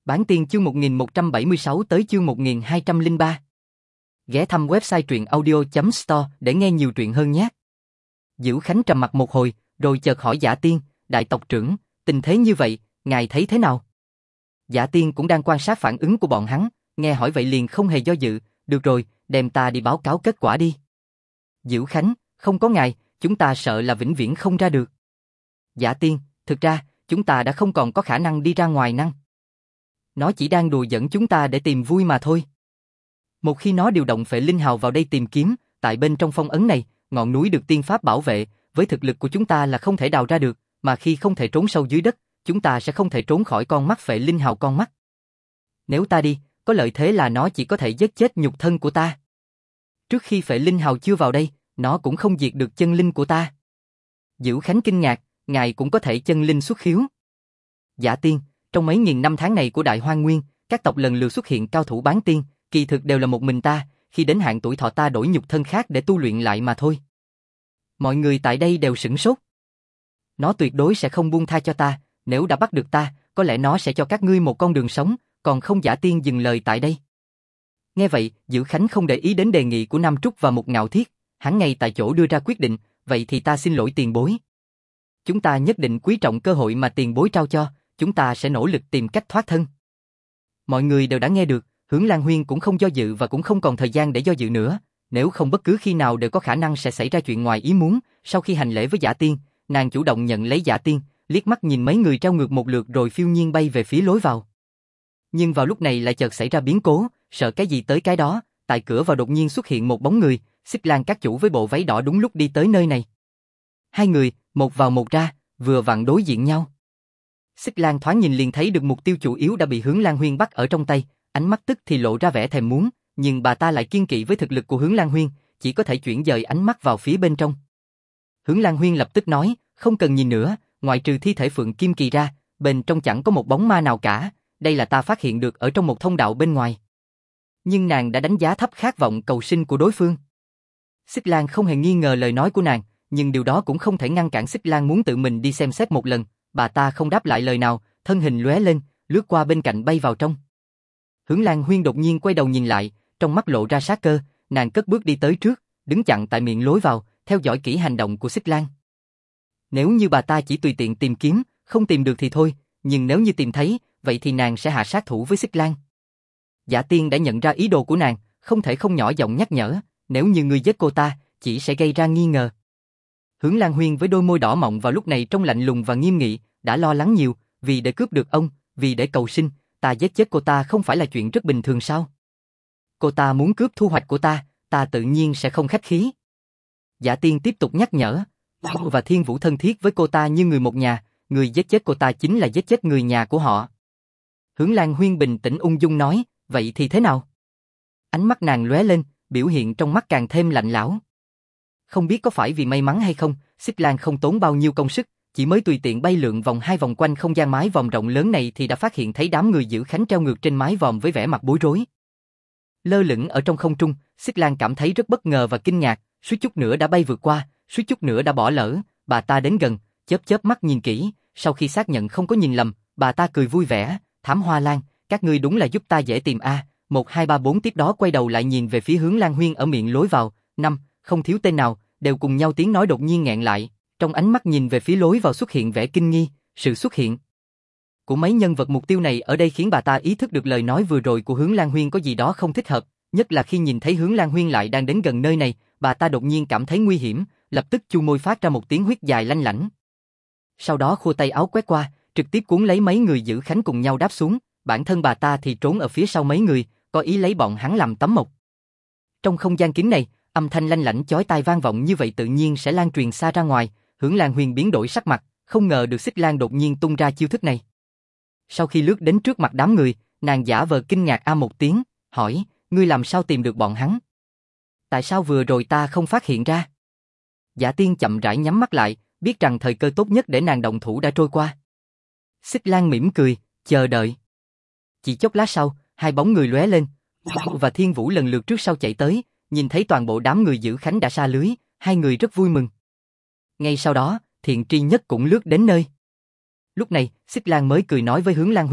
Bán tiên chương 1176 tới chương 1203. Ghé thăm website truyện audio.store để nghe nhiều truyện hơn nhé. Dữ Khánh trầm mặt một hồi, rồi chợt hỏi Giả Tiên, đại tộc trưởng, tình thế như vậy, ngài thấy thế nào? Giả Tiên cũng đang quan sát phản ứng của bọn hắn, nghe hỏi vậy liền không hề do dự, được rồi, đem ta đi báo cáo kết quả đi. Dữ Khánh, không có ngài, chúng ta sợ là vĩnh viễn không ra được. Giả Tiên, thực ra, chúng ta đã không còn có khả năng đi ra ngoài năng. Nó chỉ đang đùa giỡn chúng ta để tìm vui mà thôi. Một khi nó điều động phệ linh hào vào đây tìm kiếm, tại bên trong phong ấn này, ngọn núi được tiên pháp bảo vệ, với thực lực của chúng ta là không thể đào ra được, mà khi không thể trốn sâu dưới đất, chúng ta sẽ không thể trốn khỏi con mắt phệ linh hào con mắt. Nếu ta đi, có lợi thế là nó chỉ có thể giết chết nhục thân của ta. Trước khi phệ linh hào chưa vào đây, nó cũng không diệt được chân linh của ta. Dữ Khánh kinh ngạc, ngài cũng có thể chân linh xuất khiếu. Giả Tiên, trong mấy nghìn năm tháng này của Đại Hoang Nguyên, các tộc lần lượt xuất hiện cao thủ bán tiên, kỳ thực đều là một mình ta, khi đến hạn tuổi thọ ta đổi nhục thân khác để tu luyện lại mà thôi. Mọi người tại đây đều sửng sốt. Nó tuyệt đối sẽ không buông tha cho ta, nếu đã bắt được ta, có lẽ nó sẽ cho các ngươi một con đường sống, còn không. Giả Tiên dừng lời tại đây. Nghe vậy, Dữ Khánh không để ý đến đề nghị của Nam Trúc và Mục Ngạo Thiết, hắn ngay tại chỗ đưa ra quyết định, vậy thì ta xin lỗi tiền bối. Chúng ta nhất định quý trọng cơ hội mà tiền bối trao cho, chúng ta sẽ nỗ lực tìm cách thoát thân. Mọi người đều đã nghe được, Hướng Lan Huyên cũng không do dự và cũng không còn thời gian để do dự nữa, nếu không bất cứ khi nào đều có khả năng sẽ xảy ra chuyện ngoài ý muốn. Sau khi hành lễ với Giả Tiên, nàng chủ động nhận lấy Giả Tiên, liếc mắt nhìn mấy người treo ngược một lượt rồi phiêu nhiên bay về phía lối vào. Nhưng vào lúc này lại chợt xảy ra biến cố, sợ cái gì tới cái đó, tại cửa vào đột nhiên xuất hiện một bóng người, Xích Lan các chủ với bộ váy đỏ đúng lúc đi tới nơi này. Hai người, một vào một ra, vừa vặn đối diện nhau. Xích Lan thoáng nhìn liền thấy được mục tiêu chủ yếu đã bị Hướng Lan Huyên bắt ở trong tay, ánh mắt tức thì lộ ra vẻ thèm muốn, nhưng bà ta lại kiên kỵ với thực lực của Hướng Lan Huyên, chỉ có thể chuyển dời ánh mắt vào phía bên trong. Hướng Lan Huyên lập tức nói, không cần nhìn nữa, ngoại trừ thi thể Phượng Kim Kỳ ra, bên trong chẳng có một bóng ma nào cả, đây là ta phát hiện được ở trong một thông đạo bên ngoài. Nhưng nàng đã đánh giá thấp khát vọng cầu sinh của đối phương. Xích Lan không hề nghi ngờ lời nói của nàng, nhưng điều đó cũng không thể ngăn cản Xích Lan muốn tự mình đi xem xét một lần. Bà ta không đáp lại lời nào, thân hình lóe lên, lướt qua bên cạnh bay vào trong. Hướng Lan Huyên đột nhiên quay đầu nhìn lại, trong mắt lộ ra sát cơ, nàng cất bước đi tới trước, đứng chặn tại miệng lối vào, theo dõi kỹ hành động của Xích Lan. Nếu như bà ta chỉ tùy tiện tìm kiếm, không tìm được thì thôi, nhưng nếu như tìm thấy, vậy thì nàng sẽ hạ sát thủ với Xích Lan. Giả Tiên đã nhận ra ý đồ của nàng, không thể không nhỏ giọng nhắc nhở, nếu như ngươi giết cô ta, chỉ sẽ gây ra nghi ngờ. Hướng Lan Huyên với đôi môi đỏ mọng vào lúc này trông lạnh lùng và nghiêm nghị, đã lo lắng nhiều, vì để cướp được ông, vì để cầu sinh, ta giết chết cô ta không phải là chuyện rất bình thường sao? Cô ta muốn cướp thu hoạch của ta tự nhiên sẽ không khách khí. Giả Tiên tiếp tục nhắc nhở, và Thiên Vũ thân thiết với cô ta như người một nhà, người giết chết cô ta chính là giết chết người nhà của họ. Hướng Lan Huyên bình tĩnh ung dung nói, vậy thì thế nào? Ánh mắt nàng lóe lên, biểu hiện trong mắt càng thêm lạnh lẽo. Không biết có phải vì may mắn hay không, Xích Lan không tốn bao nhiêu công sức, chỉ mới tùy tiện bay lượn vòng hai vòng quanh không gian mái vòm rộng lớn này thì đã phát hiện thấy đám người Dữ Khánh treo ngược trên mái vòm với vẻ mặt bối rối. Lơ lửng ở trong không trung, Xích Lan cảm thấy rất bất ngờ và kinh ngạc, suýt chút nữa đã bay vượt qua, suýt chút nữa đã bỏ lỡ. Bà ta đến gần, chớp mắt nhìn kỹ, sau khi xác nhận không có nhìn lầm, bà ta cười vui vẻ, Thám Hoa Lan, các ngươi đúng là giúp ta dễ tìm a. 1, 2, 3, 4 tiếp đó quay đầu lại nhìn về phía Hướng Lan Huyên ở miệng lối vào, 5, không thiếu tên nào, đều cùng nhau tiếng nói đột nhiên nghẹn lại, trong ánh mắt nhìn về phía lối vào xuất hiện vẻ kinh nghi, sự xuất hiện của mấy nhân vật mục tiêu này ở đây khiến bà ta ý thức được lời nói vừa rồi của Hướng Lan Huyên có gì đó không thích hợp, nhất là khi nhìn thấy Hướng Lan Huyên lại đang đến gần nơi này, bà ta đột nhiên cảm thấy nguy hiểm, lập tức chu môi phát ra một tiếng huýt dài lanh lảnh. Sau đó khua tay áo quét qua, trực tiếp cuốn lấy mấy người Dữ Khánh cùng nhau đáp xuống, bản thân bà ta thì trốn ở phía sau mấy người, có ý lấy bọn hắn làm tấm mộc. Trong không gian kín này, âm thanh lanh lảnh chói tai vang vọng như vậy tự nhiên sẽ lan truyền xa ra ngoài. Hướng Lan Huyên biến đổi sắc mặt, không ngờ được Xích Lan đột nhiên tung ra chiêu thức này. Sau khi lướt đến trước mặt đám người, nàng giả vờ kinh ngạc một tiếng, hỏi, ngươi làm sao tìm được bọn hắn? Tại sao vừa rồi ta không phát hiện ra? Giả Tiên chậm rãi nhắm mắt lại, biết rằng thời cơ tốt nhất để nàng động thủ đã trôi qua. Xích Lan mỉm cười, chờ đợi. Chỉ chốc lát sau, hai bóng người lóe lên, và Thiên Vũ lần lượt trước sau chạy tới, nhìn thấy toàn bộ đám người Dữ Khánh đã sa lưới, hai người rất vui mừng. Ngay sau đó, Thiện Tri Nhất cũng lướt đến nơi. Lúc này, Xích Lan mới cười nói với Hướng Lan Huyên,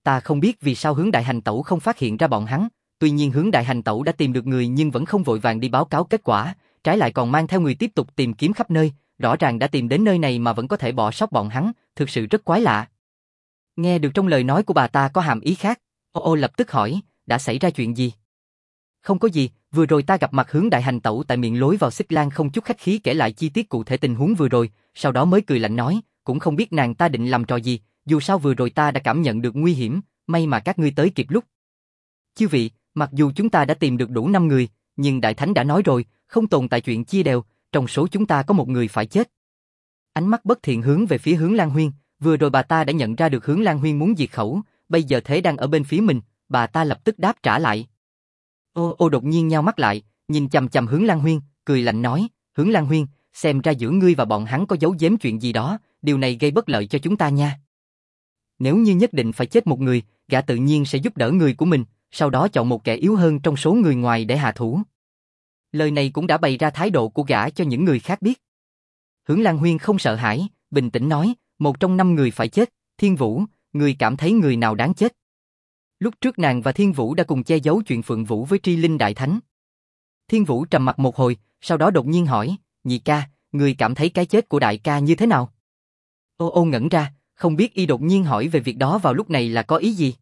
ta không biết vì sao Hướng Đại Hành Tẩu không phát hiện ra bọn hắn, tuy nhiên Hướng Đại Hành Tẩu đã tìm được người nhưng vẫn không vội vàng đi báo cáo kết quả, trái lại còn mang theo người tiếp tục tìm kiếm khắp nơi, rõ ràng đã tìm đến nơi này mà vẫn có thể bỏ sót bọn hắn, thực sự rất quái lạ. Nghe được trong lời nói của bà ta có hàm ý khác, Ô lập tức hỏi, đã xảy ra chuyện gì? Không có gì, vừa rồi ta gặp mặt Hướng Đại Hành Tẩu tại miệng lối vào Xích Lan không chút khách khí kể lại chi tiết cụ thể tình huống vừa rồi, sau đó mới cười lạnh nói, cũng không biết nàng ta định làm trò gì, dù sao vừa rồi ta đã cảm nhận được nguy hiểm, may mà các ngươi tới kịp lúc. Chư vị, mặc dù chúng ta đã tìm được đủ 5 người, nhưng Đại Thánh đã nói rồi, không tồn tại chuyện chia đều, trong số chúng ta có một người phải chết. Ánh mắt bất thiện hướng về phía Hướng Lan Huyên, vừa rồi bà ta đã nhận ra được Hướng Lan Huyên muốn diệt khẩu, bây giờ thế đang ở bên phía mình, bà ta lập tức đáp trả lại. Ô đột nhiên nheo mắt lại, nhìn chằm chằm Hướng Lan Huyên, cười lạnh nói, Hướng Lan Huyên, xem ra giữa ngươi và bọn hắn có giấu giếm chuyện gì đó, điều này gây bất lợi cho chúng ta nha. Nếu như nhất định phải chết một người, gã tự nhiên sẽ giúp đỡ người của mình, sau đó chọn một kẻ yếu hơn trong số người ngoài để hạ thủ. Lời này cũng đã bày ra thái độ của gã cho những người khác biết. Hướng Lan Huyên không sợ hãi, bình tĩnh nói, một trong 5 người phải chết, Thiên Vũ, người cảm thấy người nào đáng chết? Lúc trước nàng và Thiên Vũ đã cùng che giấu chuyện Phượng Vũ với Tri Linh Đại Thánh. Thiên Vũ trầm mặt một hồi, sau đó đột nhiên hỏi, nhị ca, người cảm thấy cái chết của đại ca như thế nào? Ô ngẩn ra, không biết y đột nhiên hỏi về việc đó vào lúc này là có ý gì.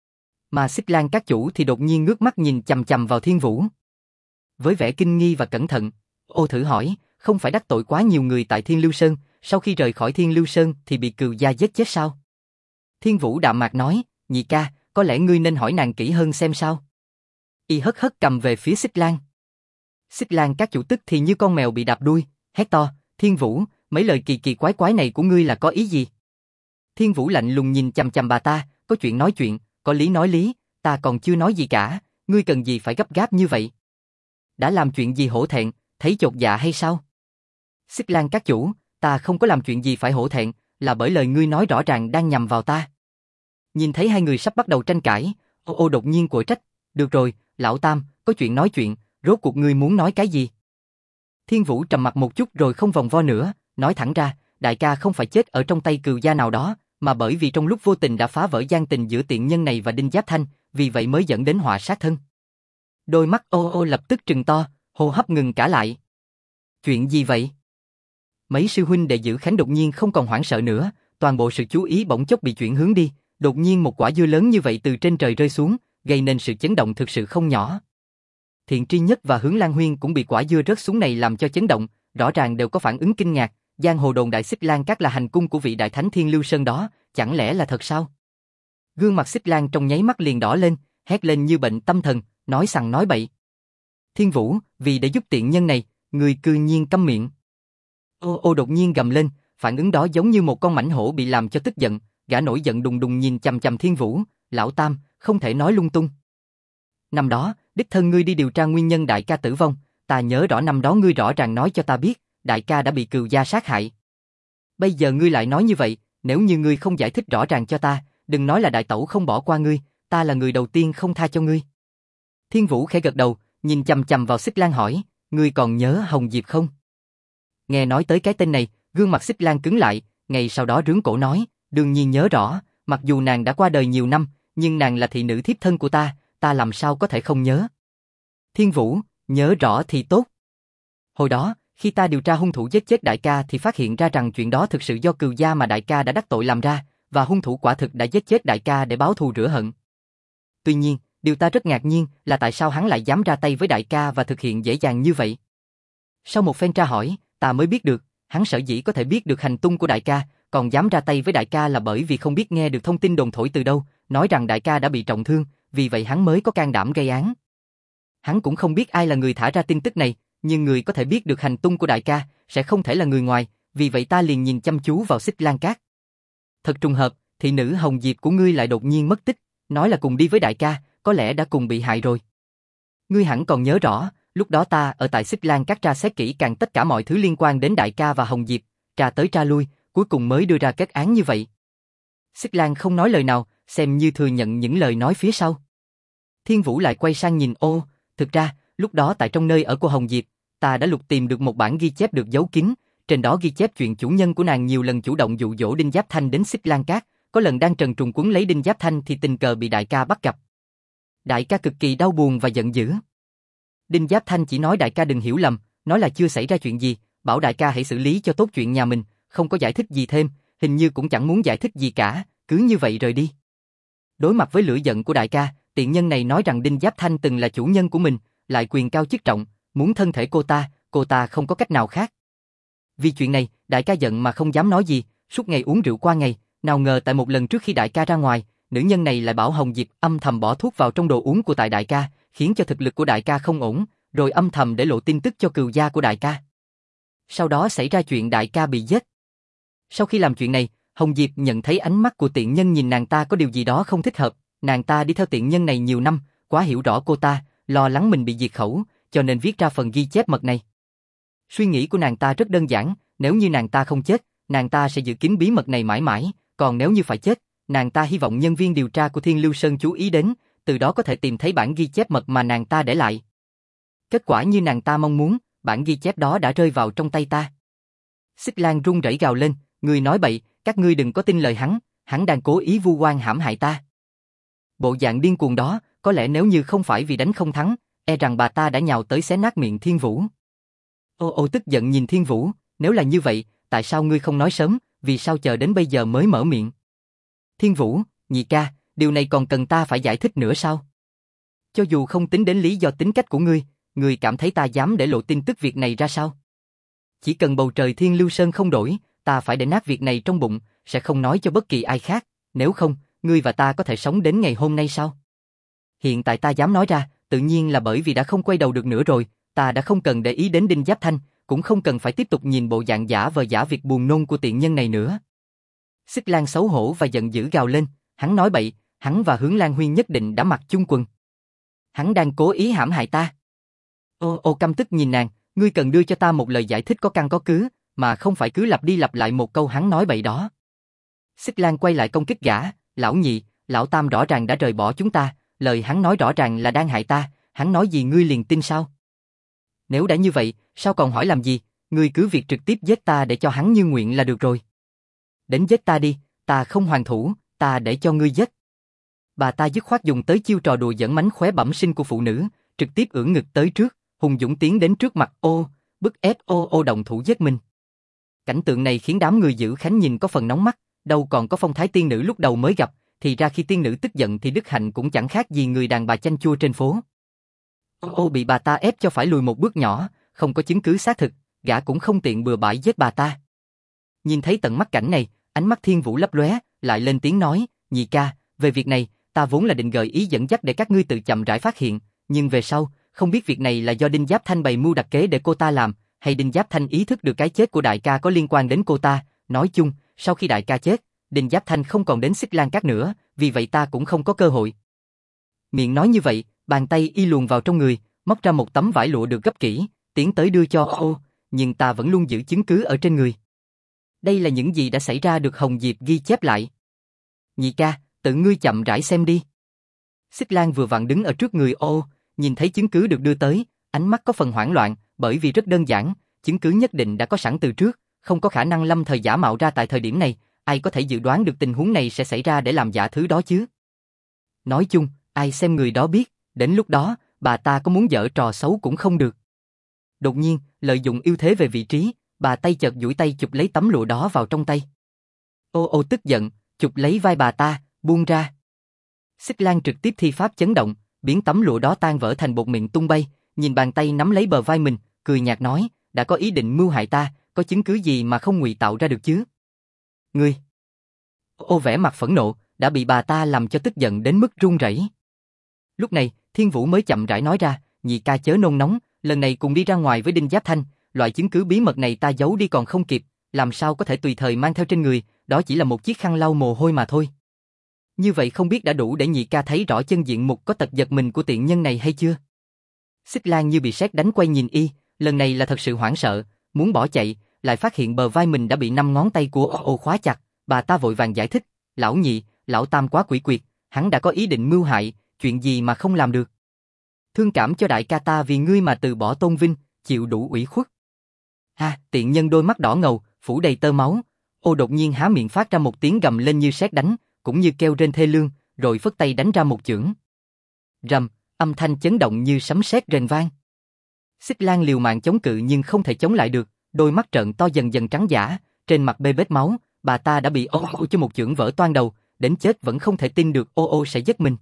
Mà Xích Lan các chủ thì đột nhiên ngước mắt nhìn chằm chằm vào Thiên Vũ. Với vẻ kinh nghi và cẩn thận, Ô thử hỏi, không phải đắc tội quá nhiều người tại Thiên Lưu Sơn, sau khi rời khỏi Thiên Lưu Sơn thì bị Cừu gia giết chết sao? Thiên Vũ đạm mạc nói, nhị ca, có lẽ ngươi nên hỏi nàng kỹ hơn xem sao. Y hất hất cầm về phía Xích Lan. Xích Lan các chủ tức thì như con mèo bị đạp đuôi, hét to, Thiên Vũ, mấy lời kỳ kỳ quái quái này của ngươi là có ý gì? Thiên Vũ lạnh lùng nhìn chằm chằm bà ta, có chuyện nói chuyện, có lý nói lý, ta còn chưa nói gì cả, ngươi cần gì phải gấp gáp như vậy? Đã làm chuyện gì hổ thẹn, thấy chột dạ hay sao? Xích Lan các chủ, ta không có làm chuyện gì phải hổ thẹn, là bởi lời ngươi nói rõ ràng đang nhằm vào ta. Nhìn thấy hai người sắp bắt đầu tranh cãi, Ô đột nhiên quở trách, được rồi, lão Tam, có chuyện nói chuyện, rốt cuộc ngươi muốn nói cái gì? Thiên Vũ trầm mặt một chút rồi không vòng vo nữa, nói thẳng ra, đại ca không phải chết ở trong tay Cừu gia nào đó, mà bởi vì trong lúc vô tình đã phá vỡ gian tình giữa tiện nhân này và Đinh Giáp Thanh, vì vậy mới dẫn đến họa sát thân. Đôi mắt Ô lập tức trừng to, hô hấp ngừng cả lại. Chuyện gì vậy? Mấy sư huynh đệ Giữ Khánh đột nhiên không còn hoảng sợ nữa, toàn bộ sự chú ý bỗng chốc bị chuyển hướng đi, đột nhiên một quả dưa lớn như vậy từ trên trời rơi xuống, gây nên sự chấn động thực sự không nhỏ. Thiện Tri Nhất và Hướng Lan Huyên cũng bị quả dưa rớt xuống này làm cho chấn động, rõ ràng đều có phản ứng kinh ngạc, giang hồ đồn đại Xích Lan Các là hành cung của vị đại thánh Thiên Lưu Sơn đó, chẳng lẽ là thật sao? Gương mặt Xích Lan trong nháy mắt liền đỏ lên, hét lên như bệnh tâm thần, nói sằng nói bậy. Thiên Vũ, vì để giúp tiện nhân này, người cư nhiên câm miệng. Ô đột nhiên gầm lên, phản ứng đó giống như một con mãnh hổ bị làm cho tức giận, gã nổi giận đùng đùng nhìn chằm chằm Thiên Vũ, lão Tam, không thể nói lung tung. Năm đó, đích thân ngươi đi điều tra nguyên nhân đại ca tử vong, ta nhớ rõ năm đó ngươi rõ ràng nói cho ta biết, đại ca đã bị Cừu gia sát hại. Bây giờ ngươi lại nói như vậy, nếu như ngươi không giải thích rõ ràng cho ta, đừng nói là đại tẩu không bỏ qua ngươi, ta là người đầu tiên không tha cho ngươi. Thiên Vũ khẽ gật đầu, nhìn chằm chằm vào Xích Lan hỏi, ngươi còn nhớ Hồng Diệp không? Nghe nói tới cái tên này, gương mặt Xích Lan cứng lại, ngày sau đó rướn cổ nói, đương nhiên nhớ rõ, mặc dù nàng đã qua đời nhiều năm, nhưng nàng là thị nữ thiếp thân của ta làm sao có thể không nhớ. Thiên Vũ, nhớ rõ thì tốt. Hồi đó, khi ta điều tra hung thủ giết chết đại ca thì phát hiện ra rằng chuyện đó thực sự do Cừu gia mà đại ca đã đắc tội làm ra, và hung thủ quả thực đã giết chết đại ca để báo thù rửa hận. Tuy nhiên, điều ta rất ngạc nhiên là tại sao hắn lại dám ra tay với đại ca và thực hiện dễ dàng như vậy. Sau một phen tra hỏi, ta mới biết được, hắn sở dĩ có thể biết được hành tung của đại ca, còn dám ra tay với đại ca là bởi vì không biết nghe được thông tin đồn thổi từ đâu, nói rằng đại ca đã bị trọng thương, vì vậy hắn mới có can đảm gây án. Hắn cũng không biết ai là người thả ra tin tức này, nhưng người có thể biết được hành tung của đại ca sẽ không thể là người ngoài, vì vậy ta liền nhìn chăm chú vào Xích Lan Các. Thật trùng hợp, thị nữ Hồng Diệp của ngươi lại đột nhiên mất tích, nói là cùng đi với đại ca, có lẽ đã cùng bị hại rồi. Ngươi hẳn còn nhớ rõ, lúc đó ta ở tại Xích Lan Các tra xét kỹ càng tất cả mọi thứ liên quan đến đại ca và Hồng Diệp, tra tới tra lui, cuối cùng mới đưa ra kết án như vậy. Xích Lan không nói lời nào, xem như thừa nhận những lời nói phía sau. Thiên Vũ lại quay sang nhìn Ô, thực ra, lúc đó tại trong nơi ở của Hồng Diệp, ta đã lục tìm được một bản ghi chép được giấu kín, trên đó ghi chép chuyện chủ nhân của nàng nhiều lần chủ động dụ dỗ Đinh Giáp Thanh đến Xích Lan Các, có lần đang trần truồng quấn lấy Đinh Giáp Thanh thì tình cờ bị đại ca bắt gặp. Đại ca cực kỳ đau buồn và giận dữ. Đinh Giáp Thanh chỉ nói đại ca đừng hiểu lầm, nói là chưa xảy ra chuyện gì, bảo đại ca hãy xử lý cho tốt chuyện nhà mình, không có giải thích gì thêm, hình như cũng chẳng muốn giải thích gì cả, cứ như vậy rời đi. Đối mặt với lửa giận của đại ca, tiện nhân này nói rằng Đinh Giáp Thanh từng là chủ nhân của mình, lại quyền cao chức trọng, muốn thân thể cô ta không có cách nào khác. Vì chuyện này, đại ca giận mà không dám nói gì, suốt ngày uống rượu qua ngày, nào ngờ tại một lần trước khi đại ca ra ngoài, nữ nhân này lại bảo Hồng Diệp âm thầm bỏ thuốc vào trong đồ uống của đại ca, khiến cho thực lực của đại ca không ổn, rồi âm thầm để lộ tin tức cho cừu gia của đại ca. Sau đó xảy ra chuyện đại ca bị giết. Sau khi làm chuyện này, Hồng Diệp nhận thấy ánh mắt của tiện nhân nhìn nàng ta có điều gì đó không thích hợp, nàng ta đi theo tiện nhân này nhiều năm, quá hiểu rõ cô ta, lo lắng mình bị diệt khẩu, cho nên viết ra phần ghi chép mật này. Suy nghĩ của nàng ta rất đơn giản, nếu như nàng ta không chết, nàng ta sẽ giữ kín bí mật này mãi mãi, còn nếu như phải chết, nàng ta hy vọng nhân viên điều tra của Thiên Lưu Sơn chú ý đến, từ đó có thể tìm thấy bản ghi chép mật mà nàng ta để lại. Kết quả như nàng ta mong muốn, bản ghi chép đó đã rơi vào trong tay ta. Xích Lan run rẩy gào lên, người nói bậy, các ngươi đừng có tin lời hắn đang cố ý vu oan hãm hại ta. Bộ dạng điên cuồng đó, có lẽ nếu như không phải vì đánh không thắng, e rằng bà ta đã nhào tới xé nát miệng Thiên Vũ. Ô tức giận nhìn Thiên Vũ, nếu là như vậy, tại sao ngươi không nói sớm, vì sao chờ đến bây giờ mới mở miệng? Thiên Vũ, nhị ca, điều này còn cần ta phải giải thích nữa sao? Cho dù không tính đến lý do tính cách của ngươi cảm thấy ta dám để lộ tin tức việc này ra sao? Chỉ cần bầu trời Thiên Lưu Sơn không đổi, ta phải để nát việc này trong bụng, sẽ không nói cho bất kỳ ai khác, nếu không, ngươi và ta có thể sống đến ngày hôm nay sao? Hiện tại ta dám nói ra, tự nhiên là bởi vì đã không quay đầu được nữa rồi, ta đã không cần để ý đến Đinh Giáp Thanh, cũng không cần phải tiếp tục nhìn bộ dạng giả vờ giả việc buồn nôn của tiện nhân này nữa. Xích Lan xấu hổ và giận dữ gào lên, hắn nói bậy, hắn và Hướng Lan Huyên nhất định đã mặc chung quần. Hắn đang cố ý hãm hại ta. Ô căm tức nhìn nàng, ngươi cần đưa cho ta một lời giải thích có căn có cứ, mà không phải cứ lặp đi lặp lại một câu hắn nói bậy đó. Xích Lan quay lại công kích gã, lão nhị, lão tam rõ ràng đã rời bỏ chúng ta, lời hắn nói rõ ràng là đang hại ta, hắn nói gì ngươi liền tin sao? Nếu đã như vậy, sao còn hỏi làm gì, ngươi cứ việc trực tiếp giết ta để cho hắn như nguyện là được rồi. Đến giết ta đi, ta không hoàn thủ, ta để cho ngươi giết. Bà ta dứt khoát dùng tới chiêu trò đùa giỡn mánh khóe bẩm sinh của phụ nữ, trực tiếp ưỡn ngực tới trước, hùng dũng tiến đến trước mặt bức ép động thủ giết mình. Cảnh tượng này khiến đám người giữ khánh nhìn có phần nóng mắt, đâu còn có phong thái tiên nữ lúc đầu mới gặp, thì ra khi tiên nữ tức giận thì đức hạnh cũng chẳng khác gì người đàn bà chanh chua trên phố. Bị bà ta ép cho phải lùi một bước nhỏ, không có chứng cứ xác thực, gã cũng không tiện bừa bãi giết bà ta. Nhìn thấy tận mắt cảnh này, ánh mắt Thiên Vũ lấp lóe, lại lên tiếng nói, nhị ca, về việc này, ta vốn là định gợi ý dẫn dắt để các ngươi tự chậm rãi phát hiện, nhưng về sau, không biết việc này là do Đinh Giáp Thanh bày mưu đặt kế để cô ta làm, hay Đinh Giáp Thanh ý thức được cái chết của đại ca có liên quan đến cô ta, nói chung, sau khi đại ca chết, Đinh Giáp Thanh không còn đến Xích Lan Các nữa, vì vậy ta cũng không có cơ hội. Miệng nói như vậy, bàn tay y luồn vào trong người, móc ra một tấm vải lụa được gấp kỹ, tiến tới đưa cho nhưng ta vẫn luôn giữ chứng cứ ở trên người. Đây là những gì đã xảy ra được Hồng Diệp ghi chép lại. Nhị ca, tự ngươi chậm rãi xem đi. Xích Lan vừa vặn đứng ở trước người nhìn thấy chứng cứ được đưa tới, ánh mắt có phần hoảng loạn, bởi vì rất đơn giản, chứng cứ nhất định đã có sẵn từ trước, không có khả năng lâm thời giả mạo ra tại thời điểm này, ai có thể dự đoán được tình huống này sẽ xảy ra để làm giả thứ đó chứ? Nói chung, ai xem người đó biết, đến lúc đó, bà ta có muốn giở trò xấu cũng không được. Đột nhiên, lợi dụng ưu thế về vị trí, bà tay chợt duỗi tay chụp lấy tấm lụa đó vào trong tay. Tức giận, chụp lấy vai bà ta, buông ra. Xích Lan trực tiếp thi pháp chấn động, biến tấm lụa đó tan vỡ thành bột mịn tung bay, nhìn bàn tay nắm lấy bờ vai mình, cười nhạt nói, đã có ý định mưu hại ta, có chứng cứ gì mà không ngụy tạo ra được chứ? Ngươi! Vẻ mặt phẫn nộ, đã bị bà ta làm cho tức giận đến mức run rẩy. Lúc này, Thiên Vũ mới chậm rãi nói ra, nhị ca chớ nôn nóng, lần này cùng đi ra ngoài với Đinh Giáp Thanh, loại chứng cứ bí mật này ta giấu đi còn không kịp, làm sao có thể tùy thời mang theo trên người, đó chỉ là một chiếc khăn lau mồ hôi mà thôi. Như vậy không biết đã đủ để nhị ca thấy rõ chân diện mục có tật giật mình của tiện nhân này hay chưa? Xích Lan như bị sét đánh quay nhìn y, lần này là thật sự hoảng sợ, muốn bỏ chạy, lại phát hiện bờ vai mình đã bị 5 ngón tay của khóa chặt, bà ta vội vàng giải thích, lão nhị, lão tam quá quỷ quyệt, hắn đã có ý định mưu hại, chuyện gì mà không làm được. Thương cảm cho đại ca ta vì ngươi mà từ bỏ tôn vinh, chịu đủ ủy khuất. Tiện nhân đôi mắt đỏ ngầu, phủ đầy tơ máu, Ô đột nhiên há miệng phát ra một tiếng gầm lên như sét đánh, cũng như kêu rên thê lương, rồi phất tay đánh ra một chưởng. Rầm, âm thanh chấn động như sấm sét rền vang. Xích Lan liều mạng chống cự nhưng không thể chống lại được, đôi mắt trợn to dần dần trắng dã, trên mặt bê bết máu, bà ta đã bị ô cho một chưởng vỡ toang đầu, đến chết vẫn không thể tin được ô sẽ giết mình.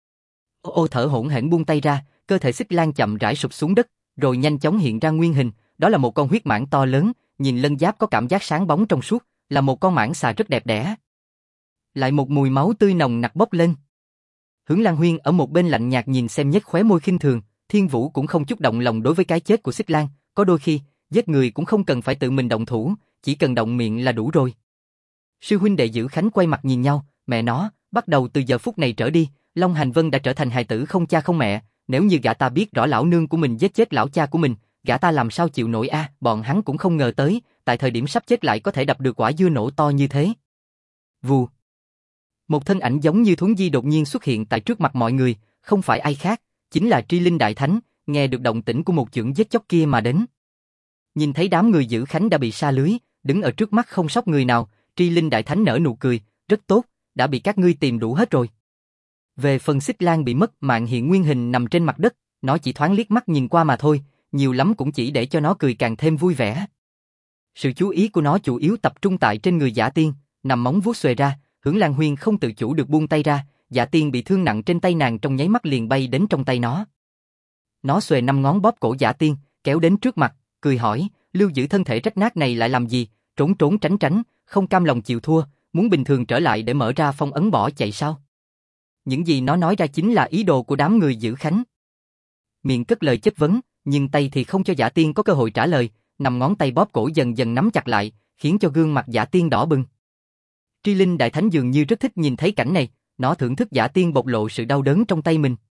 Ô thở hổn hển buông tay ra, cơ thể Xích Lan chậm rãi sụp xuống đất, rồi nhanh chóng hiện ra nguyên hình, đó là một con huyết mãng to lớn, nhìn lân giáp có cảm giác sáng bóng trong suốt, là một con mãng xà rất đẹp đẽ. Lại một mùi máu tươi nồng nặc bốc lên. Hướng Lan Huyên ở một bên lạnh nhạt nhìn xem nhếch khóe môi khinh thường, Thiên Vũ cũng không chút động lòng đối với cái chết của Xích Lan, có đôi khi, giết người cũng không cần phải tự mình động thủ, chỉ cần động miệng là đủ rồi. Sư huynh đệ Dữ Khánh quay mặt nhìn nhau, mẹ nó, bắt đầu từ giờ phút này trở đi, Long Hành Vân đã trở thành hài tử không cha không mẹ, nếu như gã ta biết rõ lão nương của mình giết chết lão cha của mình, gã ta làm sao chịu nổi a? Bọn hắn cũng không ngờ tới, tại thời điểm sắp chết lại có thể đập được quả dưa nổ to như thế. Vù. Một thân ảnh giống như thuấn di đột nhiên xuất hiện tại trước mặt mọi người, không phải ai khác, chính là Tri Linh Đại Thánh, nghe được động tĩnh của một chưởng giết chóc kia mà đến. Nhìn thấy đám người Dữ Khánh đã bị sa lưới, đứng ở trước mắt không sót người nào, Tri Linh Đại Thánh nở nụ cười, rất tốt, đã bị các ngươi tìm đủ hết rồi. Về phần Xích Lan bị mất mạng hiện nguyên hình nằm trên mặt đất, nó chỉ thoáng liếc mắt nhìn qua mà thôi, nhiều lắm cũng chỉ để cho nó cười càng thêm vui vẻ. Sự chú ý của nó chủ yếu tập trung tại trên người Dã Tiên, nằm móng vuốt xuề ra, Hướng Lan Huyên không tự chủ được buông tay ra, Dã Tiên bị thương nặng trên tay nàng trong nháy mắt liền bay đến trong tay nó. Nó xuề 5 ngón bóp cổ Dã Tiên, kéo đến trước mặt, cười hỏi, lưu giữ thân thể rách nát này lại làm gì, trốn trốn tránh tránh, không cam lòng chịu thua, muốn bình thường trở lại để mở ra phong ấn bỏ chạy sao? Những gì nó nói ra chính là ý đồ của đám người Dữ Khánh. Miệng cất lời chất vấn, nhưng tay thì không cho Dã Tiên có cơ hội trả lời, 5 ngón tay bóp cổ dần dần nắm chặt lại, khiến cho gương mặt Dã Tiên đỏ bừng. Tri Linh Đại Thánh dường như rất thích nhìn thấy cảnh này, nó thưởng thức Dã Tiên bộc lộ sự đau đớn trong tay mình.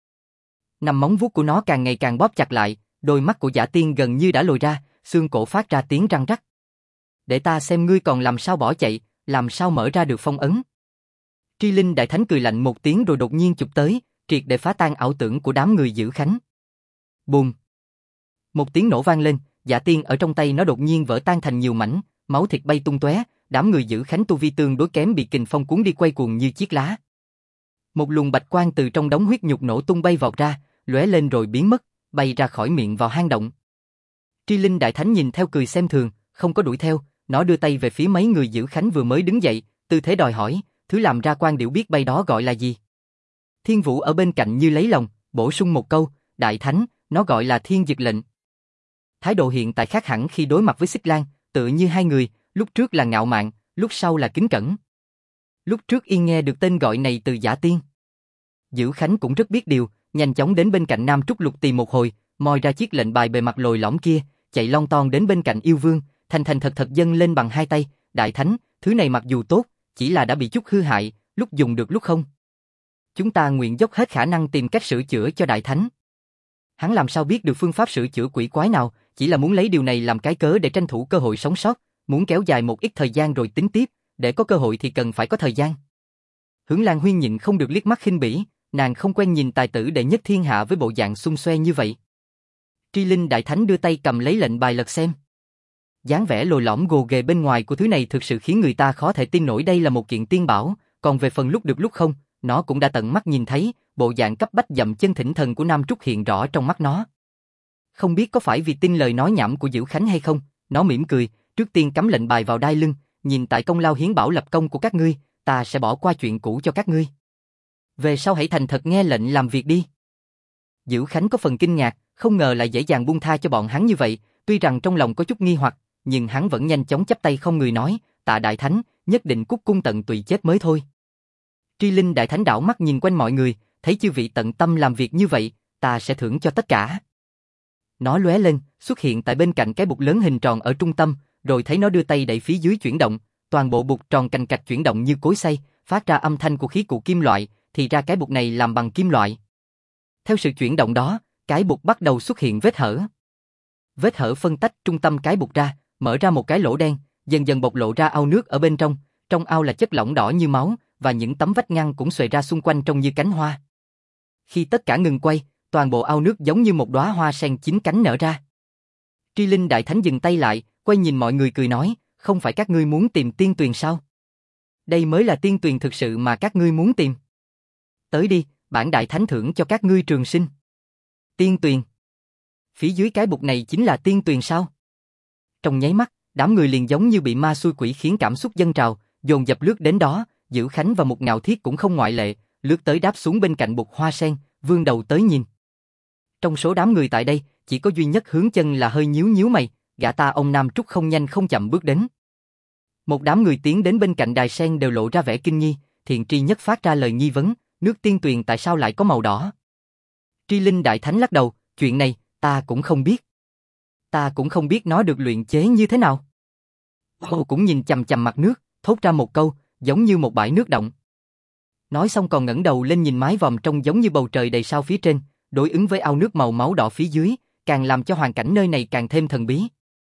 5 móng vuốt của nó càng ngày càng bóp chặt lại, đôi mắt của Dã Tiên gần như đã lồi ra, xương cổ phát ra tiếng răng rắc. Để ta xem ngươi còn làm sao bỏ chạy, làm sao mở ra được phong ấn. Tri Linh Đại Thánh cười lạnh một tiếng rồi đột nhiên chụp tới, triệt để phá tan ảo tưởng của đám người Dữ Khánh. Bùm! Một tiếng nổ vang lên, Dã Tiên ở trong tay nó đột nhiên vỡ tan thành nhiều mảnh, máu thịt bay tung tóe, đám người Dữ Khánh tu vi tương đối kém bị kình phong cuốn đi quay cuồng như chiếc lá. Một luồng bạch quang từ trong đống huyết nhục nổ tung bay vọt ra, lóe lên rồi biến mất, bay ra khỏi miệng vào hang động. Tri Linh Đại Thánh nhìn theo cười xem thường, không có đuổi theo, nó đưa tay về phía mấy người Dữ Khánh vừa mới đứng dậy, tư thế đòi hỏi, thứ làm ra quan điểu biết bay đó gọi là gì. Thiên Vũ ở bên cạnh như lấy lòng, bổ sung một câu, Đại Thánh, nó gọi là Thiên Dực Lệnh. Thái độ hiện tại khác hẳn khi đối mặt với Xích Lan, tựa như hai người, lúc trước là ngạo mạn, lúc sau là kính cẩn. Lúc trước y nghe được tên gọi này từ Dã Tiên. Dữ Khánh cũng rất biết điều, nhanh chóng đến bên cạnh Nam Trúc Lục tìm một hồi, moi ra chiếc lệnh bài bề mặt lồi lõm kia, chạy lon ton đến bên cạnh yêu vương, thành thật dâng lên bằng hai tay, Đại Thánh, thứ này mặc dù tốt, chỉ là đã bị chút hư hại, lúc dùng được lúc không. Chúng ta nguyện dốc hết khả năng tìm cách sửa chữa cho Đại Thánh. Hắn làm sao biết được phương pháp sửa chữa quỷ quái nào, chỉ là muốn lấy điều này làm cái cớ để tranh thủ cơ hội sống sót, muốn kéo dài một ít thời gian rồi tính tiếp, để có cơ hội thì cần phải có thời gian. Hướng Lan Huyên nhịn không được liếc mắt khinh bỉ, nàng không quen nhìn tài tử đệ nhất thiên hạ với bộ dạng xung xoe như vậy. Tri Linh Đại Thánh đưa tay cầm lấy lệnh bài lật xem. Dáng vẻ lồi lõm gồ ghề bên ngoài của thứ này thực sự khiến người ta khó thể tin nổi đây là một kiện tiên bảo, còn về phần lúc được lúc không, nó cũng đã tận mắt nhìn thấy, bộ dạng cấp bách dậm chân thỉnh thần của Nam Trúc hiện rõ trong mắt nó. Không biết có phải vì tin lời nói nhảm của Dữ Khánh hay không, nó mỉm cười, trước tiên cắm lệnh bài vào đai lưng, nhìn tại công lao hiến bảo lập công của các ngươi, ta sẽ bỏ qua chuyện cũ cho các ngươi. Về sau hãy thành thật nghe lệnh làm việc đi. Dữ Khánh có phần kinh ngạc, không ngờ lại dễ dàng buông tha cho bọn hắn như vậy, tuy rằng trong lòng có chút nghi hoặc, nhưng hắn vẫn nhanh chóng chắp tay không người nói, tạ Đại Thánh, nhất định cúc cung tận tùy chết mới thôi. Tri Linh Đại Thánh đảo mắt nhìn quanh mọi người, thấy chư vị tận tâm làm việc như vậy, ta sẽ thưởng cho tất cả. Nó lóe lên, xuất hiện tại bên cạnh cái bục lớn hình tròn ở trung tâm, rồi thấy nó đưa tay đẩy phía dưới chuyển động, toàn bộ bục tròn cành cạch chuyển động như cối xay, phát ra âm thanh của khí cụ kim loại, thì ra cái bục này làm bằng kim loại. Theo sự chuyển động đó, cái bục bắt đầu xuất hiện vết hở. Vết hở phân tách trung tâm cái bục ra, mở ra một cái lỗ đen, dần dần bộc lộ ra ao nước ở bên trong ao là chất lỏng đỏ như máu, và những tấm vách ngăn cũng xuề ra xung quanh trông như cánh hoa. Khi tất cả ngừng quay, toàn bộ ao nước giống như một đóa hoa sen chín cánh nở ra. Tri Linh Đại Thánh dừng tay lại, quay nhìn mọi người cười nói, không phải các ngươi muốn tìm tiên tuyền sao? Đây mới là tiên tuyền thực sự mà các ngươi muốn tìm. Tới đi, bản đại thánh thưởng cho các ngươi trường sinh. Tiên tuyền. Phía dưới cái bục này chính là tiên tuyền sao? Trong nháy mắt, đám người liền giống như bị ma xui quỷ khiến cảm xúc dâng trào, dồn dập lướt đến đó, Dữ Khánh và Mục Ngạo Thiết cũng không ngoại lệ, lướt tới đáp xuống bên cạnh bục hoa sen, vươn đầu tới nhìn. Trong số đám người tại đây, chỉ có duy nhất Hướng Chân là hơi nhíu nhíu mày, gã ta ông Nam Trúc không nhanh không chậm bước đến. Một đám người tiến đến bên cạnh đài sen đều lộ ra vẻ kinh nghi, Thiện Tri Nhất phát ra lời nghi vấn, nước tiên tuyền tại sao lại có màu đỏ? Tri Linh Đại Thánh lắc đầu, chuyện này, ta cũng không biết. Ta cũng không biết nó được luyện chế như thế nào. Cô cũng nhìn chằm chằm mặt nước, thốt ra một câu, giống như một bãi nước động. Nói xong còn ngẩng đầu lên nhìn mái vòm trông giống như bầu trời đầy sao phía trên, đối ứng với ao nước màu máu đỏ phía dưới, càng làm cho hoàn cảnh nơi này càng thêm thần bí.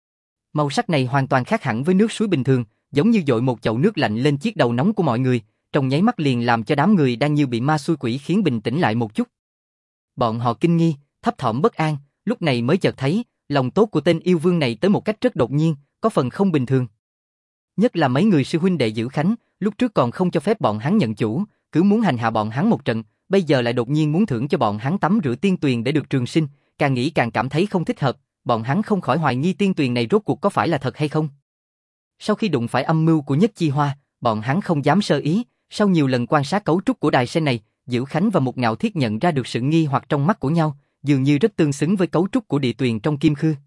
Màu sắc này hoàn toàn khác hẳn với nước suối bình thường, giống như dội một chậu nước lạnh lên chiếc đầu nóng của mọi người, trong nháy mắt liền làm cho đám người đang như bị ma xui quỷ khiến bình tĩnh lại một chút. Bọn họ kinh nghi, thấp thỏm bất an, lúc này mới chợt thấy, lòng tốt của tên yêu vương này tới một cách rất đột nhiên, có phần không bình thường. Nhất là mấy người sư huynh đệ Dữ Khánh, lúc trước còn không cho phép bọn hắn nhận chủ, cứ muốn hành hạ bọn hắn một trận, bây giờ lại đột nhiên muốn thưởng cho bọn hắn tắm rửa tiên tuyền để được trường sinh, càng nghĩ càng cảm thấy không thích hợp, bọn hắn không khỏi hoài nghi tiên tuyền này rốt cuộc có phải là thật hay không. Sau khi đụng phải âm mưu của Nhất Chi Hoa, bọn hắn không dám sơ ý, sau nhiều lần quan sát cấu trúc của đài sen này, Dữ Khánh và Mục Ngạo Thiết nhận ra được sự nghi hoặc trong mắt của nhau, dường như rất tương xứng với cấu trúc của địa tuyền trong Kim Khư.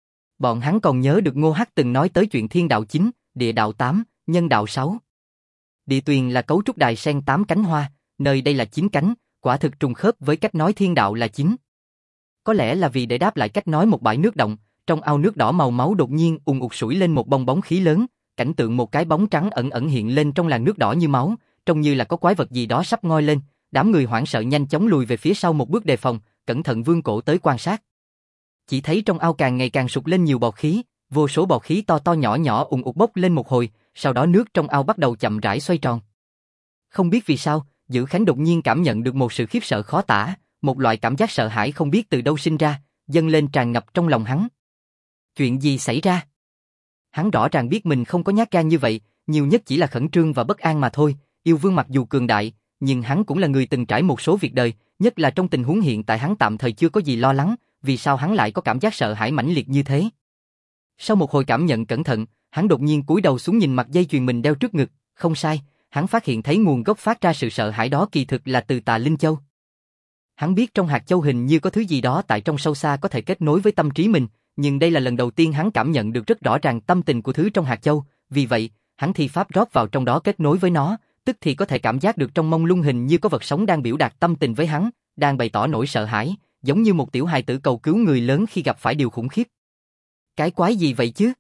Bọn hắn còn nhớ được Ngô Hắc từng nói tới chuyện thiên đạo 9, địa đạo 8, nhân đạo 6. Địa tuyền là cấu trúc đài sen 8 cánh hoa, nơi đây là 9 cánh, quả thực trùng khớp với cách nói thiên đạo là 9. Có lẽ là vì để đáp lại cách nói một bãi nước động, trong ao nước đỏ màu máu đột nhiên ùn ụt sủi lên một bong bóng khí lớn, cảnh tượng một cái bóng trắng ẩn ẩn hiện lên trong làn nước đỏ như máu, trông như là có quái vật gì đó sắp ngoi lên, đám người hoảng sợ nhanh chóng lùi về phía sau một bước đề phòng, cẩn thận vươn cổ tới quan sát. Chỉ thấy trong ao càng ngày càng sục lên nhiều bọt khí, vô số bọt khí to to nhỏ nhỏ ùn ụt bốc lên một hồi, sau đó nước trong ao bắt đầu chậm rãi xoay tròn. Không biết vì sao, Dữ Khánh đột nhiên cảm nhận được một sự khiếp sợ khó tả, một loại cảm giác sợ hãi không biết từ đâu sinh ra, dâng lên tràn ngập trong lòng hắn. Chuyện gì xảy ra? Hắn rõ ràng biết mình không có nhát gan như vậy, nhiều nhất chỉ là khẩn trương và bất an mà thôi. Yêu vương mặc dù cường đại, nhưng hắn cũng là người từng trải một số việc đời, nhất là trong tình huống hiện tại hắn tạm thời chưa có gì lo lắng, vì sao hắn lại có cảm giác sợ hãi mãnh liệt như thế? Sau một hồi cảm nhận cẩn thận, hắn đột nhiên cúi đầu xuống nhìn mặt dây chuyền mình đeo trước ngực, không sai, hắn phát hiện thấy nguồn gốc phát ra sự sợ hãi đó kỳ thực là từ Tà Linh Châu. Hắn biết trong hạt châu hình như có thứ gì đó tại trong sâu xa có thể kết nối với tâm trí mình, nhưng đây là lần đầu tiên hắn cảm nhận được rất rõ ràng tâm tình của thứ trong hạt châu, vì vậy, hắn thi pháp rót vào trong đó kết nối với nó, tức thì có thể cảm giác được trong mông lung hình như có vật sống đang biểu đạt tâm tình với hắn, đang bày tỏ nỗi sợ hãi, giống như một tiểu hài tử cầu cứu người lớn khi gặp phải điều khủng khiếp. Cái quái gì vậy chứ?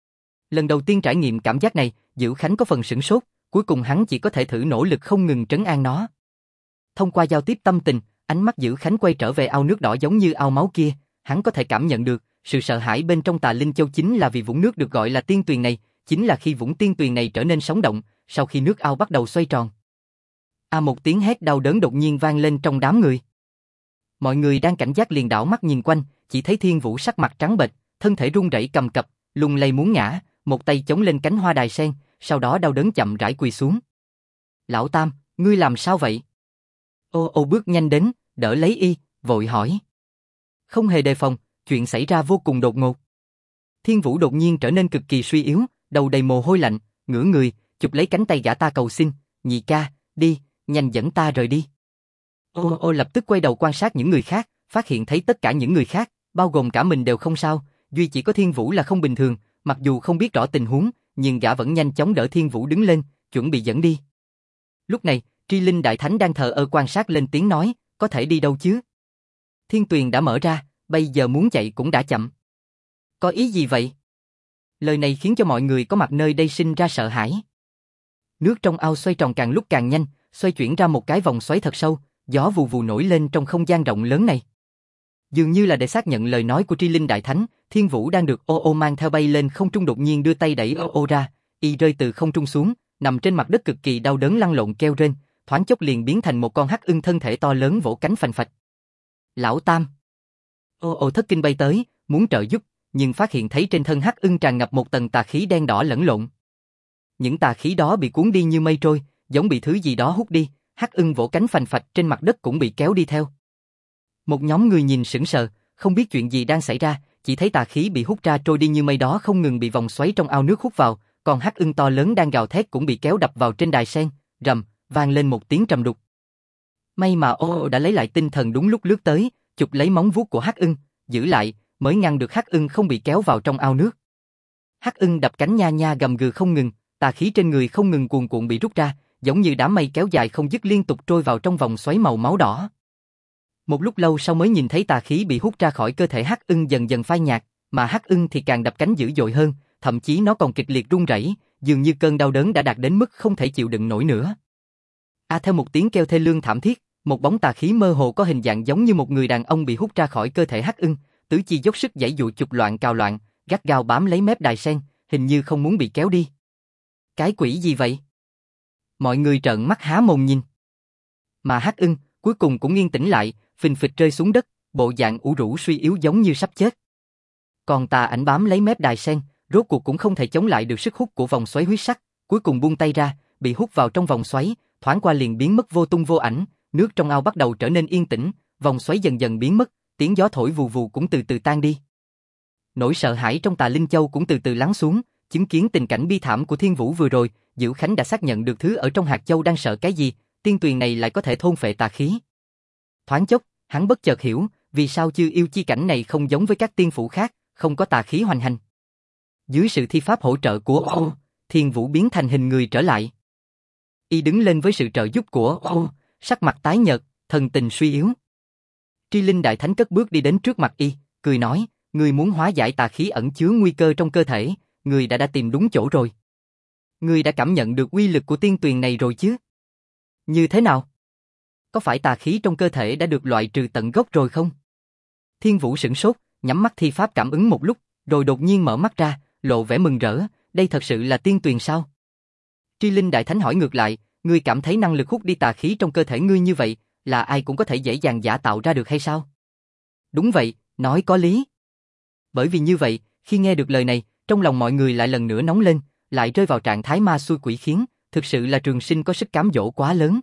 Lần đầu tiên trải nghiệm cảm giác này, Dữ Khánh có phần sửng sốt, cuối cùng hắn chỉ có thể thử nỗ lực không ngừng trấn an nó. Thông qua giao tiếp tâm tình, ánh mắt Dữ Khánh quay trở về ao nước đỏ giống như ao máu kia, hắn có thể cảm nhận được, sự sợ hãi bên trong Tà Linh Châu chính là vì vũng nước được gọi là tiên tuyền này, chính là khi vũng tiên tuyền này trở nên sống động, sau khi nước ao bắt đầu xoay tròn. Một tiếng hét đau đớn đột nhiên vang lên trong đám người. Mọi người đang cảnh giác liền đảo mắt nhìn quanh, chỉ thấy Thiên Vũ sắc mặt trắng bệch, thân thể run rẩy cầm cập, lung lay muốn ngã, một tay chống lên cánh hoa đài sen, sau đó đau đớn chậm rãi quỳ xuống. Lão Tam, ngươi làm sao vậy? Ô bước nhanh đến, đỡ lấy y, vội hỏi. Không hề đề phòng, chuyện xảy ra vô cùng đột ngột. Thiên Vũ đột nhiên trở nên cực kỳ suy yếu, đầu đầy mồ hôi lạnh, ngửa người, chụp lấy cánh tay gã ta cầu xin, nhị ca, đi, nhanh dẫn ta rời đi. Ô lập tức quay đầu quan sát những người khác, phát hiện thấy tất cả những người khác, bao gồm cả mình đều không sao, duy chỉ có Thiên Vũ là không bình thường, mặc dù không biết rõ tình huống, nhưng gã vẫn nhanh chóng đỡ Thiên Vũ đứng lên, chuẩn bị dẫn đi. Lúc này, Tri Linh Đại Thánh đang thờ ơ quan sát lên tiếng nói, có thể đi đâu chứ? Thiên tuyền đã mở ra, bây giờ muốn chạy cũng đã chậm. Có ý gì vậy? Lời này khiến cho mọi người có mặt nơi đây sinh ra sợ hãi. Nước trong ao xoay tròn càng lúc càng nhanh, xoay chuyển ra một cái vòng xoáy thật sâu, gió vù vù nổi lên trong không gian rộng lớn này. Dường như là để xác nhận lời nói của Tri Linh Đại Thánh, Thiên Vũ đang được Ô mang theo bay lên không trung đột nhiên đưa tay đẩy Ô ra, y rơi từ không trung xuống, nằm trên mặt đất cực kỳ đau đớn lăn lộn kêu rên, thoáng chốc liền biến thành một con hắc ưng thân thể to lớn vỗ cánh phành phạch. Lão Tam. Ô thất kinh bay tới, muốn trợ giúp, nhưng phát hiện thấy trên thân Hắc Ưng tràn ngập một tầng tà khí đen đỏ lẫn lộn. Những tà khí đó bị cuốn đi như mây trôi, giống bị thứ gì đó hút đi, Hắc Ưng vỗ cánh phành phạch trên mặt đất cũng bị kéo đi theo. Một nhóm người nhìn sững sờ, không biết chuyện gì đang xảy ra, chỉ thấy tà khí bị hút ra trôi đi như mây đó không ngừng bị vòng xoáy trong ao nước hút vào, còn Hắc Ưng to lớn đang gào thét cũng bị kéo đập vào trên đài sen, rầm, vang lên một tiếng trầm đục. May mà Ô đã lấy lại tinh thần đúng lúc lướt tới, chụp lấy móng vuốt của Hắc Ưng, giữ lại, mới ngăn được Hắc Ưng không bị kéo vào trong ao nước. Hắc Ưng đập cánh nha nha gầm gừ không ngừng, tà khí trên người không ngừng cuồn cuộn bị rút ra, giống như đám mây kéo dài không dứt liên tục trôi vào trong vòng xoáy màu máu đỏ. Một lúc lâu sau mới nhìn thấy tà khí bị hút ra khỏi cơ thể Hắc Ưng dần dần phai nhạt, mà Hắc Ưng thì càng đập cánh dữ dội hơn, thậm chí nó còn kịch liệt run rẩy, dường như cơn đau đớn đã đạt đến mức không thể chịu đựng nổi nữa. Theo một tiếng kêu thê lương thảm thiết, một bóng tà khí mơ hồ có hình dạng giống như một người đàn ông bị hút ra khỏi cơ thể Hắc Ưng, tứ chi dốc sức giãy giụa chụp loạn cào loạn, gắt gao bám lấy mép đài sen, hình như không muốn bị kéo đi. Cái quỷ gì vậy? Mọi người trợn mắt há mồm nhìn. Mà Hắc Ưng cuối cùng cũng yên tĩnh lại, phình phịch rơi xuống đất, bộ dạng ủ rũ suy yếu giống như sắp chết. Còn tà ảnh bám lấy mép đài sen, rốt cuộc cũng không thể chống lại được sức hút của vòng xoáy huyết sắc, cuối cùng buông tay ra, bị hút vào trong vòng xoáy, thoáng qua liền biến mất vô tung vô ảnh, nước trong ao bắt đầu trở nên yên tĩnh, vòng xoáy dần dần biến mất, tiếng gió thổi vù vù cũng từ từ tan đi. Nỗi sợ hãi trong Tà Linh Châu cũng từ từ lắng xuống, chứng kiến tình cảnh bi thảm của Thiên Vũ vừa rồi, Diệu Khánh đã xác nhận được thứ ở trong hạt châu đang sợ cái gì, tiên tuyền này lại có thể thôn phệ tà khí. Thoáng chốc, hắn bất chợt hiểu, vì sao Chư Yêu chi cảnh này không giống với các tiên phủ khác, không có tà khí hoành hành. Dưới sự thi pháp hỗ trợ của Thiên Vũ biến thành hình người trở lại. Y đứng lên với sự trợ giúp của sắc mặt tái nhợt, thần tình suy yếu. Tri Linh Đại Thánh cất bước đi đến trước mặt Y, cười nói, người muốn hóa giải tà khí ẩn chứa nguy cơ trong cơ thể, người đã tìm đúng chỗ rồi. Người đã cảm nhận được uy lực của tiên tuyền này rồi chứ? Như thế nào? Có phải tà khí trong cơ thể đã được loại trừ tận gốc rồi không? Thiên Vũ sửng sốt, nhắm mắt thi pháp cảm ứng một lúc, rồi đột nhiên mở mắt ra, lộ vẻ mừng rỡ, đây thật sự là tiên tuyền sao? Tri Linh Đại Thánh hỏi ngược lại, ngươi cảm thấy năng lực hút đi tà khí trong cơ thể ngươi như vậy, là ai cũng có thể dễ dàng giả tạo ra được hay sao? Đúng vậy, nói có lý. Bởi vì như vậy, khi nghe được lời này, trong lòng mọi người lại lần nữa nóng lên, lại rơi vào trạng thái ma xui quỷ khiến, thực sự là Trường Sinh có sức cám dỗ quá lớn.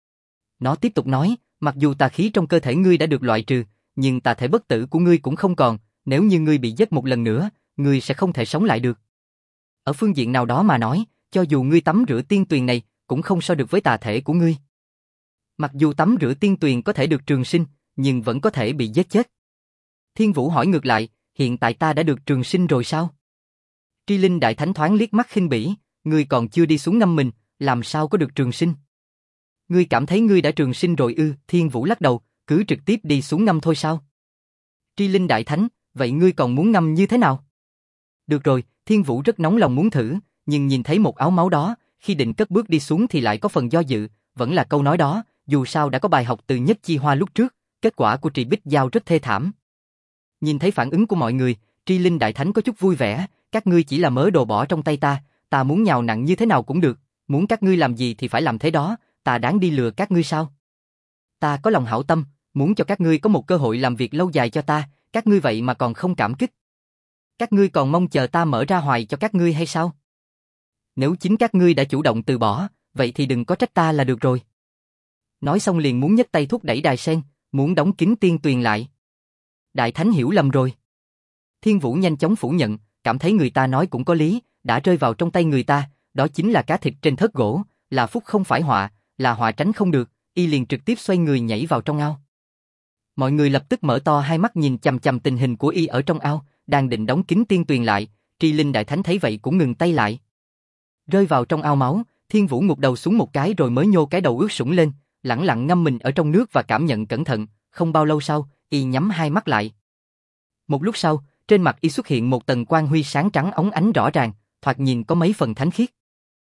Nó tiếp tục nói, mặc dù tà khí trong cơ thể ngươi đã được loại trừ, nhưng tà thể bất tử của ngươi cũng không còn, nếu như ngươi bị giết một lần nữa, ngươi sẽ không thể sống lại được. Ở phương diện nào đó mà nói, cho dù ngươi tắm rửa tiên tuyền này, cũng không so được với tà thể của ngươi. Mặc dù tắm rửa tiên tuyền có thể được trường sinh, nhưng vẫn có thể bị giết chết. Thiên Vũ hỏi ngược lại, hiện tại ta đã được trường sinh rồi sao? Tri Linh Đại Thánh thoáng liếc mắt khinh bỉ, ngươi còn chưa đi xuống ngâm mình, làm sao có được trường sinh? Ngươi cảm thấy ngươi đã trường sinh rồi ư? Thiên Vũ lắc đầu, cứ trực tiếp đi xuống ngâm thôi sao? Tri Linh Đại Thánh, vậy ngươi còn muốn ngâm như thế nào? Được rồi, Thiên Vũ rất nóng lòng muốn thử, nhưng nhìn thấy một áo máu đó, khi định cất bước đi xuống thì lại có phần do dự, vẫn là câu nói đó, dù sao đã có bài học từ Nhất Chi Hoa lúc trước, kết quả của Trì Bích Giao rất thê thảm. Nhìn thấy phản ứng của mọi người, Tri Linh Đại Thánh có chút vui vẻ, các ngươi chỉ là mớ đồ bỏ trong tay ta muốn nhào nặn như thế nào cũng được, muốn các ngươi làm gì thì phải làm thế đó, ta đáng đi lừa các ngươi sao? Ta có lòng hảo tâm, muốn cho các ngươi có một cơ hội làm việc lâu dài cho ta, các ngươi vậy mà còn không cảm kích. Các ngươi còn mong chờ ta mở ra hoài cho các ngươi hay sao? Nếu chính các ngươi đã chủ động từ bỏ, vậy thì đừng có trách ta là được rồi. Nói xong liền muốn nhấc tay thúc đẩy đài sen, muốn đóng kín tiên tuyền lại. Đại Thánh hiểu lầm rồi. Thiên Vũ nhanh chóng phủ nhận, cảm thấy người ta nói cũng có lý, đã rơi vào trong tay người ta, đó chính là cá thịt trên thớt gỗ, là phúc không phải họa, là họa tránh không được, y liền trực tiếp xoay người nhảy vào trong ao. Mọi người lập tức mở to hai mắt nhìn chằm chằm tình hình của y ở trong ao, đang định đóng kín tiên tuyền lại, Tri Linh Đại Thánh thấy vậy cũng ngừng tay lại. Rơi vào trong ao máu, Thiên Vũ ngụp đầu xuống một cái rồi mới nhô cái đầu ướt sũng lên, lẳng lặng ngâm mình ở trong nước và cảm nhận cẩn thận, không bao lâu sau, y nhắm hai mắt lại. Một lúc sau, trên mặt y xuất hiện một tầng quang huy sáng trắng óng ánh rõ ràng, thoạt nhìn có mấy phần thánh khiết.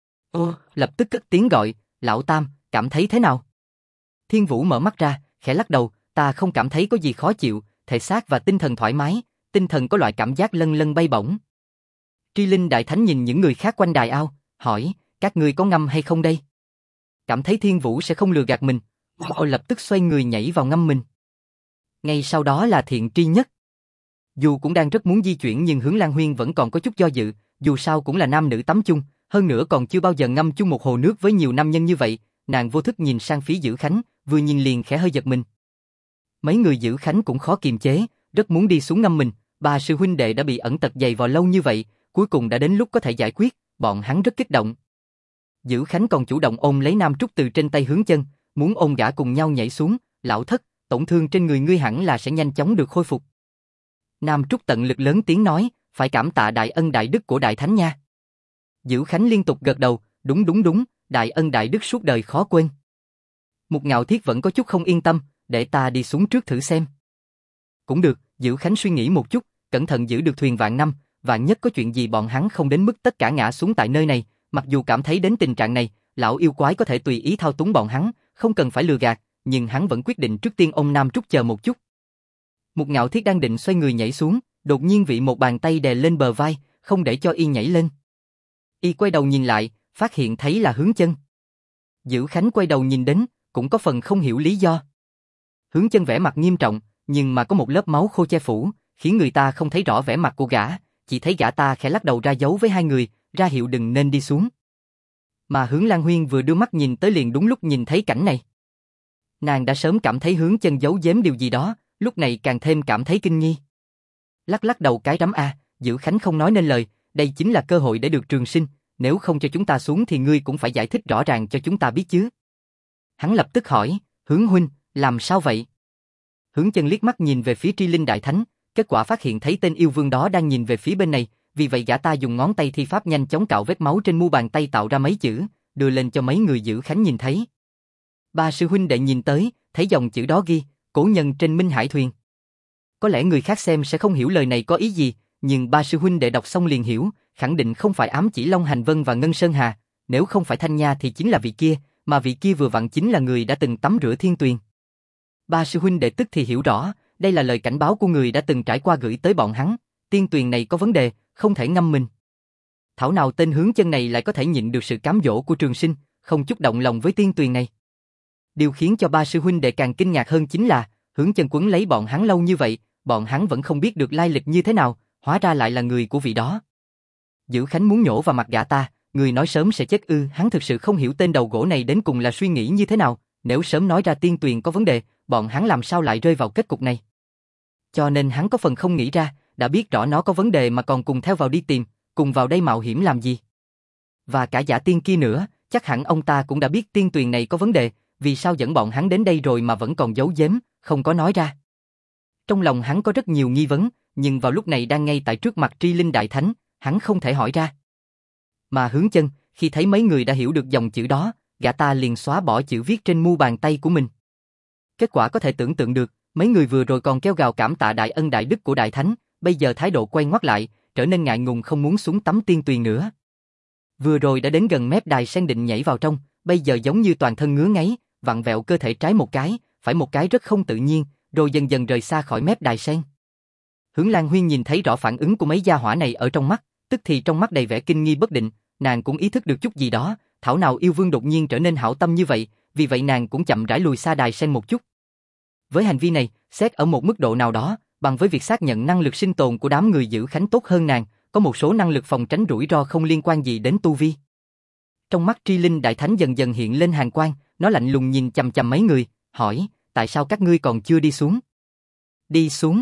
Lập tức cất tiếng gọi, lão Tam, cảm thấy thế nào? Thiên Vũ mở mắt ra, khẽ lắc đầu, ta không cảm thấy có gì khó chịu, thể xác và tinh thần thoải mái, tinh thần có loại cảm giác lân lân bay bổng. Tri Linh Đại Thánh nhìn những người khác quanh đài ao, hỏi, các ngươi có ngâm hay không đây? Cảm thấy Thiên Vũ sẽ không lừa gạt mình, lập tức xoay người nhảy vào ngâm mình. Ngay sau đó là Thiện Tri Nhất. Dù cũng đang rất muốn di chuyển nhưng Hướng Lan Huyên vẫn còn có chút do dự, dù sao cũng là nam nữ tắm chung, hơn nữa còn chưa bao giờ ngâm chung một hồ nước với nhiều nam nhân như vậy, nàng vô thức nhìn sang phía Dữ Khánh, vừa nhìn liền khẽ hơi giật mình. Mấy người Dữ Khánh cũng khó kiềm chế, rất muốn đi xuống ngâm mình, ba sư huynh đệ đã bị ẩn tật dày vò lâu như vậy, cuối cùng đã đến lúc có thể giải quyết, bọn hắn rất kích động. Dữ Khánh còn chủ động ôm lấy Nam Trúc từ trên tay Hướng Chân, muốn ôm gã cùng nhau nhảy xuống, lão thất, tổn thương trên người ngươi hẳn là sẽ nhanh chóng được khôi phục. Nam Trúc tận lực lớn tiếng nói, phải cảm tạ đại ân đại đức của Đại Thánh nha. Dữ Khánh liên tục gật đầu, đúng, đại ân đại đức suốt đời khó quên. Mục Ngạo Thiết vẫn có chút không yên tâm, để ta đi xuống trước thử xem. Cũng được, Dữ Khánh suy nghĩ một chút, cẩn thận giữ được thuyền vạn năm, vạn nhất có chuyện gì bọn hắn không đến mức tất cả ngã xuống tại nơi này, mặc dù cảm thấy đến tình trạng này, lão yêu quái có thể tùy ý thao túng bọn hắn, không cần phải lừa gạt, nhưng hắn vẫn quyết định trước tiên ôm Nam Trúc chờ một chút. Mục Ngạo Thiết đang định xoay người nhảy xuống, đột nhiên bị một bàn tay đè lên bờ vai, không để cho y nhảy lên. Y quay đầu nhìn lại, phát hiện thấy là Hướng Chân. Dữ Khánh quay đầu nhìn đến, cũng có phần không hiểu lý do. Hướng Chân vẻ mặt nghiêm trọng, nhưng mà có một lớp máu khô che phủ, khiến người ta không thấy rõ vẻ mặt của gã, chỉ thấy gã ta khẽ lắc đầu ra dấu với hai người, ra hiệu đừng nên đi xuống. Mà Hướng Lan Huyên vừa đưa mắt nhìn tới liền đúng lúc nhìn thấy cảnh này. Nàng đã sớm cảm thấy Hướng Chân giấu giếm điều gì đó, lúc này càng thêm cảm thấy kinh nghi. Lắc đầu cái rắm a, Dữ Khánh không nói nên lời, đây chính là cơ hội để được trường sinh, nếu không cho chúng ta xuống thì ngươi cũng phải giải thích rõ ràng cho chúng ta biết chứ. Hắn lập tức hỏi, Hướng huynh, làm sao vậy? Hướng Chân liếc mắt nhìn về phía Tri Linh Đại Thánh, kết quả phát hiện thấy tên yêu vương đó đang nhìn về phía bên này, vì vậy gã ta dùng ngón tay thi pháp nhanh chóng cạo vết máu trên mu bàn tay tạo ra mấy chữ, đưa lên cho mấy người Dữ Khánh nhìn thấy. Ba sư huynh đệ nhìn tới, thấy dòng chữ đó ghi, cổ nhân trên Minh Hải thuyền. Có lẽ người khác xem sẽ không hiểu lời này có ý gì, nhưng ba sư huynh đệ đọc xong liền hiểu, khẳng định không phải ám chỉ Long Hành Vân và Ngân Sơn Hà, nếu không phải Thanh Nha thì chính là vị kia, mà vị kia vừa vặn chính là người đã từng tắm rửa thiên tuyền. Ba sư huynh đệ tức thì hiểu rõ, đây là lời cảnh báo của người đã từng trải qua gửi tới bọn hắn, tiên tuyền này có vấn đề, không thể ngâm mình. Thảo nào tên Hướng Chân này lại có thể nhịn được sự cám dỗ của Trường Sinh, không chút động lòng với tiên tuyền này. Điều khiến cho ba sư huynh đệ càng kinh ngạc hơn chính là, Hướng Chân quấn lấy bọn hắn lâu như vậy, bọn hắn vẫn không biết được lai lịch như thế nào, hóa ra lại là người của vị đó. Dữ Khánh muốn nhổ vào mặt gã ta, người nói sớm sẽ chết ư, hắn thực sự không hiểu tên đầu gỗ này đến cùng là suy nghĩ như thế nào, nếu sớm nói ra tiên tuyền có vấn đề, bọn hắn làm sao lại rơi vào kết cục này. Cho nên hắn có phần không nghĩ ra, đã biết rõ nó có vấn đề mà còn cùng theo vào đi tìm, cùng vào đây mạo hiểm làm gì. Và cả giả tiên kia nữa, chắc hẳn ông ta cũng đã biết tiên tuyền này có vấn đề, vì sao dẫn bọn hắn đến đây rồi mà vẫn còn giấu giếm, không có nói ra. Trong lòng hắn có rất nhiều nghi vấn, nhưng vào lúc này đang ngay tại trước mặt Tri Linh Đại Thánh, hắn không thể hỏi ra. Mà Hướng Chân, khi thấy mấy người đã hiểu được dòng chữ đó, gã ta liền xóa bỏ chữ viết trên mu bàn tay của mình. Kết quả có thể tưởng tượng được, mấy người vừa rồi còn kêu gào cảm tạ đại ân đại đức của Đại Thánh, bây giờ thái độ quay ngoắt lại, trở nên ngại ngùng không muốn xuống tắm tiên tuyền nữa. Vừa rồi đã đến gần mép đài sen định nhảy vào trong, bây giờ giống như toàn thân ngứa ngáy, vặn vẹo cơ thể trái một cái, phải một cái rất không tự nhiên, rồi dần dần rời xa khỏi mép đài sen. Hướng Lan Huyên nhìn thấy rõ phản ứng của mấy gia hỏa này ở trong mắt, tức thì trong mắt đầy vẻ kinh nghi bất định, nàng cũng ý thức được chút gì đó, thảo nào yêu vương đột nhiên trở nên hảo tâm như vậy, vì vậy nàng cũng chậm rãi lùi xa đài sen một chút. Với hành vi này, xét ở một mức độ nào đó, bằng với việc xác nhận năng lực sinh tồn của đám người Dữ Khánh tốt hơn nàng, có một số năng lực phòng tránh rủi ro không liên quan gì đến tu vi. Trong mắt Tri Linh Đại Thánh dần dần hiện lên hàn quang, nó lạnh lùng nhìn chằm chằm mấy người, hỏi, tại sao các ngươi còn chưa đi xuống? Đi xuống?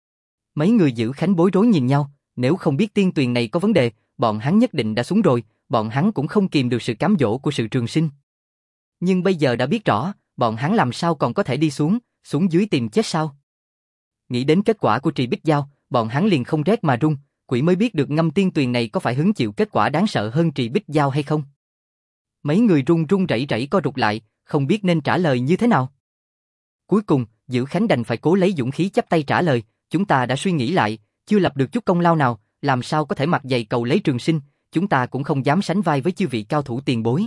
Mấy người Dữ Khánh bối rối nhìn nhau, nếu không biết tiên tuyền này có vấn đề, bọn hắn nhất định đã xuống rồi, bọn hắn cũng không kìm được sự cám dỗ của sự trường sinh. Nhưng bây giờ đã biết rõ, bọn hắn làm sao còn có thể đi xuống, xuống dưới tìm chết sao? Nghĩ đến kết quả của Trì Bích Giao, bọn hắn liền không rét mà run, quỷ mới biết được ngâm tiên tuyền này có phải hứng chịu kết quả đáng sợ hơn Trì Bích Giao hay không. Mấy người run run rẩy rẩy co rụt lại, không biết nên trả lời như thế nào. Cuối cùng, Dữ Khánh đành phải cố lấy dũng khí chắp tay trả lời, chúng ta đã suy nghĩ lại, chưa lập được chút công lao nào, làm sao có thể mặt dày cầu lấy trường sinh, chúng ta cũng không dám sánh vai với chư vị cao thủ tiền bối.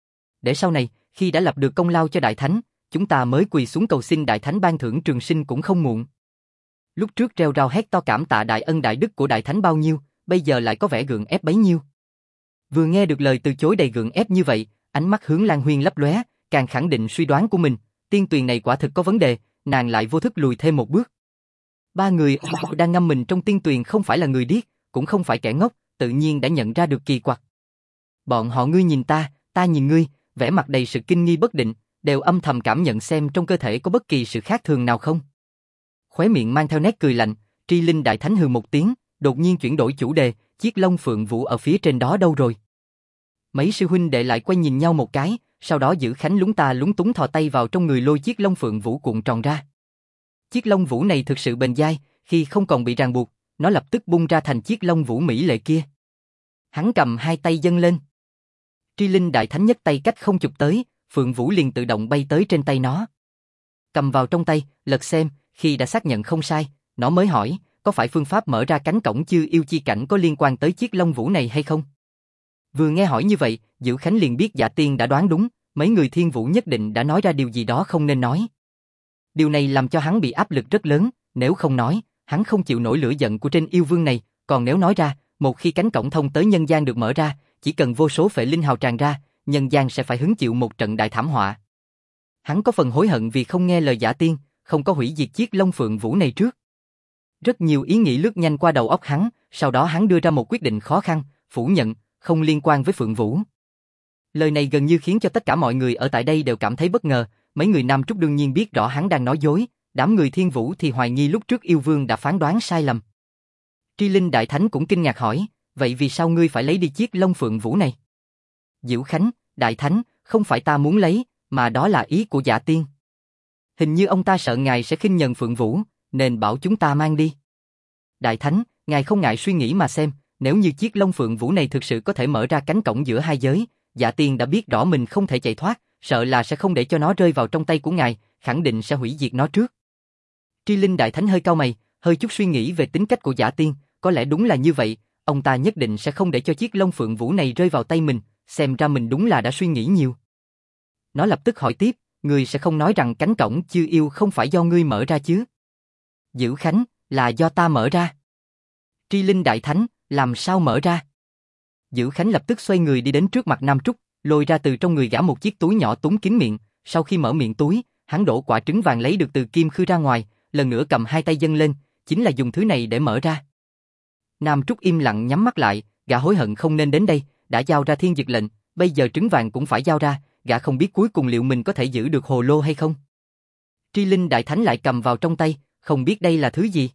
Để sau này, khi đã lập được công lao cho Đại Thánh, chúng ta mới quỳ xuống cầu xin Đại Thánh ban thưởng trường sinh cũng không muộn. Lúc trước reo rao hét to cảm tạ đại ân đại đức của Đại Thánh bao nhiêu, bây giờ lại có vẻ gượng ép bấy nhiêu. Vừa nghe được lời từ chối đầy gượng ép như vậy, ánh mắt Hướng Lan Huyên lấp lóe, càng khẳng định suy đoán của mình, tiên tuyền này quả thực có vấn đề, nàng lại vô thức lùi thêm một bước. Ba người đang ngâm mình trong tiên tuyền không phải là người điếc, cũng không phải kẻ ngốc, tự nhiên đã nhận ra được kỳ quặc. Bọn họ ngươi nhìn ta, ta nhìn ngươi, vẻ mặt đầy sự kinh nghi bất định, đều âm thầm cảm nhận xem trong cơ thể có bất kỳ sự khác thường nào không. Khóe miệng mang theo nét cười lạnh, Tri Linh Đại Thánh hừ một tiếng, đột nhiên chuyển đổi chủ đề, chiếc lông phượng vũ ở phía trên đó đâu rồi? Mấy sư huynh đệ lại quay nhìn nhau một cái, sau đó Dữ Khánh lúng ta lúng túng thò tay vào trong người lôi chiếc lông phượng vũ cuộn tròn ra. Chiếc lông vũ này thực sự bền dai, khi không còn bị ràng buộc, nó lập tức bung ra thành chiếc lông vũ mỹ lệ kia. Hắn cầm hai tay dâng lên. Tri Linh Đại Thánh nhất tay cách không chụp tới, phượng vũ liền tự động bay tới trên tay nó. Cầm vào trong tay, lật xem, khi đã xác nhận không sai, nó mới hỏi, có phải phương pháp mở ra cánh cổng Chư Yêu Chi Cảnh có liên quan tới chiếc lông vũ này hay không? Vừa nghe hỏi như vậy, Dữ Khánh liền biết Dạ Tiên đã đoán đúng, mấy người Thiên Vũ nhất định đã nói ra điều gì đó không nên nói. Điều này làm cho hắn bị áp lực rất lớn, nếu không nói, hắn không chịu nổi lửa giận của trên yêu vương này, còn nếu nói ra, một khi cánh cổng thông tới nhân gian được mở ra, chỉ cần vô số phệ linh hào tràn ra, nhân gian sẽ phải hứng chịu một trận đại thảm họa. Hắn có phần hối hận vì không nghe lời Dạ Tiên, không có hủy diệt chiếc lông phượng vũ này trước. Rất nhiều ý nghĩ lướt nhanh qua đầu óc hắn, sau đó hắn đưa ra một quyết định khó khăn, phủ nhận, không liên quan với Phượng Vũ. Lời này gần như khiến cho tất cả mọi người ở tại đây đều cảm thấy bất ngờ, mấy người Nam Trúc đương nhiên biết rõ hắn đang nói dối, đám người Thiên Vũ thì hoài nghi lúc trước yêu vương đã phán đoán sai lầm. Tri Linh Đại Thánh cũng kinh ngạc hỏi, vậy vì sao ngươi phải lấy đi chiếc lông Phượng Vũ này? Diệu Khánh, Đại Thánh, không phải ta muốn lấy, mà đó là ý của Dạ Tiên. Hình như ông ta sợ ngài sẽ khinh nhờn Phượng Vũ, nên bảo chúng ta mang đi. Đại Thánh, ngài không ngại suy nghĩ mà xem, nếu như chiếc lông Phượng Vũ này thực sự có thể mở ra cánh cổng giữa hai giới, Dạ Tiên đã biết rõ mình không thể chạy thoát, sợ là sẽ không để cho nó rơi vào trong tay của ngài, khẳng định sẽ hủy diệt nó trước. Tri Linh Đại Thánh hơi cau mày, hơi chút suy nghĩ về tính cách của Dạ Tiên, có lẽ đúng là như vậy, ông ta nhất định sẽ không để cho chiếc lông Phượng Vũ này rơi vào tay mình, xem ra mình đúng là đã suy nghĩ nhiều. Nó lập tức hỏi tiếp, ngươi sẽ không nói rằng cánh cổng Chư Yêu không phải do ngươi mở ra chứ? Dữ Khánh, là do ta mở ra. Tri Linh Đại Thánh, làm sao mở ra? Dữ Khánh lập tức xoay người đi đến trước mặt Nam Trúc, lôi ra từ trong người gã một chiếc túi nhỏ túm kín miệng, sau khi mở miệng túi, hắn đổ quả trứng vàng lấy được từ kim khư ra ngoài, lần nữa cầm hai tay dâng lên, chính là dùng thứ này để mở ra. Nam Trúc im lặng nhắm mắt lại, gã hối hận không nên đến đây, đã giao ra thiên dực lệnh, bây giờ trứng vàng cũng phải giao ra, gã không biết cuối cùng liệu mình có thể giữ được hồ lô hay không. Tri Linh Đại Thánh lại cầm vào trong tay, không biết đây là thứ gì.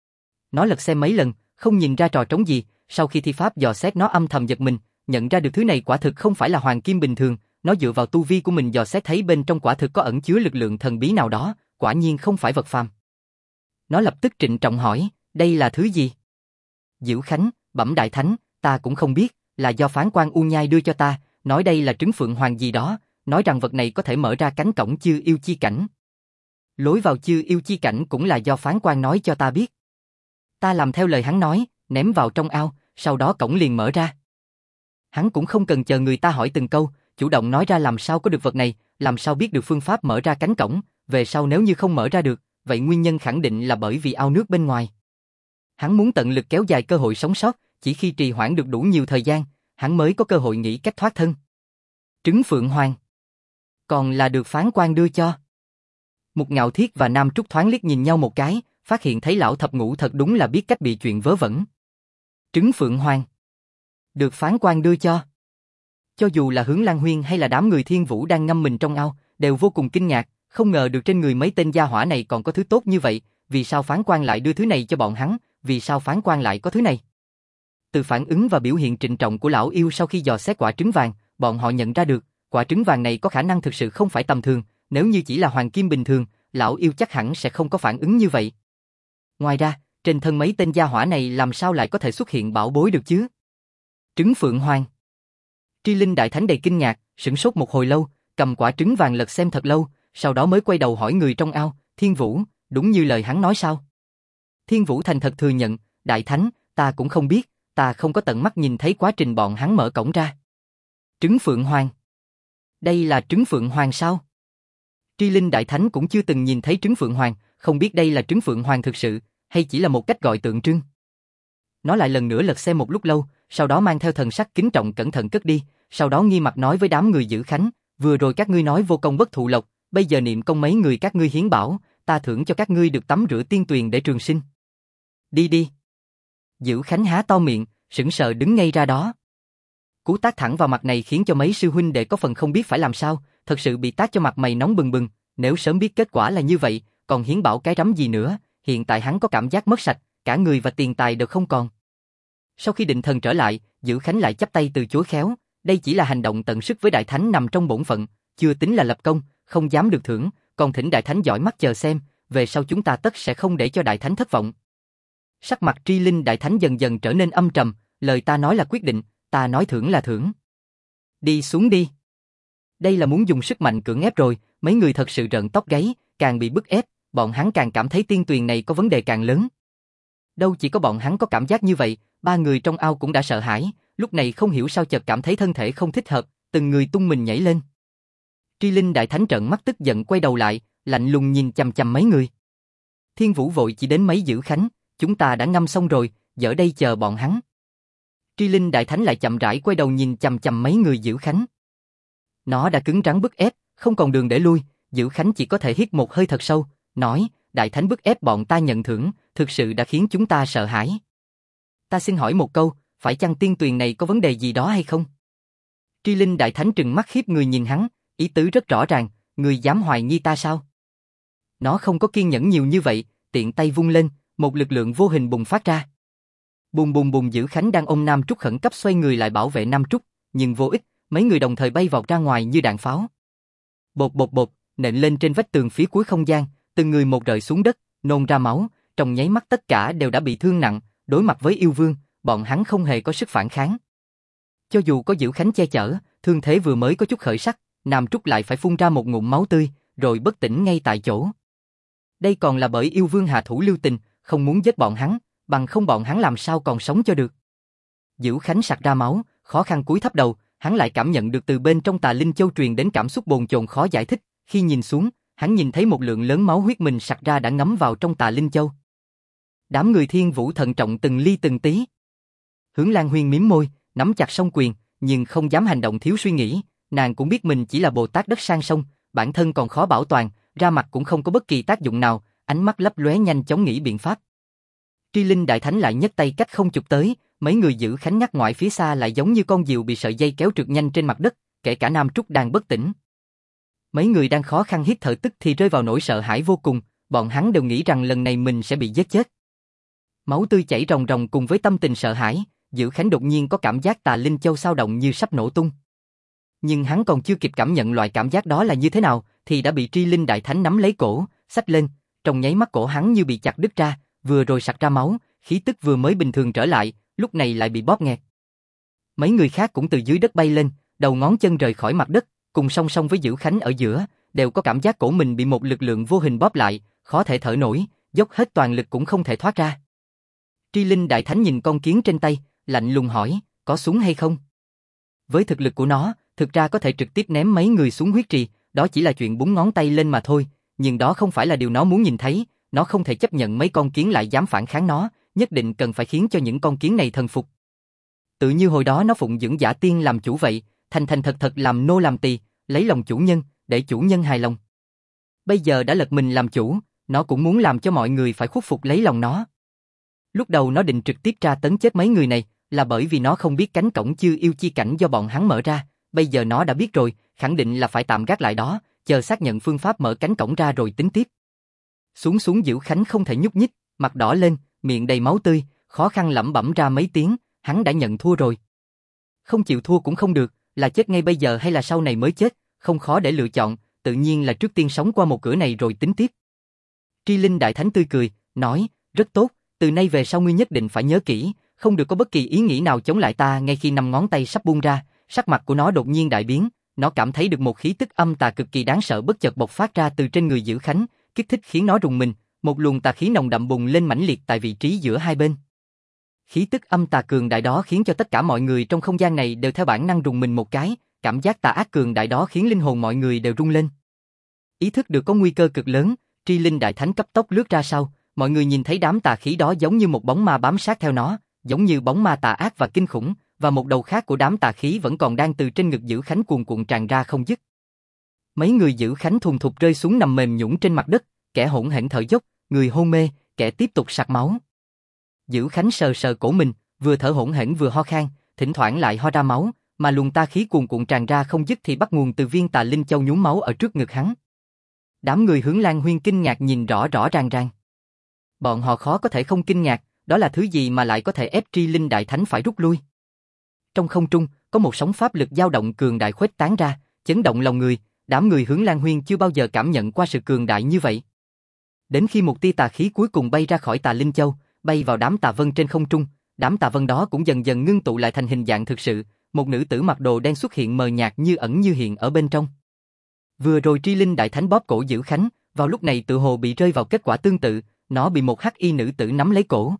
Nó lật xem mấy lần, không nhìn ra trò trống gì, sau khi thi pháp dò xét nó âm thầm giật mình, nhận ra được thứ này quả thực không phải là hoàng kim bình thường, nó dựa vào tu vi của mình dò xét thấy bên trong quả thực có ẩn chứa lực lượng thần bí nào đó, quả nhiên không phải vật phàm. Nó lập tức trịnh trọng hỏi, đây là thứ gì? Dữ Khánh, bẩm Đại Thánh, ta cũng không biết, là do phán quan U Nhai đưa cho ta, nói đây là trứng phượng hoàng gì đó, nói rằng vật này có thể mở ra cánh cổng Chư Yêu Chi Cảnh. Lối vào Chư Yêu Chi Cảnh cũng là do phán quan nói cho ta biết. Ta làm theo lời hắn nói, ném vào trong ao, sau đó cổng liền mở ra. Hắn cũng không cần chờ người ta hỏi từng câu, chủ động nói ra làm sao có được vật này, làm sao biết được phương pháp mở ra cánh cổng, về sau nếu như không mở ra được, vậy nguyên nhân khẳng định là bởi vì ao nước bên ngoài. Hắn muốn tận lực kéo dài cơ hội sống sót, chỉ khi trì hoãn được đủ nhiều thời gian, hắn mới có cơ hội nghĩ cách thoát thân. Trứng Phượng Hoàng. Còn là được phán quan đưa cho. Mục Ngạo Thiết và Nam Trúc thoáng liếc nhìn nhau một cái, phát hiện thấy lão thập ngũ thật đúng là biết cách bị chuyện vớ vẩn. Trứng Phượng Hoàng. Được phán quan đưa cho. Cho dù là Hướng Lan Huyên hay là đám người Thiên Vũ đang ngâm mình trong ao, đều vô cùng kinh ngạc, không ngờ được trên người mấy tên gia hỏa này còn có thứ tốt như vậy, vì sao phán quan lại đưa thứ này cho bọn hắn, vì sao phán quan lại có thứ này. Từ phản ứng và biểu hiện trịnh trọng của lão yêu sau khi dò xét quả trứng vàng, bọn họ nhận ra được, quả trứng vàng này có khả năng thực sự không phải tầm thường, nếu như chỉ là hoàng kim bình thường, lão yêu chắc hẳn sẽ không có phản ứng như vậy. Ngoài ra, trên thân mấy tên gia hỏa này làm sao lại có thể xuất hiện bảo bối được chứ? Trứng Phượng Hoàng. Tri Linh Đại Thánh đầy kinh ngạc, sửng sốt một hồi lâu, cầm quả trứng vàng lật xem thật lâu, sau đó mới quay đầu hỏi người trong ao, Thiên Vũ, đúng như lời hắn nói sao? Thiên Vũ thành thật thừa nhận, Đại Thánh, ta cũng không biết, ta không có tận mắt nhìn thấy quá trình bọn hắn mở cổng ra. Trứng Phượng Hoàng. Đây là trứng Phượng Hoàng sao? Tri Linh Đại Thánh cũng chưa từng nhìn thấy trứng Phượng Hoàng, không biết đây là trứng Phượng Hoàng thực sự, hay chỉ là một cách gọi tượng trưng. Nó lại lần nữa lật xem một lúc lâu, sau đó mang theo thần sắc kính trọng cẩn thận cất đi, sau đó nghi mặt nói với đám người Dữ Khánh, vừa rồi các ngươi nói vô công bất thụ lộc, bây giờ niệm công mấy người các ngươi hiến bảo, ta thưởng cho các ngươi được tắm rửa tiên tuyền để trường sinh. Đi đi. Dữ Khánh há to miệng, sững sờ đứng ngay ra đó. Cú tát thẳng vào mặt này khiến cho mấy sư huynh đệ có phần không biết phải làm sao, thật sự bị tát cho mặt mày nóng bừng bừng, nếu sớm biết kết quả là như vậy, còn hiến bảo cái rắm gì nữa, hiện tại hắn có cảm giác mất sạch, cả người và tiền tài đều không còn. Sau khi định thần trở lại, Dữ Khánh lại chắp tay từ chối khéo, đây chỉ là hành động tận sức với Đại Thánh nằm trong bổn phận, chưa tính là lập công, không dám được thưởng, còn thỉnh Đại Thánh giỏi mắt chờ xem, về sau chúng ta tất sẽ không để cho Đại Thánh thất vọng. Sắc mặt Tri Linh Đại Thánh dần dần trở nên âm trầm, lời ta nói là quyết định, ta nói thưởng là thưởng. Đi xuống đi. Đây là muốn dùng sức mạnh cưỡng ép rồi, mấy người thật sự rợn tóc gáy, càng bị bức ép, bọn hắn càng cảm thấy tiên tuyền này có vấn đề càng lớn. Đâu chỉ có bọn hắn có cảm giác như vậy, ba người trong ao cũng đã sợ hãi, lúc này không hiểu sao chợt cảm thấy thân thể không thích hợp, từng người tung mình nhảy lên. Tri Linh Đại Thánh trợn mắt tức giận quay đầu lại, lạnh lùng nhìn chằm chằm mấy người. Thiên Vũ vội chỉ đến mấy Dữ Khánh, chúng ta đã ngâm xong rồi, ở đây chờ bọn hắn. Tri Linh Đại Thánh lại chậm rãi quay đầu nhìn chằm chằm mấy người Dữ Khánh. Nó đã cứng rắn bức ép, không còn đường để lui, Dữ Khánh chỉ có thể hít một hơi thật sâu, nói, Đại Thánh bức ép bọn ta nhận thưởng, thực sự đã khiến chúng ta sợ hãi. Ta xin hỏi một câu, phải chăng tiên tuyền này có vấn đề gì đó hay không? Tri Linh Đại Thánh trừng mắt khiếp người nhìn hắn, ý tứ rất rõ ràng, người dám hoài nghi ta sao? Nó không có kiên nhẫn nhiều như vậy, tiện tay vung lên, một lực lượng vô hình bùng phát ra. Bùng bùng bùng. Dữ Khánh đang ôm Nam Trúc khẩn cấp xoay người lại bảo vệ Nam Trúc, nhưng vô ích, mấy người đồng thời bay vọt ra ngoài như đạn pháo. Bột bột bột, nện lên trên vách tường phía cuối không gian, từng người một rơi xuống đất, nôn ra máu, trong nháy mắt tất cả đều đã bị thương nặng, đối mặt với yêu vương, bọn hắn không hề có sức phản kháng. Cho dù có Dữ Khánh che chở, thương thế vừa mới có chút khởi sắc, Nam Trúc lại phải phun ra một ngụm máu tươi, rồi bất tỉnh ngay tại chỗ. Đây còn là bởi yêu vương hạ thủ lưu tình, không muốn giết bọn hắn, bằng không bọn hắn làm sao còn sống cho được. Dữ Khánh sặc ra máu, khó khăn cúi thấp đầu, hắn lại cảm nhận được từ bên trong Tà Linh Châu truyền đến cảm xúc bồn chồn khó giải thích, khi nhìn xuống, hắn nhìn thấy một lượng lớn máu huyết mình sặc ra đã ngấm vào trong Tà Linh Châu. Đám người Thiên Vũ thận trọng từng ly từng tí. Hướng Lan Huyên mím môi, nắm chặt song quyền, nhưng không dám hành động thiếu suy nghĩ, nàng cũng biết mình chỉ là Bồ Tát đất sang sông, bản thân còn khó bảo toàn, ra mặt cũng không có bất kỳ tác dụng nào, ánh mắt lấp lóe nhanh chóng nghĩ biện pháp. Tri Linh Đại Thánh lại nhấc tay cách không chụp tới, mấy người Dữ Khánh ngắt ngoại phía xa lại giống như con diều bị sợi dây kéo trượt nhanh trên mặt đất, kể cả Nam Trúc đang bất tỉnh. Mấy người đang khó khăn hít thở tức thì rơi vào nỗi sợ hãi vô cùng, bọn hắn đều nghĩ rằng lần này mình sẽ bị giết chết. Máu tươi chảy ròng ròng cùng với tâm tình sợ hãi, Dữ Khánh đột nhiên có cảm giác Tà Linh Châu xao động như sắp nổ tung. Nhưng hắn còn chưa kịp cảm nhận loại cảm giác đó là như thế nào, thì đã bị Tri Linh Đại Thánh nắm lấy cổ, xách lên, trong nháy mắt cổ hắn như bị chặt đứt ra, vừa rồi sặc ra máu, khí tức vừa mới bình thường trở lại, lúc này lại bị bóp nghẹt. Mấy người khác cũng từ dưới đất bay lên, đầu ngón chân rời khỏi mặt đất, cùng song song với Dữ Khánh ở giữa, đều có cảm giác cổ mình bị một lực lượng vô hình bóp lại, khó thể thở nổi, dốc hết toàn lực cũng không thể thoát ra. Tri Linh Đại Thánh nhìn con kiến trên tay, lạnh lùng hỏi, có súng hay không? Với thực lực của nó, thực ra có thể trực tiếp ném mấy người xuống huyết trì, đó chỉ là chuyện búng ngón tay lên mà thôi, nhưng đó không phải là điều nó muốn nhìn thấy, nó không thể chấp nhận mấy con kiến lại dám phản kháng nó, nhất định cần phải khiến cho những con kiến này thần phục. Tự như hồi đó nó phụng dưỡng Giả Tiên làm chủ vậy, thành thành thật thật làm nô làm tỳ, lấy lòng chủ nhân, để chủ nhân hài lòng. Bây giờ đã lật mình làm chủ, nó cũng muốn làm cho mọi người phải khuất phục lấy lòng nó. Lúc đầu nó định trực tiếp tra tấn chết mấy người này, là bởi vì nó không biết cánh cổng Chư Yêu Chi Cảnh do bọn hắn mở ra, bây giờ nó đã biết rồi, khẳng định là phải tạm gác lại đó, chờ xác nhận phương pháp mở cánh cổng ra rồi tính tiếp. Xuống Dữ Khánh không thể nhúc nhích, mặt đỏ lên, miệng đầy máu tươi, khó khăn lẩm bẩm ra mấy tiếng, hắn đã nhận thua rồi. Không chịu thua cũng không được, là chết ngay bây giờ hay là sau này mới chết, không khó để lựa chọn, tự nhiên là trước tiên sống qua một cửa này rồi tính tiếp. Tri Linh Đại Thánh tươi cười, nói, rất tốt, từ nay về sau ngươi nhất định phải nhớ kỹ, không được có bất kỳ ý nghĩ nào chống lại ta. Ngay khi 5 ngón tay sắp buông ra, sắc mặt của nó đột nhiên đại biến, nó cảm thấy được một khí tức âm tà cực kỳ đáng sợ bất chợt bộc phát ra từ trên người Dữ Khánh, kích thích khiến nó rùng mình, một luồng tà khí nồng đậm bùng lên mãnh liệt tại vị trí giữa hai bên. Khí tức âm tà cường đại đó khiến cho tất cả mọi người trong không gian này đều theo bản năng rùng mình một cái, cảm giác tà ác cường đại đó khiến linh hồn mọi người đều rung lên. Ý thức được có nguy cơ cực lớn, Tri Linh Đại Thánh cấp tốc lướt ra sau, mọi người nhìn thấy đám tà khí đó giống như một bóng ma bám sát theo nó, giống như bóng ma tà ác và kinh khủng, và một đầu khác của đám tà khí vẫn còn đang từ trên ngực Dữ Khánh cuồn cuộn tràn ra không dứt. Mấy người Dữ Khánh thùng thục rơi xuống nằm mềm nhũn trên mặt đất, kẻ hỗn hển thở dốc, người hôn mê, kẻ tiếp tục sặc máu. Dữ Khánh sờ sờ cổ mình, vừa thở hỗn hển vừa ho khan, thỉnh thoảng lại ho ra máu, mà luồng tà khí cuồn cuộn tràn ra không dứt thì bắt nguồn từ viên tà linh châu nhuốm máu ở trước ngực hắn. Đám người Hướng Lan Huyên kinh ngạc nhìn rõ rõ ràng ràng. Bọn họ khó có thể không kinh ngạc, đó là thứ gì mà lại có thể ép Tri Linh Đại Thánh phải rút lui. Trong không trung, có một sóng pháp lực dao động cường đại khuếch tán ra, chấn động lòng người, đám người Hướng Lan Huyên chưa bao giờ cảm nhận qua sự cường đại như vậy. Đến khi một tia tà khí cuối cùng bay ra khỏi tà linh châu, bay vào đám tà vân trên không trung, đám tà vân đó cũng dần dần ngưng tụ lại thành hình dạng thực sự, một nữ tử mặc đồ đen xuất hiện mờ nhạt như ẩn như hiện ở bên trong. Vừa rồi Tri Linh Đại Thánh bóp cổ Dữ Khánh, vào lúc này tự hồ bị rơi vào kết quả tương tự, nó bị một hắc y nữ tử nắm lấy cổ.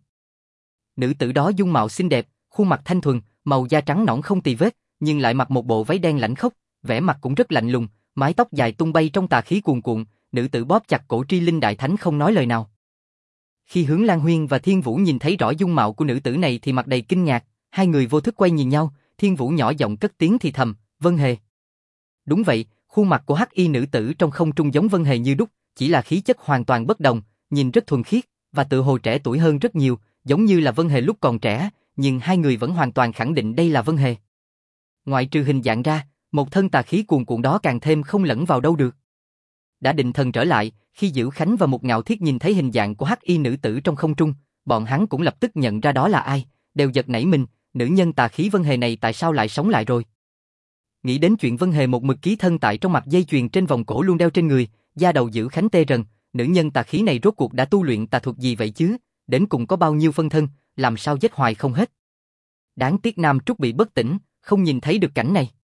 Nữ tử đó dung mạo xinh đẹp, khuôn mặt thanh thuần, màu da trắng nõn không tì vết, nhưng lại mặc một bộ váy đen lãnh khốc, vẻ mặt cũng rất lạnh lùng, mái tóc dài tung bay trong tà khí cuồn cuộn, nữ tử bóp chặt cổ Tri Linh Đại Thánh không nói lời nào. Khi Hướng Lan Huyên và Thiên Vũ nhìn thấy rõ dung mạo của nữ tử này thì mặt đầy kinh ngạc, hai người vô thức quay nhìn nhau, Thiên Vũ nhỏ giọng cất tiếng thì thầm, Vân Hề. Đúng vậy, khuôn mặt của hắc y nữ tử trong không trung giống Vân Hề như đúc, chỉ là khí chất hoàn toàn bất đồng, nhìn rất thuần khiết, và tự hồ trẻ tuổi hơn rất nhiều, giống như là Vân Hề lúc còn trẻ, nhưng hai người vẫn hoàn toàn khẳng định đây là Vân Hề. Ngoại trừ hình dạng ra, một thân tà khí cuồn cuộn đó càng thêm không lẫn vào đâu được. Đã định thần trở lại, khi Dữ Khánh và Mục Ngạo Thiết nhìn thấy hình dạng của hắc y nữ tử trong không trung, bọn hắn cũng lập tức nhận ra đó là ai, đều giật nảy mình, nữ nhân tà khí Vân Hề này tại sao lại sống lại rồi? Nghĩ đến chuyện Vân Hề một mực ký thân tại trong mặt dây chuyền trên vòng cổ luôn đeo trên người, da đầu Dữ Khánh tê rần, nữ nhân tà khí này rốt cuộc đã tu luyện tà thuật gì vậy chứ, đến cùng có bao nhiêu phân thân, làm sao giết hoài không hết. Đáng tiếc Nam Trúc bị bất tỉnh, không nhìn thấy được cảnh này.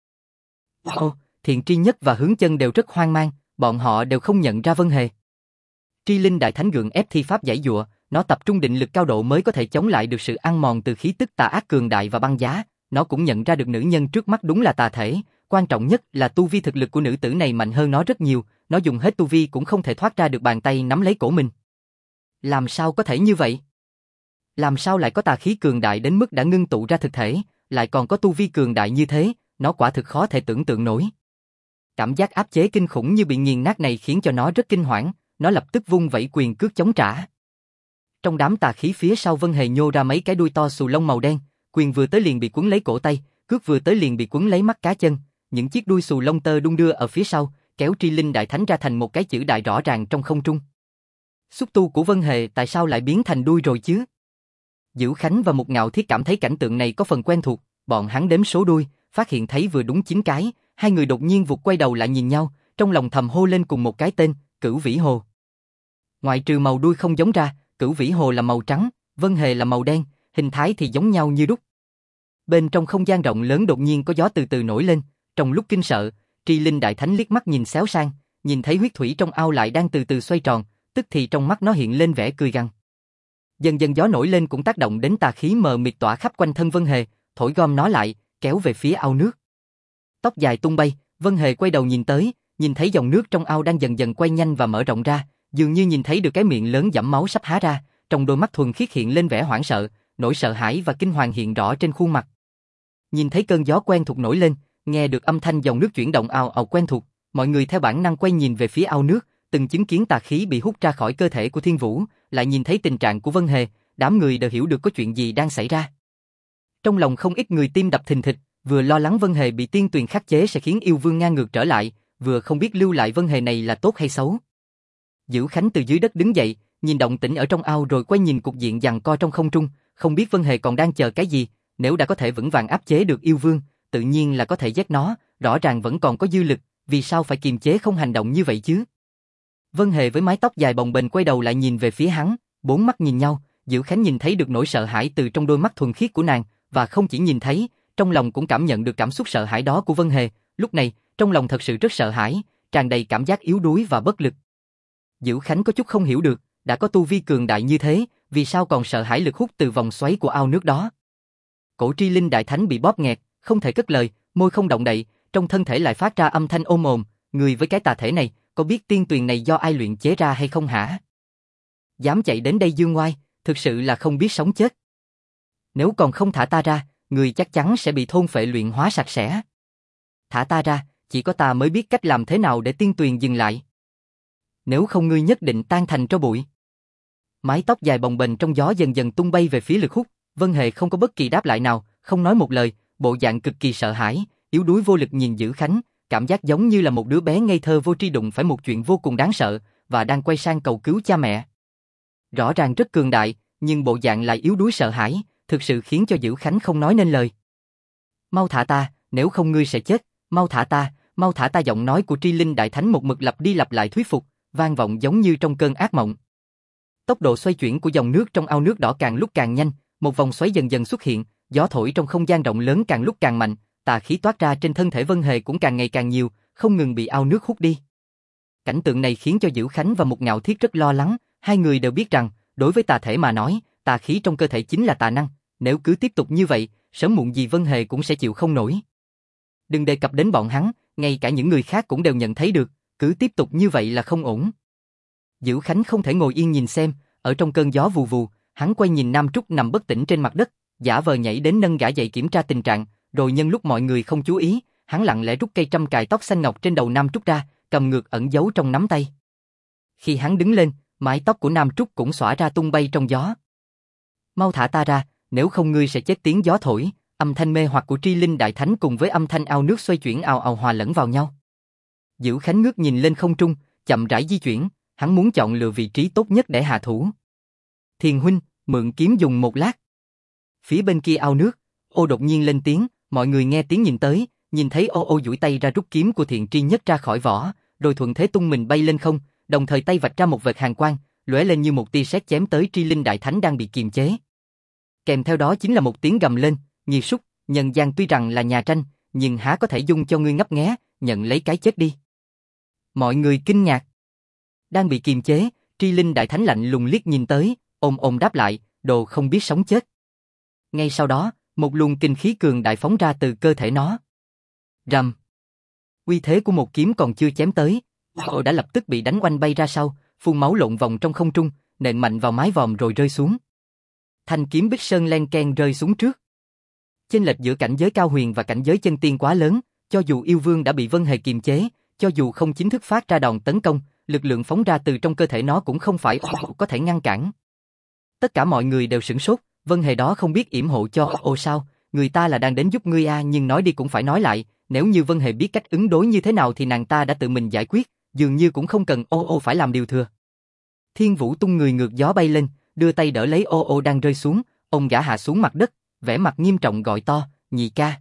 Thiện Tri Nhất và Hướng Chân đều rất hoang mang, bọn họ đều không nhận ra Vân Hề. Tri Linh Đại Thánh gượng ép thi pháp giải dụa, nó tập trung định lực cao độ mới có thể chống lại được sự ăn mòn từ khí tức tà ác cường đại và băng giá, nó cũng nhận ra được nữ nhân trước mắt đúng là tà thể, quan trọng nhất là tu vi thực lực của nữ tử này mạnh hơn nó rất nhiều, nó dùng hết tu vi cũng không thể thoát ra được bàn tay nắm lấy cổ mình. Làm sao có thể như vậy? Làm sao lại có tà khí cường đại đến mức đã ngưng tụ ra thực thể, lại còn có tu vi cường đại như thế, nó quả thực khó thể tưởng tượng nổi. Cảm giác áp chế kinh khủng như bị nghiền nát này khiến cho nó rất kinh hoảng, nó lập tức vung vẩy quyền cước chống trả. Trong đám tà khí phía sau Vân Hề nhô ra mấy cái đuôi to xù lông màu đen, quyền vừa tới liền bị quấn lấy cổ tay, cước vừa tới liền bị quấn lấy mắt cá chân, những chiếc đuôi xù lông tơ đung đưa ở phía sau, kéo Tri Linh Đại Thánh ra thành một cái chữ đại rõ ràng trong không trung. Xúc tu của Vân Hề tại sao lại biến thành đuôi rồi chứ? Dữ Khánh và Mục Ngạo Thiết cảm thấy cảnh tượng này có phần quen thuộc, bọn hắn đếm số đuôi, phát hiện thấy vừa đúng 9 cái, hai người đột nhiên vụt quay đầu lại nhìn nhau, trong lòng thầm hô lên cùng một cái tên, Cửu Vĩ Hồ. Ngoại trừ màu đuôi không giống ra, Cửu Vĩ Hồ là màu trắng, Vân Hề là màu đen, hình thái thì giống nhau như đúc. Bên trong không gian rộng lớn đột nhiên có gió từ từ nổi lên, trong lúc kinh sợ, Tri Linh Đại Thánh liếc mắt nhìn xéo sang, nhìn thấy huyết thủy trong ao lại đang từ từ xoay tròn, tức thì trong mắt nó hiện lên vẻ cười gằn. Dần dần gió nổi lên cũng tác động đến tà khí mờ mịt tỏa khắp quanh thân Vân Hề, thổi gom nó lại, kéo về phía ao nước. Tóc dài tung bay, Vân Hề quay đầu nhìn tới, nhìn thấy dòng nước trong ao đang dần dần quay nhanh và mở rộng ra, dường như nhìn thấy được cái miệng lớn dẫm máu sắp há ra, trong đôi mắt thuần khiết hiện lên vẻ hoảng sợ, nỗi sợ hãi và kinh hoàng hiện rõ trên khuôn mặt. Nhìn thấy cơn gió quen thuộc nổi lên, nghe được âm thanh dòng nước chuyển động ào ào quen thuộc, mọi người theo bản năng quay nhìn về phía ao nước, từng chứng kiến tà khí bị hút ra khỏi cơ thể của Thiên Vũ, lại nhìn thấy tình trạng của Vân Hề, đám người đều hiểu được có chuyện gì đang xảy ra. Trong lòng không ít người tim đập thình thịch, vừa lo lắng Vân Hề bị tiên tuyền khắc chế sẽ khiến yêu vương ngang ngược trở lại, vừa không biết lưu lại Vân Hề này là tốt hay xấu. Dữ Khánh từ dưới đất đứng dậy, nhìn động tĩnh ở trong ao rồi quay nhìn cục diện giằng co trong không trung, không biết Vân Hề còn đang chờ cái gì, nếu đã có thể vững vàng áp chế được yêu vương, tự nhiên là có thể giết nó, rõ ràng vẫn còn có dư lực, vì sao phải kiềm chế không hành động như vậy chứ? Vân Hề với mái tóc dài bồng bềnh quay đầu lại nhìn về phía hắn, bốn mắt nhìn nhau, Dữ Khánh nhìn thấy được nỗi sợ hãi từ trong đôi mắt thuần khiết của nàng, và không chỉ nhìn thấy, trong lòng cũng cảm nhận được cảm xúc sợ hãi đó của Vân Hề, lúc này, trong lòng thật sự rất sợ hãi, tràn đầy cảm giác yếu đuối và bất lực. Dữ Khánh có chút không hiểu được, đã có tu vi cường đại như thế, vì sao còn sợ hãi lực hút từ vòng xoáy của ao nước đó? Cổ Tri Linh Đại Thánh bị bóp nghẹt, không thể cất lời, môi không động đậy, trong thân thể lại phát ra âm thanh ôm ồm, người với cái tà thể này, có biết tiên tuyền này do ai luyện chế ra hay không hả? Dám chạy đến đây dương ngoai, thực sự là không biết sống chết. Nếu còn không thả ta ra, người chắc chắn sẽ bị thôn phệ luyện hóa sạch sẽ. Thả ta ra, chỉ có ta mới biết cách làm thế nào để tiên tuyền dừng lại. Nếu không ngươi nhất định tan thành tro bụi. Mái tóc dài bồng bềnh trong gió dần dần tung bay về phía lực hút, Vân Hề không có bất kỳ đáp lại nào, không nói một lời, bộ dạng cực kỳ sợ hãi, yếu đuối vô lực nhìn Dữ Khánh, cảm giác giống như là một đứa bé ngây thơ vô tri đụng phải một chuyện vô cùng đáng sợ, và đang quay sang cầu cứu cha mẹ. Rõ ràng rất cường đại, nhưng bộ dạng lại yếu đuối sợ hãi, thực sự khiến cho Dữ Khánh không nói nên lời. Mau thả ta, nếu không ngươi sẽ chết, mau thả ta, mau thả ta. Giọng nói của Tri Linh Đại Thánh một mực lặp đi lặp lại thuyết phục, vang vọng giống như trong cơn ác mộng. Tốc độ xoay chuyển của dòng nước trong ao nước đỏ càng lúc càng nhanh, một vòng xoáy dần dần xuất hiện, gió thổi trong không gian rộng lớn càng lúc càng mạnh, tà khí toát ra trên thân thể Vân Hề cũng càng ngày càng nhiều, không ngừng bị ao nước hút đi. Cảnh tượng này khiến cho Dữ Khánh và Mục Ngạo Thiết rất lo lắng, hai người đều biết rằng, đối với tà thể mà nói, tà khí trong cơ thể chính là tà năng, nếu cứ tiếp tục như vậy, sớm muộn gì Vân Hề cũng sẽ chịu không nổi. Đừng đề cập đến bọn hắn, ngay cả những người khác cũng đều nhận thấy được, cứ tiếp tục như vậy là không ổn. Dữ Khánh không thể ngồi yên nhìn xem, ở trong cơn gió vù vù, hắn quay nhìn Nam Trúc nằm bất tỉnh trên mặt đất, giả vờ nhảy đến nâng gã dậy kiểm tra tình trạng, rồi nhân lúc mọi người không chú ý, hắn lặng lẽ rút cây trâm cài tóc xanh ngọc trên đầu Nam Trúc ra, cầm ngược ẩn giấu trong nắm tay. Khi hắn đứng lên, mái tóc của Nam Trúc cũng xõa ra tung bay trong gió. Mau thả ta ra, nếu không ngươi sẽ chết. Tiếng gió thổi, âm thanh mê hoặc của Tri Linh Đại Thánh cùng với âm thanh ao nước xoay chuyển ào ào hòa lẫn vào nhau. Dữ Khánh ngước nhìn lên không trung, chậm rãi di chuyển, hắn muốn chọn lựa vị trí tốt nhất để hạ thủ. Thiền huynh, mượn kiếm dùng một lát. Phía bên kia ao nước, Ô đột nhiên lên tiếng, mọi người nghe tiếng nhìn tới, nhìn thấy Ô duỗi tay ra rút kiếm của Thiện Tri Nhất ra khỏi vỏ, rồi thuận thế tung mình bay lên không, đồng thời tay vạch ra một vệt hàn quang, lóe lên như một tia sét chém tới Tri Linh Đại Thánh đang bị kiềm chế. Kèm theo đó chính là một tiếng gầm lên, nghiệt súc, nhân gian tuy rằng là nhà tranh, nhưng há có thể dung cho ngươi ngấp nghé, nhận lấy cái chết đi. Mọi người kinh ngạc. Đang bị kiềm chế, Tri Linh Đại Thánh lạnh lùng liếc nhìn tới, ôm đáp lại, đồ không biết sống chết. Ngay sau đó, một luồng kinh khí cường đại phóng ra từ cơ thể nó. Rầm. Uy thế của một kiếm còn chưa chém tới, Ô đã lập tức bị đánh oanh bay ra sau, phun máu lộn vòng trong không trung, nện mạnh vào mái vòm rồi rơi xuống. Thanh kiếm Bích Sơn len keng rơi xuống trước. Chênh lệch giữa cảnh giới cao huyền và cảnh giới chân tiên quá lớn, cho dù yêu vương đã bị Vân Hề kiềm chế, cho dù không chính thức phát ra đòn tấn công, lực lượng phóng ra từ trong cơ thể nó cũng không phải có thể ngăn cản. Tất cả mọi người đều sửng sốt, Vân Hề đó không biết yểm hộ cho Ô sao, người ta là đang đến giúp ngươi a, nhưng nói đi cũng phải nói lại, nếu như Vân Hề biết cách ứng đối như thế nào thì nàng ta đã tự mình giải quyết, dường như cũng không cần Ô phải làm điều thừa. Thiên Vũ tung người ngược gió bay lên, đưa tay đỡ lấy Ô đang rơi xuống, ông gã hạ xuống mặt đất, vẻ mặt nghiêm trọng gọi to, nhị ca.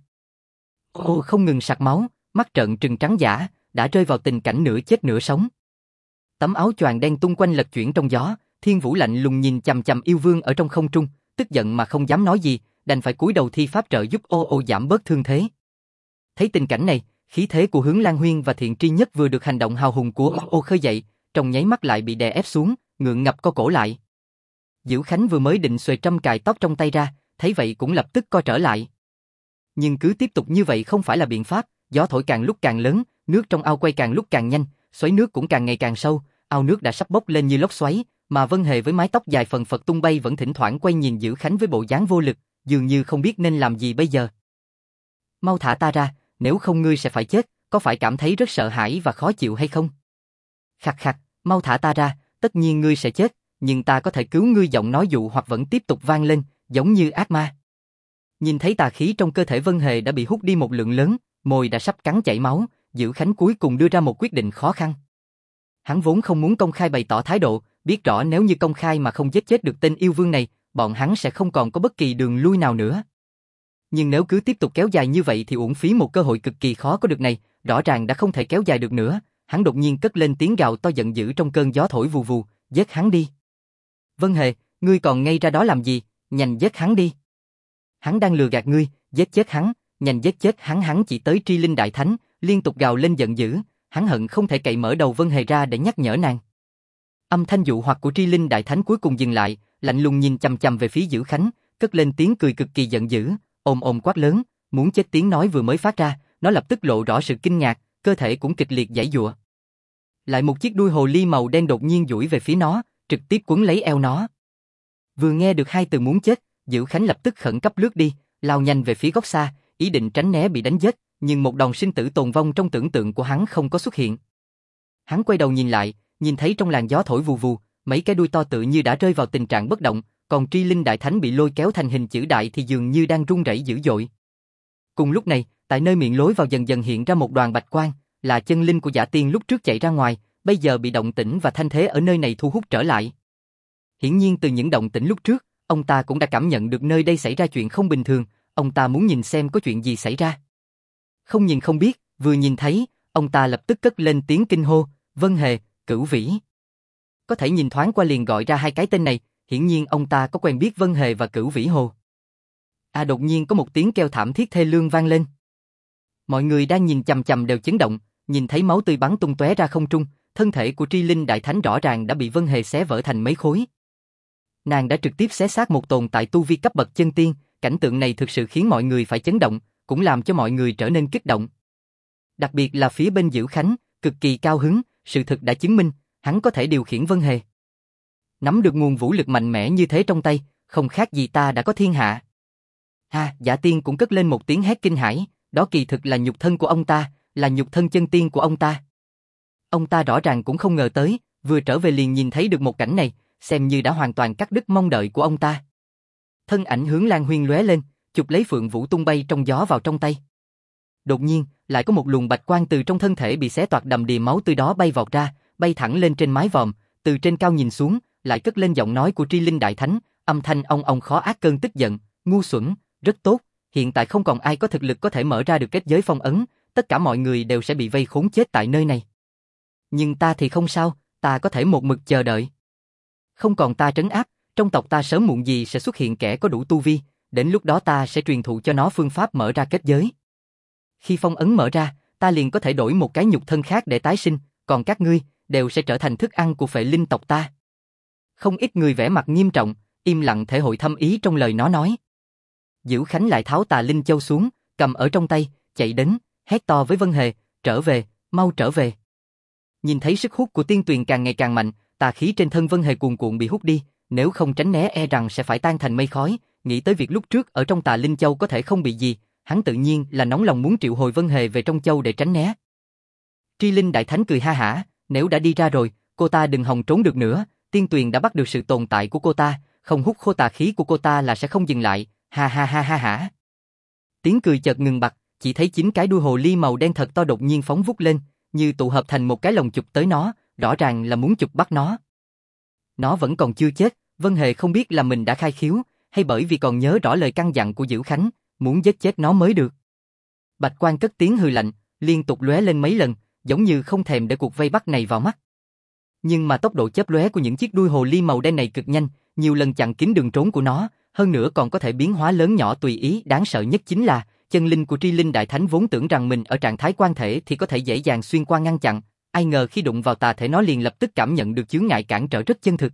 Ô không ngừng sặc máu, mắt trợn trừng trắng dã, đã rơi vào tình cảnh nửa chết nửa sống. Tấm áo choàng đen tung quanh lật chuyển trong gió, Thiên Vũ lạnh lùng nhìn chằm chằm yêu vương ở trong không trung, tức giận mà không dám nói gì, đành phải cúi đầu thi pháp trợ giúp Ô giảm bớt thương thế. Thấy tình cảnh này, khí thế của Hướng Lan Huyên và Thiện Tri Nhất vừa được hành động hào hùng của Ô khơi dậy, trong nháy mắt lại bị đè ép xuống, ngượng ngập co cổ lại. Dữ Khánh vừa mới định xuề trâm cài tóc trong tay ra, thấy vậy cũng lập tức co trở lại. Nhưng cứ tiếp tục như vậy không phải là biện pháp, gió thổi càng lúc càng lớn, nước trong ao quay càng lúc càng nhanh, xoáy nước cũng càng ngày càng sâu, ao nước đã sắp bốc lên như lốc xoáy, mà Vân Hề với mái tóc dài phần phật tung bay vẫn thỉnh thoảng quay nhìn Dữ Khánh với bộ dáng vô lực, dường như không biết nên làm gì bây giờ. Mau thả ta ra, nếu không ngươi sẽ phải chết, có phải cảm thấy rất sợ hãi và khó chịu hay không? Khặt khặt, mau thả ta ra, tất nhiên ngươi sẽ chết, nhưng ta có thể cứu ngươi. Giọng nói dụ hoặc vẫn tiếp tục vang lên, giống như ác ma. Nhìn thấy tà khí trong cơ thể Vân Hề đã bị hút đi một lượng lớn, môi đã sắp cắn chảy máu, Dữ Khánh cuối cùng đưa ra một quyết định khó khăn. Hắn vốn không muốn công khai bày tỏ thái độ, biết rõ nếu như công khai mà không giết chết được tên yêu vương này, bọn hắn sẽ không còn có bất kỳ đường lui nào nữa. Nhưng nếu cứ tiếp tục kéo dài như vậy thì uổng phí một cơ hội cực kỳ khó có được này, rõ ràng đã không thể kéo dài được nữa. Hắn đột nhiên cất lên tiếng gào to giận dữ trong cơn gió thổi vù vù, giết hắn đi. Vân Hề, ngươi còn ngây ra đó làm gì, nhanh giết hắn đi. Hắn đang lừa gạt ngươi, giết chết hắn, nhanh giết chết hắn. Hắn chỉ tới Tri Linh Đại Thánh, liên tục gào lên giận dữ, hắn hận không thể cậy mở đầu Vân Hề ra để nhắc nhở nàng. Âm thanh dụ hoặc của Tri Linh Đại Thánh cuối cùng dừng lại, lạnh lùng nhìn chằm chằm về phía Dữ Khánh, cất lên tiếng cười cực kỳ giận dữ, ôm quát lớn, muốn chết. Tiếng nói vừa mới phát ra, nó lập tức lộ rõ sự kinh ngạc, cơ thể cũng kịch liệt giãy giụa. Lại một chiếc đuôi hồ ly màu đen đột nhiên duỗi về phía nó, trực tiếp quấn lấy eo nó. Vừa nghe được hai từ muốn chết, Dữ Khánh lập tức khẩn cấp lướt đi, lao nhanh về phía góc xa, ý định tránh né bị đánh chết, nhưng một đòn sinh tử tồn vong trong tưởng tượng của hắn không có xuất hiện. Hắn quay đầu nhìn lại, Nhìn thấy trong làn gió thổi vù vù, mấy cái đuôi to tự như đã rơi vào tình trạng bất động, còn Tri Linh Đại Thánh bị lôi kéo thành hình chữ đại thì dường như đang run rẩy dữ dội. Cùng lúc này, tại nơi miệng lối vào dần dần hiện ra một đoàn bạch quang, là chân linh của Giả Tiên lúc trước chạy ra ngoài, bây giờ bị động tĩnh và thanh thế ở nơi này thu hút trở lại. Hiển nhiên từ những động tĩnh lúc trước, ông ta cũng đã cảm nhận được nơi đây xảy ra chuyện không bình thường, ông ta muốn nhìn xem có chuyện gì xảy ra. Không nhìn không biết, vừa nhìn thấy, ông ta lập tức cất lên tiếng kinh hô, Vân Hề, Cửu Vĩ. Có thể nhìn thoáng qua liền gọi ra hai cái tên này, hiển nhiên ông ta có quen biết Vân Hề và Cửu Vĩ Hồ. Đột nhiên có một tiếng kêu thảm thiết thê lương vang lên. Mọi người đang nhìn chằm chằm đều chấn động, nhìn thấy máu tươi bắn tung tóe ra không trung, thân thể của Tri Linh Đại Thánh rõ ràng đã bị Vân Hề xé vỡ thành mấy khối. Nàng đã trực tiếp xé xác một tồn tại tu vi cấp bậc chân tiên, cảnh tượng này thực sự khiến mọi người phải chấn động, cũng làm cho mọi người trở nên kích động. Đặc biệt là phía bên Diễu Khánh, cực kỳ cao hứng, sự thực đã chứng minh, hắn có thể điều khiển Vân Hề. Nắm được nguồn vũ lực mạnh mẽ như thế trong tay, không khác gì ta đã có thiên hạ. Giả Tiên cũng cất lên một tiếng hét kinh hãi, đó kỳ thực là nhục thân của ông ta, là nhục thân chân tiên của ông ta. Ông ta rõ ràng cũng không ngờ tới, vừa trở về liền nhìn thấy được một cảnh này, xem như đã hoàn toàn cắt đứt mong đợi của ông ta. Thân ảnh hướng Lan Huyên lóe lên, chụp lấy Phượng Vũ tung bay trong gió vào trong tay. Đột nhiên, lại có một luồng bạch quang từ trong thân thể bị xé toạc đầm đìa máu tươi đó bay vọt ra, bay thẳng lên trên mái vòm, từ trên cao nhìn xuống, lại cất lên giọng nói của Tri Linh Đại Thánh, âm thanh ong ong khó át cơn tức giận, ngu xuẩn, rất tốt, hiện tại không còn ai có thực lực có thể mở ra được kết giới phong ấn, tất cả mọi người đều sẽ bị vây khốn chết tại nơi này. Nhưng ta thì không sao, ta có thể một mực chờ đợi. Không còn ta trấn áp, trong tộc ta sớm muộn gì sẽ xuất hiện kẻ có đủ tu vi, đến lúc đó ta sẽ truyền thụ cho nó phương pháp mở ra kết giới. Khi phong ấn mở ra, ta liền có thể đổi một cái nhục thân khác để tái sinh, còn các ngươi đều sẽ trở thành thức ăn của phệ linh tộc ta. Không ít người vẻ mặt nghiêm trọng, im lặng thể hội thâm ý trong lời nó nói. Diễu Khánh lại tháo Tà Linh Châu xuống, cầm ở trong tay, chạy đến, hét to với Vân Hề, trở về, mau trở về. Nhìn thấy sức hút của tiên tuyền càng ngày càng mạnh, tà khí trên thân Vân Hề cuồn cuộn bị hút đi, nếu không tránh né e rằng sẽ phải tan thành mây khói, nghĩ tới việc lúc trước ở trong Tà Linh Châu có thể không bị gì, hắn tự nhiên là nóng lòng muốn triệu hồi Vân Hề về trong châu để tránh né. Tri Linh Đại Thánh cười ha hả, nếu đã đi ra rồi, cô ta đừng hòng trốn được nữa, tiên tuyền đã bắt được sự tồn tại của cô ta, không hút khô tà khí của cô ta là sẽ không dừng lại, ha ha ha ha ha. Tiếng cười chợt ngừng bặt, chỉ thấy 9 cái đuôi hồ ly màu đen thật to đột nhiên phóng vút lên, như tụ hợp thành một cái lồng chụp tới nó, rõ ràng là muốn chụp bắt nó. Nó vẫn còn chưa chết, Vân Hề không biết là mình đã khai khiếu, hay bởi vì còn nhớ rõ lời căn dặn của Diễu Khánh, muốn giết chết nó mới được. Bạch quang cất tiếng hừ lạnh, liên tục lóe lên mấy lần, giống như không thèm để cuộc vây bắt này vào mắt. Nhưng mà tốc độ chớp lóe của những chiếc đuôi hồ ly màu đen này cực nhanh, nhiều lần chặn kín đường trốn của nó, hơn nữa còn có thể biến hóa lớn nhỏ tùy ý. Đáng sợ nhất chính là chân linh của Tri Linh Đại Thánh vốn tưởng rằng mình ở trạng thái quan thể thì có thể dễ dàng xuyên qua ngăn chặn, ai ngờ khi đụng vào tà thể nó liền lập tức cảm nhận được chướng ngại cản trở rất chân thực.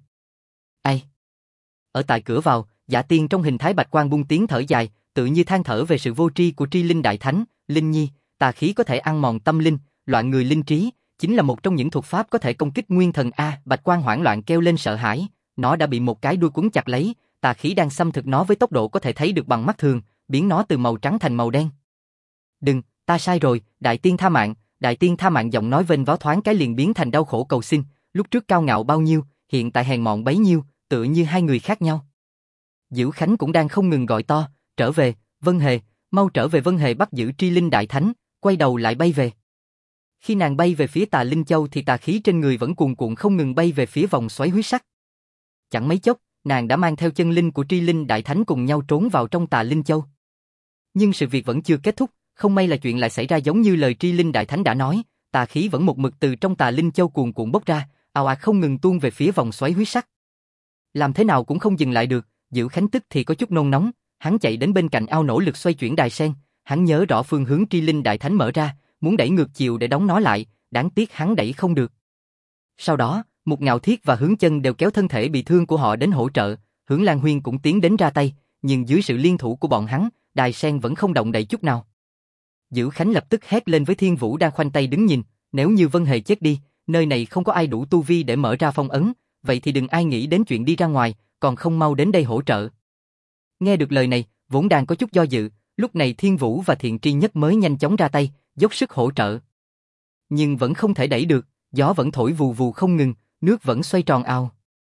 Ở tại cửa vào, Giả Tiên trong hình thái bạch quang buông tiếng thở dài, tự như than thở về sự vô tri của Tri Linh Đại Thánh. Linh Nhi, tà khí có thể ăn mòn tâm linh, loạn người linh trí, chính là một trong những thuật pháp có thể công kích nguyên thần a. Bạch quang hoảng loạn kêu lên sợ hãi, nó đã bị một cái đuôi quấn chặt lấy, tà khí đang xâm thực nó với tốc độ có thể thấy được bằng mắt thường, biến nó từ màu trắng thành màu đen. Đừng, ta sai rồi, Đại Tiên tha mạng, Đại Tiên tha mạng. Giọng nói vênh váo thoáng cái liền biến thành đau khổ cầu xin, lúc trước cao ngạo bao nhiêu, hiện tại hèn mọn bấy nhiêu, tựa như hai người khác nhau. Diễu Khánh cũng đang không ngừng gọi to, trở về, Vân Hề, mau trở về. Vân Hề bắt giữ Tri Linh Đại Thánh, quay đầu lại bay về. Khi nàng bay về phía Tà Linh Châu thì tà khí trên người vẫn cuồn cuộn không ngừng bay về phía vòng xoáy huyết sắc. Chẳng mấy chốc, nàng đã mang theo chân linh của Tri Linh Đại Thánh cùng nhau trốn vào trong Tà Linh Châu. Nhưng sự việc vẫn chưa kết thúc, không may là chuyện lại xảy ra giống như lời Tri Linh Đại Thánh đã nói, tà khí vẫn một mực từ trong Tà Linh Châu cuồn cuộn bốc ra, ào ạt không ngừng tuôn về phía vòng xoáy huyết sắc. Làm thế nào cũng không dừng lại được, Diễu Khánh tức thì có chút nôn nóng, hắn chạy đến bên cạnh ao nỗ lực xoay chuyển đài sen, hắn nhớ rõ phương hướng Tri Linh Đại Thánh mở ra, muốn đẩy ngược chiều để đóng nó lại, đáng tiếc hắn đẩy không được. Sau đó, Mục Ngạo Thiết và Hướng Chân đều kéo thân thể bị thương của họ đến hỗ trợ, Hướng Lan Huyên cũng tiến đến ra tay, nhưng dưới sự liên thủ của bọn hắn, đài sen vẫn không động đậy chút nào. Diễu Khánh lập tức hét lên với Thiên Vũ đang khoanh tay đứng nhìn, nếu như Vân Hề chết đi, nơi này không có ai đủ tu vi để mở ra phong ấn, vậy thì đừng ai nghĩ đến chuyện đi ra ngoài, còn không mau đến đây hỗ trợ. Nghe được lời này, vốn đang có chút do dự, lúc này Thiên Vũ và Thiện Tri Nhất mới nhanh chóng ra tay, dốc sức hỗ trợ. Nhưng vẫn không thể đẩy được, gió vẫn thổi vù vù không ngừng, nước vẫn xoay tròn ào.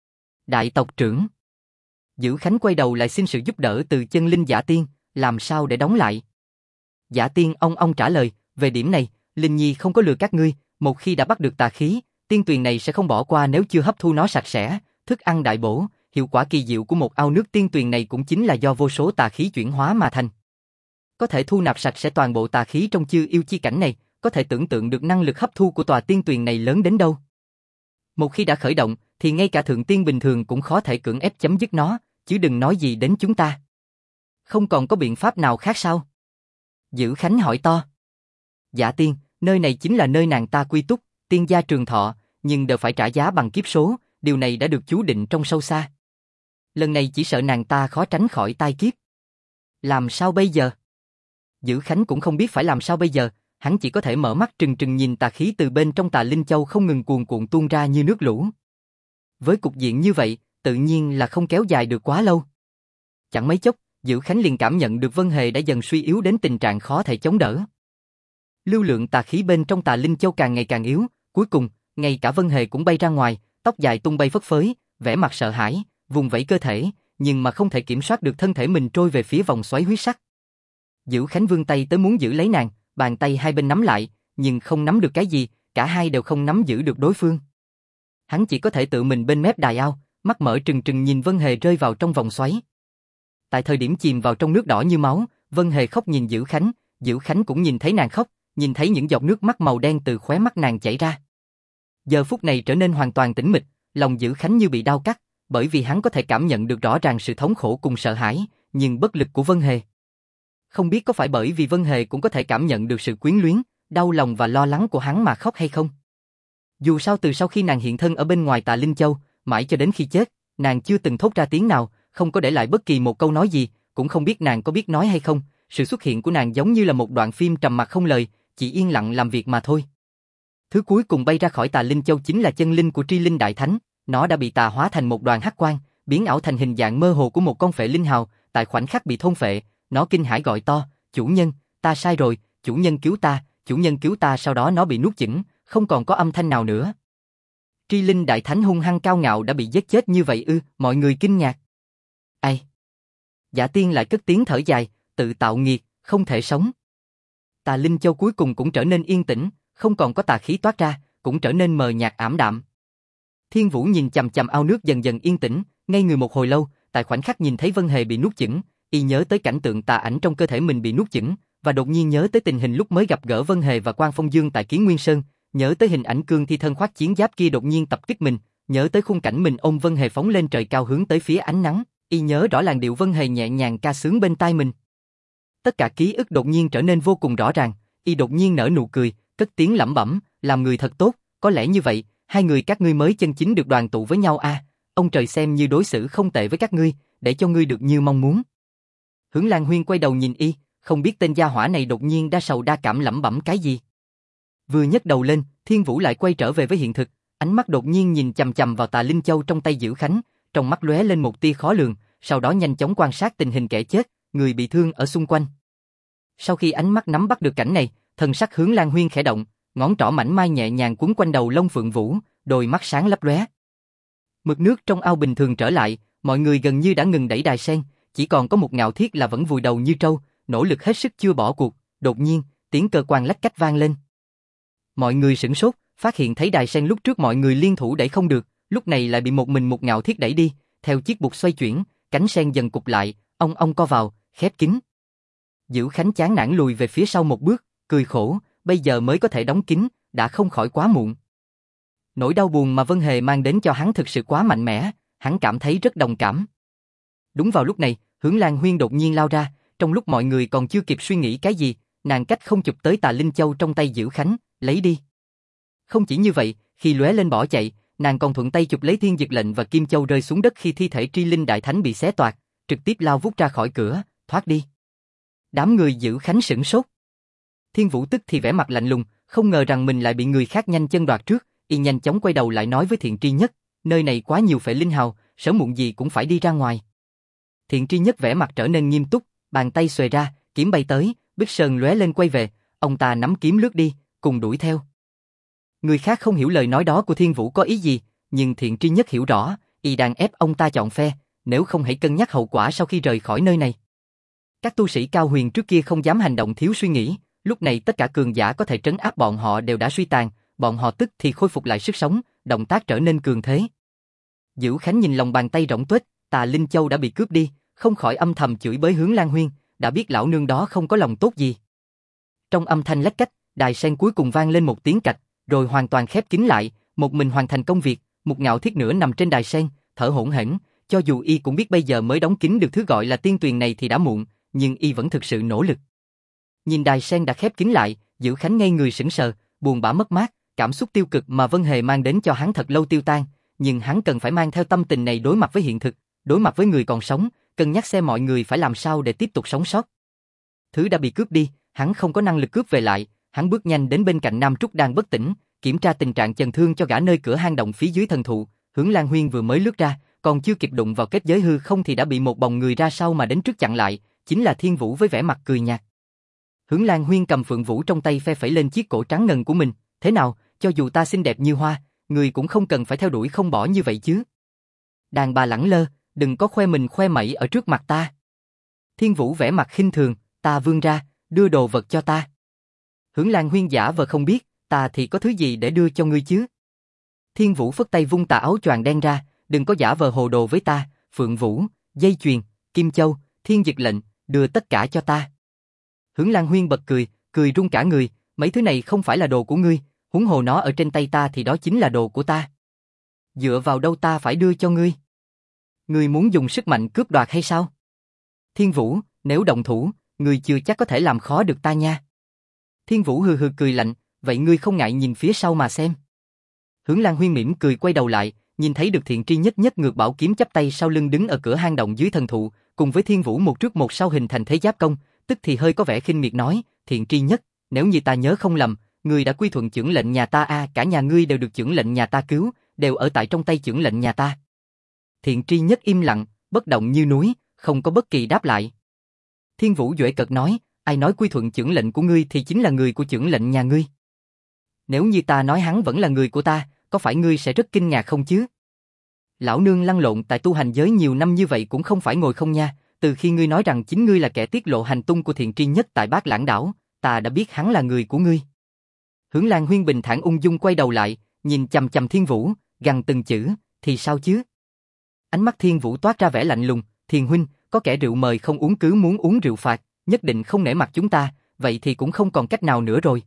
Đại tộc trưởng. Dữ Khánh quay đầu lại xin sự giúp đỡ từ chân linh Giả Tiên, làm sao để đóng lại. Giả Tiên ông trả lời, về điểm này, Linh Nhi không có lừa các ngươi, một khi đã bắt được tà khí, tiên tuyền này sẽ không bỏ qua nếu chưa hấp thu nó sạch sẽ, thức ăn đại bổ, hiệu quả kỳ diệu của một ao nước tiên tuyền này cũng chính là do vô số tà khí chuyển hóa mà thành. Có thể thu nạp sạch sẽ toàn bộ tà khí trong chư yêu chi cảnh này, có thể tưởng tượng được năng lực hấp thu của tòa tiên tuyền này lớn đến đâu. Một khi đã khởi động, thì ngay cả thượng tiên bình thường cũng khó thể cưỡng ép chấm dứt nó, chứ đừng nói gì đến chúng ta. Không còn có biện pháp nào khác sao? Dữ Khánh hỏi to. Giả Tiên, nơi này chính là nơi nàng ta quy túc, tiên gia trường thọ, nhưng đều phải trả giá bằng kiếp số, điều này đã được chú định trong sâu xa. Lần này chỉ sợ nàng ta khó tránh khỏi tai kiếp. Làm sao bây giờ? Dữ Khánh cũng không biết phải làm sao bây giờ, hắn chỉ có thể mở mắt trừng trừng nhìn tà khí từ bên trong Tà Linh Châu không ngừng cuồn cuộn tuôn ra như nước lũ. Với cục diện như vậy, tự nhiên là không kéo dài được quá lâu. Chẳng mấy chốc, Dữ Khánh liền cảm nhận được Vân Hề đã dần suy yếu đến tình trạng khó thể chống đỡ. Lưu lượng tà khí bên trong Tà Linh Châu càng ngày càng yếu, cuối cùng, ngay cả Vân Hề cũng bay ra ngoài, tóc dài tung bay phất phới, vẻ mặt sợ hãi, vùng vẫy cơ thể, nhưng mà không thể kiểm soát được thân thể mình trôi về phía vòng xoáy huyết sắc. Dữ Khánh vươn tay tới muốn giữ lấy nàng, bàn tay hai bên nắm lại, nhưng không nắm được cái gì, cả hai đều không nắm giữ được đối phương. Hắn chỉ có thể tự mình bên mép đài ao, mắt mở trừng trừng nhìn Vân Hề rơi vào trong vòng xoáy. Tại thời điểm chìm vào trong nước đỏ như máu, Vân Hề khóc nhìn Dữ Khánh cũng nhìn thấy nàng khóc, nhìn thấy những giọt nước mắt màu đen từ khóe mắt nàng chảy ra. Giờ phút này trở nên hoàn toàn tĩnh mịch, lòng Dữ Khánh như bị đau cắt, bởi vì hắn có thể cảm nhận được rõ ràng sự thống khổ cùng sợ hãi, nhưng bất lực của Vân Hề. Không biết có phải bởi vì Vân Hề cũng có thể cảm nhận được sự quyến luyến, đau lòng và lo lắng của hắn mà khóc hay không? Dù sao từ sau khi nàng hiện thân ở bên ngoài Tà Linh Châu, mãi cho đến khi chết, nàng chưa từng thốt ra tiếng nào, không có để lại bất kỳ một câu nói gì, cũng không biết nàng có biết nói hay không, sự xuất hiện của nàng giống như là một đoạn phim trầm mặc không lời, chỉ yên lặng làm việc mà thôi. Thứ cuối cùng bay ra khỏi Tà Linh Châu chính là chân linh của Tri Linh Đại Thánh, nó đã bị tà hóa thành một đoàn hắc quang, biến ảo thành hình dạng mơ hồ của một con phệ linh hào, tại khoảnh khắc bị thôn phệ, nó kinh hãi gọi to, chủ nhân, ta sai rồi, chủ nhân cứu ta, sau đó nó bị nuốt chửng, không còn có âm thanh nào nữa. Tri Linh Đại Thánh hung hăng cao ngạo đã bị giết chết như vậy ư? Mọi người kinh ngạc. Ai? Giả Tiên lại cất tiếng thở dài, tự tạo nghiệt, không thể sống. Tà Linh Châu cuối cùng cũng trở nên yên tĩnh, không còn có tà khí toát ra, cũng trở nên mờ nhạt ảm đạm. Thiên Vũ nhìn chằm chằm ao nước dần dần yên tĩnh, ngây người một hồi lâu, tại khoảnh khắc nhìn thấy Vân Hề bị nuốt chửng, y nhớ tới cảnh tượng tà ảnh trong cơ thể mình bị nuốt chửng, và đột nhiên nhớ tới tình hình lúc mới gặp gỡ Vân Hề và Quan Phong Dương tại Kiến Nguyên Sơn, nhớ tới hình ảnh cương thi thân khoác chiến giáp kia đột nhiên tập kích mình, nhớ tới khung cảnh mình ôm Vân Hề phóng lên trời cao hướng tới phía ánh nắng, y nhớ rõ làn điệu Vân Hề nhẹ nhàng ca sướng bên tai mình. Tất cả ký ức đột nhiên trở nên vô cùng rõ ràng, y đột nhiên nở nụ cười, cất tiếng lẩm bẩm, làm người thật tốt, có lẽ như vậy, hai người các ngươi mới chân chính được đoàn tụ với nhau a. Ông trời xem như đối xử không tệ với các ngươi, để cho ngươi được như mong muốn. Hướng Lan Huyên quay đầu nhìn y, không biết tên gia hỏa này đột nhiên đa sầu đa cảm lẩm bẩm cái gì. Vừa nhấc đầu lên, Thiên Vũ lại quay trở về với hiện thực, ánh mắt đột nhiên nhìn chằm chằm vào Tà Linh Châu trong tay Dữ Khánh, trong mắt lóe lên một tia khó lường, sau đó nhanh chóng quan sát tình hình kẻ chết, người bị thương ở xung quanh. Sau khi ánh mắt nắm bắt được cảnh này, thần sắc Hướng Lan Huyên khẽ động, ngón trỏ mảnh mai nhẹ nhàng quấn quanh đầu lông Phượng Vũ, đôi mắt sáng lấp lóe. Mực nước trong ao bình thường trở lại, mọi người gần như đã ngừng đẩy đài sen, chỉ còn có một Ngạo Thiết là vẫn vùi đầu như trâu, nỗ lực hết sức chưa bỏ cuộc. Đột nhiên, tiếng cơ quan lách cách vang lên. Mọi người sửng sốt, phát hiện thấy đài sen lúc trước mọi người liên thủ đẩy không được, lúc này lại bị một mình một Ngạo Thiết đẩy đi, theo chiếc bục xoay chuyển, cánh sen dần cụp lại, ong co vào, khép kín. Dữ Khánh chán nản lùi về phía sau một bước, cười khổ, bây giờ mới có thể đóng kín, đã không khỏi quá muộn. Nỗi đau buồn mà Vân Hề mang đến cho hắn thực sự quá mạnh mẽ, hắn cảm thấy rất đồng cảm. Đúng vào lúc này, Hướng Lan Huyên đột nhiên lao ra, trong lúc mọi người còn chưa kịp suy nghĩ cái gì, nàng cách không chụp tới Tà Linh Châu trong tay Dữ Khánh, lấy đi. Không chỉ như vậy, khi lóe lên bỏ chạy, nàng còn thuận tay chụp lấy Thiên Dực Lệnh và Kim Châu rơi xuống đất khi thi thể Tri Linh Đại Thánh bị xé toạc, trực tiếp lao vút ra khỏi cửa, thoát đi. Đám người Dữ Khánh sửng sốt. Thiên Vũ tức thì vẻ mặt lạnh lùng, không ngờ rằng mình lại bị người khác nhanh chân đoạt trước, y nhanh chóng quay đầu lại nói với Thiện Tri Nhất, nơi này quá nhiều phệ linh hào, sớm muộn gì cũng phải đi ra ngoài. Thiện Tri Nhất vẻ mặt trở nên nghiêm túc, bàn tay xuề ra, kiếm bay tới, Bích Sơn lóe lên quay về, ông ta nắm kiếm lướt đi, cùng đuổi theo. Người khác không hiểu lời nói đó của Thiên Vũ có ý gì, nhưng Thiện Tri Nhất hiểu rõ, y đang ép ông ta chọn phe, nếu không hãy cân nhắc hậu quả sau khi rời khỏi nơi này. Các tu sĩ cao huyền trước kia không dám hành động thiếu suy nghĩ, lúc này tất cả cường giả có thể trấn áp bọn họ đều đã suy tàn, bọn họ tức thì khôi phục lại sức sống, động tác trở nên cường thế. Dữ Khánh nhìn lòng bàn tay rỗng tuếch, Tà Linh Châu đã bị cướp đi, không khỏi âm thầm chửi bới Hướng Lan Huyên, đã biết lão nương đó không có lòng tốt gì. Trong âm thanh lách cách, đài sen cuối cùng vang lên một tiếng cạch, rồi hoàn toàn khép kín lại, một mình hoàn thành công việc. Một Ngạo Thiết nữa nằm trên đài sen, thở hổn hển, cho dù y cũng biết bây giờ mới đóng kín được thứ gọi là tiên tuyền này thì đã muộn, nhưng y vẫn thực sự nỗ lực. Nhìn đài sen đã khép kín lại, Dữ Khánh ngây người sững sờ, buồn bã mất mát, cảm xúc tiêu cực mà Vân Hề mang đến cho hắn thật lâu tiêu tan, nhưng hắn cần phải mang theo tâm tình này đối mặt với hiện thực, đối mặt với người còn sống, cân nhắc xem mọi người phải làm sao để tiếp tục sống sót. Thứ đã bị cướp đi, hắn không có năng lực cướp về lại, hắn bước nhanh đến bên cạnh Nam Trúc đang bất tỉnh, kiểm tra tình trạng chấn thương cho gã nơi cửa hang động phía dưới thần thụ. Hướng Lan Huyên vừa mới lướt ra, còn chưa kịp đụng vào kết giới hư không thì đã bị một bóng người ra sau mà đến trước chặn lại, chính là Thiên Vũ với vẻ mặt cười nhạt. Hướng Lan Huyên cầm phượng vũ trong tay phe phẩy lên chiếc cổ trắng ngần của mình, thế nào, cho dù ta xinh đẹp như hoa, người cũng không cần phải theo đuổi không bỏ như vậy chứ. Đàn bà lẳng lơ, đừng có khoe mình khoe mẩy ở trước mặt ta. Thiên Vũ vẻ mặt khinh thường, ta vươn ra, đưa đồ vật cho ta. Hướng Lan Huyên giả vờ không biết, ta thì có thứ gì để đưa cho ngươi chứ. Thiên Vũ phất tay vung tà áo choàng đen ra, đừng có giả vờ hồ đồ với ta, phượng vũ, dây chuyền, kim châu, thiên dực lệnh, đưa tất cả cho ta. Hướng Lan Huyên bật cười, cười run cả người, mấy thứ này không phải là đồ của ngươi, huống hồ nó ở trên tay ta thì đó chính là đồ của ta. Dựa vào đâu ta phải đưa cho ngươi? Ngươi muốn dùng sức mạnh cướp đoạt hay sao? Thiên Vũ, nếu động thủ, ngươi chưa chắc có thể làm khó được ta nha. Thiên Vũ hừ hừ cười lạnh, vậy ngươi không ngại nhìn phía sau mà xem. Hướng Lan Huyên mỉm cười quay đầu lại, nhìn thấy được Thiện Tri Nhất nhất ngược bảo kiếm chắp tay sau lưng đứng ở cửa hang động dưới thần thụ, cùng với Thiên Vũ một trước một sau hình thành thế giáp công, tức thì hơi có vẻ khinh miệt nói, Thiện Tri Nhất, nếu như ta nhớ không lầm, ngươi đã quy thuận chưởng lệnh nhà ta cả nhà ngươi đều được chưởng lệnh nhà ta cứu, đều ở tại trong tay chưởng lệnh nhà ta. Thiện Tri Nhất im lặng, bất động như núi, không có bất kỳ đáp lại. Thiên Vũ duệ cợt nói, ai nói quy thuận chưởng lệnh của ngươi thì chính là người của chưởng lệnh nhà ngươi. Nếu như ta nói hắn vẫn là người của ta, có phải ngươi sẽ rất kinh ngạc không chứ? Lão nương lăn lộn tại tu hành giới nhiều năm như vậy cũng không phải ngồi không nha, từ khi ngươi nói rằng chính ngươi là kẻ tiết lộ hành tung của Thiện Tri Nhất tại Bát Lãng đảo, ta đã biết hắn là người của ngươi. Hướng Lan Huyên bình thản ung dung quay đầu lại, nhìn chằm chằm Thiên Vũ, gằn từng chữ, thì sao chứ? Ánh mắt Thiên Vũ toát ra vẻ lạnh lùng, Thiền huynh, có kẻ rượu mời không uống cứ muốn uống rượu phạt, nhất định không nể mặt chúng ta, vậy thì cũng không còn cách nào nữa rồi.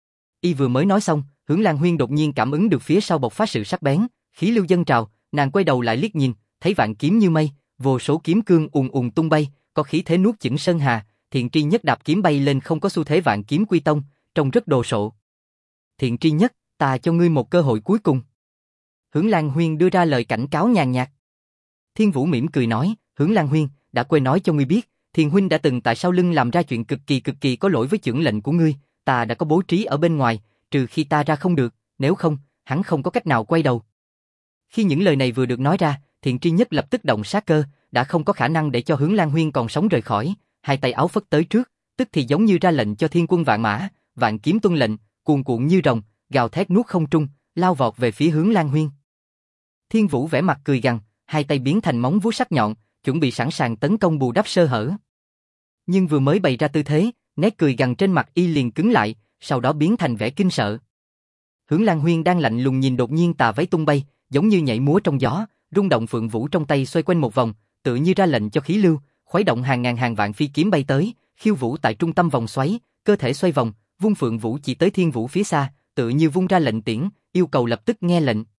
Y vừa mới nói xong, Hướng Lan Huyên đột nhiên cảm ứng được phía sau bộc phát sự sắc bén, khí lưu dâng trào, nàng quay đầu lại liếc nhìn, thấy vạn kiếm như mây, vô số kiếm cương ùn ùn tung bay, có khí thế nuốt chửng sơn hà. Thiện Tri Nhất đạp kiếm bay lên không có xu thế vạn kiếm quy tông, trông rất đồ sộ. Thiện Tri Nhất, ta cho ngươi một cơ hội cuối cùng. Hướng Lan Huyên đưa ra lời cảnh cáo nhàn nhạt. Thiên Vũ mỉm cười nói, Hướng Lan Huyên, đã quên nói cho ngươi biết, Thiền huynh đã từng tại sau lưng làm ra chuyện cực kỳ có lỗi với chưởng lệnh của ngươi, ta đã có bố trí ở bên ngoài, trừ khi ta ra không được, nếu không, hắn không có cách nào quay đầu. Khi những lời này vừa được nói ra, Thiện Tri Nhất lập tức động sát cơ, đã không có khả năng để cho Hướng Lan Huyên còn sống rời khỏi, hai tay áo phất tới trước, tức thì giống như ra lệnh cho thiên quân vạn mã, vạn kiếm tuân lệnh, cuồn cuộn như rồng, gào thét nuốt không trung, lao vọt về phía Hướng Lan Huyên. Thiên Vũ vẻ mặt cười gằn, hai tay biến thành móng vuốt sắc nhọn, chuẩn bị sẵn sàng tấn công bù đắp sơ hở. Nhưng vừa mới bày ra tư thế, nét cười gằn trên mặt y liền cứng lại, sau đó biến thành vẻ kinh sợ. Hướng Lan Huyên đang lạnh lùng nhìn đột nhiên tà váy tung bay, giống như nhảy múa trong gió, rung động phượng vũ trong tay xoay quanh một vòng, tự như ra lệnh cho khí lưu, khuấy động hàng ngàn hàng vạn phi kiếm bay tới, khiêu vũ tại trung tâm vòng xoáy, cơ thể xoay vòng, vung phượng vũ chỉ tới Thiên Vũ phía xa, tự như vung ra lệnh tiễn, yêu cầu lập tức nghe lệnh.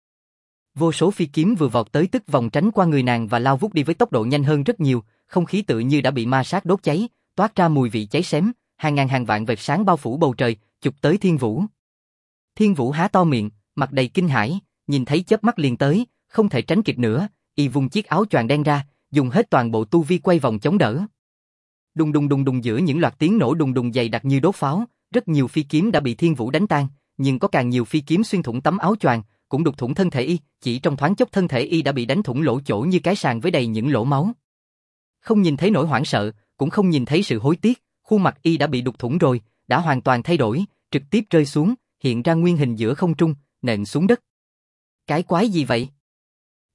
Vô số phi kiếm vừa vọt tới tức vòng tránh qua người nàng và lao vút đi với tốc độ nhanh hơn rất nhiều, không khí tự như đã bị ma sát đốt cháy, toát ra mùi vị cháy xém, hàng ngàn hàng vạn vệt sáng bao phủ bầu trời, chụp tới Thiên Vũ. Thiên Vũ há to miệng, mặt đầy kinh hãi, nhìn thấy chớp mắt liền tới, không thể tránh kịp nữa, y vung chiếc áo choàng đen ra, dùng hết toàn bộ tu vi quay vòng chống đỡ. Đùng đùng đùng đùng, giữa những loạt tiếng nổ đùng đùng dày đặc như đốt pháo, rất nhiều phi kiếm đã bị Thiên Vũ đánh tan, nhưng có càng nhiều phi kiếm xuyên thủng tấm áo choàng, cũng đục thủng thân thể y, chỉ trong thoáng chốc thân thể y đã bị đánh thủng lỗ chỗ như cái sàn với đầy những lỗ máu. Không nhìn thấy nỗi hoảng sợ, cũng không nhìn thấy sự hối tiếc, khuôn mặt y đã bị đục thủng rồi, đã hoàn toàn thay đổi, trực tiếp rơi xuống, hiện ra nguyên hình giữa không trung, nện xuống đất. Cái quái gì vậy?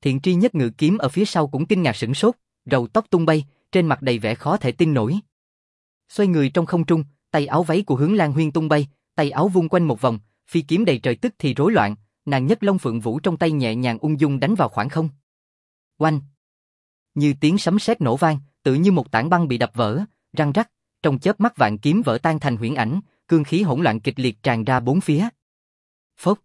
Thiện tri nhất ngự kiếm ở phía sau cũng kinh ngạc sửng sốt, râu tóc tung bay, trên mặt đầy vẻ khó thể tin nổi. Xoay người trong không trung, tay áo váy của Hướng Lan Huyên tung bay, tay áo vung quanh một vòng, phi kiếm đầy trời tức thì rối loạn, nàng nhấc Long Phượng Vũ trong tay nhẹ nhàng ung dung đánh vào khoảng không. Oanh! Như tiếng sấm sét nổ vang, tự như một tảng băng bị đập vỡ, răng rắc, trong chớp mắt vạn kiếm vỡ tan thành huyễn ảnh, cương khí hỗn loạn kịch liệt tràn ra bốn phía. Phốc!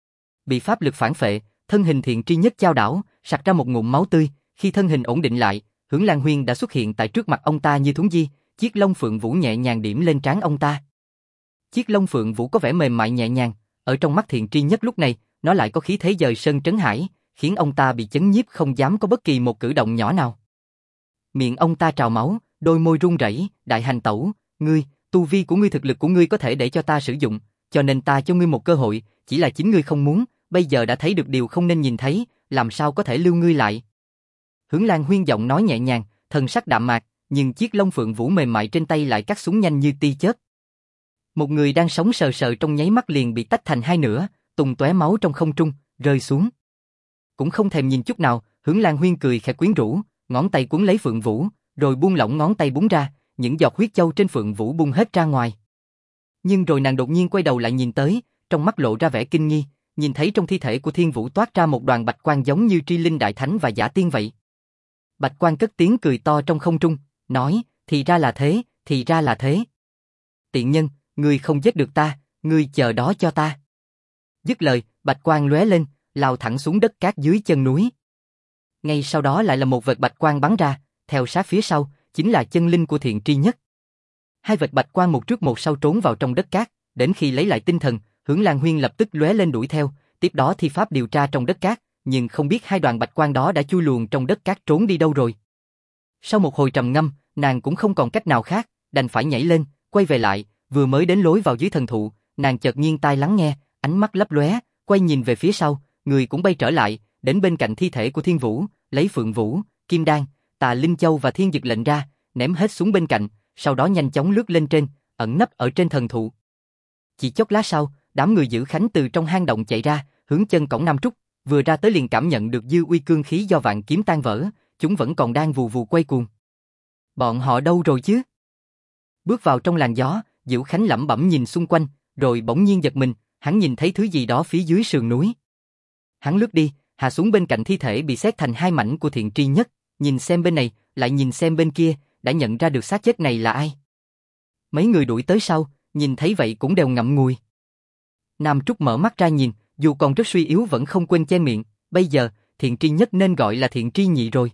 Bị pháp lực phản phệ, thân hình Thiện tri nhất chao đảo, sặc ra một ngụm máu tươi, khi thân hình ổn định lại, Hướng Lan Huyên đã xuất hiện tại trước mặt ông ta như thuấn di, chiếc Long Phượng Vũ nhẹ nhàng điểm lên trán ông ta. Chiếc Long Phượng Vũ có vẻ mềm mại nhẹ nhàng, ở trong mắt Thiện tri nhất lúc này, nó lại có khí thế dời sơn trấn hải, khiến ông ta bị chấn nhiếp không dám có bất kỳ một cử động nhỏ nào. Miệng ông ta trào máu, đôi môi run rẩy, đại hành tẩu, ngươi, tu vi của ngươi thực lực của ngươi có thể để cho ta sử dụng, cho nên ta cho ngươi một cơ hội, chỉ là chính ngươi không muốn, bây giờ đã thấy được điều không nên nhìn thấy, làm sao có thể lưu ngươi lại. Hướng Lan Huyên giọng nói nhẹ nhàng, thần sắc đạm mạc, nhưng chiếc Long Phượng Vũ mềm mại trên tay lại cắt xuống nhanh như tia chớp. Một người đang sống sờ sờ trong nháy mắt liền bị tách thành hai nửa, tung tóe máu trong không trung, rơi xuống. Cũng không thèm nhìn chút nào, Hướng Lan Huyên cười khẽ quyến rũ, ngón tay cuốn lấy Phượng Vũ, rồi buông lỏng ngón tay búng ra, những giọt huyết châu trên Phượng Vũ bung hết ra ngoài. Nhưng rồi nàng đột nhiên quay đầu lại nhìn tới, trong mắt lộ ra vẻ kinh nghi, nhìn thấy trong thi thể của Thiên Vũ toát ra một đoàn bạch quang giống như tri linh đại thánh và giả tiên vậy. Bạch quang cất tiếng cười to trong không trung, nói, thì ra là thế, thì ra là thế. Tiện nhân, ngươi không giết được ta, ngươi chờ đó cho ta. Dứt lời, bạch quang lóe lên, lao thẳng xuống đất cát dưới chân núi. Ngay sau đó lại là một vệt bạch quang bắn ra, theo sát phía sau, chính là chân linh của Thiện tri nhất. Hai vệt bạch quang một trước một sau trốn vào trong đất cát, đến khi lấy lại tinh thần, Hướng Lan Huyên lập tức lóe lên đuổi theo, tiếp đó thi pháp điều tra trong đất cát, nhưng không biết hai đoàn bạch quang đó đã chui luồn trong đất cát trốn đi đâu rồi. Sau một hồi trầm ngâm, nàng cũng không còn cách nào khác, đành phải nhảy lên, quay về lại, vừa mới đến lối vào dưới thần thụ, nàng chợt nghiêng tai lắng nghe, ánh mắt lấp lóe, quay nhìn về phía sau, người cũng bay trở lại, đến bên cạnh thi thể của Thiên Vũ, lấy Phượng Vũ, Kim Đan, Tà Linh Châu và Thiên Dực lệnh ra, ném hết xuống bên cạnh, sau đó nhanh chóng lướt lên trên, ẩn nấp ở trên thần thụ. Chỉ chốc lát sau, đám người giữ khánh từ trong hang động chạy ra, hướng chân cổng Nam Trúc, vừa ra tới liền cảm nhận được dư uy cương khí do vạn kiếm tan vỡ, chúng vẫn còn đang vù vù quay cuồng. Bọn họ đâu rồi chứ? Bước vào trong làn gió, Diệu Khánh lẩm bẩm nhìn xung quanh, rồi bỗng nhiên giật mình, hắn nhìn thấy thứ gì đó phía dưới sườn núi. Hắn lướt đi, hạ xuống bên cạnh thi thể bị xé thành hai mảnh của Thiện tri nhất, nhìn xem bên này, lại nhìn xem bên kia, đã nhận ra được xác chết này là ai. Mấy người đuổi tới sau, nhìn thấy vậy cũng đều ngậm ngùi. Nam Trúc mở mắt ra nhìn, dù còn rất suy yếu vẫn không quên che miệng, bây giờ, Thiện tri nhất nên gọi là Thiện tri nhị rồi.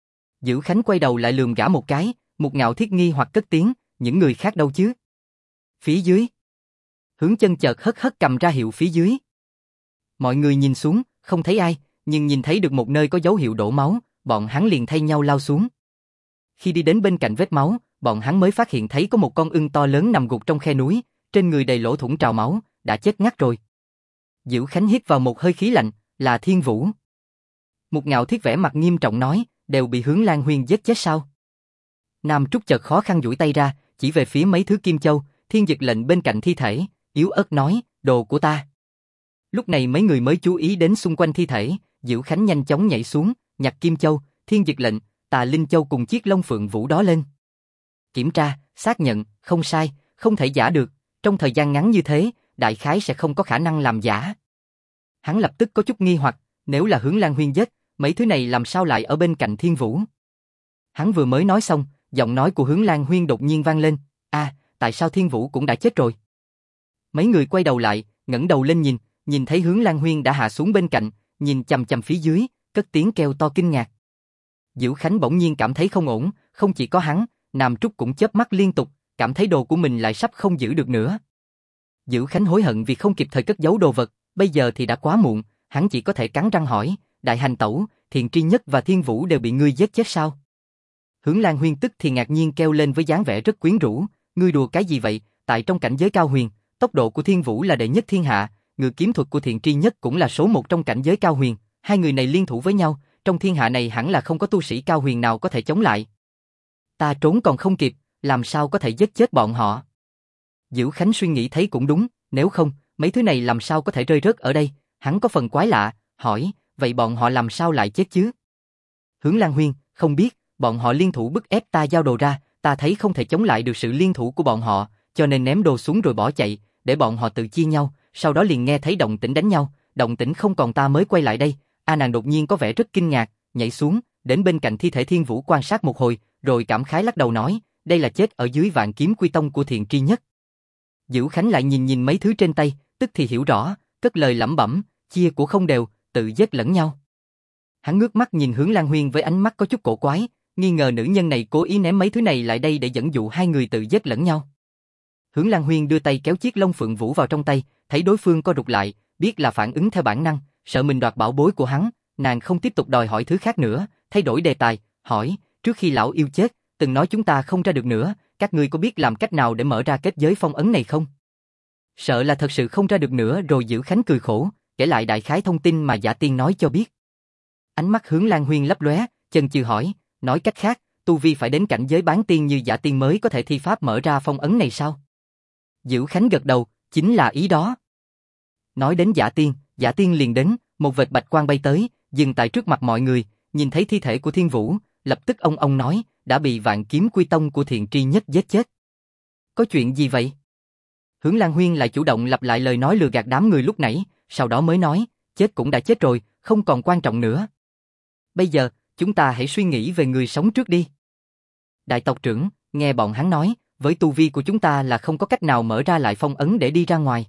Dữ Khánh quay đầu lại lườm gã một cái, một ngạo thiết nghi hoặc cất tiếng, những người khác đâu chứ? Phía dưới. Hướng chân chợt hất hất cầm ra hiệu phía dưới. Mọi người nhìn xuống, không thấy ai, nhưng nhìn thấy được một nơi có dấu hiệu đổ máu, bọn hắn liền thay nhau lao xuống. Khi đi đến bên cạnh vết máu, bọn hắn mới phát hiện thấy có một con ưng to lớn nằm gục trong khe núi, trên người đầy lỗ thủng trào máu, đã chết ngắt rồi. Dữ Khánh hít vào một hơi khí lạnh, là Thiên Vũ. Một ngạo thiết vẻ mặt nghiêm trọng nói, đều bị Hướng Lan Huyên giết chết sao? Nam Trúc chợt khó khăn duỗi tay ra, chỉ về phía mấy thứ kim châu, Thiên Dực lệnh bên cạnh thi thể, yếu ớt nói, đồ của ta. Lúc này mấy người mới chú ý đến xung quanh thi thể, Diệu Khánh nhanh chóng nhảy xuống, nhặt kim châu, Thiên Dực lệnh, Tà Linh Châu cùng chiếc Long Phượng Vũ đó lên. Kiểm tra, xác nhận, không sai, không thể giả được, trong thời gian ngắn như thế, đại khái sẽ không có khả năng làm giả. Hắn lập tức có chút nghi hoặc, nếu là Hướng Lan Huyên giết, mấy thứ này làm sao lại ở bên cạnh Thiên Vũ? Hắn vừa mới nói xong, giọng nói của Hướng Lan Huyên đột nhiên vang lên, tại sao Thiên Vũ cũng đã chết rồi? Mấy người quay đầu lại, ngẩng đầu lên nhìn thấy Hướng Lan Huyên đã hạ xuống bên cạnh, nhìn chằm chằm phía dưới, cất tiếng kêu to kinh ngạc. Dữ Khánh bỗng nhiên cảm thấy không ổn, không chỉ có hắn, Nam Trúc cũng chớp mắt liên tục, cảm thấy đồ của mình lại sắp không giữ được nữa. Dữ Khánh hối hận vì không kịp thời cất giấu đồ vật, bây giờ thì đã quá muộn, hắn chỉ có thể cắn răng hỏi, Đại Hành Tẩu, Thiện tri nhất và Thiên Vũ đều bị ngươi giết chết sao? Hướng Lan Huyên tức thì ngạc nhiên kêu lên với dáng vẻ rất quyến rũ, ngươi đùa cái gì vậy, tại trong cảnh giới cao huyền, tốc độ của Thiên Vũ là đệ nhất thiên hạ, ngự kiếm thuật của Thiện tri nhất cũng là số một trong cảnh giới cao huyền, hai người này liên thủ với nhau, trong thiên hạ này hẳn là không có tu sĩ cao huyền nào có thể chống lại. Ta trốn còn không kịp, làm sao có thể giết chết bọn họ? Dữ Khánh suy nghĩ thấy cũng đúng, nếu không, mấy thứ này làm sao có thể rơi rớt ở đây, hắn có phần quái lạ, hỏi, vậy bọn họ làm sao lại chết chứ? Hướng Lan Huyên, không biết, bọn họ liên thủ bức ép ta giao đồ ra, ta thấy không thể chống lại được sự liên thủ của bọn họ, cho nên ném đồ xuống rồi bỏ chạy, để bọn họ tự chia nhau, sau đó liền nghe thấy động tĩnh đánh nhau, động tĩnh không còn ta mới quay lại đây. Nàng đột nhiên có vẻ rất kinh ngạc, nhảy xuống, đến bên cạnh thi thể Thiên Vũ quan sát một hồi, rồi cảm khái lắc đầu nói, đây là chết ở dưới Vạn Kiếm Quy Tông của Thiện Tri Nhất. Dữ Khánh lại nhìn mấy thứ trên tay, tức thì hiểu rõ, cất lời lẩm bẩm, chia của không đều, tự giết lẫn nhau. Hắn ngước mắt nhìn Hướng Lan Huyên với ánh mắt có chút cổ quái, nghi ngờ nữ nhân này cố ý ném mấy thứ này lại đây để dẫn dụ hai người tự giết lẫn nhau. Hướng Lan Huyên đưa tay kéo chiếc Long Phượng Vũ vào trong tay, thấy đối phương co rụt lại, biết là phản ứng theo bản năng, sợ mình đoạt bảo bối của hắn, nàng không tiếp tục đòi hỏi thứ khác nữa, thay đổi đề tài, hỏi, trước khi lão yêu chết, từng nói chúng ta không ra được nữa, các ngươi có biết làm cách nào để mở ra kết giới phong ấn này không? Sợ là thật sự không ra được nữa rồi. Dữ Khánh cười khổ, kể lại đại khái thông tin mà Dạ Tiên nói cho biết. Ánh mắt Hướng Lan Huyên lấp lóe, chần chừ hỏi, nói cách khác, tu vi phải đến cảnh giới bán tiên như Dạ Tiên mới có thể thi pháp mở ra phong ấn này sao? Dữ Khánh gật đầu, chính là ý đó. Nói đến Dạ Tiên liền đến, một vệt bạch quang bay tới, dừng tại trước mặt mọi người, nhìn thấy thi thể của Thiên Vũ, lập tức ông nói, đã bị Vạn Kiếm Quy Tông của Thiện Tri Nhất giết chết. Có chuyện gì vậy? Hướng Lan Huyên lại chủ động lặp lại lời nói lừa gạt đám người lúc nãy, sau đó mới nói, chết cũng đã chết rồi, không còn quan trọng nữa. Bây giờ, chúng ta hãy suy nghĩ về người sống trước đi. Đại tộc trưởng, nghe bọn hắn nói, với tu vi của chúng ta là không có cách nào mở ra lại phong ấn để đi ra ngoài.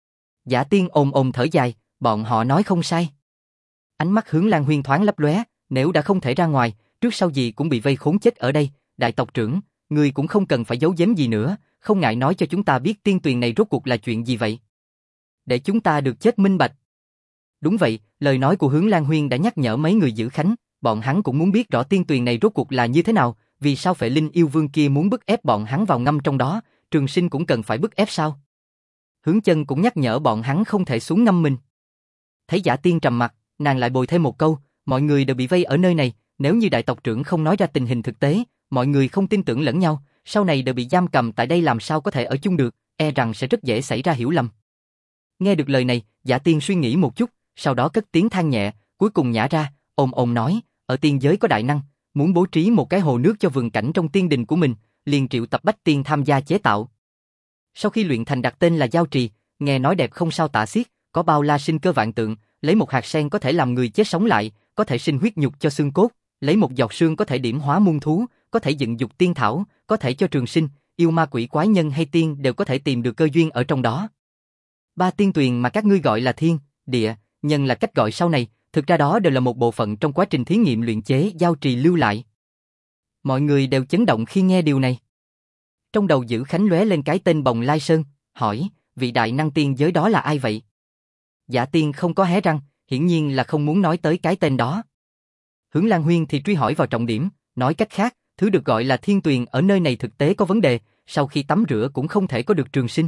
Dạ Tiên ồm thở dài, bọn họ nói không sai. Ánh mắt Hướng Lan Huyên thoáng lấp lóe, nếu đã không thể ra ngoài, trước sau gì cũng bị vây khốn chết ở đây, đại tộc trưởng, người cũng không cần phải giấu giếm gì nữa, không ngại nói cho chúng ta biết tiên tuyền này rốt cuộc là chuyện gì vậy. Để chúng ta được chết minh bạch. Đúng vậy, lời nói của Hướng Lan Huyên đã nhắc nhở mấy người Dữ Khánh, bọn hắn cũng muốn biết rõ tiên tuyền này rốt cuộc là như thế nào, vì sao Phệ Linh yêu vương kia muốn bức ép bọn hắn vào ngâm trong đó, Trường Sinh cũng cần phải bức ép sao? Hướng Chân cũng nhắc nhở bọn hắn không thể xuống ngâm mình. Thấy Dạ Tiên trầm mặt, nàng lại bồi thêm một câu, mọi người đều bị vây ở nơi này, nếu như đại tộc trưởng không nói ra tình hình thực tế, mọi người không tin tưởng lẫn nhau, sau này đều bị giam cầm tại đây làm sao có thể ở chung được, e rằng sẽ rất dễ xảy ra hiểu lầm. Nghe được lời này, Dạ Tiên suy nghĩ một chút, sau đó cất tiếng than nhẹ, cuối cùng nhả ra, ồm nói, ở tiên giới có đại năng, muốn bố trí một cái hồ nước cho vườn cảnh trong tiên đình của mình, liền triệu tập bách tiên tham gia chế tạo. Sau khi luyện thành đặt tên là Giao Trì, nghe nói đẹp không sao tả xiết, có bao la sinh cơ vạn tượng, lấy một hạt sen có thể làm người chết sống lại, có thể sinh huyết nhục cho xương cốt, lấy một giọt sương có thể điểm hóa muôn thú, có thể dựng dục tiên thảo, có thể cho trường sinh, yêu ma quỷ quái nhân hay tiên đều có thể tìm được cơ duyên ở trong đó. Ba tiên tuyền mà các ngươi gọi là thiên, địa, nhân là cách gọi sau này, thực ra đó đều là một bộ phận trong quá trình thí nghiệm luyện chế Giao Trì lưu lại. Mọi người đều chấn động khi nghe điều này. Trong đầu Dữ Khánh lóe lên cái tên Bồng Lai Sơn, hỏi, vị đại năng tiên giới đó là ai vậy? Dạ Tiên không có hé răng, hiển nhiên là không muốn nói tới cái tên đó. Hướng Lan Huyên thì truy hỏi vào trọng điểm, nói cách khác, thứ được gọi là thiên tuyền ở nơi này thực tế có vấn đề, sau khi tắm rửa cũng không thể có được trường sinh.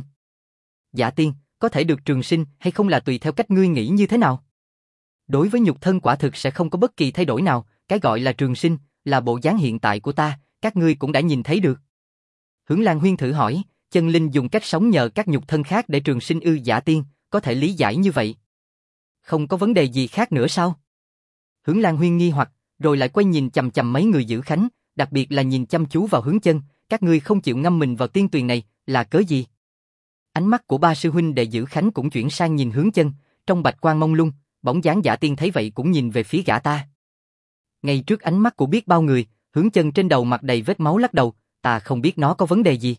Dạ Tiên, có thể được trường sinh hay không là tùy theo cách ngươi nghĩ như thế nào. Đối với nhục thân quả thực sẽ không có bất kỳ thay đổi nào, cái gọi là trường sinh, là bộ dáng hiện tại của ta, các ngươi cũng đã nhìn thấy được. Hướng Lan Huyên thử hỏi, chân linh dùng cách sống nhờ các nhục thân khác để trường sinh ư? Dạ Tiên, có thể lý giải như vậy. Không có vấn đề gì khác nữa sao? Hướng Lan Huyên nghi hoặc, rồi lại quay nhìn chằm chằm mấy người Dữ Khánh, đặc biệt là nhìn chăm chú vào Hướng Chân, các ngươi không chịu ngâm mình vào tiên tuyền này, là cớ gì? Ánh mắt của ba sư huynh đệ Dữ Khánh cũng chuyển sang nhìn Hướng Chân, trong bạch quang mông lung, bóng dáng Dạ Tiên thấy vậy cũng nhìn về phía gã ta. Ngay trước ánh mắt của biết bao người, Hướng Chân trên đầu mặt đầy vết máu lắc đầu, ta không biết nó có vấn đề gì.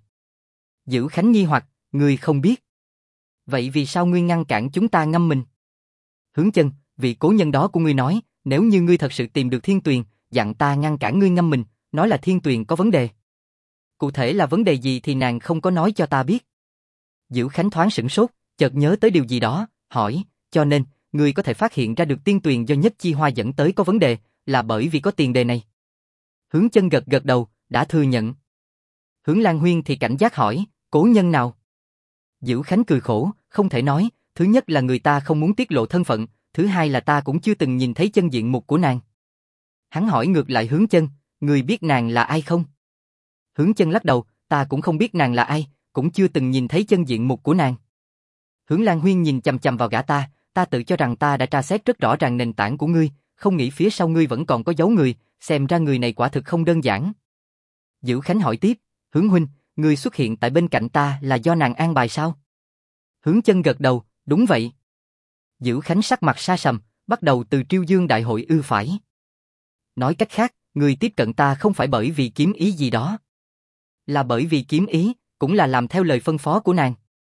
Dữ Khánh nghi hoặc, ngươi không biết. Vậy vì sao ngươi ngăn cản chúng ta ngâm mình? Hướng Chân, vị cố nhân đó của ngươi nói, nếu như ngươi thật sự tìm được thiên tuyền, dặn ta ngăn cản ngươi ngâm mình, nói là thiên tuyền có vấn đề. Cụ thể là vấn đề gì thì nàng không có nói cho ta biết. Dữ Khánh thoáng sửng sốt, chợt nhớ tới điều gì đó, hỏi, cho nên, ngươi có thể phát hiện ra được tiên tuyền do Nhất Chi Hoa dẫn tới có vấn đề, là bởi vì có tiền đề này. Hướng Chân gật gật đầu, đã thừa nhận. Hướng Lan Huyên thì cảnh giác hỏi, cố nhân nào? Dữ Khánh cười khổ, không thể nói, thứ nhất là người ta không muốn tiết lộ thân phận, thứ hai là ta cũng chưa từng nhìn thấy chân diện mục của nàng. Hắn hỏi ngược lại Hướng Chân, người biết nàng là ai không? Hướng Chân lắc đầu, ta cũng không biết nàng là ai, cũng chưa từng nhìn thấy chân diện mục của nàng. Hướng Lan Huyên nhìn chằm chằm vào gã ta, ta tự cho rằng ta đã tra xét rất rõ ràng nền tảng của ngươi, không nghĩ phía sau ngươi vẫn còn có giấu người, xem ra người này quả thực không đơn giản. Dữ Khánh hỏi tiếp, Hướng huynh, ngươi xuất hiện tại bên cạnh ta là do nàng an bài sao? Hướng Chân gật đầu, đúng vậy. Dữ Khánh sắc mặt sa sầm, bắt đầu từ Triêu Dương đại hội ư phải. Nói cách khác, ngươi tiếp cận ta không phải bởi vì kiếm ý gì đó. Là bởi vì kiếm ý, cũng là làm theo lời phân phó của nàng.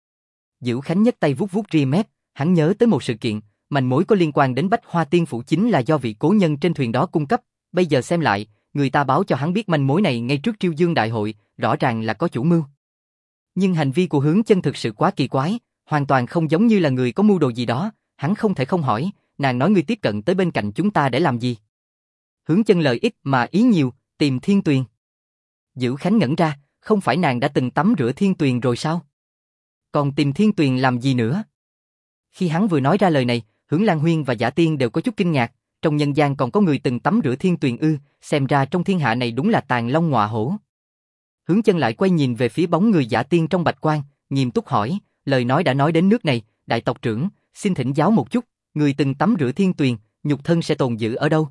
Dữ Khánh nhấc tay vuốt vuốt ria mép, hắn nhớ tới một sự kiện, manh mối có liên quan đến Bách Hoa Tiên Phủ chính là do vị cố nhân trên thuyền đó cung cấp, bây giờ xem lại, người ta báo cho hắn biết manh mối này ngay trước Triêu Dương đại hội, rõ ràng là có chủ mưu. Nhưng hành vi của Hướng Chân thực sự quá kỳ quái, hoàn toàn không giống như là người có mưu đồ gì đó, hắn không thể không hỏi, nàng nói ngươi tiếp cận tới bên cạnh chúng ta để làm gì? Hướng Chân lời ít mà ý nhiều, tìm Thiên Tuyền. Dữ Khánh ngẩn ra, không phải nàng đã từng tắm rửa Thiên Tuyền rồi sao? Còn tìm Thiên Tuyền làm gì nữa? Khi hắn vừa nói ra lời này, Hướng Lan Huyên và Giả Tiên đều có chút kinh ngạc, trong nhân gian còn có người từng tắm rửa Thiên Tuyền ư, xem ra trong thiên hạ này đúng là tàn long ngọa hổ. Hướng Chân lại quay nhìn về phía bóng người Giả Tiên trong bạch quan, nghiêm túc hỏi, lời nói đã nói đến nước này, đại tộc trưởng, xin thỉnh giáo một chút, người từng tắm rửa Thiên Tuyền, nhục thân sẽ tồn giữ ở đâu?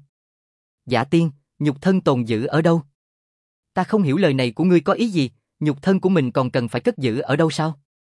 Giả Tiên, nhục thân tồn giữ ở đâu? Ta không hiểu lời này của ngươi có ý gì, nhục thân của mình còn cần phải cất giữ ở đâu sao?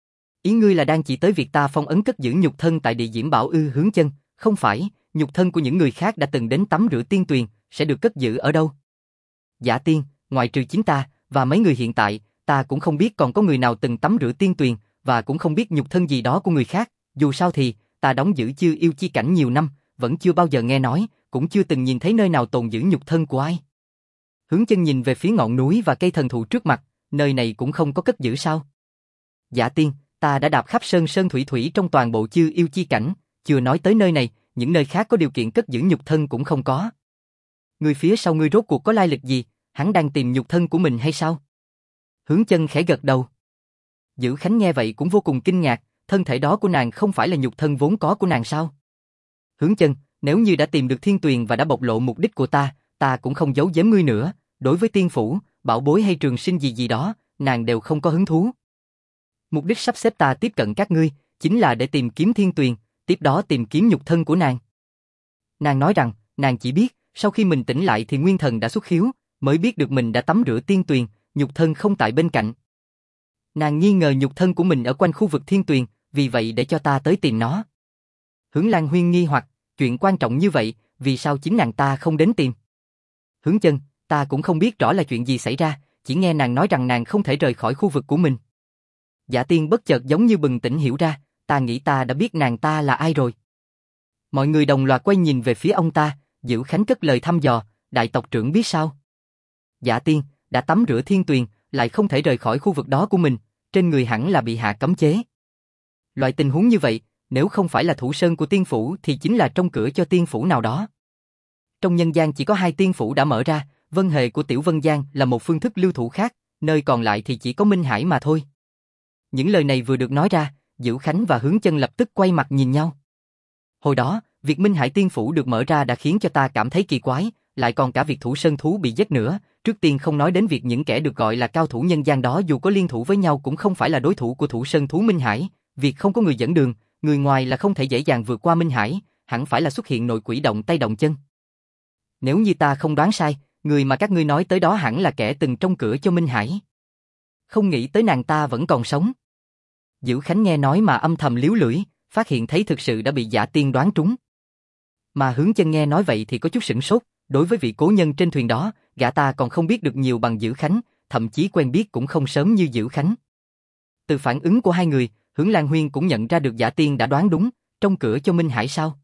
Ý ngươi là đang chỉ tới việc ta phong ấn cất giữ nhục thân tại địa Diễm Bảo ư? Hướng Chân, không phải, nhục thân của những người khác đã từng đến tắm rửa Tiên Tuyền, sẽ được cất giữ ở đâu? Giả Tiên, ngoại trừ chính ta, và mấy người hiện tại, ta cũng không biết còn có người nào từng tắm rửa Tiên Tuyền, và cũng không biết nhục thân gì đó của người khác, dù sao thì, ta đóng giữ Chư Yêu chi cảnh nhiều năm, vẫn chưa bao giờ nghe nói, cũng chưa từng nhìn thấy nơi nào tồn giữ nhục thân của ai. Hướng Chân nhìn về phía ngọn núi và cây thần thụ trước mặt, nơi này cũng không có cất giữ sao? Giả Tiên, ta đã đạp khắp sơn sơn thủy thủy trong toàn bộ Chư Yêu chi cảnh, chưa nói tới nơi này, những nơi khác có điều kiện cất giữ nhục thân cũng không có. Người phía sau ngươi rốt cuộc có lai lịch gì, hắn đang tìm nhục thân của mình hay sao? Hướng Chân khẽ gật đầu. Dữ Khánh nghe vậy cũng vô cùng kinh ngạc, thân thể đó của nàng không phải là nhục thân vốn có của nàng sao? Hướng Chân, nếu như đã tìm được Thiên Tuyền và đã bộc lộ mục đích của ta cũng không giấu giếm ngươi nữa, đối với tiên phủ, bảo bối hay trường sinh gì gì đó, nàng đều không có hứng thú. Mục đích sắp xếp ta tiếp cận các ngươi, chính là để tìm kiếm Thiên Tuyền, tiếp đó tìm kiếm nhục thân của nàng. Nàng nói rằng, nàng chỉ biết, sau khi mình tỉnh lại thì nguyên thần đã xuất hiếu, mới biết được mình đã tắm rửa Tiên Tuyền, nhục thân không tại bên cạnh. Nàng nghi ngờ nhục thân của mình ở quanh khu vực Thiên Tuyền, vì vậy để cho ta tới tìm nó. Hướng Lan Huyên nghi hoặc, chuyện quan trọng như vậy, vì sao chính nàng ta không đến tìm? Hướng Chân, ta cũng không biết rõ là chuyện gì xảy ra, chỉ nghe nàng nói rằng nàng không thể rời khỏi khu vực của mình. Giả Tiên bất chợt giống như bừng tỉnh hiểu ra, ta nghĩ ta đã biết nàng ta là ai rồi. Mọi người đồng loạt quay nhìn về phía ông ta, Dữ Khánh cất lời thăm dò, đại tộc trưởng biết sao? Giả Tiên, đã tắm rửa Thiên Tuyền, lại không thể rời khỏi khu vực đó của mình, trên người hẳn là bị hạ cấm chế. Loại tình huống như vậy, nếu không phải là thủ sơn của tiên phủ thì chính là trong cửa cho tiên phủ nào đó. Trong nhân gian chỉ có 2 tiên phủ đã mở ra, Vân Hề của Tiểu Vân Giang là một phương thức lưu thủ khác, nơi còn lại thì chỉ có Minh Hải mà thôi. Những lời này vừa được nói ra, Dữ Khánh và Hướng Chân lập tức quay mặt nhìn nhau. Hồi đó, việc Minh Hải tiên phủ được mở ra đã khiến cho ta cảm thấy kỳ quái, lại còn cả việc thủ sơn thú bị giết nữa, trước tiên không nói đến việc những kẻ được gọi là cao thủ nhân gian đó dù có liên thủ với nhau cũng không phải là đối thủ của thủ sơn thú Minh Hải, việc không có người dẫn đường, người ngoài là không thể dễ dàng vượt qua Minh Hải, hẳn phải là xuất hiện nội quỷ động tay động chân. Nếu như ta không đoán sai, người mà các ngươi nói tới đó hẳn là kẻ từng trông cửa cho Minh Hải. Không nghĩ tới nàng ta vẫn còn sống. Dữ Khánh nghe nói mà âm thầm líu lưỡi, phát hiện thấy thực sự đã bị Giả Tiên đoán trúng. Mà Hướng Chân nghe nói vậy thì có chút sửng sốt, đối với vị cố nhân trên thuyền đó, gã ta còn không biết được nhiều bằng Dữ Khánh, thậm chí quen biết cũng không sớm như Dữ Khánh. Từ phản ứng của hai người, Hướng Lan Huyên cũng nhận ra được Giả Tiên đã đoán đúng, trong cửa cho Minh Hải sao?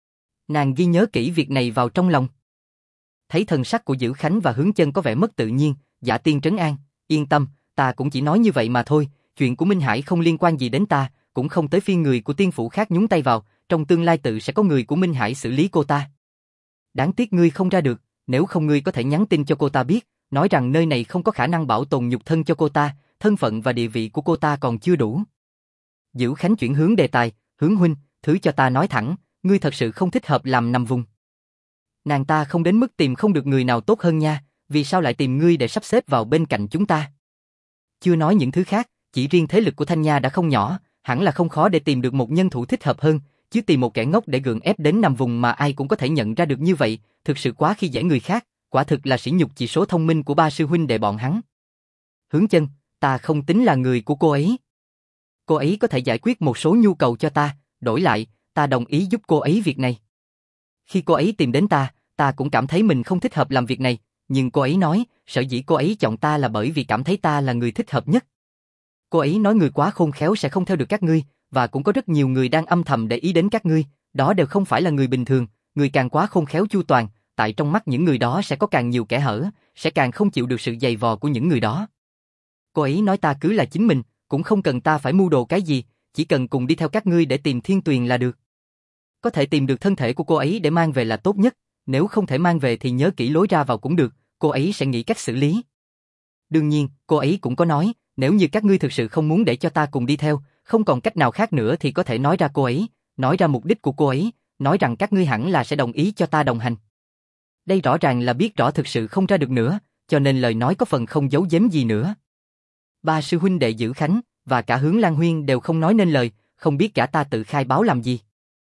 Nàng ghi nhớ kỹ việc này vào trong lòng. Thấy thần sắc của Dữ Khánh và Hướng Chân có vẻ mất tự nhiên, Giả Tiên trấn an, yên tâm, ta cũng chỉ nói như vậy mà thôi, chuyện của Minh Hải không liên quan gì đến ta, cũng không tới phiên người của tiên phủ khác nhúng tay vào, trong tương lai tự sẽ có người của Minh Hải xử lý cô ta. Đáng tiếc ngươi không ra được, nếu không ngươi có thể nhắn tin cho cô ta biết, nói rằng nơi này không có khả năng bảo tồn nhục thân cho cô ta, thân phận và địa vị của cô ta còn chưa đủ. Dữ Khánh chuyển hướng đề tài, Hướng huynh, thứ cho ta nói thẳng, ngươi thật sự không thích hợp làm nằm vùng. Nàng ta không đến mức tìm không được người nào tốt hơn nha, vì sao lại tìm ngươi để sắp xếp vào bên cạnh chúng ta? Chưa nói những thứ khác, chỉ riêng thế lực của Thanh Nha đã không nhỏ, hẳn là không khó để tìm được một nhân thủ thích hợp hơn, chứ tìm một kẻ ngốc để gượng ép đến nằm vùng mà ai cũng có thể nhận ra được như vậy, thực sự quá khi dễ người khác, quả thực là sỉ nhục chỉ số thông minh của ba sư huynh đệ bọn hắn. Hướng Chân, ta không tính là người của cô ấy. Cô ấy có thể giải quyết một số nhu cầu cho ta, đổi lại, ta đồng ý giúp cô ấy việc này. Khi cô ấy tìm đến ta cũng cảm thấy mình không thích hợp làm việc này, nhưng cô ấy nói, sở dĩ cô ấy chọn ta là bởi vì cảm thấy ta là người thích hợp nhất. Cô ấy nói người quá khôn khéo sẽ không theo được các ngươi, và cũng có rất nhiều người đang âm thầm để ý đến các ngươi, đó đều không phải là người bình thường, người càng quá khôn khéo chu toàn, tại trong mắt những người đó sẽ có càng nhiều kẽ hở, sẽ càng không chịu được sự giày vò của những người đó. Cô ấy nói ta cứ là chính mình, cũng không cần ta phải mưu đồ cái gì, chỉ cần cùng đi theo các ngươi để tìm Thiên Tuyền là được. Có thể tìm được thân thể của cô ấy để mang về là tốt nhất, nếu không thể mang về thì nhớ kỹ lối ra vào cũng được, cô ấy sẽ nghĩ cách xử lý. Đương nhiên, cô ấy cũng có nói, nếu như các ngươi thực sự không muốn để cho ta cùng đi theo, không còn cách nào khác nữa thì có thể nói ra cô ấy, nói ra mục đích của cô ấy, nói rằng các ngươi hẳn là sẽ đồng ý cho ta đồng hành. Đây rõ ràng là biết rõ thực sự không ra được nữa, cho nên lời nói có phần không giấu giếm gì nữa. Ba sư huynh đệ Dữ Khánh và cả Hướng Lan Huyên đều không nói nên lời, không biết cả ta tự khai báo làm gì.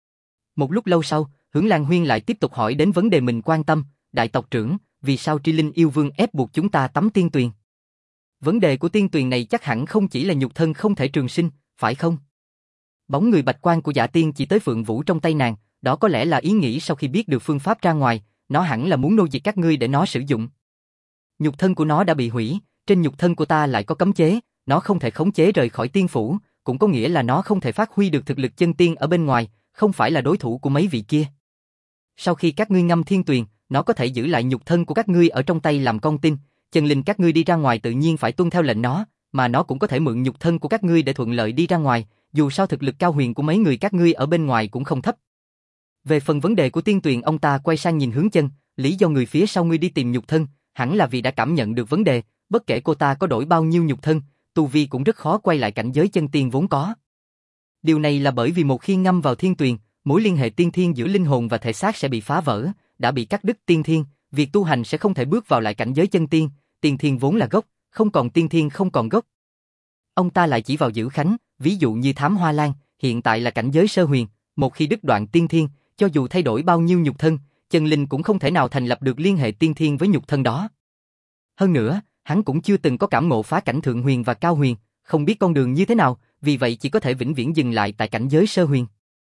Một lúc lâu sau, Hướng Lan Huyên lại tiếp tục hỏi đến vấn đề mình quan tâm, đại tộc trưởng, vì sao Tri Linh Yêu Vương ép buộc chúng ta tắm tiên tuyền? Vấn đề của tiên tuyền này chắc hẳn không chỉ là nhục thân không thể trường sinh, phải không? Bóng người bạch quan của Dạ Tiên chỉ tới Phượng Vũ trong tay nàng, đó có lẽ là ý nghĩ sau khi biết được phương pháp ra ngoài, nó hẳn là muốn nô dịch các ngươi để nó sử dụng. Nhục thân của nó đã bị hủy, trên nhục thân của ta lại có cấm chế, nó không thể khống chế rời khỏi tiên phủ, cũng có nghĩa là nó không thể phát huy được thực lực chân tiên ở bên ngoài, không phải là đối thủ của mấy vị kia. Sau khi các ngươi ngâm thiên tuyền, nó có thể giữ lại nhục thân của các ngươi ở trong tay làm con tin, chân linh các ngươi đi ra ngoài tự nhiên phải tuân theo lệnh nó, mà nó cũng có thể mượn nhục thân của các ngươi để thuận lợi đi ra ngoài, dù sao thực lực cao huyền của mấy người các ngươi ở bên ngoài cũng không thấp. Về phần vấn đề của tiên tuyền, ông ta quay sang nhìn Hướng Chân, lý do người phía sau ngươi đi tìm nhục thân, hẳn là vì đã cảm nhận được vấn đề, bất kể cô ta có đổi bao nhiêu nhục thân, tu vi cũng rất khó quay lại cảnh giới chân tiên vốn có. Điều này là bởi vì một khi ngâm vào thiên tuyền, mối liên hệ tiên thiên giữa linh hồn và thể xác sẽ bị phá vỡ, đã bị cắt đứt tiên thiên, việc tu hành sẽ không thể bước vào lại cảnh giới chân tiên, tiên thiên vốn là gốc, không còn tiên thiên không còn gốc. Ông ta lại chỉ vào Dữ Khánh, ví dụ như Thám Hoa Lan, hiện tại là cảnh giới sơ huyền, một khi đứt đoạn tiên thiên, cho dù thay đổi bao nhiêu nhục thân, chân linh cũng không thể nào thành lập được liên hệ tiên thiên với nhục thân đó. Hơn nữa, hắn cũng chưa từng có cảm ngộ phá cảnh thượng huyền và cao huyền, không biết con đường như thế nào, vì vậy chỉ có thể vĩnh viễn dừng lại tại cảnh giới sơ huyền.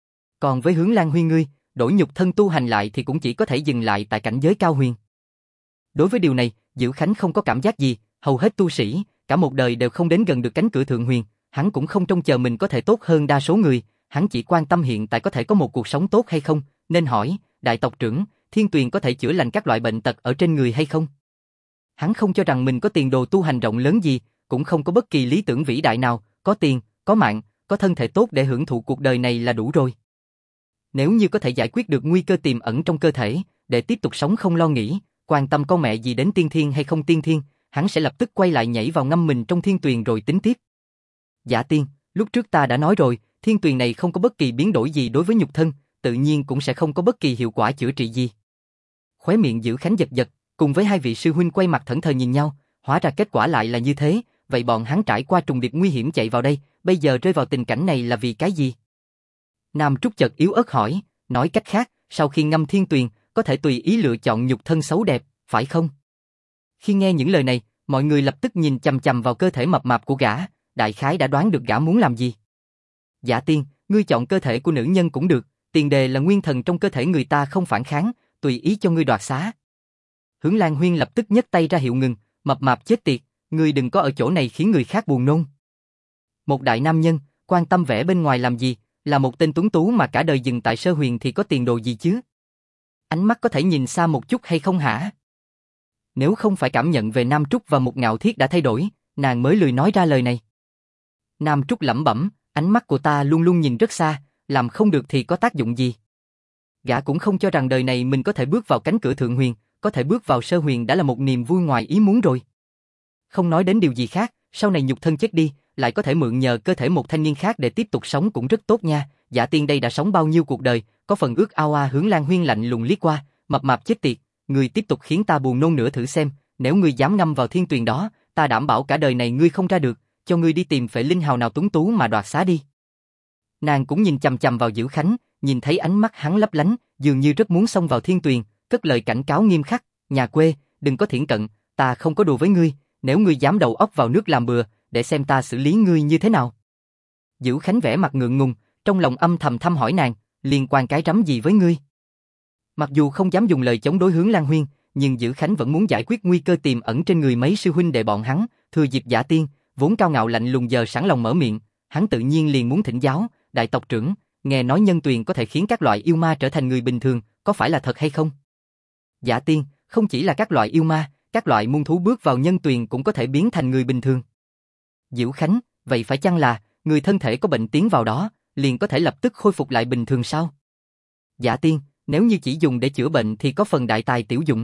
Còn với Hướng Lan Huyên ngươi, đổi nhục thân tu hành lại thì cũng chỉ có thể dừng lại tại cảnh giới cao huyền. Đối với điều này, Dữ Khánh không có cảm giác gì, hầu hết tu sĩ, cả một đời đều không đến gần được cánh cửa thượng huyền, hắn cũng không trông chờ mình có thể tốt hơn đa số người, hắn chỉ quan tâm hiện tại có thể có một cuộc sống tốt hay không, nên hỏi, đại tộc trưởng, thiên tuyền có thể chữa lành các loại bệnh tật ở trên người hay không? Hắn không cho rằng mình có tiền đồ tu hành rộng lớn gì, cũng không có bất kỳ lý tưởng vĩ đại nào, có tiền, có mạng, có thân thể tốt để hưởng thụ cuộc đời này là đủ rồi. Nếu như có thể giải quyết được nguy cơ tiềm ẩn trong cơ thể, để tiếp tục sống không lo nghĩ, quan tâm con mẹ gì đến tiên thiên hay không tiên thiên, hắn sẽ lập tức quay lại nhảy vào ngâm mình trong thiên tuyền rồi tính tiếp. Dạ Tiên, lúc trước ta đã nói rồi, thiên tuyền này không có bất kỳ biến đổi gì đối với nhục thân, tự nhiên cũng sẽ không có bất kỳ hiệu quả chữa trị gì. Khóe miệng Dữ Khánh giật giật, cùng với hai vị sư huynh quay mặt thẫn thờ nhìn nhau, hóa ra kết quả lại là như thế, vậy bọn hắn trải qua trùng điệp nguy hiểm chạy vào đây, bây giờ rơi vào tình cảnh này là vì cái gì? Nam Trúc chợt yếu ớt hỏi, nói cách khác, sau khi ngâm thiên tuyền, có thể tùy ý lựa chọn nhục thân xấu đẹp, phải không? Khi nghe những lời này, mọi người lập tức nhìn chằm chằm vào cơ thể mập mạp của gã, đại khái đã đoán được gã muốn làm gì. Dạ Tiên, ngươi chọn cơ thể của nữ nhân cũng được, tiền đề là nguyên thần trong cơ thể người ta không phản kháng, tùy ý cho ngươi đoạt xá. Hướng Lan Huyên lập tức nhấc tay ra hiệu ngừng, mập mạp chết tiệt, ngươi đừng có ở chỗ này khiến người khác buồn nôn. Một đại nam nhân, quan tâm vẻ bên ngoài làm gì, là một tên tuấn tú mà cả đời dừng tại sơ huyền thì có tiền đồ gì chứ? Ánh mắt có thể nhìn xa một chút hay không hả? Nếu không phải cảm nhận về Nam Trúc và Mục Ngạo Thiết đã thay đổi, nàng mới lười nói ra lời này. Nam Trúc lẩm bẩm, ánh mắt của ta luôn luôn nhìn rất xa, làm không được thì có tác dụng gì? Gã cũng không cho rằng đời này mình có thể bước vào cánh cửa thượng huyền, có thể bước vào sơ huyền đã là một niềm vui ngoài ý muốn rồi. Không nói đến điều gì khác, sau này nhục thân chết đi, lại có thể mượn nhờ cơ thể một thanh niên khác để tiếp tục sống cũng rất tốt nha. Dạ Tiên đây đã sống bao nhiêu cuộc đời, có phần ước ao à. Hướng Lan Huyên lạnh lùng liếc qua, mập mạp chết tiệt, ngươi tiếp tục khiến ta buồn nôn nữa thử xem, nếu ngươi dám ngâm vào thiên tuyền đó, ta đảm bảo cả đời này ngươi không ra được, cho ngươi đi tìm phệ linh hào nào tuấn tú mà đoạt xá đi. Nàng cũng nhìn chằm chằm vào Dữ Khánh, nhìn thấy ánh mắt hắn lấp lánh, dường như rất muốn xông vào thiên tuyền, cất lời cảnh cáo nghiêm khắc, nhà quê, đừng có thiển cận, ta không có đùa với ngươi, nếu ngươi dám đầu óc vào nước làm bừa, để xem ta xử lý ngươi như thế nào. Dữ Khánh vẻ mặt ngượng ngùng, trong lòng âm thầm thăm hỏi nàng, liên quan cái rắm gì với ngươi? Mặc dù không dám dùng lời chống đối Hướng Lan Huyên, nhưng Dữ Khánh vẫn muốn giải quyết nguy cơ tiềm ẩn trên người mấy sư huynh đệ bọn hắn, thừa dịp Giả Tiên, vốn cao ngạo lạnh lùng giờ sẵn lòng mở miệng, hắn tự nhiên liền muốn thỉnh giáo, đại tộc trưởng, nghe nói nhân tuyền có thể khiến các loại yêu ma trở thành người bình thường, có phải là thật hay không? Giả Tiên, không chỉ là các loại yêu ma, các loại muôn thú bước vào nhân tuyền cũng có thể biến thành người bình thường. Dữ Khánh, vậy phải chăng là, người thân thể có bệnh tiến vào đó, liền có thể lập tức khôi phục lại bình thường sao? Giả Tiên, nếu như chỉ dùng để chữa bệnh thì có phần đại tài tiểu dụng.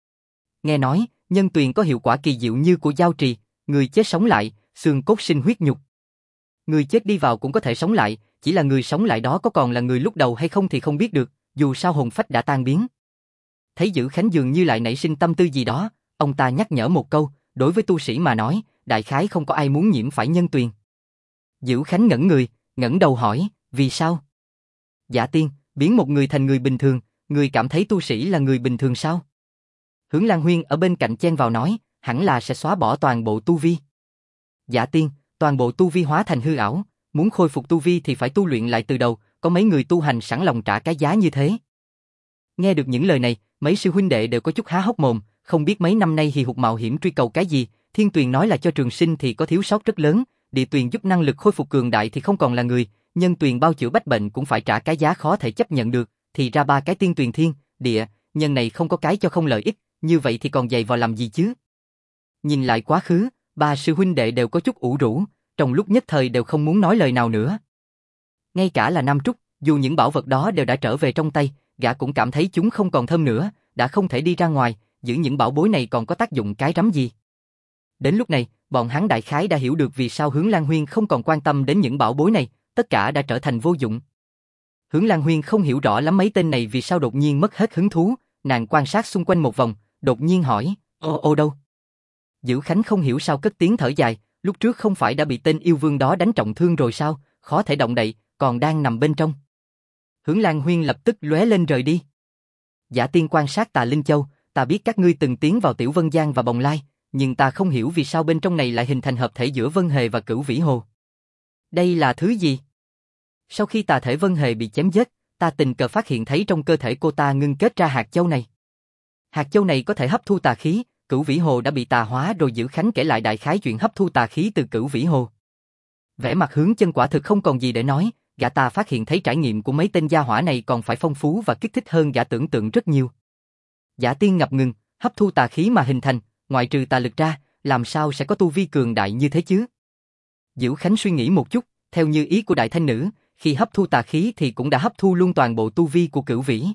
Nghe nói, nhân tuyền có hiệu quả kỳ diệu như của giao trì, người chết sống lại, xương cốt sinh huyết nhục. Người chết đi vào cũng có thể sống lại, chỉ là người sống lại đó có còn là người lúc đầu hay không thì không biết được, dù sao hồn phách đã tan biến. Thấy Dữ Khánh dường như lại nảy sinh tâm tư gì đó, ông ta nhắc nhở một câu, đối với tu sĩ mà nói, đại khái không có ai muốn nhiễm phải nhân tuyền. Dữ Khánh ngẩn người, ngẩng đầu hỏi, vì sao? Giả Tiên, biến một người thành người bình thường, người cảm thấy tu sĩ là người bình thường sao? Hướng Lan Huyên ở bên cạnh chen vào nói, hẳn là sẽ xóa bỏ toàn bộ tu vi. Giả Tiên, toàn bộ tu vi hóa thành hư ảo, muốn khôi phục tu vi thì phải tu luyện lại từ đầu, có mấy người tu hành sẵn lòng trả cái giá như thế. Nghe được những lời này, mấy sư huynh đệ đều có chút há hốc mồm, không biết mấy năm nay hì hục mạo hiểm truy cầu cái gì, thiên tuyền nói là cho trường sinh thì có thiếu sót rất lớn, địa tuyền giúp năng lực khôi phục cường đại thì không còn là người, nhân tuyền bao chữa bách bệnh cũng phải trả cái giá khó thể chấp nhận được, thì ra ba cái tiên tuyền thiên, địa, nhân này không có cái cho không lợi ích, như vậy thì còn dày vào làm gì chứ? Nhìn lại quá khứ, ba sư huynh đệ đều có chút ủ rũ, trong lúc nhất thời đều không muốn nói lời nào nữa. Ngay cả là Nam Trúc, dù những bảo vật đó đều đã trở về trong tay, gã cũng cảm thấy chúng không còn thơm nữa, đã không thể đi ra ngoài, giữ những bảo bối này còn có tác dụng cái rắm gì. Đến lúc này, bọn hắn đại khái đã hiểu được vì sao Hướng Lan Huyên không còn quan tâm đến những bảo bối này, tất cả đã trở thành vô dụng. Hướng Lan Huyên không hiểu rõ lắm mấy tên này vì sao đột nhiên mất hết hứng thú, nàng quan sát xung quanh một vòng, đột nhiên hỏi, ô đâu? Dữ Khánh không hiểu sao cất tiếng thở dài, lúc trước không phải đã bị tên yêu vương đó đánh trọng thương rồi sao, khó thể động đậy, còn đang nằm bên trong. Hướng Lan Huyên lập tức lóe lên rời đi. Giả Tiên quan sát Tà Linh Châu, ta biết các ngươi từng tiến vào Tiểu Vân Giang và Bồng Lai, nhưng ta không hiểu vì sao bên trong này lại hình thành hợp thể giữa Vân Hề và Cửu Vĩ Hồ. Đây là thứ gì? Sau khi tà thể Vân Hề bị chém giết, ta tình cờ phát hiện thấy trong cơ thể cô ta ngưng kết ra hạt châu này. Hạt châu này có thể hấp thu tà khí, Cửu Vĩ Hồ đã bị tà hóa rồi. Dữ Khánh kể lại đại khái chuyện hấp thu tà khí từ Cửu Vĩ Hồ. Vẻ mặt Hướng Chân quả thực không còn gì để nói, gã ta phát hiện thấy trải nghiệm của mấy tên gia hỏa này còn phải phong phú và kích thích hơn gã tưởng tượng rất nhiều. Giả Tiên ngập ngừng, hấp thu tà khí mà hình thành, ngoại trừ tà lực ra, làm sao sẽ có tu vi cường đại như thế chứ? Dữ Khánh suy nghĩ một chút, theo như ý của đại thanh nữ, khi hấp thu tà khí thì cũng đã hấp thu luôn toàn bộ tu vi của Cửu Vĩ.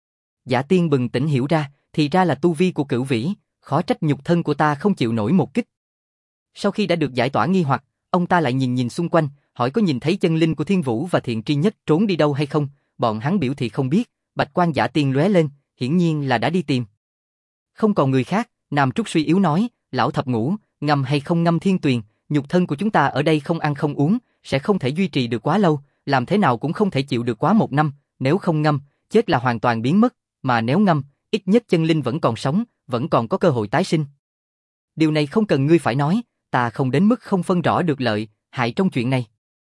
Giả Tiên bừng tỉnh hiểu ra, thì ra là tu vi của Cửu Vĩ, khó trách nhục thân của ta không chịu nổi một kích. Sau khi đã được giải tỏa nghi hoặc, ông ta lại nhìn xung quanh, hỏi có nhìn thấy chân linh của Thiên Vũ và Thiện Tri Nhất trốn đi đâu hay không, bọn hắn biểu thị không biết, bạch quan Giả Tiên lóe lên, hiển nhiên là đã đi tìm. Không còn người khác, Nam Trúc suy yếu nói, lão thập ngũ, ngâm hay không ngâm thiên tuyền, nhục thân của chúng ta ở đây không ăn không uống, sẽ không thể duy trì được quá lâu, làm thế nào cũng không thể chịu được quá 1 năm, nếu không ngâm, chết là hoàn toàn biến mất, mà nếu ngâm, ít nhất chân linh vẫn còn sống, vẫn còn có cơ hội tái sinh. Điều này không cần ngươi phải nói, ta không đến mức không phân rõ được lợi, hại trong chuyện này.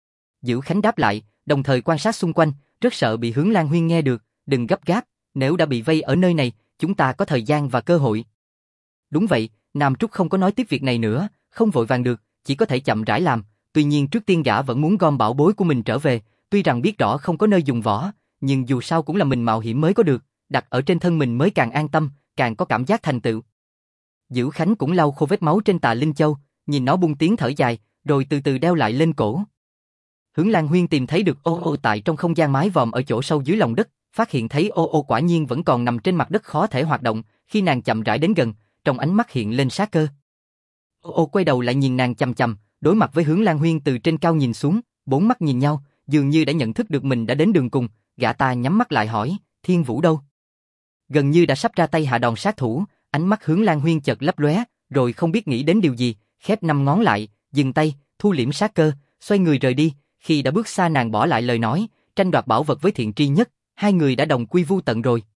Dữ Khánh đáp lại, đồng thời quan sát xung quanh, rất sợ bị Hướng Lan Huyên nghe được, đừng gấp gáp, nếu đã bị vây ở nơi này, chúng ta có thời gian và cơ hội. Đúng vậy, Nam Trúc không có nói tiếp việc này nữa, không vội vàng được, chỉ có thể chậm rãi làm, tuy nhiên trước tiên gã vẫn muốn gom bảo bối của mình trở về, tuy rằng biết rõ không có nơi dùng võ, nhưng dù sao cũng là mình mạo hiểm mới có được, đặt ở trên thân mình mới càng an tâm, càng có cảm giác thành tựu. Dữ Khánh cũng lau khô vết máu trên Tà Linh Châu, nhìn nó buông tiếng thở dài, rồi từ từ đeo lại lên cổ. Hướng Lan Huyên tìm thấy được ô tại trong không gian mái vòm ở chỗ sâu dưới lòng đất, phát hiện thấy ô quả nhiên vẫn còn nằm trên mặt đất khó thể hoạt động, khi nàng chậm rãi đến gần, trong ánh mắt hiện lên sát cơ. Ô quay đầu lại nhìn nàng chằm chằm, đối mặt với Hướng Lan Huyên từ trên cao nhìn xuống, 4 mắt nhìn nhau, dường như đã nhận thức được mình đã đến đường cùng, gã ta nhắm mắt lại hỏi, Thiên Vũ đâu? Gần như đã sắp ra tay hạ đòn sát thủ, ánh mắt Hướng Lan Huyên chợt lấp lóe, rồi không biết nghĩ đến điều gì, khép 5 ngón lại, dừng tay, thu liễm sát cơ, xoay người rời đi, Khi đã bước xa nàng bỏ lại lời nói, tranh đoạt bảo vật với Thiện Tri Nhất, hai người đã đồng quy vu tận rồi.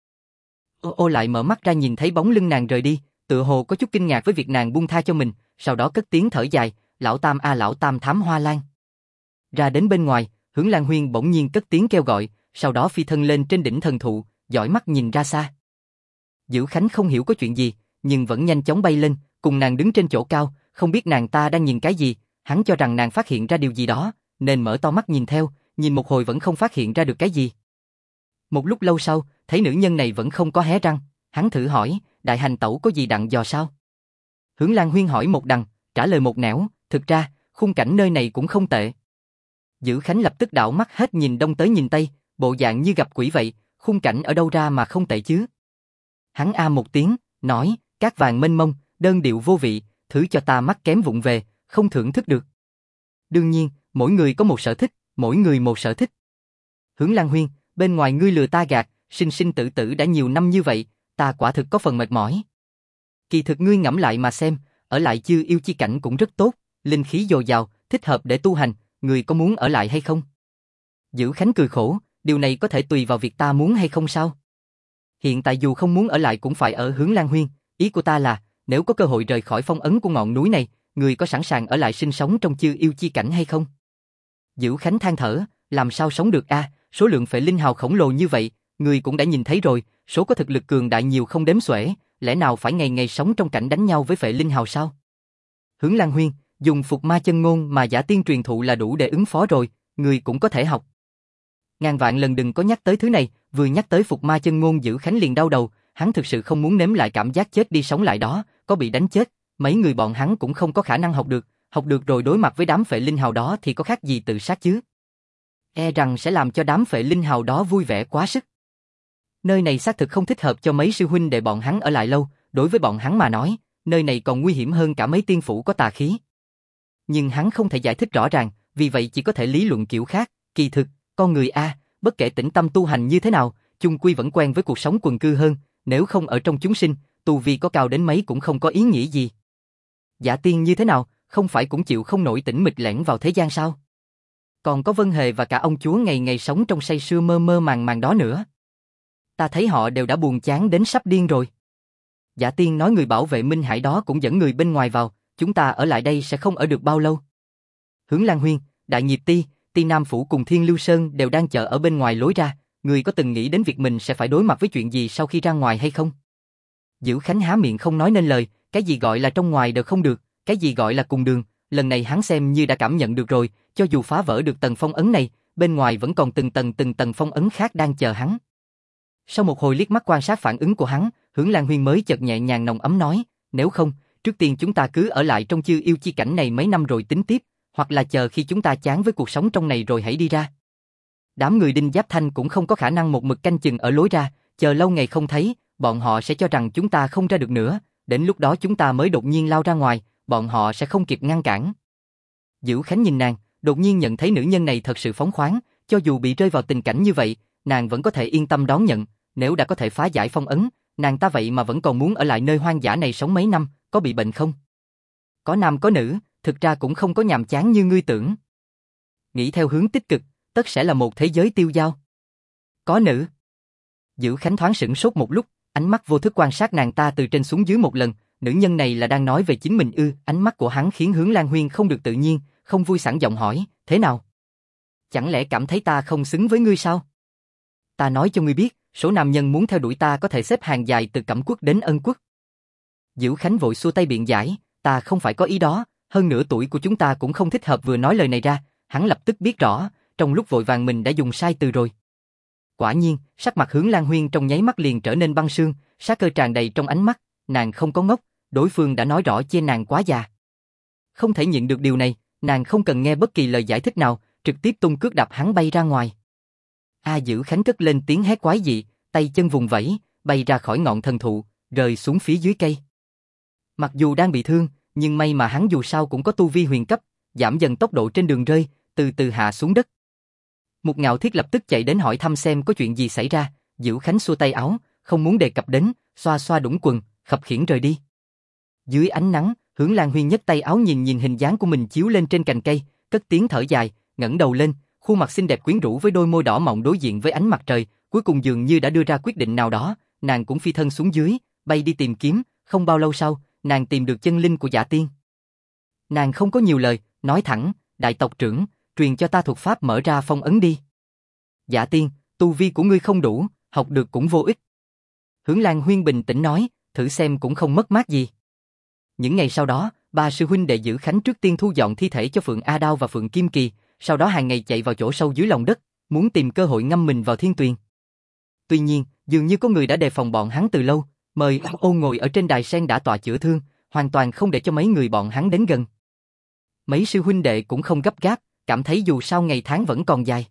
Ô lại mở mắt ra nhìn thấy bóng lưng nàng rời đi, tựa hồ có chút kinh ngạc với việc nàng buông tha cho mình, sau đó cất tiếng thở dài, lão tam a lão tam thám hoa lan. Ra đến bên ngoài, Hướng Lan Huyên bỗng nhiên cất tiếng kêu gọi, sau đó phi thân lên trên đỉnh thần thụ, dõi mắt nhìn ra xa. Dữ Khánh không hiểu có chuyện gì, nhưng vẫn nhanh chóng bay lên, cùng nàng đứng trên chỗ cao, không biết nàng ta đang nhìn cái gì, hắn cho rằng nàng phát hiện ra điều gì đó, nên mở to mắt nhìn theo, nhìn một hồi vẫn không phát hiện ra được cái gì. Một lúc lâu sau, thấy nữ nhân này vẫn không có hé răng, hắn thử hỏi, đại hành tẩu có gì đặng dò sao? Hướng Lan Huyên hỏi một đằng, trả lời một nẻo, thực ra, khung cảnh nơi này cũng không tệ. Dữ Khánh lập tức đảo mắt hết nhìn đông tới nhìn tây, bộ dạng như gặp quỷ vậy, khung cảnh ở đâu ra mà không tệ chứ? Hắn a một tiếng, nói, cát vàng mênh mông, đơn điệu vô vị, thử cho ta mắt kém vụng về, không thưởng thức được. Đương nhiên, mỗi người có một sở thích, mỗi người một sở thích. Hướng Lan Huyên, bên ngoài ngươi lừa ta gạt, sinh sinh tử tử đã nhiều năm như vậy, ta quả thực có phần mệt mỏi. Kỳ thực ngươi ngẫm lại mà xem, ở lại Chư Yêu chi cảnh cũng rất tốt, linh khí dồi dào, thích hợp để tu hành, ngươi có muốn ở lại hay không? Dữ Khánh cười khổ, điều này có thể tùy vào việc ta muốn hay không sao? Hiện tại dù không muốn ở lại cũng phải ở Hướng Lan Huyên, ý của ta là, nếu có cơ hội rời khỏi phong ấn của ngọn núi này, ngươi có sẵn sàng ở lại sinh sống trong Chư Yêu chi cảnh hay không? Dữ Khánh than thở, làm sao sống được a? Số lượng phệ linh hào khổng lồ như vậy, ngươi cũng đã nhìn thấy rồi, số có thực lực cường đại nhiều không đếm xuể, lẽ nào phải ngày ngày sống trong cảnh đánh nhau với phệ linh hào sao? Hướng Lan Huyên, dùng phục ma chân ngôn mà giả tiên truyền thụ là đủ để ứng phó rồi, ngươi cũng có thể học. Ngàn vạn lần đừng có nhắc tới thứ này, vừa nhắc tới phục ma chân ngôn Dữ Khánh liền đau đầu, hắn thực sự không muốn nếm lại cảm giác chết đi sống lại đó, có bị đánh chết, mấy người bọn hắn cũng không có khả năng học được rồi đối mặt với đám phệ linh hào đó thì có khác gì tự sát chứ? E rằng sẽ làm cho đám phệ linh hào đó vui vẻ quá sức. Nơi này xác thực không thích hợp cho mấy sư huynh đệ bọn hắn ở lại lâu, đối với bọn hắn mà nói, nơi này còn nguy hiểm hơn cả mấy tiên phủ có tà khí. Nhưng hắn không thể giải thích rõ ràng, vì vậy chỉ có thể lý luận kiểu khác, kỳ thực, con người a, bất kể tĩnh tâm tu hành như thế nào, chung quy vẫn quen với cuộc sống quần cư hơn, nếu không ở trong chúng sinh, tu vi có cao đến mấy cũng không có ý nghĩa gì. Giả tiên như thế nào, không phải cũng chịu không nổi tĩnh mịch lẻn vào thế gian sao? Còn có Vân Hề và cả ông chúa ngày ngày sống trong say sưa mơ mơ màng màng đó nữa. Ta thấy họ đều đã buồn chán đến sắp điên rồi. Giả tiên nói người bảo vệ Minh Hải đó cũng dẫn người bên ngoài vào, chúng ta ở lại đây sẽ không ở được bao lâu. Hướng Lan Huyên, Đại Nghiệp Ti, Ti Nam Phủ cùng Thiên Lưu Sơn đều đang chờ ở bên ngoài lối ra, người có từng nghĩ đến việc mình sẽ phải đối mặt với chuyện gì sau khi ra ngoài hay không? Dữ Khánh há miệng không nói nên lời, cái gì gọi là trong ngoài đều không được, cái gì gọi là cùng đường, lần này hắn xem như đã cảm nhận được rồi, cho dù phá vỡ được tầng phong ấn này, bên ngoài vẫn còn từng tầng phong ấn khác đang chờ hắn. Sau một hồi liếc mắt quan sát phản ứng của hắn, Hướng Lan Huyên mới chợt nhẹ nhàng nồng ấm nói, nếu không, trước tiên chúng ta cứ ở lại trong Chư Yêu chi cảnh này mấy năm rồi tính tiếp, hoặc là chờ khi chúng ta chán với cuộc sống trong này rồi hãy đi ra. Đám người Đinh Giáp Thanh cũng không có khả năng một mực canh chừng ở lối ra, chờ lâu ngày không thấy, bọn họ sẽ cho rằng chúng ta không ra được nữa, đến lúc đó chúng ta mới đột nhiên lao ra ngoài, bọn họ sẽ không kịp ngăn cản. Dữ Khánh nhìn nàng, đột nhiên nhận thấy nữ nhân này thật sự phóng khoáng, cho dù bị rơi vào tình cảnh như vậy, nàng vẫn có thể yên tâm đón nhận, nếu đã có thể phá giải phong ấn, nàng ta vậy mà vẫn còn muốn ở lại nơi hoang dã này sống mấy năm, có bị bệnh không? Có nam có nữ, thực ra cũng không có nhàm chán như ngươi tưởng. Nghĩ theo hướng tích cực, tất sẽ là một thế giới tiêu dao. Có nữ. Dữ Khánh thoáng sửng sốt một lúc, ánh mắt vô thức quan sát nàng ta từ trên xuống dưới một lần, nữ nhân này là đang nói về chính mình ư? Ánh mắt của hắn khiến Hướng Lan Huyên không được tự nhiên, không vui sẵn giọng hỏi, thế nào? Chẳng lẽ cảm thấy ta không xứng với ngươi sao? Ta nói cho ngươi biết, số nam nhân muốn theo đuổi ta có thể xếp hàng dài từ Cẩm Quốc đến Ân Quốc. Dữ Khánh vội xua tay biện giải, ta không phải có ý đó, hơn nữa tuổi của chúng ta cũng không thích hợp. Vừa nói lời này ra, hắn lập tức biết rõ, trong lúc vội vàng mình đã dùng sai từ rồi. Quả nhiên, sắc mặt Hướng Lan Huyên trong nháy mắt liền trở nên băng sương, sát cơ tràn đầy trong ánh mắt, nàng không có ngốc, đối phương đã nói rõ chê nàng quá già. Không thể nhịn được điều này, nàng không cần nghe bất kỳ lời giải thích nào, trực tiếp tung cước đạp hắn bay ra ngoài. Dữ Khánh cất lên tiếng hét quái dị, tay chân vùng vẫy, bay ra khỏi ngọn thần thụ, rơi xuống phía dưới cây. Mặc dù đang bị thương, nhưng may mà hắn dù sao cũng có tu vi huyền cấp, giảm dần tốc độ trên đường rơi, từ từ hạ xuống đất. Một Ngạo Thiết lập tức chạy đến hỏi thăm xem có chuyện gì xảy ra, Dữ Khánh xua tay áo, không muốn đề cập đến, xoa xoa đũng quần, khập khiễng rời đi. Dưới ánh nắng, Hướng Lan Huyên nhấc tay áo nhìn hình dáng của mình chiếu lên trên cành cây, cất tiếng thở dài, ngẩng đầu lên, khuôn mặt xinh đẹp quyến rũ với đôi môi đỏ mọng đối diện với ánh mặt trời, cuối cùng dường như đã đưa ra quyết định nào đó, nàng cũng phi thân xuống dưới, bay đi tìm kiếm, không bao lâu sau, nàng tìm được chân linh của Giả Tiên. Nàng không có nhiều lời, nói thẳng, đại tộc trưởng, truyền cho ta thuật pháp mở ra phong ấn đi. Giả Tiên, tu vi của ngươi không đủ, học được cũng vô ích. Hướng Lan Huyên bình tĩnh nói, thử xem cũng không mất mát gì. Những ngày sau đó, ba sư huynh đệ Giữ Khánh trước tiên thu dọn thi thể cho Phượng A Đao và Phượng Kim Kỳ, sau đó hàng ngày chạy vào chỗ sâu dưới lòng đất, muốn tìm cơ hội ngâm mình vào thiên tuyền. Tuy nhiên, dường như có người đã đề phòng bọn hắn từ lâu, mời Ô ngồi ở trên đài sen đã tọa chữa thương, hoàn toàn không để cho mấy người bọn hắn đến gần. Mấy sư huynh đệ cũng không gấp gáp, cảm thấy dù sao ngày tháng vẫn còn dài.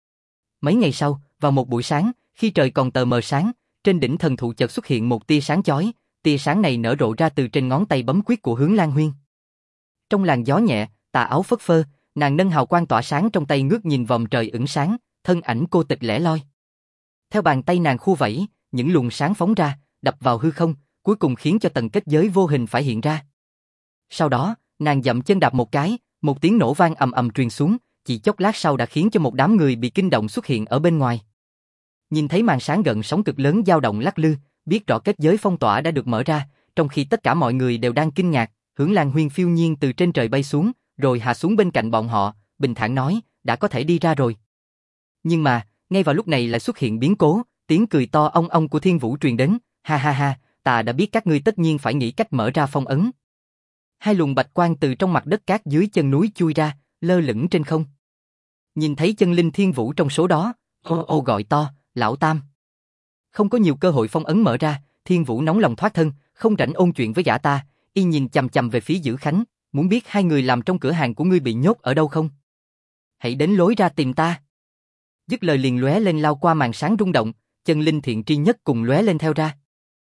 Mấy ngày sau, vào một buổi sáng, khi trời còn tờ mờ sáng, trên đỉnh thần thụ chợt xuất hiện một tia sáng chói, tia sáng này nở rộ ra từ trên ngón tay bấm quyết của Hướng Lan Huyên. Trong làn gió nhẹ, tà áo phất phơ, nàng nâng hào quang tỏa sáng trong tay ngước nhìn vòng trời ửng sáng, thân ảnh cô tịch lẻ loi. Theo bàn tay nàng khu vẫy, những luồng sáng phóng ra, đập vào hư không, cuối cùng khiến cho tầng kết giới vô hình phải hiện ra. Sau đó, nàng dậm chân đạp một cái, một tiếng nổ vang ầm ầm truyền xuống, chỉ chốc lát sau đã khiến cho một đám người bị kinh động xuất hiện ở bên ngoài. Nhìn thấy màn sáng gần sóng cực lớn dao động lắc lư, biết rõ kết giới phong tỏa đã được mở ra, trong khi tất cả mọi người đều đang kinh ngạc, Hướng Lan Huyên phiêu nhiên từ trên trời bay xuống, rồi hạ xuống bên cạnh bọn họ, bình thản nói, đã có thể đi ra rồi. Nhưng mà, ngay vào lúc này lại xuất hiện biến cố, tiếng cười to ong ong của Thiên Vũ truyền đến, ha ha ha, ta đã biết các ngươi tất nhiên phải nghĩ cách mở ra phong ấn. Hai luồng bạch quang từ trong mặt đất cát dưới chân núi chui ra, lơ lửng trên không. Nhìn thấy chân linh Thiên Vũ trong số đó, ô gọi to, lão tam. Không có nhiều cơ hội phong ấn mở ra, Thiên Vũ nóng lòng thoát thân, không rảnh ôn chuyện với gã ta, y nhìn chằm chằm về phía Giữ Khánh, muốn biết hai người làm trong cửa hàng của ngươi bị nhốt ở đâu không? Hãy đến lối ra tìm ta. Dứt lời liền lóe lên lao qua màn sáng rung động, chân linh Thiện Tri Nhất cùng lóe lên theo ra.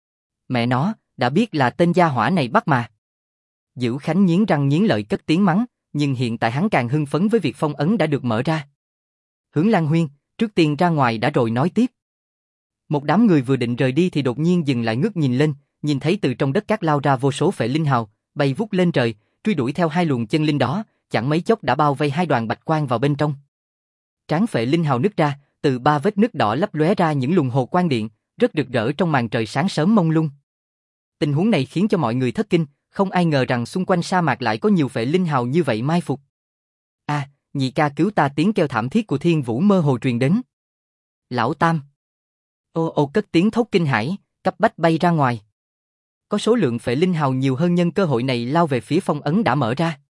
Mẹ nó, đã biết là tên gia hỏa này bắt mà. Giữ Khánh nghiến răng nghiến lợi cất tiếng mắng, nhưng hiện tại hắn càng hưng phấn với việc phong ấn đã được mở ra. Hướng Lan Huyên, trước tiên ra ngoài đã rồi nói tiếp. Một đám người vừa định rời đi thì đột nhiên dừng lại ngước nhìn lên, nhìn thấy từ trong đất cát lao ra vô số phệ linh hào, bay vút lên trời, truy đuổi theo hai luồng chân linh đó, chẳng mấy chốc đã bao vây hai đoàn bạch quang vào bên trong. Trán phệ linh hào nứt ra, từ ba vết nứt đỏ lấp lóe ra những luồng hồ quang điện, rất rực rỡ trong màn trời sáng sớm mông lung. Tình huống này khiến cho mọi người thất kinh, không ai ngờ rằng xung quanh sa mạc lại có nhiều phệ linh hào như vậy mai phục. À, nhị ca cứu ta, tiếng kêu thảm thiết của Thiên Vũ mơ hồ truyền đến. Lão tam. Ô cất tiếng thốt kinh hãi, cấp bách bay ra ngoài. Có số lượng phệ linh hào nhiều hơn nhân cơ hội này lao về phía phong ấn đã mở ra.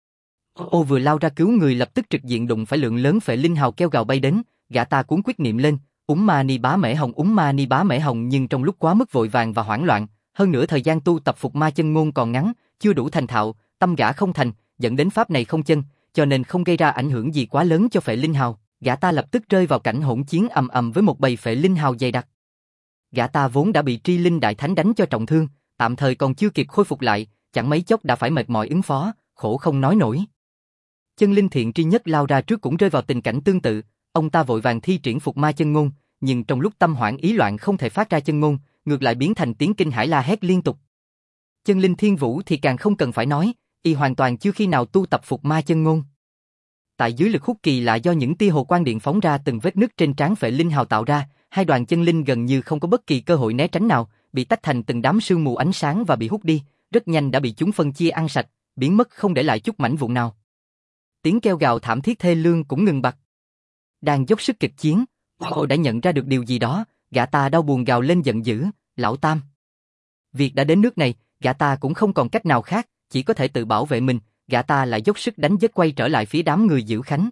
Ô vừa lao ra cứu người lập tức trực diện đụng phải lượng lớn phệ linh hào kêu gào bay đến, gã ta cuốn quyết niệm lên, ma ni bá mễ hồng, nhưng trong lúc quá mức vội vàng và hoảng loạn, hơn nữa thời gian tu tập phục ma chân ngôn còn ngắn, chưa đủ thành thạo, tâm gã không thành, dẫn đến pháp này không chân, cho nên không gây ra ảnh hưởng gì quá lớn cho phệ linh hào. Gã ta lập tức rơi vào cảnh hỗn chiến ầm ầm với một bầy phệ linh hào dày đặc. Gã ta vốn đã bị Tri Linh Đại Thánh đánh cho trọng thương, tạm thời còn chưa kịp khôi phục lại, chẳng mấy chốc đã phải mệt mỏi ứng phó, khổ không nói nổi. Chân linh Thiện Tri Nhất lao ra trước cũng rơi vào tình cảnh tương tự, ông ta vội vàng thi triển phục ma chân ngôn, nhưng trong lúc tâm hoảng ý loạn không thể phát ra chân ngôn, ngược lại biến thành tiếng kinh hãi la hét liên tục. Chân linh Thiên Vũ thì càng không cần phải nói, y hoàn toàn chưa khi nào tu tập phục ma chân ngôn. Tại dưới lực hút kỳ lạ do những tia hồ quang điện phóng ra từng vết nứt trên trán phệ linh hào tạo ra, hai đoàn chân linh gần như không có bất kỳ cơ hội né tránh nào, bị tách thành từng đám sương mù ánh sáng và bị hút đi, rất nhanh đã bị chúng phân chia ăn sạch, biến mất không để lại chút mảnh vụn nào. Tiếng kêu gào thảm thiết thê lương cũng ngừng bặt. Đang dốc sức kịch chiến, Ô đã nhận ra được điều gì đó, gã ta đau buồn gào lên giận dữ, lão tam. Việc đã đến nước này, gã ta cũng không còn cách nào khác, chỉ có thể tự bảo vệ mình, gã ta lại dốc sức đánh giết quay trở lại phía đám người Giữ Khánh.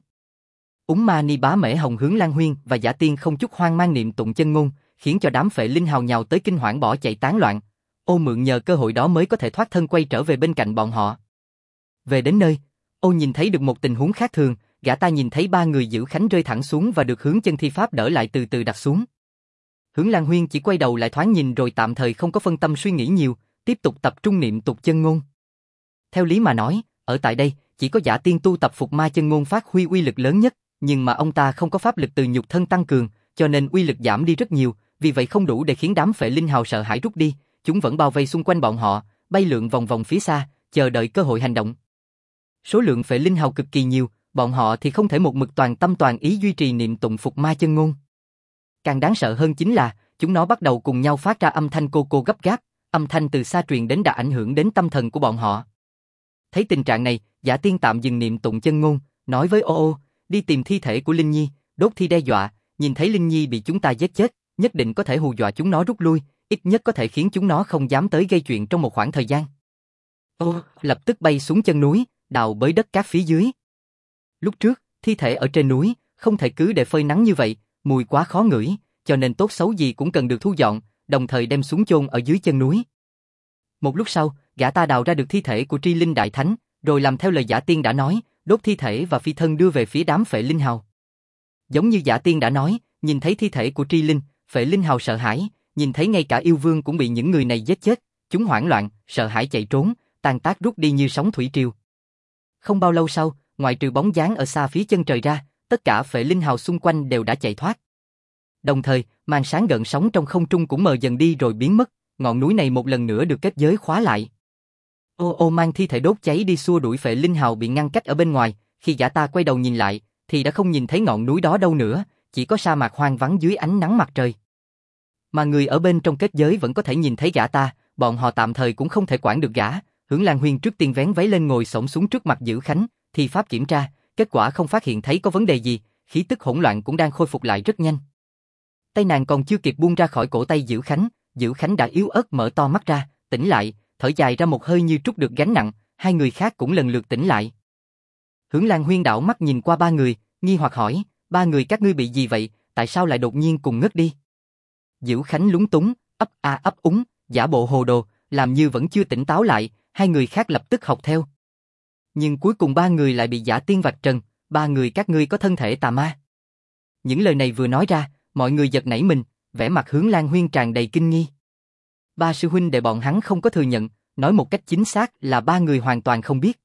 Ma ni bá mễ hồng, Hướng Lan Huyên và Giả Tiên không chút hoang mang niệm tụng chân ngôn, khiến cho đám phệ linh hào nhào tới kinh hoảng bỏ chạy tán loạn. Ô mượn nhờ cơ hội đó mới có thể thoát thân quay trở về bên cạnh bọn họ. Về đến nơi, Ô nhìn thấy được một tình huống khác thường, gã ta nhìn thấy ba người Giữ Khánh rơi thẳng xuống và được Hướng Chân Thi Pháp đỡ lại từ từ đặt xuống. Hướng Lan Huyên chỉ quay đầu lại thoáng nhìn rồi tạm thời không có phân tâm suy nghĩ nhiều, tiếp tục tập trung niệm tục chân ngôn. Theo lý mà nói, ở tại đây, chỉ có Giả Tiên tu tập phục ma chân ngôn phát huy uy lực lớn nhất, nhưng mà ông ta không có pháp lực từ nhục thân tăng cường, cho nên uy lực giảm đi rất nhiều, vì vậy không đủ để khiến đám phệ linh hào sợ hãi rút đi, chúng vẫn bao vây xung quanh bọn họ, bay lượn vòng vòng phía xa, chờ đợi cơ hội hành động. Số lượng phệ linh hào cực kỳ nhiều, bọn họ thì không thể một mực toàn tâm toàn ý duy trì niệm tụng phục ma chân ngôn. Càng đáng sợ hơn chính là, chúng nó bắt đầu cùng nhau phát ra âm thanh cô cô gấp gáp, âm thanh từ xa truyền đến đã ảnh hưởng đến tâm thần của bọn họ. Thấy tình trạng này, Giả Tiên tạm dừng niệm tụng chân ngôn, nói với Ô Ô, đi tìm thi thể của Linh Nhi, đốt thi đe dọa, nhìn thấy Linh Nhi bị chúng ta giết chết, nhất định có thể hù dọa chúng nó rút lui, ít nhất có thể khiến chúng nó không dám tới gây chuyện trong một khoảng thời gian. Ô lập tức bay xuống chân núi, đào bới đất cát phía dưới. Lúc trước, thi thể ở trên núi, không thể cứ để phơi nắng như vậy, mùi quá khó ngửi, cho nên tốt xấu gì cũng cần được thu dọn, đồng thời đem xuống chôn ở dưới chân núi. Một lúc sau, gã ta đào ra được thi thể của Tri Linh Đại Thánh, rồi làm theo lời Giả Tiên đã nói, đốt thi thể và phi thân đưa về phía đám Phệ Linh Hào. Giống như Giả Tiên đã nói, nhìn thấy thi thể của Tri Linh, Phệ Linh Hào sợ hãi, nhìn thấy ngay cả yêu vương cũng bị những người này giết chết, chúng hoảng loạn, sợ hãi chạy trốn, tan tác rút đi như sóng thủy triều. Không bao lâu sau, ngoại trừ bóng dáng ở xa phía chân trời ra, tất cả Phệ Linh Hào xung quanh đều đã chạy thoát. Đồng thời, màn sáng gợn sóng trong không trung cũng mờ dần đi rồi biến mất, ngọn núi này một lần nữa được kết giới khóa lại. Ô Ô mang thi thể đốt cháy đi xua đuổi Phệ Linh Hào bị ngăn cách ở bên ngoài, khi gã ta quay đầu nhìn lại, thì đã không nhìn thấy ngọn núi đó đâu nữa, chỉ có sa mạc hoang vắng dưới ánh nắng mặt trời. Mà người ở bên trong kết giới vẫn có thể nhìn thấy gã ta, bọn họ tạm thời cũng không thể quản được gã. Hưởng Lan Huyên trước tiên vén váy lên ngồi xổm xuống trước mặt Dữ Khánh, thi pháp kiểm tra, kết quả không phát hiện thấy có vấn đề gì, khí tức hỗn loạn cũng đang khôi phục lại rất nhanh. Tay nàng còn chưa kịp buông ra khỏi cổ tay Dữ Khánh đã yếu ớt mở to mắt ra, tỉnh lại, thở dài ra một hơi như trút được gánh nặng, hai người khác cũng lần lượt tỉnh lại. Hưởng Lan Huyên đảo mắt nhìn qua ba người, nghi hoặc hỏi, ba người các ngươi bị gì vậy, tại sao lại đột nhiên cùng ngất đi? Dữ Khánh lúng túng, ấp a ấp úng, giả bộ hồ đồ, làm như vẫn chưa tỉnh táo lại, hai người khác lập tức học theo. Nhưng cuối cùng ba người lại bị Giả Tiên vạch trần, ba người các ngươi có thân thể tà ma. Những lời này vừa nói ra, mọi người giật nảy mình, vẻ mặt Hướng Lan Huyên tràn đầy kinh nghi. Ba sư huynh đệ bọn hắn không có thừa nhận, nói một cách chính xác là ba người hoàn toàn không biết.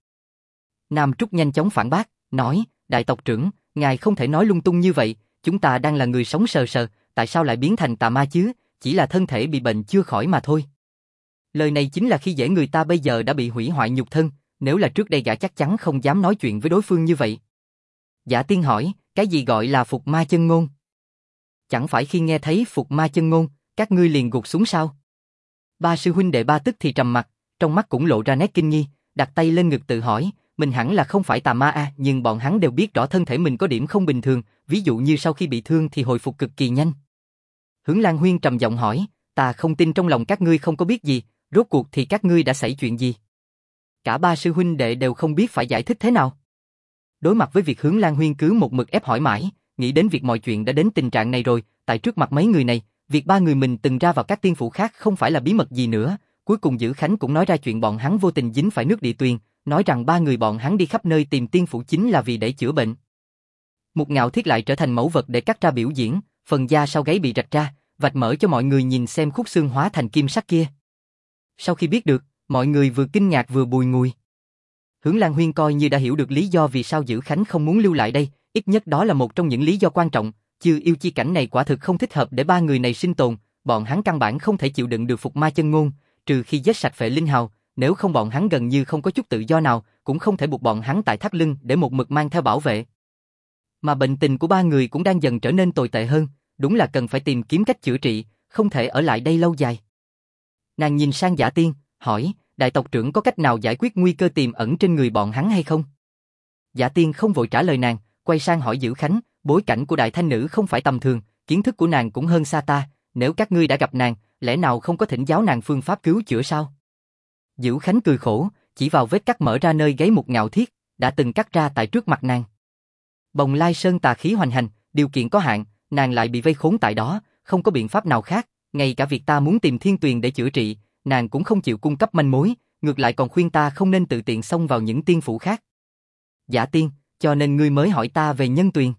Nam Trúc nhanh chóng phản bác, nói, đại tộc trưởng, ngài không thể nói lung tung như vậy, chúng ta đang là người sống sờ sờ, tại sao lại biến thành tà ma chứ, chỉ là thân thể bị bệnh chưa khỏi mà thôi. Lời này chính là khi dễ người ta bây giờ đã bị hủy hoại nhục thân, nếu là trước đây gã chắc chắn không dám nói chuyện với đối phương như vậy. Giả Tiên hỏi, cái gì gọi là phục ma chân ngôn? Chẳng phải khi nghe thấy phục ma chân ngôn, các ngươi liền gục xuống sao? Ba sư huynh đệ ba tức thì trầm mặt, trong mắt cũng lộ ra nét kinh nghi, đặt tay lên ngực tự hỏi, mình hẳn là không phải tà ma à, nhưng bọn hắn đều biết rõ thân thể mình có điểm không bình thường, ví dụ như sau khi bị thương thì hồi phục cực kỳ nhanh. Hướng Lan Huyên trầm giọng hỏi, ta không tin trong lòng các ngươi không có biết gì, rốt cuộc thì các ngươi đã xảy chuyện gì? Cả ba sư huynh đệ đều không biết phải giải thích thế nào. Đối mặt với việc Hướng Lan Huyên cứ một mực ép hỏi mãi, nghĩ đến việc mọi chuyện đã đến tình trạng này rồi, tại trước mặt mấy người này, việc ba người mình từng ra vào các tiên phủ khác không phải là bí mật gì nữa. Cuối cùng Dữ Khánh cũng nói ra chuyện bọn hắn vô tình dính phải nước địa tuyền, nói rằng ba người bọn hắn đi khắp nơi tìm tiên phủ chính là vì để chữa bệnh. Một Ngạo Thiết lại trở thành mẫu vật để cắt ra biểu diễn, phần da sau gáy bị rạch ra, vạch mở cho mọi người nhìn xem khúc xương hóa thành kim sắc kia. Sau khi biết được, mọi người vừa kinh ngạc vừa bùi ngùi. Hướng Lan Huyên coi như đã hiểu được lý do vì sao Dữ Khánh không muốn lưu lại đây, ít nhất đó là một trong những lý do quan trọng. Chư yêu chi cảnh này quả thực không thích hợp để ba người này sinh tồn, bọn hắn căn bản không thể chịu đựng được phục ma chân ngôn, trừ khi giết sạch Phệ Linh Hào, nếu không bọn hắn gần như không có chút tự do nào, cũng không thể buộc bọn hắn tại thắt lưng để một mực mang theo bảo vệ. Mà bệnh tình của ba người cũng đang dần trở nên tồi tệ hơn, đúng là cần phải tìm kiếm cách chữa trị, không thể ở lại đây lâu dài. Nàng nhìn sang Giả Tiên, hỏi, đại tộc trưởng có cách nào giải quyết nguy cơ tiềm ẩn trên người bọn hắn hay không? Giả Tiên không vội trả lời nàng, quay sang hỏi Dữ Khánh, bối cảnh của đại thanh nữ không phải tầm thường, kiến thức của nàng cũng hơn xa ta, nếu các ngươi đã gặp nàng, lẽ nào không có thỉnh giáo nàng phương pháp cứu chữa sao? Dữ Khánh cười khổ, chỉ vào vết cắt mở ra nơi gáy Một Ngạo Thiết, đã từng cắt ra tại trước mặt nàng. Bồng Lai Sơn tà khí hoành hành, điều kiện có hạn, nàng lại bị vây khốn tại đó, không có biện pháp nào khác, ngay cả việc ta muốn tìm Thiên Tuyền để chữa trị, nàng cũng không chịu cung cấp manh mối, ngược lại còn khuyên ta không nên tự tiện xông vào những tiên phủ khác. Giả Tiên, cho nên ngươi mới hỏi ta về Nhân Tuyền.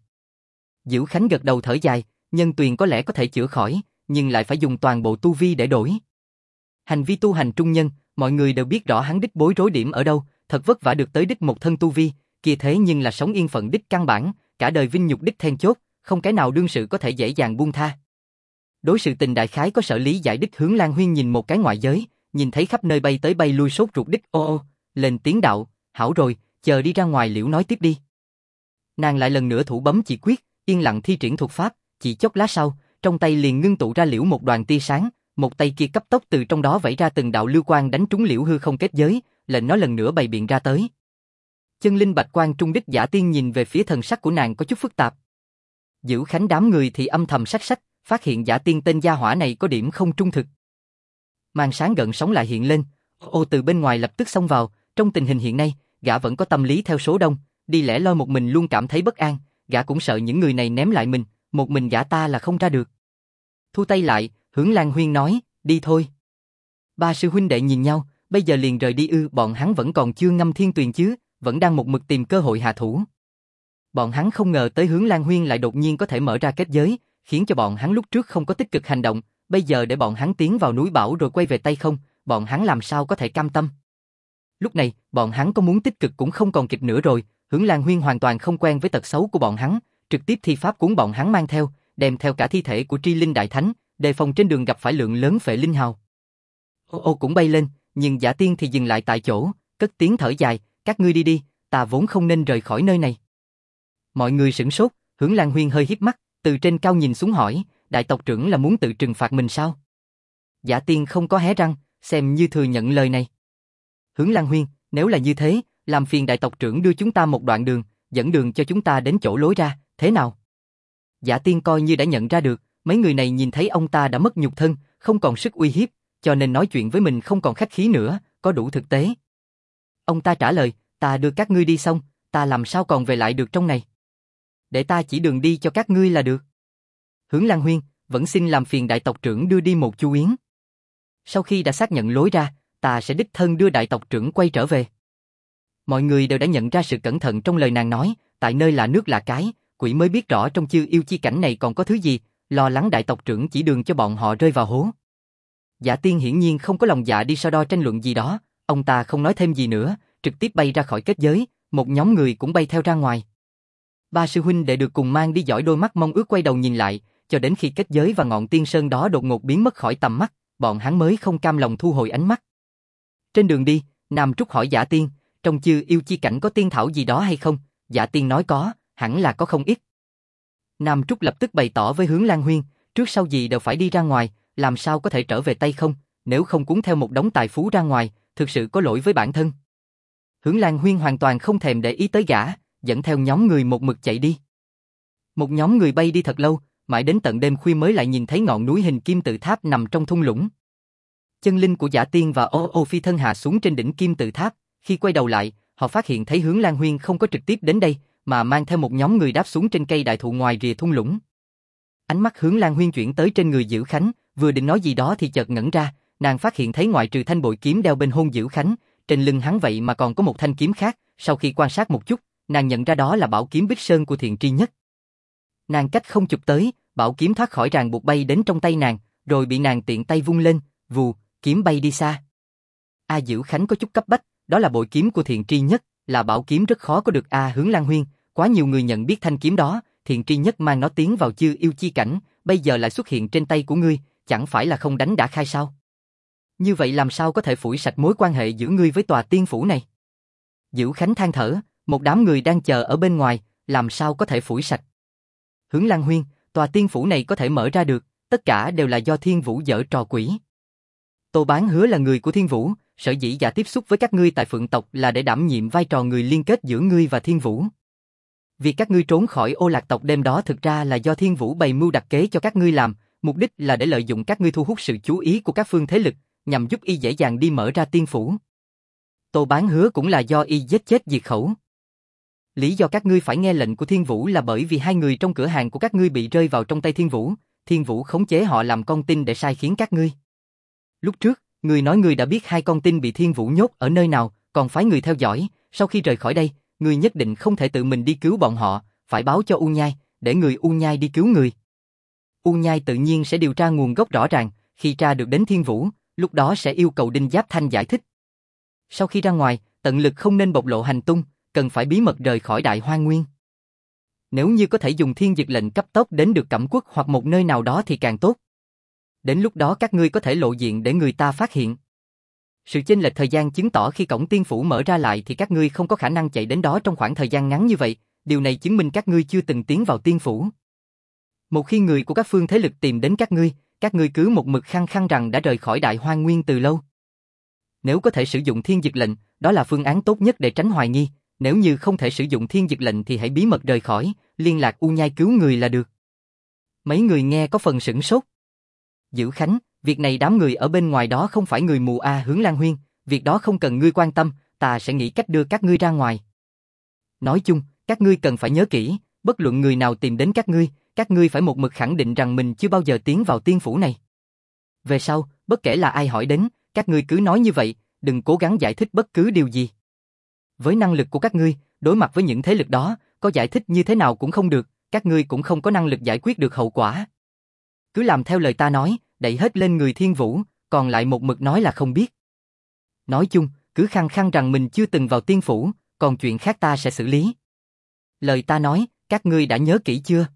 Dữ Khánh gật đầu thở dài, Nhân Tuyền có lẽ có thể chữa khỏi, nhưng lại phải dùng toàn bộ tu vi để đổi. Hành vi tu hành trung nhân, mọi người đều biết rõ hắn đích bối rối điểm ở đâu, thật vất vả được tới đích một thân tu vi, kia thế nhưng là sống yên phận đích căn bản, cả đời vinh nhục đích then chốt, không cái nào đương sự có thể dễ dàng buông tha. Đối sự tình đại khái có sở lý giải đích Hướng Lan Huyên nhìn một cái ngoại giới, nhìn thấy khắp nơi bay tới bay lui sốt ruột đích ô ô, lên tiếng đạo, hảo rồi, chờ đi ra ngoài liễu nói tiếp đi. Nàng lại lần nữa thủ bấm chỉ quyết, yên lặng thi triển thuật pháp, chỉ chốc lát sau, trong tay liền ngưng tụ ra liễu một đoàn tia sáng, một tay kia cấp tốc từ trong đó vẩy ra từng đạo lưu quang đánh trúng liễu hư không kết giới, lệnh nó lần nữa bày biện ra tới. Chân linh bạch quang trung đích Giả Tiên nhìn về phía thần sắc của nàng có chút phức tạp. Dữ Khánh đám người thì âm thầm sách sách, phát hiện Giả Tiên tên gia hỏa này có điểm không trung thực. Màn sáng gợn sóng lại hiện lên, ô từ bên ngoài lập tức xông vào, trong tình hình hiện nay, gã vẫn có tâm lý theo số đông, đi lẻ loi một mình luôn cảm thấy bất an, gã cũng sợ những người này ném lại mình, một mình gã ta là không ra được. Thu tay lại, hướng Lan Huyên nói, đi thôi. Ba sư huynh đệ nhìn nhau, bây giờ liền rời đi ư? Bọn hắn vẫn còn chưa ngâm thiên tuyền chứ, vẫn đang một mực tìm cơ hội hạ thủ. Bọn hắn không ngờ tới hướng Lan Huyên lại đột nhiên có thể mở ra kết giới, khiến cho bọn hắn lúc trước không có tích cực hành động, bây giờ để bọn hắn tiến vào núi Bảo rồi quay về tay không, bọn hắn làm sao có thể cam tâm. Lúc này, bọn hắn có muốn tích cực cũng không còn kịp nữa rồi, hướng Lan Huyên hoàn toàn không quen với tật xấu của bọn hắn, trực tiếp thi pháp cuốn bọn hắn mang theo, đem theo cả thi thể của Tri Linh Đại Thánh, đề phòng trên đường gặp phải lượng lớn phệ linh hào. Ô cũng bay lên, nhưng Giả Tiên thì dừng lại tại chỗ, cất tiếng thở dài, các ngươi đi đi, ta vốn không nên rời khỏi nơi này. Mọi người sửng sốt, hướng Lan Huyên hơi híp mắt, từ trên cao nhìn xuống hỏi, đại tộc trưởng là muốn tự trừng phạt mình sao? Giả Tiên không có hé răng, xem như thừa nhận lời này. Hướng Lan Huyên, nếu là như thế, làm phiền đại tộc trưởng đưa chúng ta một đoạn đường, dẫn đường cho chúng ta đến chỗ lối ra, thế nào? Giả Tiên coi như đã nhận ra được, mấy người này nhìn thấy ông ta đã mất nhục thân, không còn sức uy hiếp, cho nên nói chuyện với mình không còn khách khí nữa, có đủ thực tế. Ông ta trả lời, ta đưa các ngươi đi xong, ta làm sao còn về lại được trong này? Để ta chỉ đường đi cho các ngươi là được. Hướng Lan Huyên, vẫn xin làm phiền đại tộc trưởng đưa đi một chu yến. Sau khi đã xác nhận lối ra, ta sẽ đích thân đưa đại tộc trưởng quay trở về. Mọi người đều đã nhận ra sự cẩn thận trong lời nàng nói, tại nơi là nước là cái, quỷ mới biết rõ trong chư yêu chi cảnh này còn có thứ gì, lo lắng đại tộc trưởng chỉ đường cho bọn họ rơi vào hố. Giả Tiên hiển nhiên không có lòng dạ đi so đo tranh luận gì đó, ông ta không nói thêm gì nữa, trực tiếp bay ra khỏi kết giới, một nhóm người cũng bay theo ra ngoài. Ba sư huynh đệ được cùng mang đi dõi đôi mắt mong ước quay đầu nhìn lại, cho đến khi kết giới và ngọn tiên sơn đó đột ngột biến mất khỏi tầm mắt, bọn hắn mới không cam lòng thu hồi ánh mắt. Trên đường đi, Nam Trúc hỏi Giả Tiên, trong chư yêu chi cảnh có tiên thảo gì đó hay không? Giả Tiên nói có, hẳn là có không ít. Nam Trúc lập tức bày tỏ với hướng Lan Huyên, trước sau gì đều phải đi ra ngoài, làm sao có thể trở về tay không, nếu không cuốn theo một đống tài phú ra ngoài, thực sự có lỗi với bản thân. Hướng Lan Huyên hoàn toàn không thèm để ý tới gã, dẫn theo nhóm người một mực chạy đi. Một nhóm người bay đi thật lâu, mãi đến tận đêm khuya mới lại nhìn thấy ngọn núi hình kim tự tháp nằm trong thung lũng. Chân linh của Giả Tiên và Ô phi thân hạ xuống trên đỉnh kim tự tháp, khi quay đầu lại, họ phát hiện thấy hướng Lan Huyên không có trực tiếp đến đây, mà mang theo một nhóm người đáp xuống trên cây đại thụ ngoài rìa thung lũng. Ánh mắt hướng Lan Huyên chuyển tới trên người Dữ Khánh, vừa định nói gì đó thì chợt ngẩn ra, nàng phát hiện thấy ngoại trừ thanh bội kiếm đeo bên hông Dữ Khánh, trên lưng hắn vậy mà còn có một thanh kiếm khác, sau khi quan sát một chút, nàng nhận ra đó là bảo kiếm Bích Sơn của Thiện Tri Nhất. Nàng cách không chụp tới, bảo kiếm thoát khỏi ràng buộc bay đến trong tay nàng, rồi bị nàng tiện tay vung lên, vù, kiếm bay đi xa. Dữ Khánh có chút cấp bách, đó là bội kiếm của Thiện Tri Nhất, là bảo kiếm rất khó có được. Hướng Lan Huyên, quá nhiều người nhận biết thanh kiếm đó, Thiện Tri Nhất mang nó tiến vào chư yêu chi cảnh, bây giờ lại xuất hiện trên tay của ngươi, chẳng phải là không đánh đã khai sao? Như vậy làm sao có thể phủi sạch mối quan hệ giữa ngươi với tòa tiên phủ này? Dữ Khánh than thở, một đám người đang chờ ở bên ngoài, làm sao có thể phủi sạch? Hướng Lan Huyên, tòa tiên phủ này có thể mở ra được, tất cả đều là do Thiên Vũ giở trò quỷ. Tô Bán Hứa là người của Thiên Vũ, sở dĩ và tiếp xúc với các ngươi tại Phượng tộc là để đảm nhiệm vai trò người liên kết giữa ngươi và Thiên Vũ. Việc các ngươi trốn khỏi Ô Lạc tộc đêm đó thực ra là do Thiên Vũ bày mưu đặt kế cho các ngươi làm, mục đích là để lợi dụng các ngươi thu hút sự chú ý của các phương thế lực, nhằm giúp y dễ dàng đi mở ra tiên phủ. Tô Bán Hứa cũng là do y giết chết diệt khẩu. Lý do các ngươi phải nghe lệnh của Thiên Vũ là bởi vì hai người trong cửa hàng của các ngươi bị rơi vào trong tay Thiên Vũ khống chế họ làm con tin để sai khiến các ngươi. Lúc trước, ngươi nói ngươi đã biết hai con tin bị Thiên Vũ nhốt ở nơi nào, còn phái người theo dõi, sau khi rời khỏi đây, ngươi nhất định không thể tự mình đi cứu bọn họ, phải báo cho U Nhai, để người U Nhai đi cứu người. U Nhai tự nhiên sẽ điều tra nguồn gốc rõ ràng, khi tra được đến Thiên Vũ, lúc đó sẽ yêu cầu Đinh Giáp Thanh giải thích. Sau khi ra ngoài, tận lực không nên bộc lộ hành tung, cần phải bí mật rời khỏi Đại Hoang Nguyên. Nếu như có thể dùng thiên dực lệnh cấp tốc đến được Cẩm Quốc hoặc một nơi nào đó thì càng tốt. Đến lúc đó các ngươi có thể lộ diện để người ta phát hiện. Sự chênh lệch thời gian chứng tỏ khi cổng tiên phủ mở ra lại thì các ngươi không có khả năng chạy đến đó trong khoảng thời gian ngắn như vậy, điều này chứng minh các ngươi chưa từng tiến vào tiên phủ. Một khi người của các phương thế lực tìm đến các ngươi cứ một mực khăng khăng rằng đã rời khỏi Đại Hoang Nguyên từ lâu. Nếu có thể sử dụng thiên dực lệnh, đó là phương án tốt nhất để tránh hoài nghi, nếu như không thể sử dụng thiên dực lệnh thì hãy bí mật rời khỏi, liên lạc U Nhai cứu người là được. Mấy người nghe có phần sửng sốt. Dữ Khánh, việc này đám người ở bên ngoài đó không phải người mù Hướng Lan Huyên, việc đó không cần ngươi quan tâm, ta sẽ nghĩ cách đưa các ngươi ra ngoài. Nói chung, các ngươi cần phải nhớ kỹ, bất luận người nào tìm đến các ngươi phải một mực khẳng định rằng mình chưa bao giờ tiến vào tiên phủ này. Về sau, bất kể là ai hỏi đến, các ngươi cứ nói như vậy, đừng cố gắng giải thích bất cứ điều gì. Với năng lực của các ngươi, đối mặt với những thế lực đó, có giải thích như thế nào cũng không được, các ngươi cũng không có năng lực giải quyết được hậu quả. Cứ làm theo lời ta nói, đẩy hết lên người Thiên Vũ, còn lại một mực nói là không biết. Nói chung, cứ khăng khăng rằng mình chưa từng vào tiên phủ, còn chuyện khác ta sẽ xử lý. Lời ta nói, các ngươi đã nhớ kỹ chưa?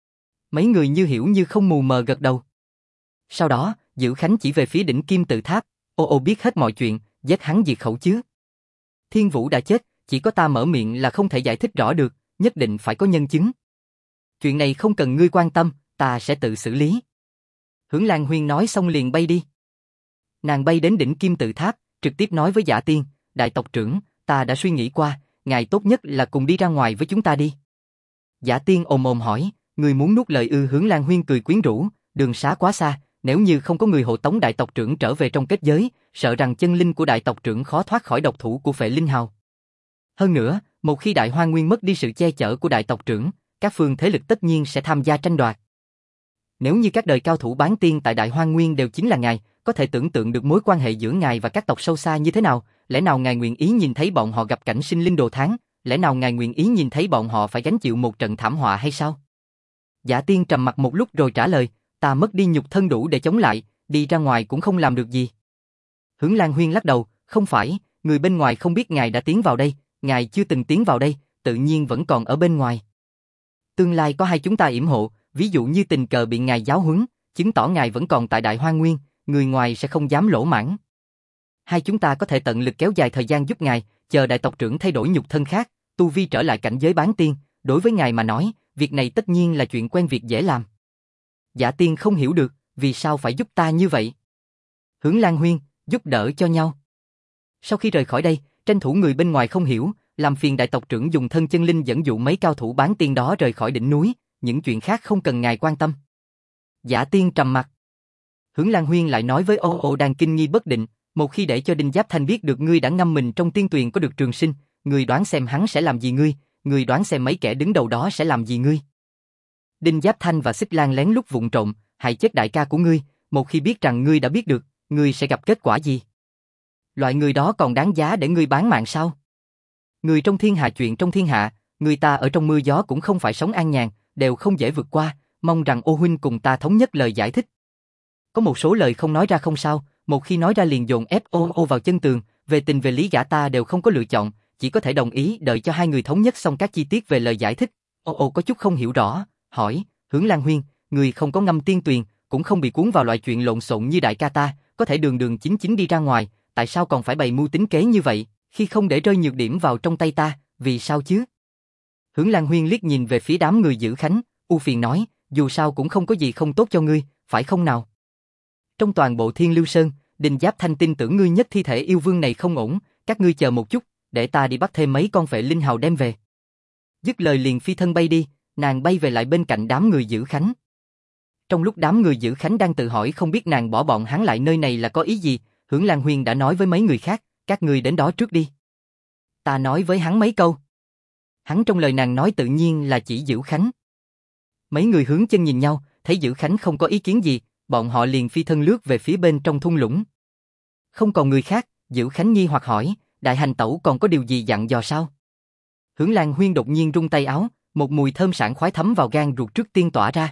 Mấy người như hiểu như không mù mờ gật đầu. Sau đó, Dữ Khánh chỉ về phía đỉnh Kim Tự Tháp, ô biết hết mọi chuyện, giết hắn diệt khẩu chứ. Thiên Vũ đã chết, chỉ có ta mở miệng là không thể giải thích rõ được, nhất định phải có nhân chứng. Chuyện này không cần ngươi quan tâm, ta sẽ tự xử lý. Hướng Lan Huyên nói xong liền bay đi. Nàng bay đến đỉnh Kim Tự Tháp, trực tiếp nói với Giả Tiên, đại tộc trưởng, ta đã suy nghĩ qua, ngài tốt nhất là cùng đi ra ngoài với chúng ta đi. Giả Tiên ồm hỏi, người muốn nuốt lời ư? Hướng Lan Huyên cười quyến rũ, đường xá quá xa, nếu như không có người hộ tống đại tộc trưởng trở về trong kết giới, sợ rằng chân linh của đại tộc trưởng khó thoát khỏi độc thủ của Phệ Linh Hào. Hơn nữa, một khi Đại Hoang Nguyên mất đi sự che chở của đại tộc trưởng, các phương thế lực tất nhiên sẽ tham gia tranh đoạt. Nếu như các đời cao thủ bán tiên tại Đại Hoang Nguyên đều chính là ngài, có thể tưởng tượng được mối quan hệ giữa ngài và các tộc sâu xa như thế nào, lẽ nào ngài nguyện ý nhìn thấy bọn họ gặp cảnh sinh linh đồ thán, lẽ nào ngài nguyện ý nhìn thấy bọn họ phải gánh chịu một trận thảm họa hay sao? Giả Tiên trầm mặt một lúc rồi trả lời, ta mất đi nhục thân đủ để chống lại, đi ra ngoài cũng không làm được gì. Hướng Lan Huyên lắc đầu, không phải, người bên ngoài không biết ngài đã tiến vào đây, ngài chưa từng tiến vào đây, tự nhiên vẫn còn ở bên ngoài. Tương lai có hai chúng ta yểm hộ, ví dụ như tình cờ bị ngài giáo huấn, chứng tỏ ngài vẫn còn tại Đại Hoang Nguyên, người ngoài sẽ không dám lỗ mãng. Hai chúng ta có thể tận lực kéo dài thời gian giúp ngài, chờ đại tộc trưởng thay đổi nhục thân khác, tu vi trở lại cảnh giới bán tiên, đối với ngài mà nói, việc này tất nhiên là chuyện quen việc dễ làm. Giả Tiên không hiểu được, vì sao phải giúp ta như vậy? Hướng Lan Huyên, giúp đỡ cho nhau. Sau khi rời khỏi đây, tranh thủ người bên ngoài không hiểu, làm phiền đại tộc trưởng dùng thân chân linh dẫn dụ mấy cao thủ bán tiên đó rời khỏi đỉnh núi, những chuyện khác không cần ngài quan tâm. Giả Tiên trầm mặt. Hướng Lan Huyên lại nói với Ô đang kinh nghi bất định, một khi để cho Đinh Giáp Thanh biết được ngươi đã ngâm mình trong tiên tuyền có được trường sinh, ngươi đoán xem hắn sẽ làm gì ngươi đoán xem mấy kẻ đứng đầu đó sẽ làm gì ngươi. Đinh Giáp Thanh và Xích Lan lén lút vụng trộm, hại chết đại ca của ngươi, một khi biết rằng ngươi đã biết được, ngươi sẽ gặp kết quả gì? Loại người đó còn đáng giá để ngươi bán mạng sao? Người trong thiên hạ chuyện trong thiên hạ, người ta ở trong mưa gió cũng không phải sống an nhàn, đều không dễ vượt qua, mong rằng Ô huynh cùng ta thống nhất lời giải thích. Có một số lời không nói ra không sao, một khi nói ra liền dồn ép Ô vào chân tường, về tình về lý gã ta đều không có lựa chọn, chỉ có thể đồng ý đợi cho hai người thống nhất xong các chi tiết về lời giải thích. Ô có chút không hiểu rõ, hỏi, Hướng Lan Huyên, người không có ngâm tiên tuyền, cũng không bị cuốn vào loại chuyện lộn xộn như đại ca ta, có thể đường đường chính chính đi ra ngoài, tại sao còn phải bày mưu tính kế như vậy, khi không để rơi nhược điểm vào trong tay ta, vì sao chứ? Hướng Lan Huyên liếc nhìn về phía đám người Dữ Khánh, u phiền nói, dù sao cũng không có gì không tốt cho ngươi, phải không nào? Trong toàn bộ Thiên Lưu Sơn, Đinh Giáp Thanh tin tưởng ngươi nhất thi thể yêu vương này không ổn, các ngươi chờ một chút, để ta đi bắt thêm mấy con Phệ Linh Hào đem về. Dứt lời liền phi thân bay đi, nàng bay về lại bên cạnh đám người Dữ Khánh. Trong lúc đám người Dữ Khánh đang tự hỏi không biết nàng bỏ bọn hắn lại nơi này là có ý gì, Hướng Lan Huyên đã nói với mấy người khác, các ngươi đến đó trước đi. Ta nói với hắn mấy câu. Hắn trong lời nàng nói tự nhiên là chỉ Dữ Khánh. Mấy người hướng chân nhìn nhau, thấy Dữ Khánh không có ý kiến gì, bọn họ liền phi thân lướt về phía bên trong thung lũng. Không còn người khác, Dữ Khánh nghi hoặc hỏi, đại hành tẩu còn có điều gì dặn dò sao? Hướng Lan Huyên đột nhiên rung tay áo, một mùi thơm sảng khoái thấm vào gan ruột trước tiên tỏa ra.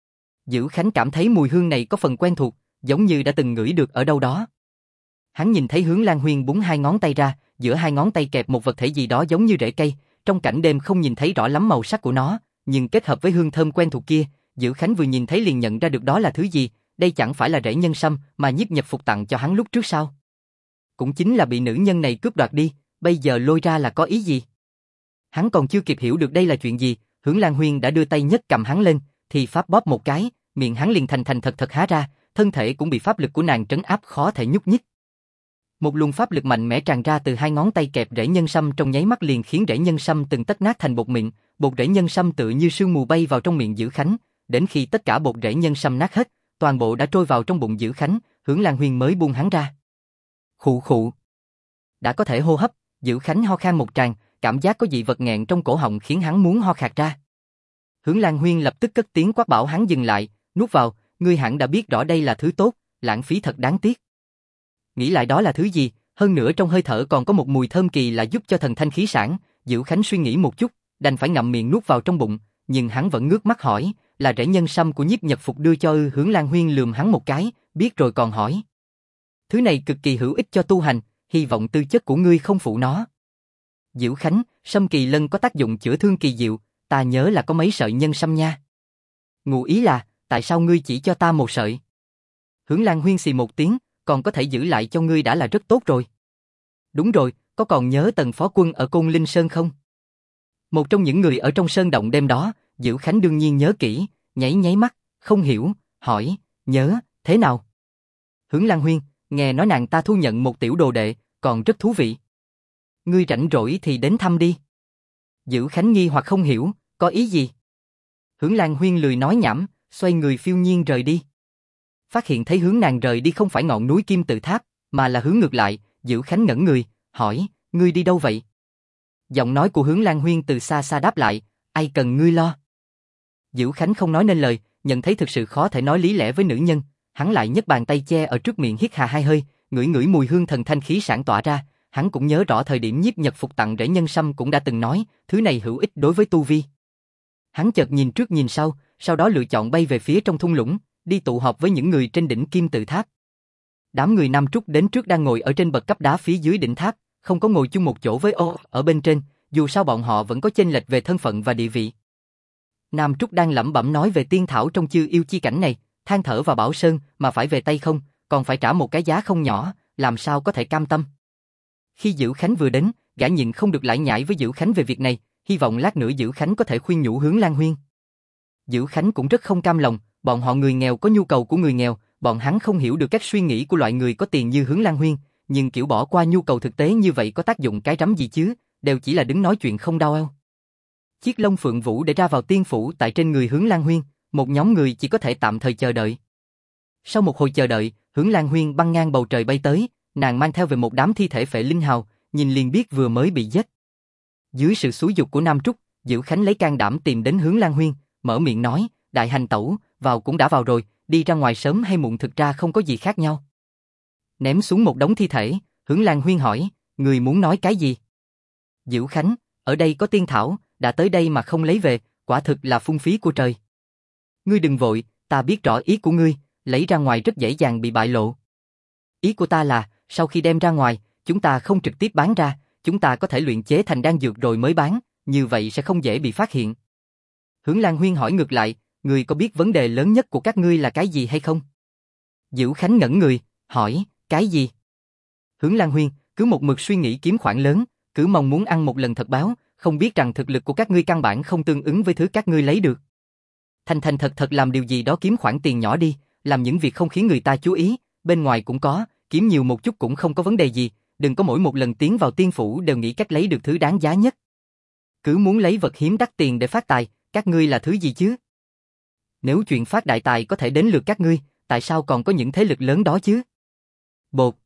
Dữ Khánh cảm thấy mùi hương này có phần quen thuộc, giống như đã từng ngửi được ở đâu đó. Hắn nhìn thấy Hướng Lan Huyên búng hai ngón tay ra, giữa hai ngón tay kẹp một vật thể gì đó giống như rễ cây, trong cảnh đêm không nhìn thấy rõ lắm màu sắc của nó, nhưng kết hợp với hương thơm quen thuộc kia, Dữ Khánh vừa nhìn thấy liền nhận ra được đó là thứ gì, đây chẳng phải là rễ nhân sâm mà Nhiếp Nhập Phục tặng cho hắn lúc trước sao? Cũng chính là bị nữ nhân này cướp đoạt đi, bây giờ lôi ra là có ý gì? Hắn còn chưa kịp hiểu được đây là chuyện gì, Hướng Lan Huyên đã đưa tay nhấc cầm hắn lên, thì pháp bóp một cái, miệng hắn liền thành thật thật há ra, thân thể cũng bị pháp lực của nàng trấn áp khó thể nhúc nhích. Một luồng pháp lực mạnh mẽ tràn ra từ hai ngón tay kẹp rễ nhân sâm trong nháy mắt liền khiến rễ nhân sâm từng tấc nát thành bột mịn, bột rễ nhân sâm tựa như sương mù bay vào trong miệng Dữ Khánh, đến khi tất cả bột rễ nhân sâm nát hết, toàn bộ đã trôi vào trong bụng Dữ Khánh, Hướng Lan Huyên mới buông hắn ra. Khụ khụ. Đã có thể hô hấp, Dữ Khánh ho khan một tràng, cảm giác có dị vật nghẹn trong cổ họng khiến hắn muốn ho khạc ra. Hướng Lan Huyên lập tức cất tiếng quát bảo hắn dừng lại, nuốt vào, ngươi hẳn đã biết rõ đây là thứ tốt, lãng phí thật đáng tiếc. Nghĩ lại đó là thứ gì, hơn nữa trong hơi thở còn có một mùi thơm kỳ lạ giúp cho thần thanh khí sản, Dữ Khánh suy nghĩ một chút, đành phải ngậm miệng nuốt vào trong bụng, nhưng hắn vẫn ngước mắt hỏi, là rễ nhân sâm của Nhiếp Nhật Phục đưa cho ư? Hướng Lan Huyên lườm hắn một cái, biết rồi còn hỏi. Thứ này cực kỳ hữu ích cho tu hành, hy vọng tư chất của ngươi không phụ nó. Dữ Khánh, sâm kỳ lân có tác dụng chữa thương kỳ diệu, ta nhớ là có mấy sợi nhân sâm nha. Ngụ ý là, tại sao ngươi chỉ cho ta một sợi? Hướng Lan Huyên xì một tiếng, còn có thể giữ lại cho ngươi đã là rất tốt rồi. Đúng rồi, có còn nhớ Tần phó quân ở Côn Linh Sơn không? Một trong những người ở trong sơn động đêm đó, Dữ Khánh đương nhiên nhớ kỹ, nháy nháy mắt, không hiểu, hỏi, nhớ, thế nào? Hướng Lan Huyên, nghe nói nàng ta thu nhận một tiểu đồ đệ, còn rất thú vị. Ngươi rảnh rỗi thì đến thăm đi. Dữ Khánh nghi hoặc không hiểu, có ý gì? Hướng Lan Huyên lười nói nhảm, xoay người phiêu nhiên rời đi. Phát hiện thấy hướng nàng rời đi không phải ngọn núi Kim Tự Tháp, mà là hướng ngược lại, Dữ Khánh ngẩn người, hỏi, ngươi đi đâu vậy? Giọng nói của Hướng Lan Huyên từ xa xa đáp lại, ai cần ngươi lo. Dữ Khánh không nói nên lời, nhận thấy thực sự khó thể nói lý lẽ với nữ nhân, hắn lại nhấc bàn tay che ở trước miệng hít hà hai hơi, ngửi ngửi mùi hương thần thanh khí sản tỏa ra, hắn cũng nhớ rõ thời điểm Nhiếp Nhật Phục tặng rễ nhân sâm cũng đã từng nói, thứ này hữu ích đối với tu vi. Hắn chợt nhìn trước nhìn sau đó lựa chọn bay về phía trong thung lũng, đi tụ họp với những người trên đỉnh Kim Tự Tháp. Đám người Nam Trúc đến trước đang ngồi ở trên bậc cấp đá phía dưới đỉnh tháp, không có ngồi chung một chỗ với ở bên trên, dù sao bọn họ vẫn có chênh lệch về thân phận và địa vị. Nam Trúc đang lẩm bẩm nói về tiên thảo trong Chư Yêu chi cảnh này, than thở và bảo Sơn mà phải về tay không, còn phải trả một cái giá không nhỏ, làm sao có thể cam tâm. Khi Dữ Khánh vừa đến, gã nhịn không được lải nhải với Dữ Khánh về việc này, hy vọng lát nữa Dữ Khánh có thể khuyên nhủ Hướng Lan Huyên. Dữ Khánh cũng rất không cam lòng, bọn họ người nghèo có nhu cầu của người nghèo, bọn hắn không hiểu được các suy nghĩ của loại người có tiền như Hướng Lan Huyên, nhưng kiểu bỏ qua nhu cầu thực tế như vậy có tác dụng cái rắm gì chứ, đều chỉ là đứng nói chuyện không đau eo. Chiếc lông phượng vũ để ra vào tiên phủ tại trên người Hướng Lan Huyên, một nhóm người chỉ có thể tạm thời chờ đợi. Sau một hồi chờ đợi, Hướng Lan Huyên băng ngang bầu trời bay tới, nàng mang theo về một đám thi thể phệ linh hào, nhìn liền biết vừa mới bị giết. Dưới sự xúi giục của Nam Trúc, Dữ Khánh lấy can đảm tìm đến Hướng Lan Huyên, mở miệng nói, đại hành tẩu, vào cũng đã vào rồi, đi ra ngoài sớm hay muộn thực ra không có gì khác nhau. Ném xuống một đống thi thể, Hướng Lan Huyên hỏi, người muốn nói cái gì? Dữ Khánh, ở đây có tiên thảo, đã tới đây mà không lấy về, quả thực là phung phí của trời. Ngươi đừng vội, ta biết rõ ý của ngươi, lấy ra ngoài rất dễ dàng bị bại lộ. Ý của ta là, sau khi đem ra ngoài, chúng ta không trực tiếp bán ra, chúng ta có thể luyện chế thành đan dược rồi mới bán, như vậy sẽ không dễ bị phát hiện. Hướng Lan Huyên hỏi ngược lại, ngươi có biết vấn đề lớn nhất của các ngươi là cái gì hay không? Dữ Khánh ngẩn người, hỏi, cái gì? Hướng Lan Huyên, cứ một mực suy nghĩ kiếm khoản lớn, cứ mong muốn ăn một lần thật báo, không biết rằng thực lực của các ngươi căn bản không tương ứng với thứ các ngươi lấy được. Thành thật làm điều gì đó kiếm khoản tiền nhỏ đi, làm những việc không khiến người ta chú ý, bên ngoài cũng có, kiếm nhiều một chút cũng không có vấn đề gì, đừng có mỗi một lần tiến vào tiên phủ đều nghĩ cách lấy được thứ đáng giá nhất. Cứ muốn lấy vật hiếm đắt tiền để phát tài, các ngươi là thứ gì chứ? Nếu chuyện phát đại tài có thể đến lượt các ngươi, tại sao còn có những thế lực lớn đó chứ? Bột.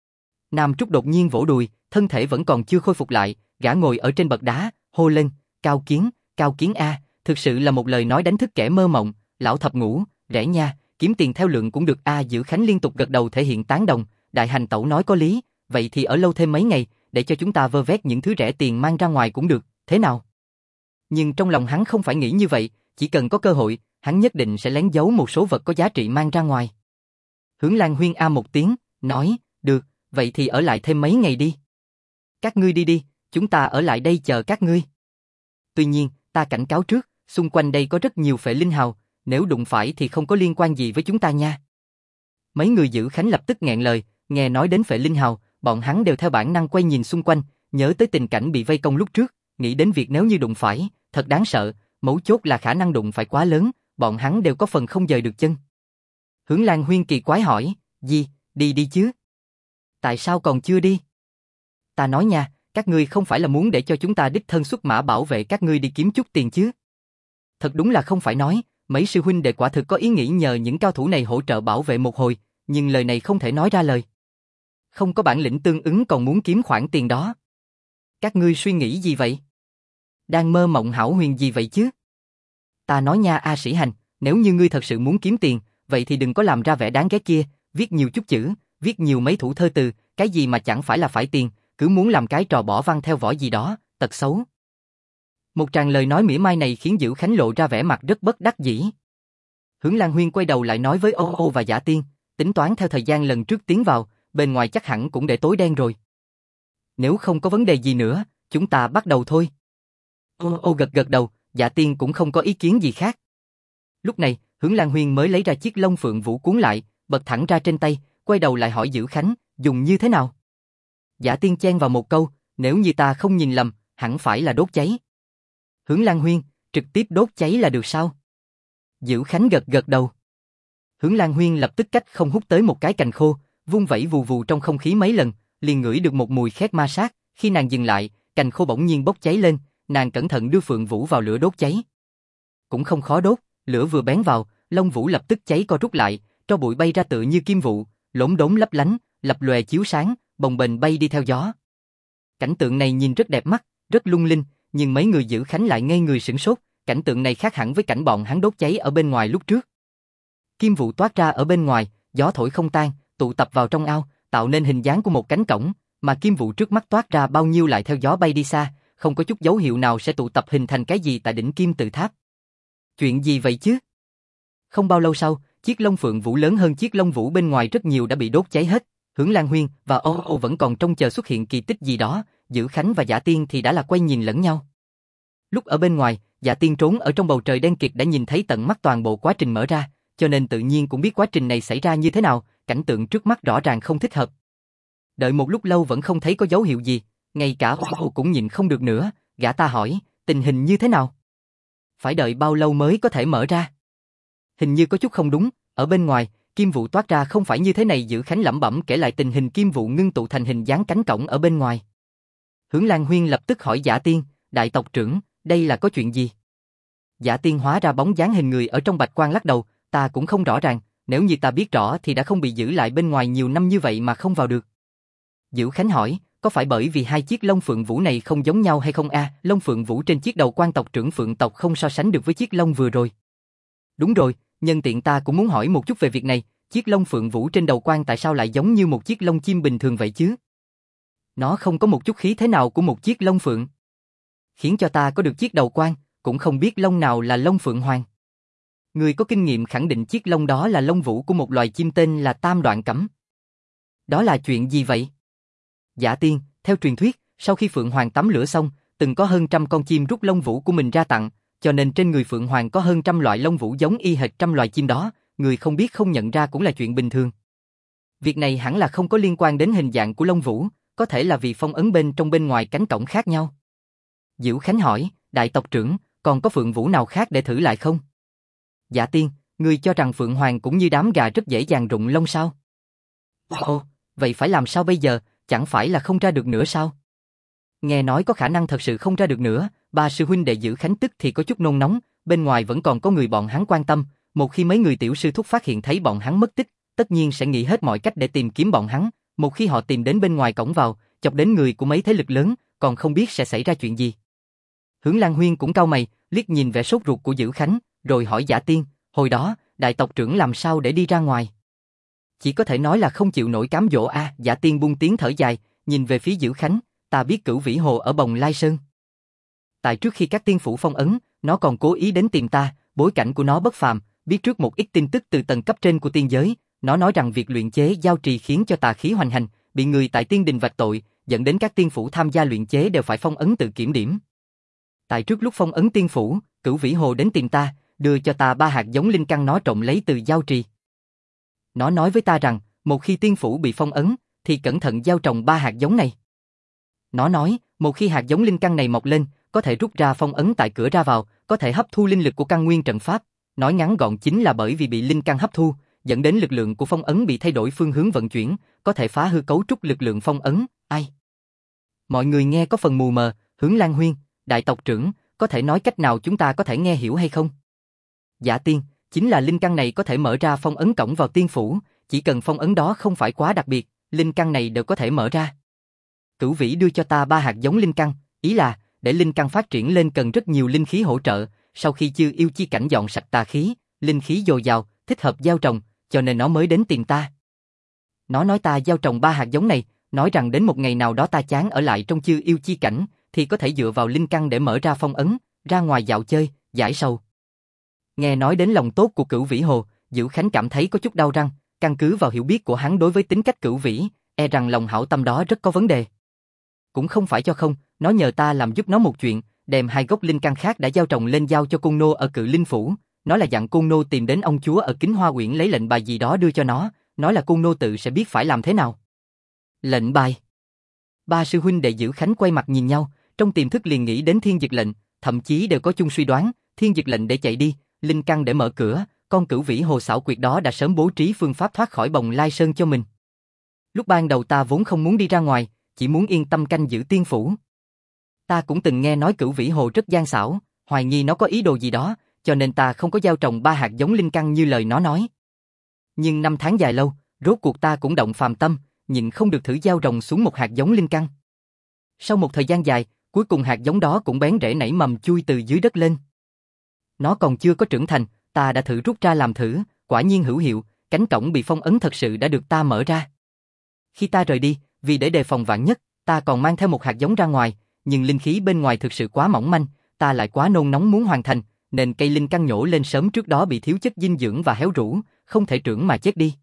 Nam Trúc đột nhiên vỗ đùi, thân thể vẫn còn chưa khôi phục lại, gã ngồi ở trên bậc đá, hô lên, Cao Kiến a, thực sự là một lời nói đánh thức kẻ mơ mộng, lão thập ngũ, rẻ nha, kiếm tiền theo lượng cũng được a. Dữ Khánh liên tục gật đầu thể hiện tán đồng, đại hành tẩu nói có lý, vậy thì ở lâu thêm mấy ngày, để cho chúng ta vơ vét những thứ rẻ tiền mang ra ngoài cũng được, thế nào? Nhưng trong lòng hắn không phải nghĩ như vậy, chỉ cần có cơ hội, hắn nhất định sẽ lén giấu một số vật có giá trị mang ra ngoài. Hướng Lan Huyên a một tiếng, nói, được, vậy thì ở lại thêm mấy ngày đi. Các ngươi đi đi, chúng ta ở lại đây chờ các ngươi. Tuy nhiên, ta cảnh cáo trước, xung quanh đây có rất nhiều phệ linh hào, nếu đụng phải thì không có liên quan gì với chúng ta nha. Mấy người Dữ Khánh lập tức nghẹn lời, nghe nói đến phệ linh hào, bọn hắn đều theo bản năng quay nhìn xung quanh, nhớ tới tình cảnh bị vây công lúc trước, nghĩ đến việc nếu như đụng phải, thật đáng sợ, mấu chốt là khả năng đụng phải quá lớn, bọn hắn đều có phần không dời được chân. Hướng Lan Huyên kỳ quái hỏi, gì, đi đi chứ? Tại sao còn chưa đi? Ta nói nha, các ngươi không phải là muốn để cho chúng ta đích thân xuất mã bảo vệ các ngươi đi kiếm chút tiền chứ? Thật đúng là không phải nói, mấy sư huynh đệ quả thực có ý nghĩ nhờ những cao thủ này hỗ trợ bảo vệ một hồi, nhưng lời này không thể nói ra lời. Không có bản lĩnh tương ứng còn muốn kiếm khoản tiền đó. Các ngươi suy nghĩ gì vậy? Đang mơ mộng hão huyền gì vậy chứ? Ta nói nha A Sĩ Hành, nếu như ngươi thật sự muốn kiếm tiền, vậy thì đừng có làm ra vẻ đáng ghét kia, viết nhiều chút chữ, viết nhiều mấy thủ thơ từ, cái gì mà chẳng phải là phải tiền, cứ muốn làm cái trò bỏ văn theo võ gì đó, tật xấu. Một tràng lời nói mỉa mai này khiến Dữ Khánh lộ ra vẻ mặt rất bất đắc dĩ. Hướng Lan Huyên quay đầu lại nói với Ô Ô và Giả Tiên, tính toán theo thời gian lần trước tiến vào, bên ngoài chắc hẳn cũng để tối đen rồi. Nếu không có vấn đề gì nữa, chúng ta bắt đầu thôi. Ô Ô gật gật đầu, Giả Tiên cũng không có ý kiến gì khác. Lúc này, Hướng Lan Huyên mới lấy ra chiếc lông phượng vũ cuốn lại, bật thẳng ra trên tay, quay đầu lại hỏi Dữ Khánh, dùng như thế nào? Giả Tiên chen vào một câu, nếu như ta không nhìn lầm, hẳn phải là đốt cháy. Hướng Lan Huyên, trực tiếp đốt cháy là được sao? Dữ Khánh gật gật đầu. Hướng Lan Huyên lập tức cách không hút tới một cái cành khô, vung vẩy vù vù trong không khí mấy lần, liền ngửi được một mùi khét ma sát, khi nàng dừng lại, cành khô bỗng nhiên bốc cháy lên, nàng cẩn thận đưa phượng vũ vào lửa đốt cháy. Cũng không khó đốt, lửa vừa bén vào, lông vũ lập tức cháy co rút lại, tro bụi bay ra tựa như kim vụ, lốm đốm lấp lánh, lập lòe chiếu sáng, bồng bềnh bay đi theo gió. Cảnh tượng này nhìn rất đẹp mắt, rất lung linh, nhưng mấy người Dữ Khánh lại ngây người sửng sốt, cảnh tượng này khác hẳn với cảnh bọn hắn đốt cháy ở bên ngoài lúc trước. Kim vụ toát ra ở bên ngoài, gió thổi không tan, tụ tập vào trong ao, tạo nên hình dáng của một cánh cổng, mà kim vụ trước mắt toát ra bao nhiêu lại theo gió bay đi xa, không có chút dấu hiệu nào sẽ tụ tập hình thành cái gì tại đỉnh Kim Tự Tháp. Chuyện gì vậy chứ? Không bao lâu sau, chiếc lông phượng vũ lớn hơn chiếc lông vũ bên ngoài rất nhiều đã bị đốt cháy hết. Hướng Lan Huyên và Ô Ô vẫn còn trông chờ xuất hiện kỳ tích gì đó, Dữ Khánh và Giả Tiên thì đã là quay nhìn lẫn nhau. Lúc ở bên ngoài, Giả Tiên trốn ở trong bầu trời đen kịt đã nhìn thấy tận mắt toàn bộ quá trình mở ra, cho nên tự nhiên cũng biết quá trình này xảy ra như thế nào, cảnh tượng trước mắt rõ ràng không thích hợp. Đợi một lúc lâu vẫn không thấy có dấu hiệu gì, ngay cả Ô Ô cũng nhìn không được nữa, gã ta hỏi, tình hình như thế nào? Phải đợi bao lâu mới có thể mở ra? Hình như có chút không đúng, ở bên ngoài, kim vụ toát ra không phải như thế này. Dữ Khánh lẩm bẩm kể lại tình hình kim vụ ngưng tụ thành hình dáng cánh cổng ở bên ngoài. Hướng Lan Huyên lập tức hỏi Giả Tiên, đại tộc trưởng, đây là có chuyện gì? Giả Tiên hóa ra bóng dáng hình người ở trong bạch quang lắc đầu, ta cũng không rõ ràng, nếu như ta biết rõ thì đã không bị giữ lại bên ngoài nhiều năm như vậy mà không vào được. Dữ Khánh hỏi, có phải bởi vì hai chiếc lông phượng vũ này không giống nhau hay không a? Lông phượng vũ trên chiếc đầu quan tộc trưởng phượng tộc không so sánh được với chiếc lông vừa rồi. Đúng rồi, nhân tiện ta cũng muốn hỏi một chút về việc này, chiếc lông phượng vũ trên đầu quan tại sao lại giống như một chiếc lông chim bình thường vậy chứ? Nó không có một chút khí thế nào của một chiếc lông phượng. Khiến cho ta có được chiếc đầu quan, cũng không biết lông nào là lông phượng hoàng. Người có kinh nghiệm khẳng định chiếc lông đó là lông vũ của một loài chim tên là Tam Đoạn Cẩm. Đó là chuyện gì vậy? Giả Tiên, theo truyền thuyết, sau khi Phượng Hoàng tắm lửa xong, từng có hơn trăm con chim rút lông vũ của mình ra tặng, cho nên trên người Phượng Hoàng có hơn trăm loại lông vũ giống y hệt trăm loài chim đó, người không biết không nhận ra cũng là chuyện bình thường. Việc này hẳn là không có liên quan đến hình dạng của lông vũ, có thể là vì phong ấn bên trong bên ngoài cánh cổng khác nhau. Dữ Khánh hỏi, đại tộc trưởng, còn có phượng vũ nào khác để thử lại không? Giả Tiên, ngươi cho rằng Phượng Hoàng cũng như đám gà rất dễ dàng rụng lông sao? Ồ, vậy phải làm sao bây giờ, chẳng phải là không ra được nữa sao? Nghe nói có khả năng thật sự không ra được nữa, ba sư huynh đệ Dữ Khánh tức thì có chút nôn nóng, bên ngoài vẫn còn có người bọn hắn quan tâm, một khi mấy người tiểu sư thúc phát hiện thấy bọn hắn mất tích, tất nhiên sẽ nghĩ hết mọi cách để tìm kiếm bọn hắn, một khi họ tìm đến bên ngoài cổng vào, chọc đến người của mấy thế lực lớn, còn không biết sẽ xảy ra chuyện gì. Hướng Lan Huyên cũng cau mày, liếc nhìn vẻ sốt ruột của Dữ Khánh, rồi hỏi Giả Tiên, hồi đó, đại tộc trưởng làm sao để đi ra ngoài? Chỉ có thể nói là không chịu nổi cám dỗ a. Giả Tiên buông tiếng thở dài, nhìn về phía Dữ Khánh, ta biết Cửu Vĩ Hồ ở Bồng Lai Sơn. Tại trước khi các tiên phủ phong ấn, nó còn cố ý đến tìm ta, bối cảnh của nó bất phàm, biết trước một ít tin tức từ tầng cấp trên của tiên giới, nó nói rằng việc luyện chế giao trì khiến cho tà khí hoành hành, bị người tại tiên đình vạch tội, dẫn đến các tiên phủ tham gia luyện chế đều phải phong ấn tự kiểm điểm. Tại trước lúc phong ấn tiên phủ, Cửu Vĩ Hồ đến tìm ta, đưa cho ta 3 hạt giống linh căn nó trộm lấy từ giao trì. Nó nói với ta rằng, một khi tiên phủ bị phong ấn, thì cẩn thận gieo trồng 3 hạt giống này. Nó nói, một khi hạt giống linh căn này mọc lên, có thể rút ra phong ấn tại cửa ra vào, có thể hấp thu linh lực của căn nguyên trận pháp. Nói ngắn gọn chính là bởi vì bị linh căn hấp thu, dẫn đến lực lượng của phong ấn bị thay đổi phương hướng vận chuyển, có thể phá hư cấu trúc lực lượng phong ấn. Ai? Mọi người nghe có phần mù mờ. Hướng Lan Huyên, đại tộc trưởng, có thể nói cách nào chúng ta có thể nghe hiểu hay không? Dạ tiên, chính là linh căn này có thể mở ra phong ấn cổng vào tiên phủ, chỉ cần phong ấn đó không phải quá đặc biệt, linh căn này đều có thể mở ra. Cửu Vĩ đưa cho ta 3 hạt giống linh căn, ý là, để linh căn phát triển lên cần rất nhiều linh khí hỗ trợ, sau khi Chư Yêu Chi cảnh dọn sạch tà khí, linh khí dồi dào, thích hợp gieo trồng, cho nên nó mới đến tìm ta. Nó nói ta gieo trồng 3 hạt giống này, nói rằng đến một ngày nào đó ta chán ở lại trong Chư Yêu Chi cảnh, thì có thể dựa vào linh căn để mở ra phong ấn, ra ngoài dạo chơi, giải sầu. Nghe nói đến lòng tốt của Cửu Vĩ Hồ, Dữ Khánh cảm thấy có chút đau răng, căn cứ vào hiểu biết của hắn đối với tính cách Cửu Vĩ, e rằng lòng hảo tâm đó rất có vấn đề. Cũng không phải cho không, nó nhờ ta làm giúp nó một chuyện, đem 2 gốc linh căn khác đã gieo trồng lên giao cho Côn Nô ở Cự Linh Phủ, nó là dặn Côn Nô tìm đến ông chúa ở Kính Hoa Uyển lấy lệnh bài gì đó đưa cho nó, nói là Côn Nô tự sẽ biết phải làm thế nào. Lệnh bài. 3 sư huynh đệ Dữ Khánh quay mặt nhìn nhau, trong tiềm thức liền nghĩ đến Thiên Dực lệnh, thậm chí đều có chung suy đoán, Thiên Dực lệnh để chạy đi, linh căn để mở cửa, con Cửu Vĩ Hồ xảo quyệt đó đã sớm bố trí phương pháp thoát khỏi Bồng Lai Sơn cho mình. Lúc ban đầu ta vốn không muốn đi ra ngoài, chỉ muốn yên tâm canh giữ tiên phủ. Ta cũng từng nghe nói Cửu Vĩ Hồ rất gian xảo, hoài nghi nó có ý đồ gì đó, cho nên ta không có gieo trồng 3 hạt giống linh căn như lời nó nói. Nhưng 5 tháng dài lâu, rốt cuộc ta cũng động phàm tâm, nhịn không được thử gieo trồng xuống một hạt giống linh căn. Sau một thời gian dài, cuối cùng hạt giống đó cũng bén rễ nảy mầm chui từ dưới đất lên. Nó còn chưa có trưởng thành, ta đã thử rút ra làm thử, quả nhiên hữu hiệu, cánh cổng bị phong ấn thật sự đã được ta mở ra. Khi ta rời đi, vì để đề phòng vạn nhất, ta còn mang theo một hạt giống ra ngoài, nhưng linh khí bên ngoài thực sự quá mỏng manh, ta lại quá nôn nóng muốn hoàn thành, nên cây linh căn nhổ lên sớm trước đó bị thiếu chất dinh dưỡng và héo rũ, không thể trưởng mà chết đi.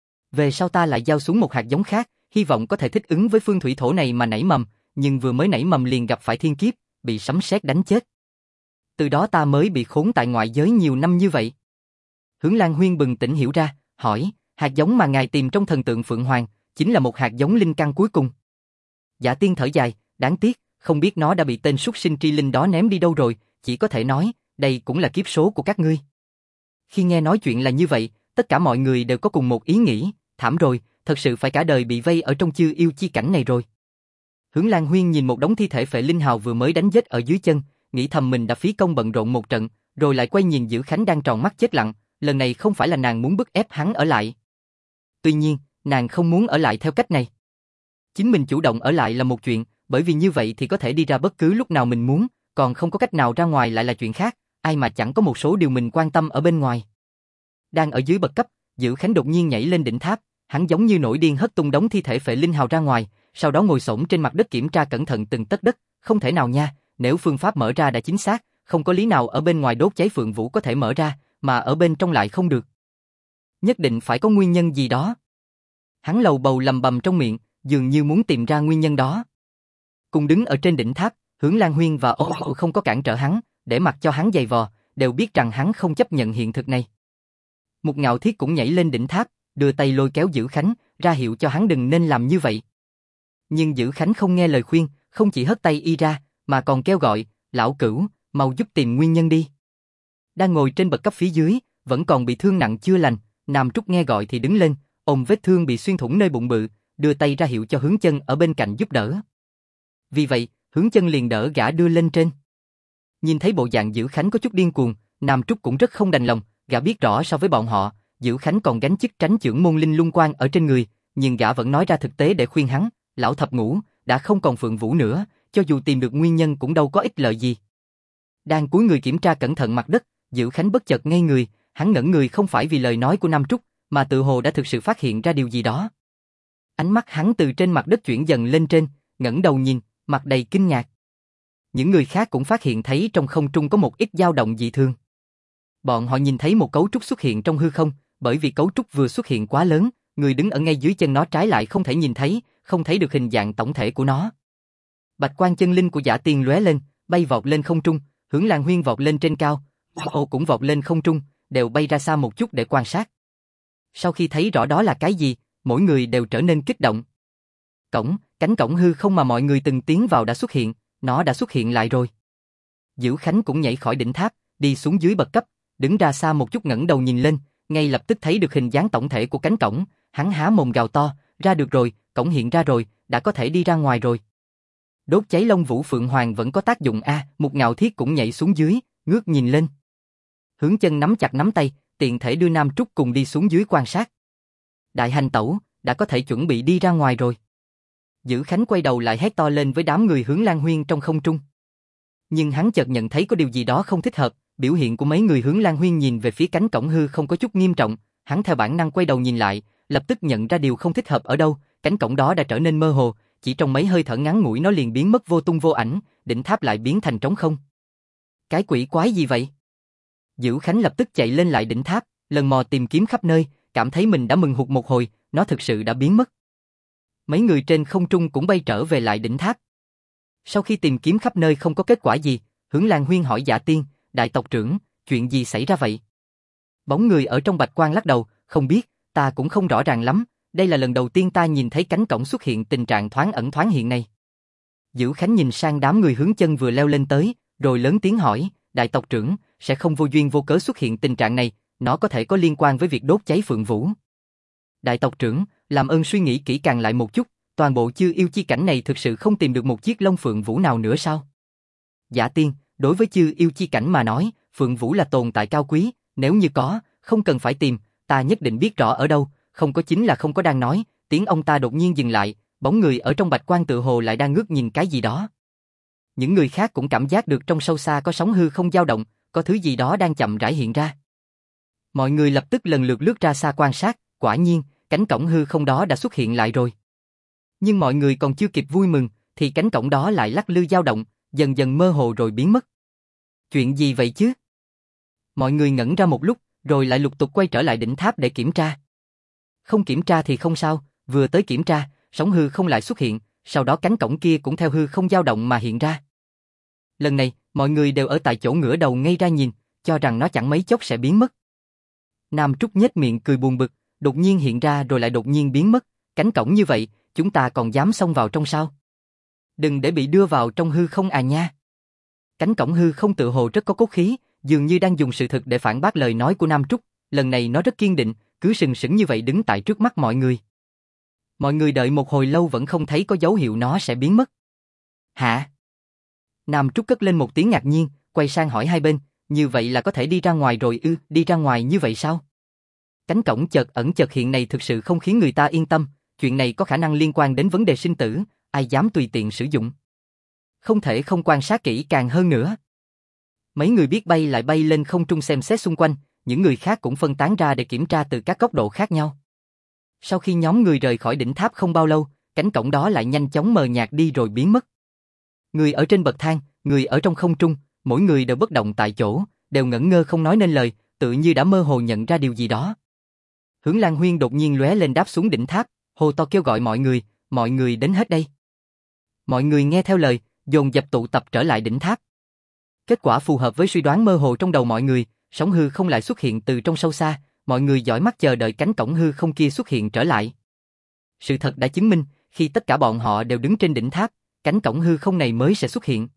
Về sau ta lại gieo xuống một hạt giống khác, hy vọng có thể thích ứng với phương thủy thổ này mà nảy mầm, nhưng vừa mới nảy mầm liền gặp phải thiên kiếp, bị sấm sét đánh chết. Từ đó ta mới bị khốn tại ngoại giới nhiều năm như vậy. Hướng Lan Huyên bừng tỉnh hiểu ra, hỏi, hạt giống mà ngài tìm trong thần tượng Phượng Hoàng, chính là một hạt giống linh căn cuối cùng. Dạ tiên thở dài, đáng tiếc, không biết nó đã bị tên súc sinh tri linh đó ném đi đâu rồi, chỉ có thể nói, đây cũng là kiếp số của các ngươi. Khi nghe nói chuyện là như vậy, tất cả mọi người đều có cùng một ý nghĩ, thảm rồi, thật sự phải cả đời bị vây ở trong Chư Yêu Chi cảnh này rồi. Hướng Lan Huyên nhìn một đống thi thể phệ linh hào vừa mới đánh giết ở dưới chân, nghĩ thầm mình đã phí công bận rộn một trận, rồi lại quay nhìn Dữ Khánh đang tròn mắt chết lặng, lần này không phải là nàng muốn bức ép hắn ở lại. Tuy nhiên, nàng không muốn ở lại theo cách này. Chính mình chủ động ở lại là một chuyện, bởi vì như vậy thì có thể đi ra bất cứ lúc nào mình muốn, còn không có cách nào ra ngoài lại là chuyện khác, ai mà chẳng có một số điều mình quan tâm ở bên ngoài. Đang ở dưới bậc cấp, Dữ Khánh đột nhiên nhảy lên đỉnh tháp, hắn giống như nổi điên hất tung đống thi thể phệ linh hào ra ngoài, sau đó ngồi xổm trên mặt đất kiểm tra cẩn thận từng tấc đất, không thể nào nha, nếu phương pháp mở ra đã chính xác, không có lý nào ở bên ngoài đốt cháy Phượng Vũ có thể mở ra, mà ở bên trong lại không được. Nhất định phải có nguyên nhân gì đó. Hắn lầu bầu lầm bầm trong miệng, dường như muốn tìm ra nguyên nhân đó. Cùng đứng ở trên đỉnh tháp, Hướng Lan Huyên và Ô không có cản trở hắn, để mặc cho hắn giày vò, đều biết rằng hắn không chấp nhận hiện thực này. Một Ngạo Thiết cũng nhảy lên đỉnh tháp, đưa tay lôi kéo Dữ Khánh, ra hiệu cho hắn đừng nên làm như vậy. Nhưng Dữ Khánh không nghe lời khuyên, không chỉ hất tay y ra, mà còn kêu gọi, lão Cửu, mau giúp tìm nguyên nhân đi. Đang ngồi trên bậc cấp phía dưới, vẫn còn bị thương nặng chưa lành, Nam Trúc nghe gọi thì đứng lên, ôm vết thương bị xuyên thủng nơi bụng bự, đưa tay ra hiệu cho Hướng Chân ở bên cạnh giúp đỡ. Vì vậy, Hướng Chân liền đỡ gã đưa lên trên. Nhìn thấy bộ dạng Dữ Khánh có chút điên cuồng, Nam Trúc cũng rất không đành lòng, gã biết rõ so với bọn họ, Dữ Khánh còn gánh chức tránh chưởng môn linh lung quan ở trên người, nhưng gã vẫn nói ra thực tế để khuyên hắn, lão thập ngũ, đã không còn Phượng Vũ nữa, cho dù tìm được nguyên nhân cũng đâu có ích lợi gì. Đang cúi người kiểm tra cẩn thận mặt đất, Dữ Khánh bất chợt ngây người, hắn ngẩn người không phải vì lời nói của Nam Trúc, mà tự hồ đã thực sự phát hiện ra điều gì đó. Ánh mắt hắn từ trên mặt đất chuyển dần lên trên, ngẩng đầu nhìn, mặt đầy kinh ngạc. Những người khác cũng phát hiện thấy trong không trung có một ít dao động dị thường. Bọn họ nhìn thấy một cấu trúc xuất hiện trong hư không, bởi vì cấu trúc vừa xuất hiện quá lớn, người đứng ở ngay dưới chân nó trái lại không thể nhìn thấy, không thấy được hình dạng tổng thể của nó. Bạch quang chân linh của Dã Tiên lóe lên, bay vọt lên không trung, Hướng Lan Huyên vọt lên trên cao, Ô cũng vọt lên không trung, đều bay ra xa một chút để quan sát. Sau khi thấy rõ đó là cái gì, mỗi người đều trở nên kích động. cánh cổng hư không mà mọi người từng tiến vào đã xuất hiện, nó đã xuất hiện lại rồi. Dữ Khánh cũng nhảy khỏi đỉnh tháp, đi xuống dưới bậc cấp, đứng ra xa một chút ngẩng đầu nhìn lên, ngay lập tức thấy được hình dáng tổng thể của cánh cổng, hắn há mồm gào to, ra được rồi, cổng hiện ra rồi, đã có thể đi ra ngoài rồi. Đốt cháy Long Vũ Phượng Hoàng vẫn có tác dụng a, Mục Ngạo Thiết cũng nhảy xuống dưới, ngước nhìn lên. Hướng Chân nắm chặt nắm tay, tiện thể đưa Nam Trúc cùng đi xuống dưới quan sát. Đại hành tẩu, đã có thể chuẩn bị đi ra ngoài rồi. Dữ Khánh quay đầu lại hét to lên với đám người Hướng Lan Huyên trong không trung. Nhưng hắn chợt nhận thấy có điều gì đó không thích hợp, biểu hiện của mấy người Hướng Lan Huyên nhìn về phía cánh cổng hư không có chút nghiêm trọng, hắn theo bản năng quay đầu nhìn lại, lập tức nhận ra điều không thích hợp ở đâu, cánh cổng đó đã trở nên mơ hồ, chỉ trong mấy hơi thở ngắn ngủi nó liền biến mất vô tung vô ảnh, đỉnh tháp lại biến thành trống không. Cái quỷ quái gì vậy? Dữ Khánh lập tức chạy lên lại đỉnh tháp, lần mò tìm kiếm khắp nơi, cảm thấy mình đã mừng hụt một hồi, nó thực sự đã biến mất. Mấy người trên không trung cũng bay trở về lại đỉnh tháp. Sau khi tìm kiếm khắp nơi không có kết quả gì, Hướng Lan Huyên hỏi Dạ Tiên, đại tộc trưởng, chuyện gì xảy ra vậy? Bóng người ở trong bạch quang lắc đầu, không biết, ta cũng không rõ ràng lắm, đây là lần đầu tiên ta nhìn thấy cánh cổng xuất hiện tình trạng thoáng ẩn thoáng hiện này. Dữ Khánh nhìn sang đám người Hướng Chân vừa leo lên tới, rồi lớn tiếng hỏi, đại tộc trưởng, sẽ không vô duyên vô cớ xuất hiện tình trạng này, nó có thể có liên quan với việc đốt cháy Phượng Vũ. Đại tộc trưởng, làm ơn suy nghĩ kỹ càng lại một chút, toàn bộ Chư Yêu chi cảnh này thực sự không tìm được một chiếc Long Phượng Vũ nào nữa sao? Dạ Tiên, đối với Chư Yêu chi cảnh mà nói, Phượng Vũ là tồn tại cao quý, nếu như có, không cần phải tìm, ta nhất định biết rõ ở đâu, không có chính là không có đang nói, tiếng ông ta đột nhiên dừng lại, bóng người ở trong bạch quang tự hồ lại đang ngước nhìn cái gì đó. Những người khác cũng cảm giác được trong sâu xa có sóng hư không dao động, có thứ gì đó đang chậm rãi hiện ra. Mọi người lập tức lần lượt lướt ra xa quan sát, quả nhiên, cánh cổng hư không đó đã xuất hiện lại rồi. Nhưng mọi người còn chưa kịp vui mừng, thì cánh cổng đó lại lắc lư dao động, dần dần mơ hồ rồi biến mất. Chuyện gì vậy chứ? Mọi người ngẩn ra một lúc, rồi lại lục tục quay trở lại đỉnh tháp để kiểm tra. Không kiểm tra thì không sao, vừa tới kiểm tra, sóng hư không lại xuất hiện, sau đó cánh cổng kia cũng theo hư không dao động mà hiện ra. Lần này, mọi người đều ở tại chỗ ngửa đầu ngây ra nhìn, cho rằng nó chẳng mấy chốc sẽ biến mất. Nam Trúc nhếch miệng cười buồn bực, đột nhiên hiện ra rồi lại đột nhiên biến mất, cánh cổng như vậy, chúng ta còn dám xông vào trong sao? Đừng để bị đưa vào trong hư không à nha. Cánh cổng hư không tự hồ rất có cốt khí, dường như đang dùng sự thực để phản bác lời nói của Nam Trúc, lần này nó rất kiên định, cứ sừng sững như vậy đứng tại trước mắt mọi người. Mọi người đợi một hồi lâu vẫn không thấy có dấu hiệu nó sẽ biến mất. Hả? Nam Trúc cất lên một tiếng ngạc nhiên, quay sang hỏi hai bên, như vậy là có thể đi ra ngoài rồi ư? Đi ra ngoài như vậy sao? Cánh cổng chợt ẩn chợt hiện này thực sự không khiến người ta yên tâm, chuyện này có khả năng liên quan đến vấn đề sinh tử, ai dám tùy tiện sử dụng. Không thể không quan sát kỹ càng hơn nữa. Mấy người biết bay lại bay lên không trung xem xét xung quanh, những người khác cũng phân tán ra để kiểm tra từ các góc độ khác nhau. Sau khi nhóm người rời khỏi đỉnh tháp không bao lâu, cánh cổng đó lại nhanh chóng mờ nhạt đi rồi biến mất. Người ở trên bậc thang, người ở trong không trung, mỗi người đều bất động tại chỗ, đều ngẩn ngơ không nói nên lời, tự như đã mơ hồ nhận ra điều gì đó. Hướng Lan Huyên đột nhiên lóe lên đáp xuống đỉnh tháp, hô to kêu gọi mọi người đến hết đây. Mọi người nghe theo lời, dồn dập tụ tập trở lại đỉnh tháp. Kết quả phù hợp với suy đoán mơ hồ trong đầu mọi người, sóng hư không lại xuất hiện từ trong sâu xa, mọi người dõi mắt chờ đợi cánh cổng hư không kia xuất hiện trở lại. Sự thật đã chứng minh, khi tất cả bọn họ đều đứng trên đỉnh tháp, cánh cổng hư không này mới sẽ xuất hiện.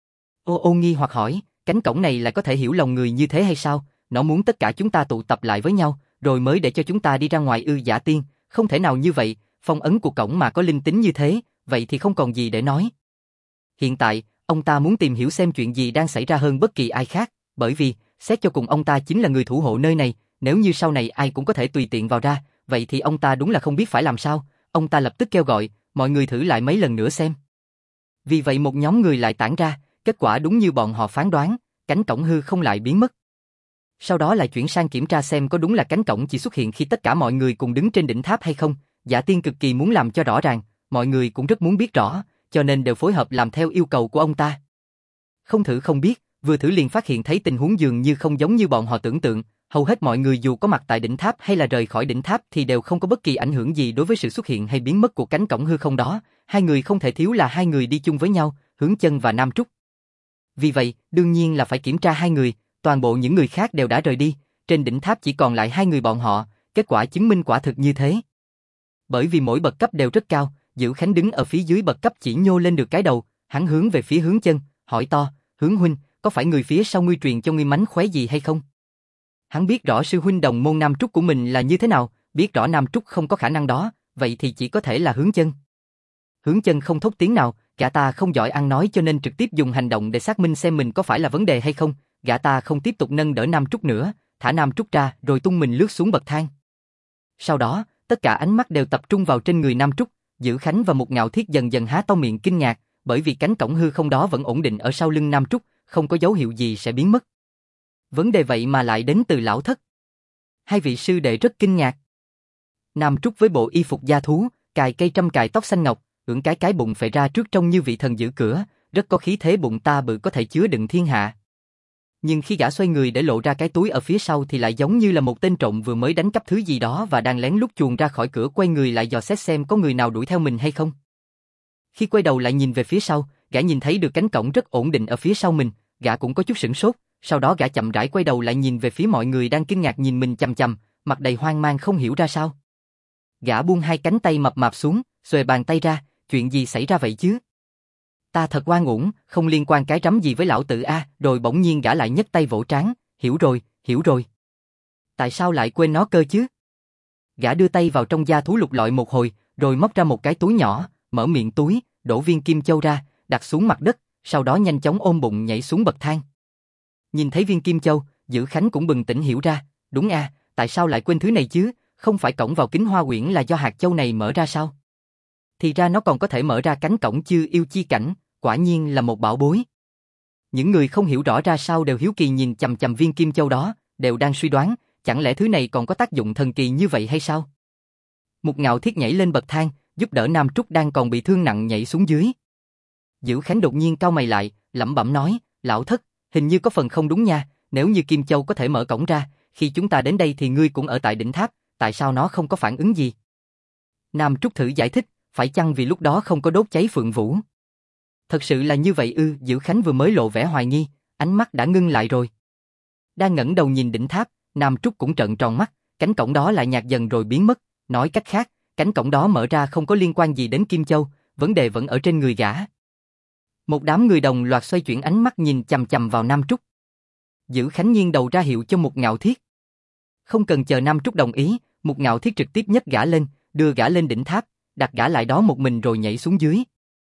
Ô nghi hoặc hỏi, cánh cổng này lại có thể hiểu lòng người như thế hay sao? Nó muốn tất cả chúng ta tụ tập lại với nhau, rồi mới để cho chúng ta đi ra ngoài ư? Dạ Tiên, không thể nào như vậy, phong ấn của cổng mà có linh tính như thế, vậy thì không còn gì để nói. Hiện tại, ông ta muốn tìm hiểu xem chuyện gì đang xảy ra hơn bất kỳ ai khác, bởi vì, xét cho cùng ông ta chính là người thủ hộ nơi này, nếu như sau này ai cũng có thể tùy tiện vào ra, vậy thì ông ta đúng là không biết phải làm sao, ông ta lập tức kêu gọi, mọi người thử lại mấy lần nữa xem. Vì vậy một nhóm người lại tản ra, kết quả đúng như bọn họ phán đoán, cánh cổng hư không lại biến mất. Sau đó lại chuyển sang kiểm tra xem có đúng là cánh cổng chỉ xuất hiện khi tất cả mọi người cùng đứng trên đỉnh tháp hay không. Dạ Tiên cực kỳ muốn làm cho rõ ràng, mọi người cũng rất muốn biết rõ, cho nên đều phối hợp làm theo yêu cầu của ông ta. Không thử không biết, vừa thử liền phát hiện thấy tình huống dường như không giống như bọn họ tưởng tượng, hầu hết mọi người dù có mặt tại đỉnh tháp hay là rời khỏi đỉnh tháp thì đều không có bất kỳ ảnh hưởng gì đối với sự xuất hiện hay biến mất của cánh cổng hư không đó, hai người không thể thiếu là hai người đi chung với nhau, Hướng Chân và Nam Trúc. Vì vậy, đương nhiên là phải kiểm tra hai người, toàn bộ những người khác đều đã rời đi, trên đỉnh tháp chỉ còn lại hai người bọn họ, kết quả chứng minh quả thực như thế. Bởi vì mỗi bậc cấp đều rất cao, Dữ Khánh đứng ở phía dưới bậc cấp chỉ nhô lên được cái đầu, hắn hướng về phía Hướng Chân, hỏi to, Hướng huynh, có phải người phía sau ngươi truyền cho ngươi mánh khóe gì hay không? Hắn biết rõ sư huynh đồng môn Nam Trúc của mình là như thế nào, biết rõ Nam Trúc không có khả năng đó, vậy thì chỉ có thể là Hướng Chân. Hướng Chân không thốt tiếng nào, gã ta không giỏi ăn nói cho nên trực tiếp dùng hành động để xác minh xem mình có phải là vấn đề hay không, gã ta không tiếp tục nâng đỡ Nam Trúc nữa, thả Nam Trúc ra rồi tung mình lướt xuống bậc thang. Sau đó, tất cả ánh mắt đều tập trung vào trên người Nam Trúc, Dữ Khánh và Một Ngạo Thiết dần dần há to miệng kinh ngạc, bởi vì cánh cổng hư không đó vẫn ổn định ở sau lưng Nam Trúc, không có dấu hiệu gì sẽ biến mất. Vấn đề vậy mà lại đến từ lão thất. Hai vị sư đệ rất kinh ngạc. Nam Trúc với bộ y phục da thú, cài cây trăm cài tóc xanh ngọc, ưỡn cái bụng phệ ra trước trông như vị thần giữ cửa, rất có khí thế, bụng ta bự có thể chứa đựng thiên hạ. Nhưng khi gã xoay người để lộ ra cái túi ở phía sau thì lại giống như là một tên trộm vừa mới đánh cắp thứ gì đó và đang lén lút chuồn ra khỏi cửa, quay người lại dò xét xem có người nào đuổi theo mình hay không. Khi quay đầu lại nhìn về phía sau, gã nhìn thấy được cánh cổng rất ổn định ở phía sau mình, gã cũng có chút sửng sốt, sau đó gã chậm rãi quay đầu lại nhìn về phía mọi người đang kinh ngạc nhìn mình chằm chằm, mặt đầy hoang mang không hiểu ra sao. Gã buông hai cánh tay mập mạp xuống, xuề bàn tay ra, chuyện gì xảy ra vậy chứ? Ta thật oan uổng, không liên quan cái rắm gì với lão tử a, rồi bỗng nhiên gã lại nhấc tay vỗ trán, hiểu rồi. Tại sao lại quên nó cơ chứ? Gã đưa tay vào trong da thú lục lọi một hồi, rồi móc ra một cái túi nhỏ, mở miệng túi, đổ viên kim châu ra, đặt xuống mặt đất, sau đó nhanh chóng ôm bụng nhảy xuống bậc thang. Nhìn thấy viên kim châu, Dữ Khánh cũng bừng tỉnh hiểu ra, đúng a, tại sao lại quên thứ này chứ, không phải cổng vào Kính Hoa Uyển là do hạt châu này mở ra sao? Thì ra nó còn có thể mở ra cánh cổng Chư Yêu Chi Cảnh, quả nhiên là một bảo bối. Những người không hiểu rõ ra sao đều hiếu kỳ nhìn chằm chằm viên kim châu đó, đều đang suy đoán, chẳng lẽ thứ này còn có tác dụng thần kỳ như vậy hay sao? Một Ngạo Thiết nhảy lên bậc thang, giúp đỡ Nam Trúc đang còn bị thương nặng nhảy xuống dưới. Dữ Khánh đột nhiên cau mày lại, lẩm bẩm nói, lão thất, hình như có phần không đúng nha, nếu như Kim Châu có thể mở cổng ra, khi chúng ta đến đây thì ngươi cũng ở tại đỉnh tháp, tại sao nó không có phản ứng gì? Nam Trúc thử giải thích, phải chăng vì lúc đó không có đốt cháy Phượng Vũ? Thật sự là như vậy ư? Dữ Khánh vừa mới lộ vẻ hoài nghi, ánh mắt đã ngưng lại rồi. Đang ngẩng đầu nhìn đỉnh tháp, Nam Trúc cũng trợn tròn mắt, cánh cổng đó lại nhạt dần rồi biến mất, nói cách khác, cánh cổng đó mở ra không có liên quan gì đến Kim Châu, vấn đề vẫn ở trên người gã. Một đám người đồng loạt xoay chuyển ánh mắt nhìn chằm chằm vào Nam Trúc. Dữ Khánh nghiêng đầu ra hiệu cho Một Ngạo Thiết. Không cần chờ Nam Trúc đồng ý, Một Ngạo Thiết trực tiếp nhấc gã lên, đưa gã lên đỉnh tháp, đặt gã lại đó một mình rồi nhảy xuống dưới.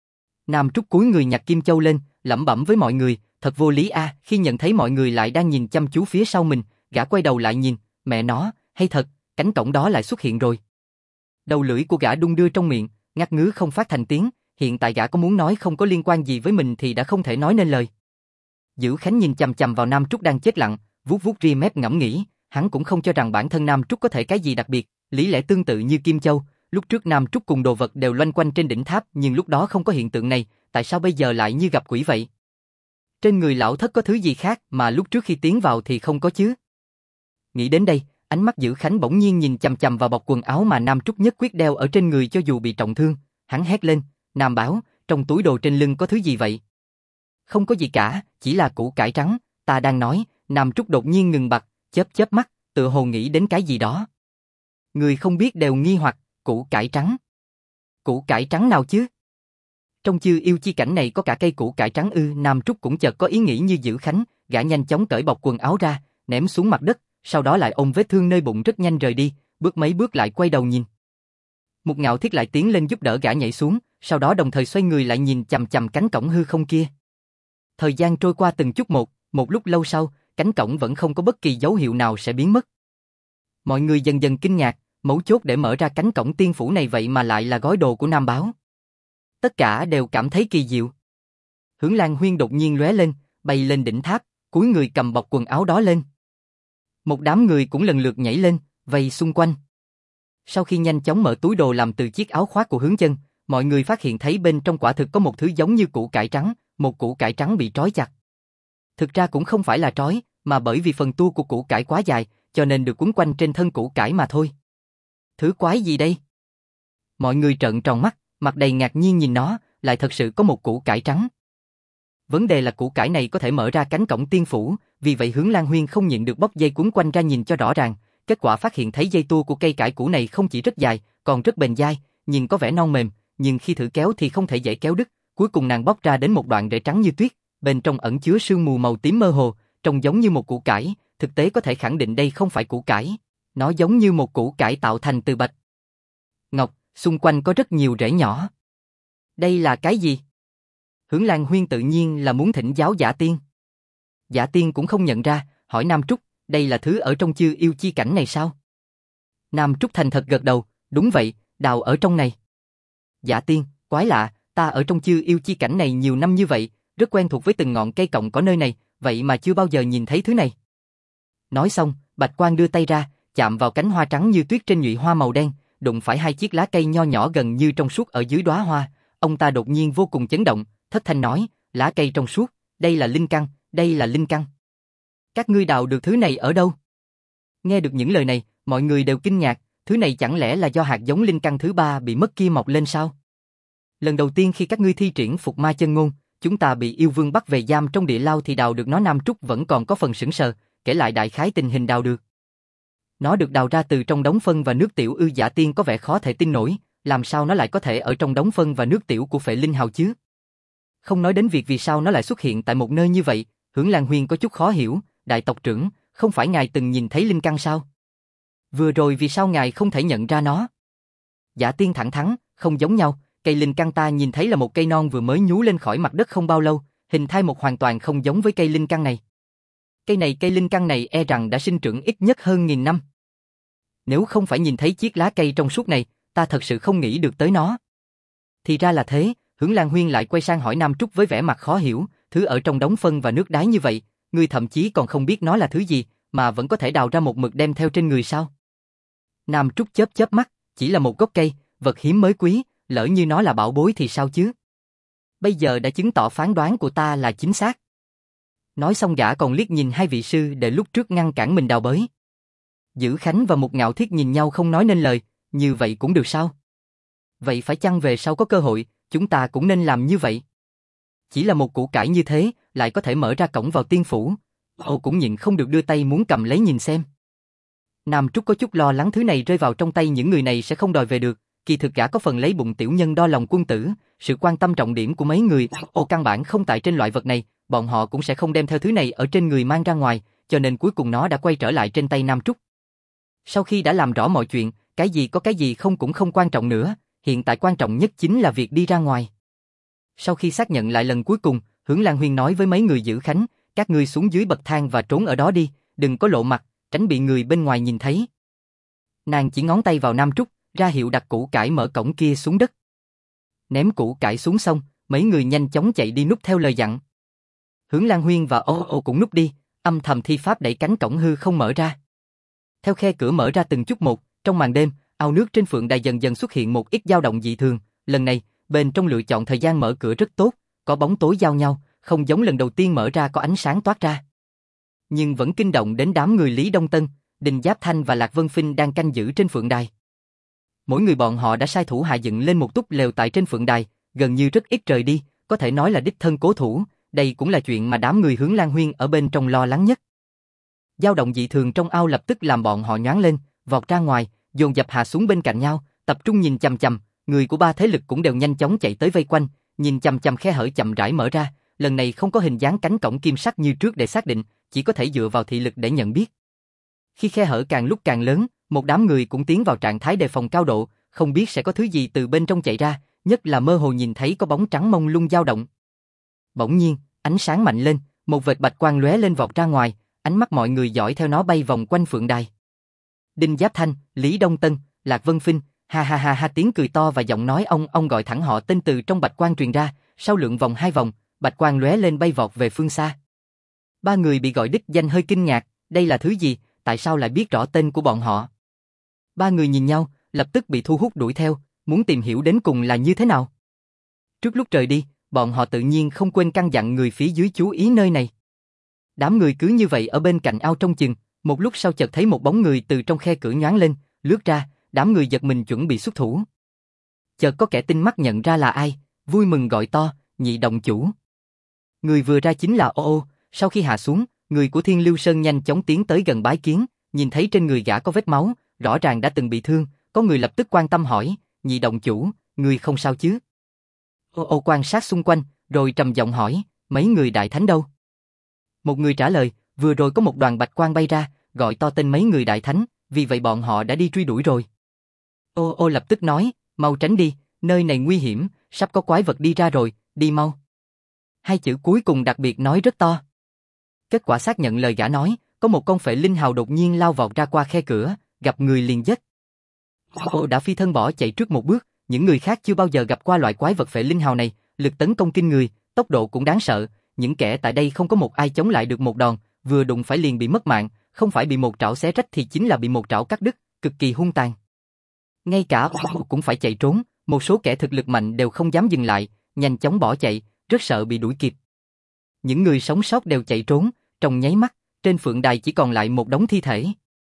Nam Trúc cúi người nhặt Kim Châu lên, lẩm bẩm với mọi người, thật vô lý a. Khi nhận thấy mọi người lại đang nhìn chăm chú phía sau mình, gã quay đầu lại nhìn, mẹ nó, hay thật, cánh cổng đó lại xuất hiện rồi. Đầu lưỡi của gã đung đưa trong miệng, ngắt ngứ không phát thành tiếng, hiện tại gã có muốn nói không có liên quan gì với mình thì đã không thể nói nên lời. Dữ Khánh nhìn chằm chằm vào Nam Trúc đang chết lặng, vuốt vuốt ria mép ngẫm nghĩ, hắn cũng không cho rằng bản thân Nam Trúc có thể cái gì đặc biệt, lý lẽ tương tự như Kim Châu, lúc trước Nam Trúc cùng đồ vật đều loanh quanh trên đỉnh tháp nhưng lúc đó không có hiện tượng này, tại sao bây giờ lại như gặp quỷ vậy? Trên người lão thất có thứ gì khác mà lúc trước khi tiến vào thì không có chứ? Nghĩ đến đây, ánh mắt Dữ Khánh bỗng nhiên nhìn chằm chằm vào bọc quần áo mà Nam Trúc nhất quyết đeo ở trên người cho dù bị trọng thương, hắn hét lên, Nam Bảo, trong túi đồ trên lưng có thứ gì vậy? Không có gì cả, chỉ là củ cải trắng, ta đang nói. Nam Trúc đột nhiên ngừng bặt, chớp mắt, tựa hồ nghĩ đến cái gì đó. Người không biết đều nghi hoặc, củ cải trắng. Củ cải trắng nào chứ? Trong Chư Yêu Chi Cảnh này có cả cây củ cải trắng ư? Nam Trúc cũng chợt có ý nghĩ như Dữ Khánh, gã nhanh chóng cởi bọc quần áo ra, ném xuống mặt đất, sau đó lại ôm vết thương nơi bụng rất nhanh rời đi, bước mấy bước lại quay đầu nhìn. Một Ngạo Thiết lại tiến lên giúp đỡ gã nhảy xuống, sau đó đồng thời xoay người lại nhìn chằm chằm cánh cổng hư không kia. Thời gian trôi qua từng chút một lúc lâu sau, cánh cổng vẫn không có bất kỳ dấu hiệu nào sẽ biến mất. Mọi người dần dần kinh ngạc, mấu chốt để mở ra cánh cổng tiên phủ này vậy mà lại là gói đồ của Nam Báo. Tất cả đều cảm thấy kỳ diệu. Hướng Lan Huyên đột nhiên lóe lên, bay lên đỉnh tháp, cúi người cầm bọc quần áo đó lên. Một đám người cũng lần lượt nhảy lên, vây xung quanh. Sau khi nhanh chóng mở túi đồ làm từ chiếc áo khoác của Hướng Chân, mọi người phát hiện thấy bên trong quả thực có một thứ giống như củ cải trắng, một củ cải trắng bị trói chặt. Thực ra cũng không phải là trói, mà bởi vì phần tua của củ cải quá dài, cho nên được quấn quanh trên thân củ cải mà thôi. Thứ quái gì đây? Mọi người trợn tròn mắt, mặt đầy ngạc nhiên nhìn nó, lại thật sự có một củ cải trắng. Vấn đề là củ cải này có thể mở ra cánh cổng tiên phủ, vì vậy Hướng Lan Huyên không nhịn được bóc dây quấn quanh ra nhìn cho rõ ràng, kết quả phát hiện thấy dây tua của cây cải củ này không chỉ rất dài, còn rất bền dai, nhìn có vẻ non mềm, nhưng khi thử kéo thì không thể dễ kéo đứt, cuối cùng nàng bóc ra đến một đoạn rễ trắng như tuyết, bên trong ẩn chứa sương mù màu tím mơ hồ, trông giống như một củ cải, thực tế có thể khẳng định đây không phải củ cải, nó giống như một củ cải tạo thành từ bạch ngọc, xung quanh có rất nhiều rễ nhỏ. Đây là cái gì? Hướng Lan Huyên tự nhiên là muốn thỉnh giáo Giả Tiên. Giả Tiên cũng không nhận ra, hỏi Nam Trúc, đây là thứ ở trong Chư Yêu Chi Cảnh này sao? Nam Trúc thành thật gật đầu, đúng vậy, đào ở trong này. Giả Tiên, quái lạ, ta ở trong Chư Yêu Chi Cảnh này nhiều năm như vậy, rất quen thuộc với từng ngọn cây cọng cỏ nơi này, vậy mà chưa bao giờ nhìn thấy thứ này. Nói xong, Bạch Quang đưa tay ra, chạm vào cánh hoa trắng như tuyết trên nhụy hoa màu đen, đụng phải hai chiếc lá cây nho nhỏ gần như trong suốt ở dưới đóa hoa, ông ta đột nhiên vô cùng chấn động, thất thanh nói, lá cây trong suốt, đây là linh căn, đây là linh căn. Các ngươi đào được thứ này ở đâu? Nghe được những lời này, mọi người đều kinh ngạc, thứ này chẳng lẽ là do hạt giống linh căn thứ ba bị mất kia mọc lên sao? Lần đầu tiên khi các ngươi thi triển Phục Ma Chân Ngôn, chúng ta bị yêu vương bắt về giam trong địa lao thì đào được nó. Nam Trúc vẫn còn có phần sững sờ, kể lại đại khái tình hình đào được. Nó được đào ra từ trong đống phân và nước tiểu. Giả Tiên có vẻ khó thể tin nổi, làm sao nó lại có thể ở trong đống phân và nước tiểu của Phệ Linh Hào chứ? Không nói đến việc vì sao nó lại xuất hiện tại một nơi như vậy, Hướng Lan Huyên có chút khó hiểu, đại tộc trưởng, không phải ngài từng nhìn thấy linh căn sao? Vừa rồi vì sao ngài không thể nhận ra nó? Giả Tiên thẳng thắn, không giống nhau, cây linh căn ta nhìn thấy là một cây non vừa mới nhú lên khỏi mặt đất không bao lâu, hình thai một hoàn toàn không giống với cây linh căn này. Cây linh căn này e rằng đã sinh trưởng ít nhất hơn 1000 năm. Nếu không phải nhìn thấy chiếc lá cây trong suốt này, ta thật sự không nghĩ được tới nó. Thì ra là thế, Hướng Lan Huyên lại quay sang hỏi Nam Trúc với vẻ mặt khó hiểu, thứ ở trong đống phân và nước đái như vậy, ngươi thậm chí còn không biết nó là thứ gì, mà vẫn có thể đào ra một mực đem theo trên người sao? Nam Trúc chớp chớp mắt, chỉ là một gốc cây, vật hiếm mới quý, lỡ như nó là bảo bối thì sao chứ? Bây giờ đã chứng tỏ phán đoán của ta là chính xác. Nói xong gã còn liếc nhìn hai vị sư để lúc trước ngăn cản mình đào bới. Dữ Khánh và Mục Ngạo Thiết nhìn nhau không nói nên lời, như vậy cũng được sao? Vậy phải chăng về sau có cơ hội, chúng ta cũng nên làm như vậy? Chỉ là một củ cải như thế, lại có thể mở ra cổng vào tiên phủ. Ô cũng nhịn không được đưa tay muốn cầm lấy nhìn xem. Nam Trúc có chút lo lắng thứ này rơi vào trong tay những người này sẽ không đòi về được, kỳ thực gã có phần lấy bụng tiểu nhân đo lòng quân tử, sự quan tâm trọng điểm của mấy người, căn bản không tại trên loại vật này, bọn họ cũng sẽ không đem theo thứ này ở trên người mang ra ngoài, cho nên cuối cùng nó đã quay trở lại trên tay Nam Trúc. Sau khi đã làm rõ mọi chuyện, cái gì có cái gì không cũng không quan trọng nữa, hiện tại quan trọng nhất chính là việc đi ra ngoài. Sau khi xác nhận lại lần cuối cùng, Hướng Lan Huyên nói với mấy người giữ Khánh, các ngươi xuống dưới bậc thang và trốn ở đó đi, đừng có lộ mặt, tránh bị người bên ngoài nhìn thấy. Nàng chỉ ngón tay vào Nam Trúc, ra hiệu đặt củ cải mở cổng kia xuống đất. Ném củ cải xuống xong, mấy người nhanh chóng chạy đi núp theo lời dặn. Hướng Lan Huyên và Ô cũng núp đi, âm thầm thi pháp đẩy cánh cổng hư không mở ra. Theo khe cửa mở ra từng chút một, trong màn đêm, ao nước trên phượng đài dần dần xuất hiện một ít dao động dị thường. Lần này, bên trong lựa chọn thời gian mở cửa rất tốt, có bóng tối giao nhau, không giống lần đầu tiên mở ra có ánh sáng toát ra. Nhưng vẫn kinh động đến đám người Lý Đông Tân, Đinh Giáp Thanh và Lạc Vân Phinh đang canh giữ trên phượng đài. Mỗi người bọn họ đã sai thủ hạ dựng lên một túp lều tại trên phượng đài, gần như rất ít rời đi, có thể nói là đích thân cố thủ, đây cũng là chuyện mà đám người Hướng Lan Huyên ở bên trong lo lắng nhất. Dao động dị thường trong ao lập tức làm bọn họ nhoáng lên, vọt ra ngoài, dồn dập hạ xuống bên cạnh nhau, tập trung nhìn chằm chằm, người của ba thế lực cũng đều nhanh chóng chạy tới vây quanh, nhìn chằm chằm khe hở chậm rãi mở ra, lần này không có hình dáng cánh cổng kim sắc như trước để xác định, chỉ có thể dựa vào thị lực để nhận biết. Khi khe hở càng lúc càng lớn, một đám người cũng tiến vào trạng thái đề phòng cao độ, không biết sẽ có thứ gì từ bên trong chạy ra, nhất là mơ hồ nhìn thấy có bóng trắng mông lung dao động. Bỗng nhiên, ánh sáng mạnh lên, một vệt bạch quang lóe lên vọt ra ngoài, ánh mắt mọi người dõi theo nó bay vòng quanh phượng đài. Đinh Giáp Thanh, Lý Đông Tân, Lạc Vân Phinh, ha ha ha ha, tiếng cười to và giọng nói ông gọi thẳng họ tên từ trong bạch quang truyền ra, sau lượn vòng hai vòng, bạch quang lóe lên bay vọt về phương xa. Ba người bị gọi đích danh hơi kinh ngạc, đây là thứ gì, tại sao lại biết rõ tên của bọn họ? Ba người nhìn nhau, lập tức bị thu hút đuổi theo, muốn tìm hiểu đến cùng là như thế nào. Trước lúc rời đi, bọn họ tự nhiên không quên căn dặn người phía dưới chú ý nơi này. Đám người cứ như vậy ở bên cạnh ao trông chừng, một lúc sau chợt thấy một bóng người từ trong khe cửa nhoáng lên, lướt ra, đám người giật mình chuẩn bị xuất thủ. Chợt có kẻ tinh mắt nhận ra là ai, vui mừng gọi to, Nhị động chủ. Người vừa ra chính là Ô, sau khi hạ xuống, người của Thiên Lưu Sơn nhanh chóng tiến tới gần bái kiến, nhìn thấy trên người gã có vết máu, rõ ràng đã từng bị thương, có người lập tức quan tâm hỏi, Nhị động chủ, người không sao chứ? Ô quan sát xung quanh, rồi trầm giọng hỏi, mấy người đại thánh đâu? Một người trả lời, vừa rồi có một đoàn bạch quang bay ra, gọi to tên mấy người đại thánh, vì vậy bọn họ đã đi truy đuổi rồi. Ô lập tức nói, mau tránh đi, nơi này nguy hiểm, sắp có quái vật đi ra rồi, đi mau. Hai chữ cuối cùng đặc biệt nói rất to. Kết quả xác nhận lời gã nói, có một con phệ linh hào đột nhiên lao vọt ra qua khe cửa, gặp người liền giết. Ô đã phi thân bỏ chạy trước một bước, những người khác chưa bao giờ gặp qua loại quái vật phệ linh hào này, lực tấn công kinh người, tốc độ cũng đáng sợ, những kẻ tại đây không có một ai chống lại được một đòn, vừa đụng phải liền bị mất mạng, không phải bị một trảo xé rách thì chính là bị một trảo cắt đứt, cực kỳ hung tàn. Ngay cả cũng phải chạy trốn, một số kẻ thực lực mạnh đều không dám dừng lại, nhanh chóng bỏ chạy, rất sợ bị đuổi kịp. Những người sống sót đều chạy trốn, trong nháy mắt, trên phượng đài chỉ còn lại một đống thi thể.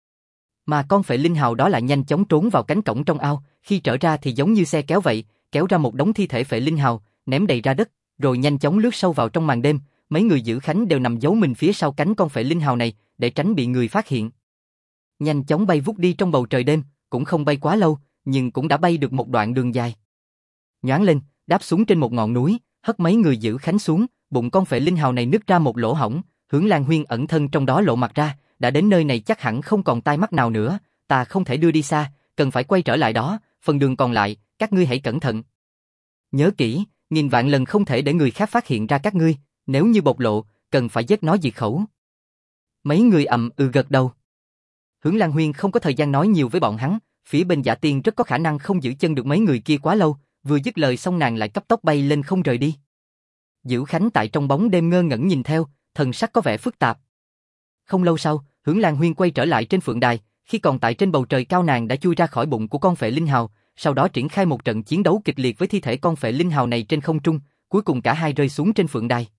Mà con phệ linh hào đó lại nhanh chóng trốn vào cánh cổng trong ao, khi trở ra thì giống như xe kéo vậy, kéo ra một đống thi thể phệ linh hào, ném đầy ra đất, rồi nhanh chóng lướt sâu vào trong màn đêm. Mấy người giữ khánh đều nằm giấu mình phía sau cánh con phệ linh hào này, để tránh bị người phát hiện. Nhanh chóng bay vút đi trong bầu trời đêm, cũng không bay quá lâu, nhưng cũng đã bay được một đoạn đường dài. Nhoáng lên, đáp xuống trên một ngọn núi, hất mấy người giữ khánh xuống, bụng con phệ linh hào này nứt ra một lỗ hổng, Hướng Lan Huyên ẩn thân trong đó lộ mặt ra, đã đến nơi này chắc hẳn không còn tai mắt nào nữa, ta không thể đưa đi xa, cần phải quay trở lại đó, phần đường còn lại, các ngươi hãy cẩn thận. Nhớ kỹ, nghìn vạn lần không thể để người khác phát hiện ra các ngươi, nếu như bộc lộ, cần phải giết nó diệt khẩu. Mấy người gật đầu. Hướng Lan Huyên không có thời gian nói nhiều với bọn hắn, phía bên Giả Tiên rất có khả năng không giữ chân được mấy người kia quá lâu, vừa dứt lời xong nàng lại cấp tốc bay lên không rời đi. Dữ Khánh tại trong bóng đêm ngơ ngẩn nhìn theo, thần sắc có vẻ phức tạp. Không lâu sau, Hướng Lan Huyên quay trở lại trên phượng đài, khi còn tại trên bầu trời cao nàng đã chui ra khỏi bụng của con phệ linh hào, sau đó triển khai một trận chiến đấu kịch liệt với thi thể con phệ linh hào này trên không trung, cuối cùng cả hai rơi xuống trên phượng đài.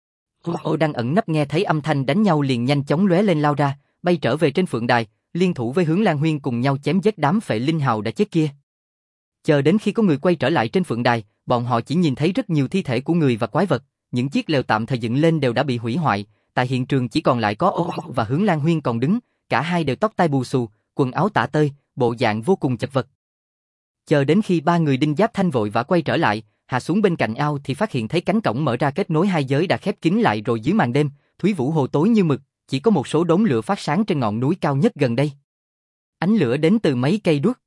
Ô đang ẩn nấp nghe thấy âm thanh đánh nhau liền nhanh chóng lóe lên lao ra, bay trở về trên phượng đài, liên thủ với Hướng Lan Huyên cùng nhau chém giết đám phệ linh hào đã chết kia. Chờ đến khi có người quay trở lại trên phượng đài, bọn họ chỉ nhìn thấy rất nhiều thi thể của người và quái vật, những chiếc lều tạm thời dựng lên đều đã bị hủy hoại, tại hiện trường chỉ còn lại có Ô và Hướng Lan Huyên còn đứng, cả hai đều tóc tai bù xù, quần áo tả tơi, bộ dạng vô cùng chật vật. Chờ đến khi ba người Đinh Giáp Thanh vội vã quay trở lại, hạ xuống bên cạnh ao thì phát hiện thấy cánh cổng mở ra kết nối hai giới đã khép kín lại rồi dưới màn đêm, Thúy Vũ Hồ tối như mực, chỉ có một số đốm lửa phát sáng trên ngọn núi cao nhất gần đây. Ánh lửa đến từ mấy cây đuốc.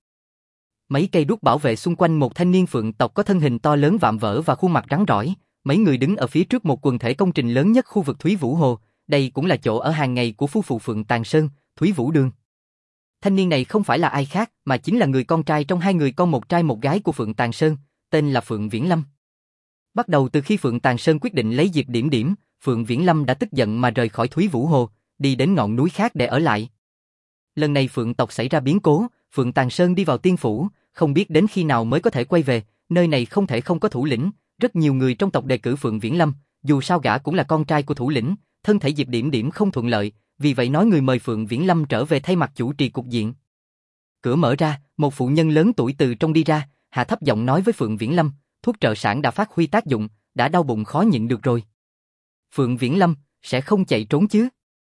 Mấy cây đuốc bảo vệ xung quanh một thanh niên phượng tộc có thân hình to lớn vạm vỡ và khuôn mặt rắn rỏi, mấy người đứng ở phía trước một quần thể công trình lớn nhất khu vực Thúy Vũ Hồ, đây cũng là chỗ ở hàng ngày của phu phụ Phượng Tàng Sơn, Thúy Vũ Đường. Thanh niên này không phải là ai khác mà chính là người con trai trong hai người con một trai một gái của Phượng Tàng Sơn, tên là Phượng Viễn Lâm. Bắt đầu từ khi Phượng Tàng Sơn quyết định lấy Diệp Điểm Điểm, Phượng Viễn Lâm đã tức giận mà rời khỏi Thúy Vũ Hồ, đi đến ngọn núi khác để ở lại. Lần này Phượng tộc xảy ra biến cố, Phượng Tàng Sơn đi vào tiên phủ, không biết đến khi nào mới có thể quay về, nơi này không thể không có thủ lĩnh, rất nhiều người trong tộc đề cử Phượng Viễn Lâm, dù sao gã cũng là con trai của thủ lĩnh, thân thể Diệp Điểm Điểm không thuận lợi, vì vậy nói người mời Phượng Viễn Lâm trở về thay mặt chủ trì cục diện. Cửa mở ra, một phụ nhân lớn tuổi từ trong đi ra, hạ thấp giọng nói với Phượng Viễn Lâm, thuốc trợ sản đã phát huy tác dụng, đã đau bụng khó nhịn được rồi. Phượng Viễn Lâm, sẽ không chạy trốn chứ?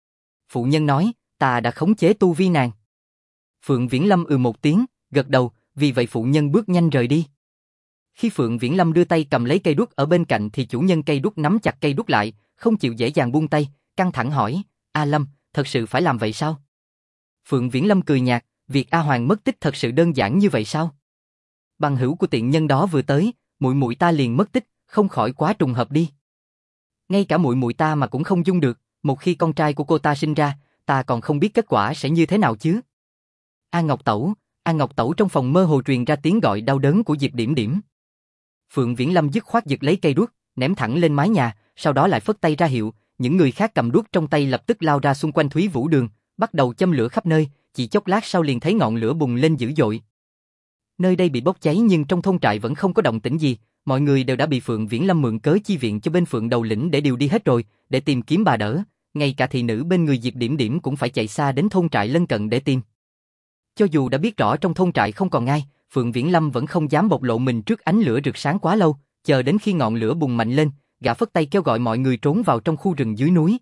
Phụ nhân nói, ta đã khống chế tu vi nàng. Phượng Viễn Lâm một tiếng, gật đầu, vì vậy phụ nhân bước nhanh rời đi. Khi Phượng Viễn Lâm đưa tay cầm lấy cây đuốc ở bên cạnh thì chủ nhân cây đuốc nắm chặt cây đuốc lại, không chịu dễ dàng buông tay, căng thẳng hỏi, A Lâm, thật sự phải làm vậy sao? Phượng Viễn Lâm cười nhạt, việc A Hoàng mất tích thật sự đơn giản như vậy sao? Bằng hữu của tiện nhân đó vừa tới, muội muội ta liền mất tích, không khỏi quá trùng hợp đi. Ngay cả muội muội ta mà cũng không dung được, một khi con trai của cô ta sinh ra, ta còn không biết kết quả sẽ như thế nào chứ. A Ngọc Tẩu trong phòng mơ hồ truyền ra tiếng gọi đau đớn của Diệp Điểm Điểm. Phượng Viễn Lâm dứt khoát giật lấy cây đuốc, ném thẳng lên mái nhà, sau đó lại phất tay ra hiệu, những người khác cầm đuốc trong tay lập tức lao ra xung quanh Thúy Vũ Đường, bắt đầu châm lửa khắp nơi, chỉ chốc lát sau liền thấy ngọn lửa bùng lên dữ dội. Nơi đây bị bốc cháy nhưng trong thôn trại vẫn không có động tĩnh gì, mọi người đều đã bị Phượng Viễn Lâm mượn cớ chi viện cho bên Phượng đầu lĩnh để điều đi hết rồi, để tìm kiếm bà đỡ, ngay cả thị nữ bên người Diệp Điểm Điểm cũng phải chạy xa đến thôn trại lân cận để tìm. Cho dù đã biết rõ trong thôn trại không còn ai, Phượng Viễn Lâm vẫn không dám bộc lộ mình trước ánh lửa rực sáng quá lâu, chờ đến khi ngọn lửa bùng mạnh lên, gã phất tay kêu gọi mọi người trốn vào trong khu rừng dưới núi.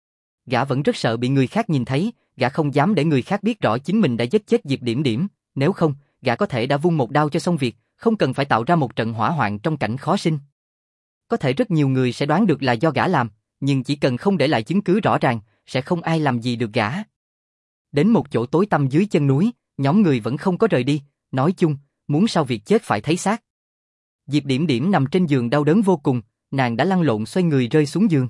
Gã vẫn rất sợ bị người khác nhìn thấy, gã không dám để người khác biết rõ chính mình đã giết chết Diệp Điểm Điểm, nếu không, gã có thể đã vung một đao cho xong việc, không cần phải tạo ra một trận hỏa hoạn trong cảnh khó sinh. Có thể rất nhiều người sẽ đoán được là do gã làm, nhưng chỉ cần không để lại chứng cứ rõ ràng, sẽ không ai làm gì được gã. Đến một chỗ tối tăm dưới chân núi, nhóm người vẫn không có rời đi, nói chung, muốn sau việc chết phải thấy xác. Diệp Điểm Điểm nằm trên giường đau đớn vô cùng, nàng đã lăn lộn xoay người rơi xuống giường.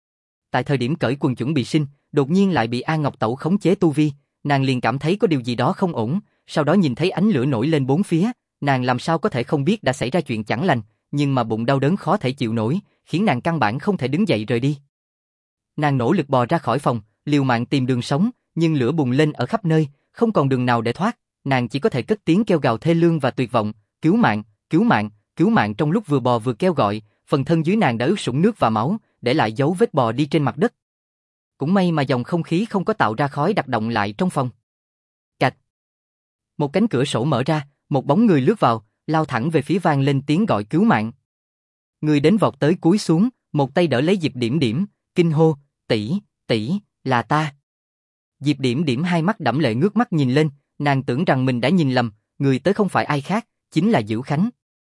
Tại thời điểm cởi quần chuẩn bị sinh, đột nhiên lại bị A Ngọc Tẩu khống chế tu vi, nàng liền cảm thấy có điều gì đó không ổn, sau đó nhìn thấy ánh lửa nổi lên bốn phía, nàng làm sao có thể không biết đã xảy ra chuyện chẳng lành, nhưng mà bụng đau đớn khó thể chịu nổi, khiến nàng căn bản không thể đứng dậy rời đi. Nàng nỗ lực bò ra khỏi phòng, liều mạng tìm đường sống, nhưng lửa bùng lên ở khắp nơi, không còn đường nào để thoát, nàng chỉ có thể cất tiếng kêu gào thê lương và tuyệt vọng, cứu mạng, cứu mạng, cứu mạng trong lúc vừa bò vừa kêu gọi, phần thân dưới nàng đã ướt sũng nước và máu, để lại dấu vết bò đi trên mặt đất. Cũng may mà dòng không khí không có tạo ra khói đặc động lại trong phòng. Cạch. Một cánh cửa sổ mở ra, một bóng người lướt vào, lao thẳng về phía vang lên tiếng gọi cứu mạng. Người đến vọt tới cúi xuống, một tay đỡ lấy Diệp Điểm Điểm, kinh hô, tỷ, tỷ, là ta. Diệp Điểm Điểm hai mắt đẫm lệ ngước mắt nhìn lên, nàng tưởng rằng mình đã nhìn lầm, người tới không phải ai khác, chính là Dữ Khánh.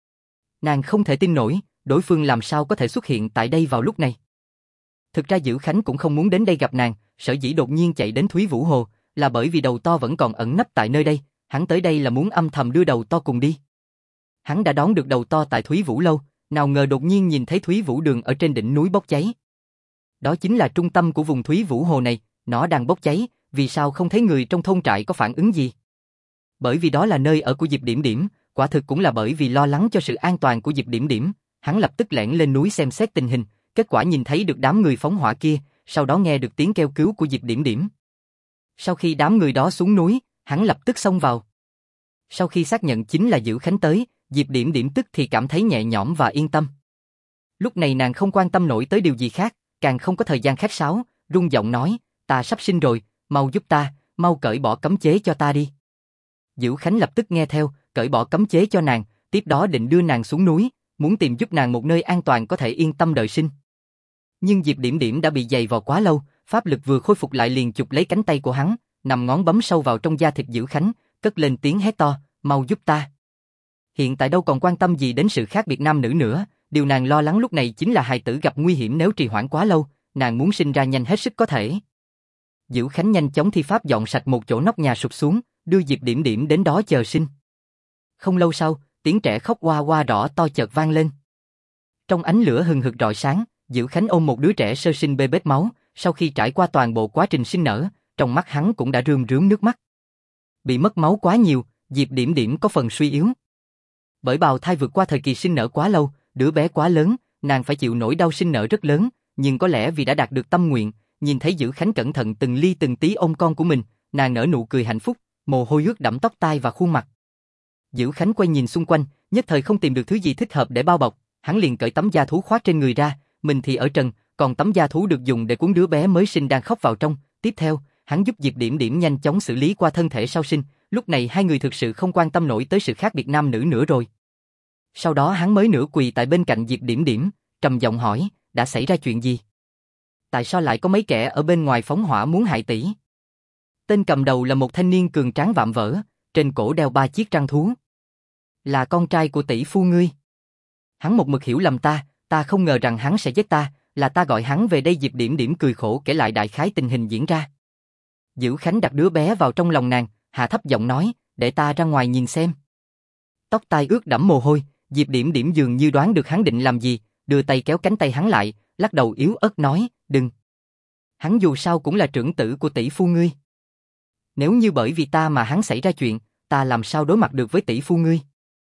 Nàng không thể tin nổi, đối phương làm sao có thể xuất hiện tại đây vào lúc này. Thực ra Dữ Khánh cũng không muốn đến đây gặp nàng, sở dĩ đột nhiên chạy đến Thúy Vũ Hồ, là bởi vì đầu to vẫn còn ẩn nấp tại nơi đây, hắn tới đây là muốn âm thầm đưa đầu to cùng đi. Hắn đã đón được đầu to tại Thúy Vũ Lâu, nào ngờ đột nhiên nhìn thấy Thúy Vũ Đường ở trên đỉnh núi bốc cháy. Đó chính là trung tâm của vùng Thúy Vũ Hồ này, nó đang bốc cháy, vì sao không thấy người trong thôn trại có phản ứng gì? Bởi vì đó là nơi ở của Diệp Điểm Điểm, quả thực cũng là bởi vì lo lắng cho sự an toàn của Diệp Điểm Điểm, hắn lập tức lẻn lên núi xem xét tình hình, kết quả nhìn thấy được đám người phóng hỏa kia, sau đó nghe được tiếng kêu cứu của Diệp Điểm Điểm. Sau khi đám người đó xuống núi, hắn lập tức xông vào. Sau khi xác nhận chính là Dữ Khánh tới, Diệp Điểm Điểm tức thì cảm thấy nhẹ nhõm và yên tâm. Lúc này nàng không quan tâm nổi tới điều gì khác, càng không có thời gian khách sáo, rung giọng nói, ta sắp sinh rồi, mau giúp ta, mau cởi bỏ cấm chế cho ta đi. Dữ Khánh lập tức nghe theo, cởi bỏ cấm chế cho nàng, tiếp đó định đưa nàng xuống núi, muốn tìm giúp nàng một nơi an toàn có thể yên tâm đợi sinh. Nhưng Diệp Điểm Điểm đã bị dày vò quá lâu, pháp lực vừa khôi phục lại liền chụp lấy cánh tay của hắn, nằm ngón bấm sâu vào trong da thịt Dữ Khánh, cất lên tiếng hét to, mau giúp ta. Hiện tại đâu còn quan tâm gì đến sự khác biệt nam nữ nữa, điều nàng lo lắng lúc này chính là hài tử gặp nguy hiểm nếu trì hoãn quá lâu, nàng muốn sinh ra nhanh hết sức có thể. Dữ Khánh nhanh chóng thi pháp dọn sạch một chỗ nóc nhà sụp xuống, đưa Diệp Điểm Điểm đến đó chờ sinh. Không lâu sau, tiếng trẻ khóc oa oa rõ to chợt vang lên. Trong ánh lửa hừng hực rọi sáng, Dữ Khánh ôm một đứa trẻ sơ sinh bê bết máu, sau khi trải qua toàn bộ quá trình sinh nở, trong mắt hắn cũng đã rơm rớm nước mắt. Bị mất máu quá nhiều, Diệp Điểm Điểm có phần suy yếu. Bởi bào thai vượt qua thời kỳ sinh nở quá lâu, đứa bé quá lớn, nàng phải chịu nỗi đau sinh nở rất lớn, nhưng có lẽ vì đã đạt được tâm nguyện, nhìn thấy Dữ Khánh cẩn thận từng ly từng tí ôm con của mình, nàng nở nụ cười hạnh phúc, mồ hôi ướt đẫm tóc tai và khuôn mặt. Dữ Khánh quay nhìn xung quanh, nhất thời không tìm được thứ gì thích hợp để bao bọc, hắn liền cởi tấm da thú khoác trên người ra, mình thì ở trần, còn tấm da thú được dùng để cuốn đứa bé mới sinh đang khóc vào trong. Tiếp theo, hắn giúp Diệp Điểm Điểm nhanh chóng xử lý qua thân thể sau sinh, lúc này hai người thực sự không quan tâm nổi tới sự khác biệt nam nữ nữa rồi. Sau đó hắn mới nửa quỳ tại bên cạnh Diệp Điểm Điểm, trầm giọng hỏi, đã xảy ra chuyện gì? Tại sao lại có mấy kẻ ở bên ngoài phóng hỏa muốn hại tỷ? Tên cầm đầu là một thanh niên cường tráng vạm vỡ, trên cổ đeo 3 chiếc răng thú. Là con trai của tỷ phu ngươi. Hắn một mực hiểu lầm ta không ngờ rằng hắn sẽ giết ta, là ta gọi hắn về đây. Diệp Điểm Điểm cười khổ kể lại đại khái tình hình diễn ra. Dữ Khánh đặt đứa bé vào trong lòng nàng, hạ thấp giọng nói, để ta ra ngoài nhìn xem. Tóc tai ướt đẫm mồ hôi, Diệp Điểm Điểm dường như đoán được hắn định làm gì, đưa tay kéo cánh tay hắn lại, lắc đầu yếu ớt nói, đừng. Hắn dù sao cũng là trưởng tử của tỷ phu ngươi. Nếu như bởi vì ta mà hắn xảy ra chuyện, ta làm sao đối mặt được với tỷ phu ngươi?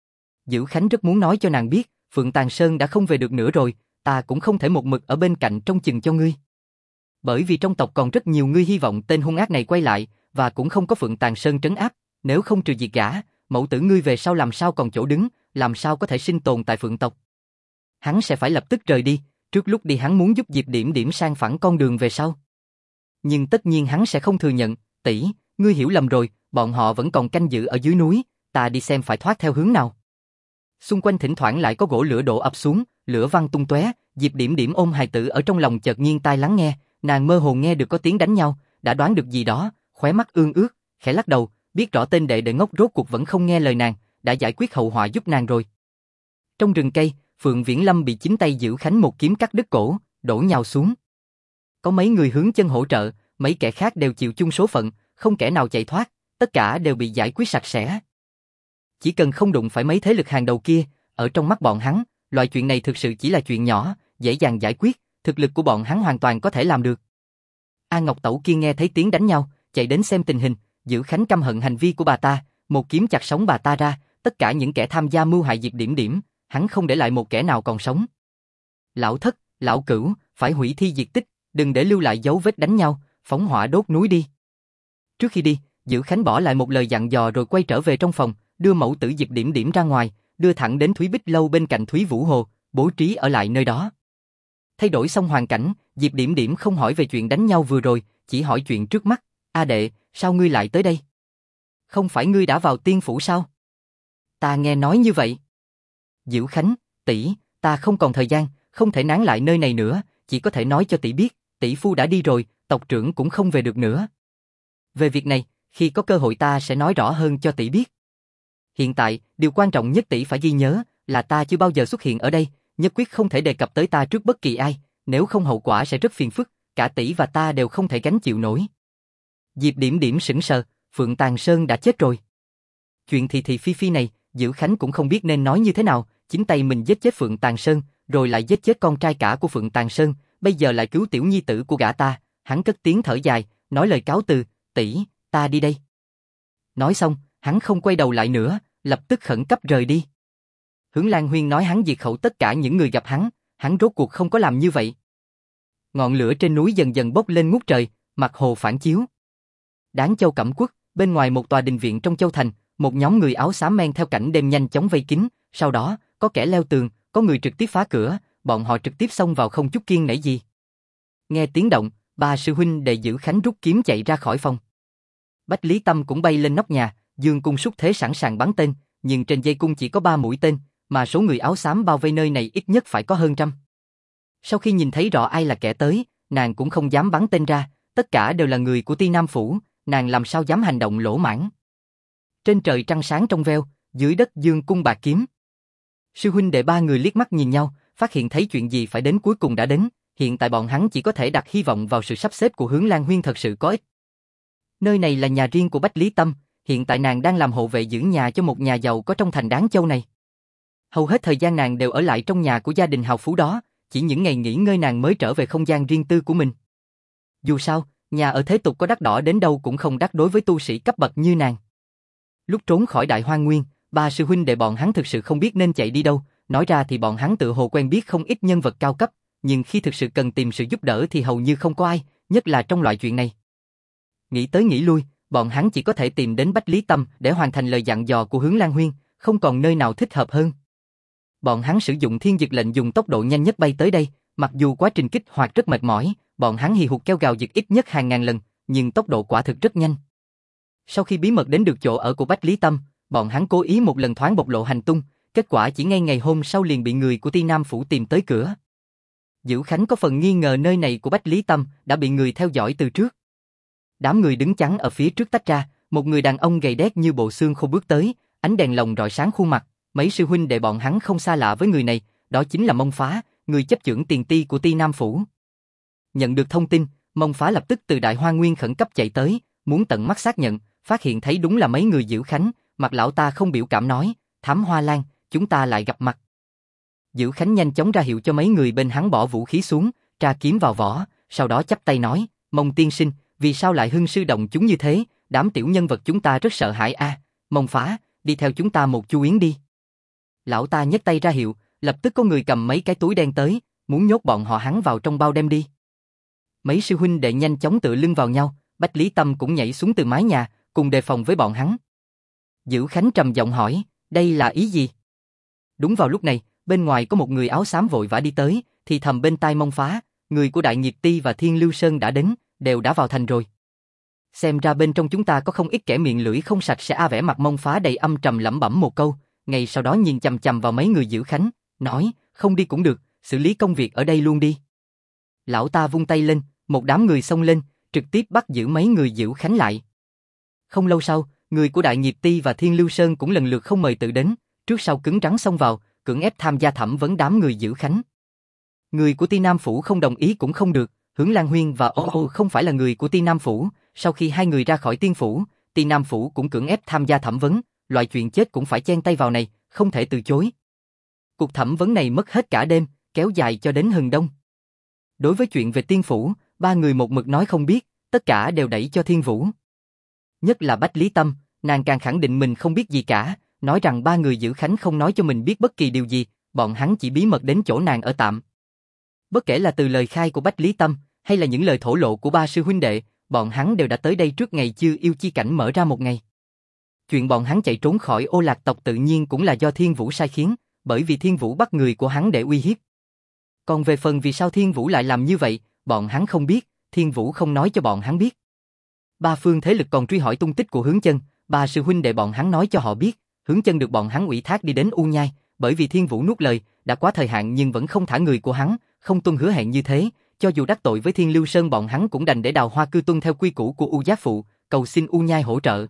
Dữ Khánh rất muốn nói cho nàng biết, Phượng Tàng Sơn đã không về được nữa rồi, ta cũng không thể một mực ở bên cạnh trông chừng cho ngươi. Bởi vì trong tộc còn rất nhiều người hy vọng tên hung ác này quay lại, và cũng không có Phượng Tàng Sơn trấn áp, nếu không trừ diệt gã, mẫu tử ngươi về sau làm sao còn chỗ đứng, làm sao có thể sinh tồn tại Phượng tộc. Hắn sẽ phải lập tức rời đi, trước lúc đi hắn muốn giúp Diệp Điểm Điểm sang phẳng con đường về sau. Nhưng tất nhiên hắn sẽ không thừa nhận, tỷ, ngươi hiểu lầm rồi, bọn họ vẫn còn canh giữ ở dưới núi, ta đi xem phải thoát theo hướng nào. Xung quanh thỉnh thoảng lại có gỗ lửa đổ ập xuống, lửa văng tung tóe, Diệp Điểm Điểm ôm hài tử ở trong lòng chợt nghiêng tai lắng nghe, nàng mơ hồ nghe được có tiếng đánh nhau, đã đoán được gì đó, khóe mắt ương ướt, khẽ lắc đầu, biết rõ tên đệ đệ ngốc rốt cuộc vẫn không nghe lời nàng, đã giải quyết hậu họa giúp nàng rồi. Trong rừng cây, Phượng Viễn Lâm bị chính tay Diễu Khánh một kiếm cắt đứt cổ, đổ nhào xuống. Có mấy người hướng chân hỗ trợ, mấy kẻ khác đều chịu chung số phận, không kẻ nào chạy thoát, tất cả đều bị giải quyết sạch sẽ. Chỉ cần không đụng phải mấy thế lực hàng đầu kia, ở trong mắt bọn hắn, loại chuyện này thực sự chỉ là chuyện nhỏ, dễ dàng giải quyết, thực lực của bọn hắn hoàn toàn có thể làm được. A Ngọc Tẩu kia nghe thấy tiếng đánh nhau, chạy đến xem tình hình, Diễu Khánh căm hận hành vi của bà ta, một kiếm chặt sống bà ta ra, tất cả những kẻ tham gia mưu hại Diệp Điểm Điểm, hắn không để lại một kẻ nào còn sống. Lão Thất, lão Cửu, phải hủy thi diệt tích, đừng để lưu lại dấu vết đánh nhau, phóng hỏa đốt núi đi. Trước khi đi, Diễu Khánh bỏ lại một lời dặn dò rồi quay trở về trong phòng, đưa mẫu tử Diệp Điểm Điểm ra ngoài, đưa thẳng đến Thúy Bích Lâu bên cạnh Thúy Vũ Hồ, bố trí ở lại nơi đó. Thay đổi xong hoàn cảnh, Diệp Điểm Điểm không hỏi về chuyện đánh nhau vừa rồi, chỉ hỏi chuyện trước mắt. A đệ, sao ngươi lại tới đây? Không phải ngươi đã vào tiên phủ sao? Ta nghe nói như vậy. Diễu Khánh, tỷ, ta không còn thời gian, không thể nán lại nơi này nữa, chỉ có thể nói cho tỷ biết, tỷ phu đã đi rồi, tộc trưởng cũng không về được nữa. Về việc này, khi có cơ hội ta sẽ nói rõ hơn cho tỷ biết. Hiện tại, điều quan trọng nhất tỷ phải ghi nhớ là ta chưa bao giờ xuất hiện ở đây, nhất quyết không thể đề cập tới ta trước bất kỳ ai, nếu không hậu quả sẽ rất phiền phức, cả tỷ và ta đều không thể gánh chịu nổi. Diệp Điểm Điểm sững sờ, Phượng Tàng Sơn đã chết rồi. Chuyện thị phi phi này, Diễu Khánh cũng không biết nên nói như thế nào, chính tay mình giết chết Phượng Tàng Sơn, rồi lại giết chết con trai cả của Phượng Tàng Sơn, bây giờ lại cứu tiểu nhi tử của gã ta, hắn cất tiếng thở dài, nói lời cáo từ, tỷ, ta đi đây. Nói xong, hắn không quay đầu lại nữa, lập tức khẩn cấp rời đi. Hướng Lan Huyên nói hắn diệt khẩu tất cả những người gặp hắn rốt cuộc không có làm như vậy. Ngọn lửa trên núi dần dần bốc lên ngút trời, mặt hồ phản chiếu. Đáng Châu Cẩm Quốc, bên ngoài một tòa đình viện trong Châu Thành, một nhóm người áo xám men theo cảnh đêm nhanh chóng vây kín, sau đó, có kẻ leo tường, có người trực tiếp phá cửa, bọn họ trực tiếp xông vào không chút kiêng nể gì. Nghe tiếng động, ba sư huynh đệ Diễu Khánh rút kiếm chạy ra khỏi phòng. Bách Lý Tâm cũng bay lên nóc nhà, dương cung xúc thế sẵn sàng bắn tên, nhưng trên dây cung chỉ có 3 mũi tên, mà số người áo xám bao vây nơi này ít nhất phải có hơn trăm. Sau khi nhìn thấy rõ ai là kẻ tới, nàng cũng không dám bắn tên ra, tất cả đều là người của Ti Nam Phủ, nàng làm sao dám hành động lỗ mãng. Trên trời trăng sáng trong veo, dưới đất dương cung bạc kiếm. Sư huynh đệ ba người liếc mắt nhìn nhau, phát hiện thấy chuyện gì phải đến cuối cùng đã đến, hiện tại bọn hắn chỉ có thể đặt hy vọng vào sự sắp xếp của Hướng Lan Huyên thật sự có ích. Nơi này là nhà riêng của Bách Lý Tâm, hiện tại nàng đang làm hộ vệ giữ nhà cho một nhà giàu có trong thành Đáng Châu này. Hầu hết thời gian nàng đều ở lại trong nhà của gia đình hào phú đó, chỉ những ngày nghỉ ngơi nàng mới trở về không gian riêng tư của mình. Dù sao, nhà ở thế tục có đắt đỏ đến đâu cũng không đắt đối với tu sĩ cấp bậc như nàng. Lúc trốn khỏi Đại Hoang Nguyên, ba sư huynh đệ bọn hắn thực sự không biết nên chạy đi đâu, nói ra thì bọn hắn tự hồ quen biết không ít nhân vật cao cấp, nhưng khi thực sự cần tìm sự giúp đỡ thì hầu như không có ai, nhất là trong loại chuyện này. Nghĩ tới nghĩ lui, bọn hắn chỉ có thể tìm đến Bách Lý Tâm để hoàn thành lời dặn dò của Hướng Lan Huyên, không còn nơi nào thích hợp hơn. Bọn hắn sử dụng thiên dực lệnh dùng tốc độ nhanh nhất bay tới đây, mặc dù quá trình kích hoạt rất mệt mỏi, bọn hắn hì hục kêu gào giật ít nhất hàng ngàn lần, nhưng tốc độ quả thực rất nhanh. Sau khi bí mật đến được chỗ ở của Bách Lý Tâm, bọn hắn cố ý một lần thoáng bộc lộ hành tung, kết quả chỉ ngay ngày hôm sau liền bị người của Ti Nam Phủ tìm tới cửa. Diễu Khánh có phần nghi ngờ nơi này của Bách Lý Tâm đã bị người theo dõi từ trước. Đám người đứng chắn ở phía trước tách ra, một người đàn ông gầy đét như bộ xương khô bước tới, ánh đèn lồng rọi sáng khuôn mặt, mấy sư huynh đệ bọn hắn không xa lạ với người này, đó chính là Mông Phá, người chấp chưởng tiền ti của Ti Nam Phủ. Nhận được thông tin, Mông Phá lập tức từ Đại Hoang Nguyên khẩn cấp chạy tới, muốn tận mắt xác nhận, phát hiện thấy đúng là mấy người Diễu Khánh, mặt lão ta không biểu cảm nói, Thám Hoa Lan, chúng ta lại gặp mặt. Diễu Khánh nhanh chóng ra hiệu cho mấy người bên hắn bỏ vũ khí xuống, tra kiếm vào vỏ, sau đó chắp tay nói, Mông tiên sinh, vì sao lại hưng sư động chúng như thế, đám tiểu nhân vật chúng ta rất sợ hãi a. Mông Phá, đi theo chúng ta một chu yến đi. Lão ta nhấc tay ra hiệu, lập tức có người cầm mấy cái túi đen tới, muốn nhốt bọn họ hắn vào trong bao đem đi. Mấy sư huynh đệ nhanh chóng tựa lưng vào nhau, Bách Lý Tâm cũng nhảy xuống từ mái nhà, cùng đề phòng với bọn hắn. Diễu Khánh trầm giọng hỏi, đây là ý gì? Đúng vào lúc này, bên ngoài có một người áo xám vội vã đi tới, thì thầm bên tai Mông Phá, người của Đại Nghiệp Ti và Thiên Lưu Sơn đã đến, đều đã vào thành rồi. Xem ra bên trong chúng ta có không ít kẻ miệng lưỡi không sạch sẽ. Vẻ mặt Mông Phá đầy âm trầm lẩm bẩm một câu, ngay sau đó nhìn chằm chằm vào mấy người Diễu Khánh, nói, không đi cũng được, xử lý công việc ở đây luôn đi. Lão ta vung tay lên, một đám người xông lên, trực tiếp bắt giữ mấy người Diễu Khánh lại. Không lâu sau, Người của Đại Nghiệp Ti và Thiên Lưu Sơn cũng lần lượt không mời tự đến, trước sau cứng rắn xông vào, cưỡng ép tham gia thẩm vấn đám người Dữ Khánh. Người của Ti Nam Phủ không đồng ý cũng không được, Hướng Lan Huyên và Ô Ô không phải là người của Ti Nam Phủ, sau khi hai người ra khỏi Tiên Phủ, Ti Nam Phủ cũng cưỡng ép tham gia thẩm vấn, loại chuyện chết cũng phải chen tay vào này, không thể từ chối. Cuộc thẩm vấn này mất hết cả đêm, kéo dài cho đến hừng đông. Đối với chuyện về Tiên Phủ, ba người một mực nói không biết, tất cả đều đẩy cho Thiên Vũ. Nhất là Bách Lý Tâm, nàng càng khẳng định mình không biết gì cả, nói rằng ba người Dữ Khánh không nói cho mình biết bất kỳ điều gì, bọn hắn chỉ bí mật đến chỗ nàng ở tạm. Bất kể là từ lời khai của Bách Lý Tâm, hay là những lời thổ lộ của ba sư huynh đệ, bọn hắn đều đã tới đây trước ngày Chư Yêu Chi Cảnh mở ra một ngày. Chuyện bọn hắn chạy trốn khỏi Ô Lạc tộc tự nhiên cũng là do Thiên Vũ sai khiến, bởi vì Thiên Vũ bắt người của hắn để uy hiếp. Còn về phần vì sao Thiên Vũ lại làm như vậy, bọn hắn không biết, Thiên Vũ không nói cho bọn hắn biết. Ba phương thế lực còn truy hỏi tung tích của Hướng Chân, ba sư huynh đệ bọn hắn nói cho họ biết, Hướng Chân được bọn hắn ủy thác đi đến U Nhai, bởi vì Thiên Vũ nuốt lời, đã quá thời hạn nhưng vẫn không thả người của hắn, không tuân hứa hẹn như thế, cho dù đắc tội với Thiên Lưu Sơn bọn hắn cũng đành để Đào Hoa Cư tuân theo quy củ của U Giác Phụ, cầu xin U Nhai hỗ trợ.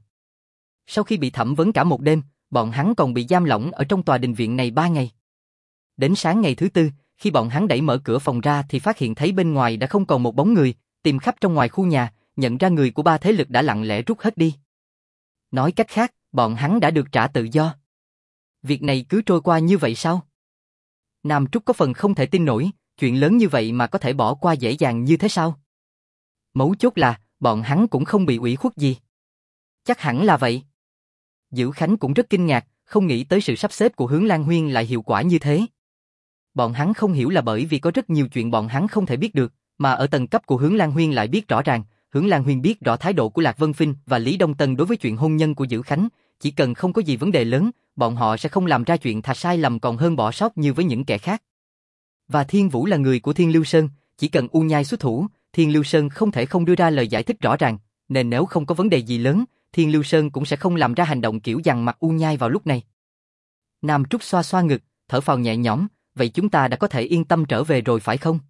Sau khi bị thẩm vấn cả một đêm, bọn hắn còn bị giam lỏng ở trong tòa đình viện này 3 ngày. Đến sáng ngày thứ tư, khi bọn hắn đẩy mở cửa phòng ra thì phát hiện thấy bên ngoài đã không còn một bóng người, tìm khắp trong ngoài khu nhà, nhận ra người của ba thế lực đã lặng lẽ rút hết đi. Nói cách khác, bọn hắn đã được trả tự do. Việc này cứ trôi qua như vậy sao? Nam Trúc có phần không thể tin nổi, chuyện lớn như vậy mà có thể bỏ qua dễ dàng như thế sao? Mấu chốt là, bọn hắn cũng không bị ủy khuất gì. Chắc hẳn là vậy. Dữ Khánh cũng rất kinh ngạc, không nghĩ tới sự sắp xếp của Hướng Lan Huyên lại hiệu quả như thế. Bọn hắn không hiểu là bởi vì có rất nhiều chuyện bọn hắn không thể biết được, mà ở tầng cấp của Hướng Lan Huyên lại biết rõ ràng. Hướng Lan Huyên biết rõ thái độ của Lạc Vân Phinh và Lý Đông Tân đối với chuyện hôn nhân của Dữ Khánh, chỉ cần không có gì vấn đề lớn, bọn họ sẽ không làm ra chuyện thà sai lầm còn hơn bỏ sót như với những kẻ khác. Và Thiên Vũ là người của Thiên Lưu Sơn, chỉ cần U Nhai xuất thủ, Thiên Lưu Sơn không thể không đưa ra lời giải thích rõ ràng, nên nếu không có vấn đề gì lớn, Thiên Lưu Sơn cũng sẽ không làm ra hành động kiểu dằn mặt U Nhai vào lúc này. Nam Trúc xoa xoa ngực, thở phào nhẹ nhõm, vậy chúng ta đã có thể yên tâm trở về rồi phải không?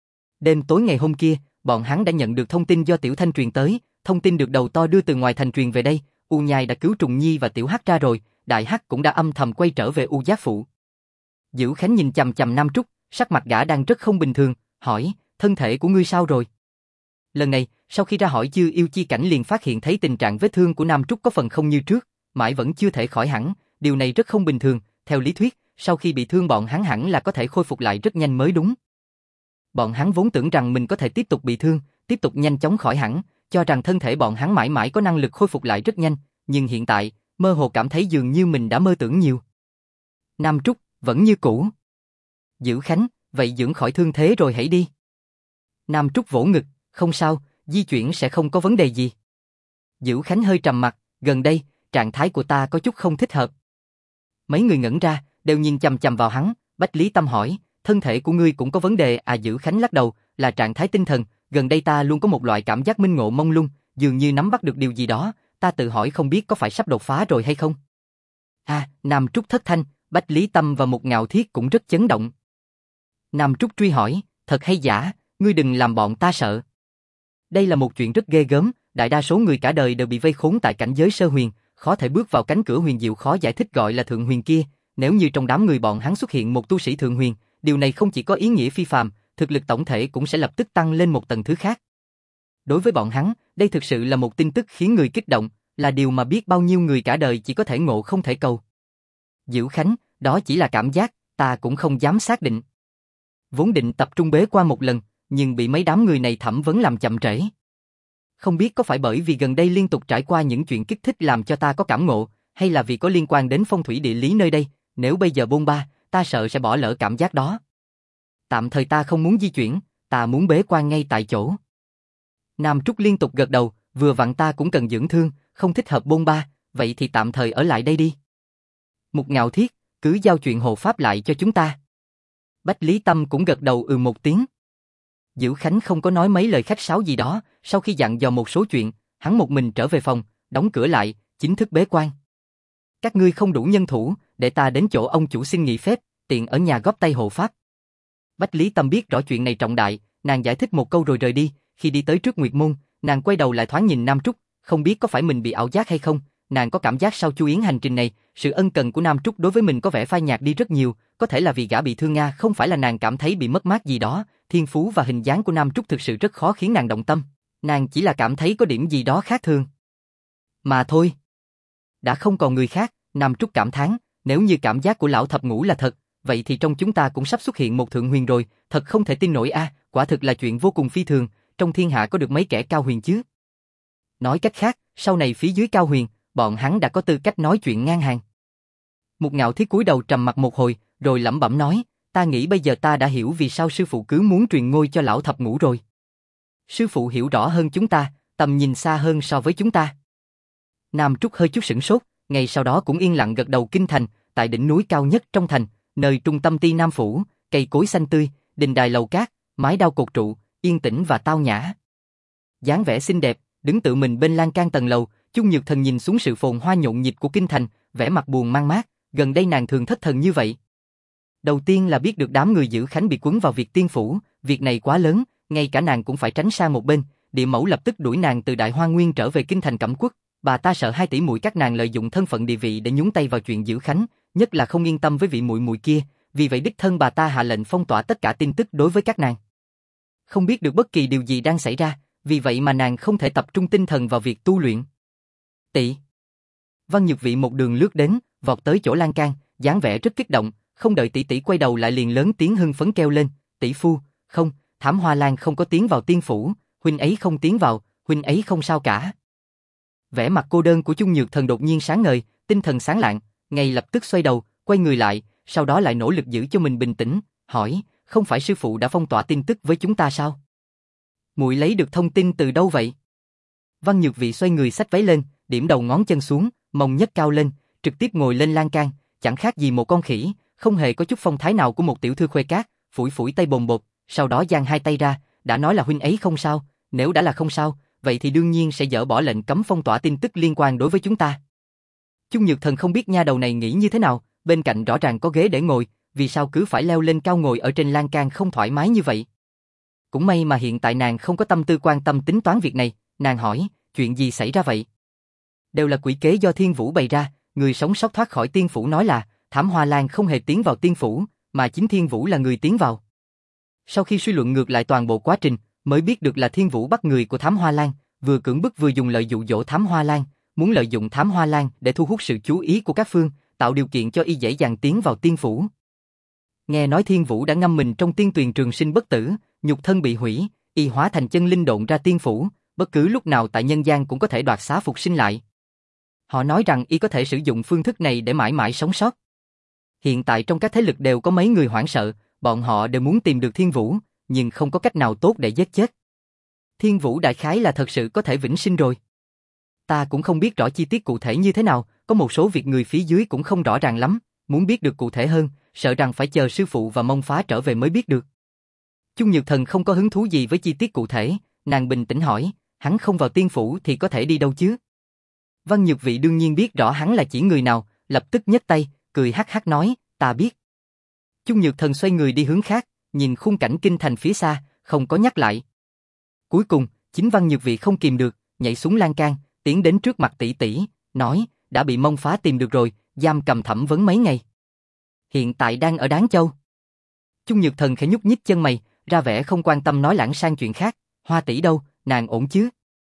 Đêm tối ngày hôm kia, bọn hắn đã nhận được thông tin do Tiểu Thanh truyền tới, thông tin được đầu to đưa từ ngoài thành truyền về đây, U Nhai đã cứu Trùng Nhi và Tiểu Hắc ra rồi, Đại Hắc cũng đã âm thầm quay trở về U Giác Phụ. Dữ Khánh nhìn chằm chằm Nam Trúc, sắc mặt gã đang rất không bình thường, hỏi, thân thể của ngươi sao rồi? Lần này, sau khi ra hỏi Chư Yêu Chi Cảnh liền phát hiện thấy tình trạng vết thương của Nam Trúc có phần không như trước, mãi vẫn chưa thể khỏi hẳn, điều này rất không bình thường, theo lý thuyết, sau khi bị thương bọn hắn hẳn là có thể khôi phục lại rất nhanh mới đúng. Bọn hắn vốn tưởng rằng mình có thể tiếp tục bị thương, tiếp tục nhanh chóng khỏi hẳn, cho rằng thân thể bọn hắn mãi mãi có năng lực khôi phục lại rất nhanh, nhưng hiện tại, mơ hồ cảm thấy dường như mình đã mơ tưởng nhiều. Nam Trúc, vẫn như cũ. Dữ Khánh, vậy dưỡng khỏi thương thế rồi hãy đi. Nam Trúc vỗ ngực, không sao, di chuyển sẽ không có vấn đề gì. Dữ Khánh hơi trầm mặt, gần đây, trạng thái của ta có chút không thích hợp. Mấy người ngẩn ra, đều nhìn chằm chằm vào hắn, Bách Lý Tâm hỏi, thân thể của ngươi cũng có vấn đề à? Dữ Khánh lắc đầu, là trạng thái tinh thần, gần đây ta luôn có một loại cảm giác minh ngộ mông lung, dường như nắm bắt được điều gì đó, ta tự hỏi không biết có phải sắp đột phá rồi hay không. Nam Trúc thất thanh, Bách Lý Tâm và Một Ngạo Thiết cũng rất chấn động. Nam Trúc truy hỏi, thật hay giả, ngươi đừng làm bọn ta sợ. Đây là một chuyện rất ghê gớm, đại đa số người cả đời đều bị vây khốn tại cảnh giới sơ huyền, khó thể bước vào cánh cửa huyền diệu khó giải thích gọi là thượng huyền kia, nếu như trong đám người bọn hắn xuất hiện một tu sĩ thượng huyền, điều này không chỉ có ý nghĩa phi phàm, thực lực tổng thể cũng sẽ lập tức tăng lên một tầng thứ khác. Đối với bọn hắn, đây thực sự là một tin tức khiến người kích động, là điều mà biết bao nhiêu người cả đời chỉ có thể ngộ không thể cầu. Dữ Khánh, đó chỉ là cảm giác, ta cũng không dám xác định. Vốn định tập trung bế quan một lần, nhưng bị mấy đám người này thẩm vấn làm chậm trễ. Không biết có phải bởi vì gần đây liên tục trải qua những chuyện kích thích làm cho ta có cảm ngộ, hay là vì có liên quan đến phong thủy địa lý nơi đây, nếu bây giờ bôn ba, ta sợ sẽ bỏ lỡ cảm giác đó. Tạm thời ta không muốn di chuyển, ta muốn bế quan ngay tại chỗ. Nam Trúc liên tục gật đầu, vừa vặn ta cũng cần dưỡng thương, không thích hợp bôn ba, vậy thì tạm thời ở lại đây đi. Một Ngạo Thiết, cứ giao chuyện hộ pháp lại cho chúng ta. Bách Lý Tâm cũng gật đầu một tiếng. Dữ Khánh không có nói mấy lời khách sáo gì đó, sau khi dặn dò một số chuyện, hắn một mình trở về phòng, đóng cửa lại, chính thức bế quan. Các ngươi không đủ nhân thủ, để ta đến chỗ ông chủ xin nghỉ phép, tiện ở nhà góp tay hộ pháp. Bách Lý Tâm biết rõ chuyện này trọng đại, nàng giải thích một câu rồi rời đi, khi đi tới trước Nguyệt Môn, nàng quay đầu lại thoáng nhìn Nam Trúc, không biết có phải mình bị ảo giác hay không, nàng có cảm giác sau Chu Yến hành trình này, sự ân cần của Nam Trúc đối với mình có vẻ phai nhạt đi rất nhiều, có thể là vì gã bị thương Nga, không phải là nàng cảm thấy bị mất mát gì đó, thiên phú và hình dáng của Nam Trúc thực sự rất khó khiến nàng động tâm, nàng chỉ là cảm thấy có điểm gì đó khác thường. Mà thôi. Đã không còn người khác, Nam Trúc cảm thán, nếu như cảm giác của lão thập ngũ là thật, vậy thì trong chúng ta cũng sắp xuất hiện một thượng huyền rồi, thật không thể tin nổi a, quả thực là chuyện vô cùng phi thường, trong thiên hạ có được mấy kẻ cao huyền chứ. Nói cách khác, sau này phía dưới cao huyền, bọn hắn đã có tư cách nói chuyện ngang hàng. Mục Ngạo Thiết cúi đầu trầm mặt một hồi, rồi lẩm bẩm nói, ta nghĩ bây giờ ta đã hiểu vì sao sư phụ cứ muốn truyền ngôi cho lão thập ngũ rồi. Sư phụ hiểu rõ hơn chúng ta, tầm nhìn xa hơn so với chúng ta. Nam Trúc hơi chút sửng sốt, ngay sau đó cũng yên lặng gật đầu. Kinh thành, tại đỉnh núi cao nhất trong thành, nơi trung tâm Ti Nam phủ, cây cối xanh tươi, đình đài lầu cát, mái đao cột trụ, yên tĩnh và tao nhã. Dáng vẻ xinh đẹp, đứng tự mình bên lan can tầng lầu, Chung Nhược Thần nhìn xuống sự phồn hoa nhộn nhịp của kinh thành, vẻ mặt buồn mang mát, gần đây nàng thường thất thần như vậy. Đầu tiên là biết được đám người giữ Khánh bị cuốn vào việc tiên phủ, việc này quá lớn, ngay cả nàng cũng phải tránh sang một bên, địa mẫu lập tức đuổi nàng từ Đại Hoa Nguyên trở về kinh thành Cẩm Quốc, bà ta sợ hai tỷ muội các nàng lợi dụng thân phận địa vị để nhúng tay vào chuyện giữ Khánh, nhất là không yên tâm với vị muội muội kia, vì vậy đích thân bà ta hạ lệnh phong tỏa tất cả tin tức đối với các nàng. Không biết được bất kỳ điều gì đang xảy ra, vì vậy mà nàng không thể tập trung tinh thần vào việc tu luyện. Tỷ. Văn Nhược Vị một đường lướt đến, vọt tới chỗ lan can, dáng vẻ rất kích động, không đợi tỷ tỷ quay đầu lại liền lớn tiếng hưng phấn kêu lên, tỷ phu, không, Thảm Hoa Lan không có tiến vào tiên phủ, huynh ấy không tiến vào, huynh ấy không sao cả. Vẻ mặt cô đơn của Chung Nhược Thần đột nhiên sáng ngời, tinh thần sáng lạng, ngay lập tức xoay đầu, quay người lại, sau đó lại nỗ lực giữ cho mình bình tĩnh, hỏi, không phải sư phụ đã phong tỏa tin tức với chúng ta sao? Muội lấy được thông tin từ đâu vậy? Văn Nhược Vị xoay người xách váy lên, điểm đầu ngón chân xuống, mông nhấc cao lên, trực tiếp ngồi lên lan can, chẳng khác gì một con khỉ, không hề có chút phong thái nào của một tiểu thư khuê cát, phủi phủi tay bồng bột, sau đó giang hai tay ra, đã nói là huynh ấy không sao, nếu đã là không sao, vậy thì đương nhiên sẽ dỡ bỏ lệnh cấm phong tỏa tin tức liên quan đối với chúng ta. Chung Nhược Thần không biết nha đầu này nghĩ như thế nào, bên cạnh rõ ràng có ghế để ngồi, vì sao cứ phải leo lên cao ngồi ở trên lan can không thoải mái như vậy. Cũng may mà hiện tại nàng không có tâm tư quan tâm tính toán việc này, nàng hỏi, chuyện gì xảy ra vậy? Đều là quỷ kế do Thiên Vũ bày ra, người sống sót thoát khỏi tiên phủ nói là, Thảm Hoa Lan không hề tiến vào tiên phủ, mà chính Thiên Vũ là người tiến vào. Sau khi suy luận ngược lại toàn bộ quá trình, mới biết được là Thiên Vũ bắt người của Thảm Hoa Lan, vừa cưỡng bức vừa dùng lợi dụ dỗ Thảm Hoa Lan, muốn lợi dụng Thảm Hoa Lan để thu hút sự chú ý của các phương, tạo điều kiện cho y dễ dàng tiến vào tiên phủ. Nghe nói Thiên Vũ đã ngâm mình trong tiên tuyền trường sinh bất tử, nhục thân bị hủy, y hóa thành chân linh độn ra tiên phủ, bất cứ lúc nào tại nhân gian cũng có thể đoạt xá phục sinh lại. Họ nói rằng y có thể sử dụng phương thức này để mãi mãi sống sót. Hiện tại trong các thế lực đều có mấy người hoảng sợ, bọn họ đều muốn tìm được Thiên Vũ, nhưng không có cách nào tốt để giết chết. Thiên Vũ đại khái là thật sự có thể vĩnh sinh rồi. Ta cũng không biết rõ chi tiết cụ thể như thế nào, có một số việc người phía dưới cũng không rõ ràng lắm, muốn biết được cụ thể hơn, sợ rằng phải chờ sư phụ và Mông Phá trở về mới biết được. Chung Nhược Thần không có hứng thú gì với chi tiết cụ thể, nàng bình tĩnh hỏi, hắn không vào tiên phủ thì có thể đi đâu chứ? Văn Nhược Vị đương nhiên biết rõ hắn là chỉ người nào, lập tức nhấc tay, cười hắc hắc nói, ta biết. Chung Nhược Thần xoay người đi hướng khác, nhìn khung cảnh kinh thành phía xa, không có nhắc lại. Cuối cùng, chính Văn Nhược Vị không kìm được, nhảy xuống lan can, tiến đến trước mặt tỷ tỷ, nói, đã bị Mông Phá tìm được rồi, giam cầm thẩm vấn mấy ngày. Hiện tại đang ở Đáng Châu. Chung Nhược Thần khẽ nhúc nhích chân mày, ra vẻ không quan tâm nói lãng sang chuyện khác, Hoa tỷ đâu, nàng ổn chứ?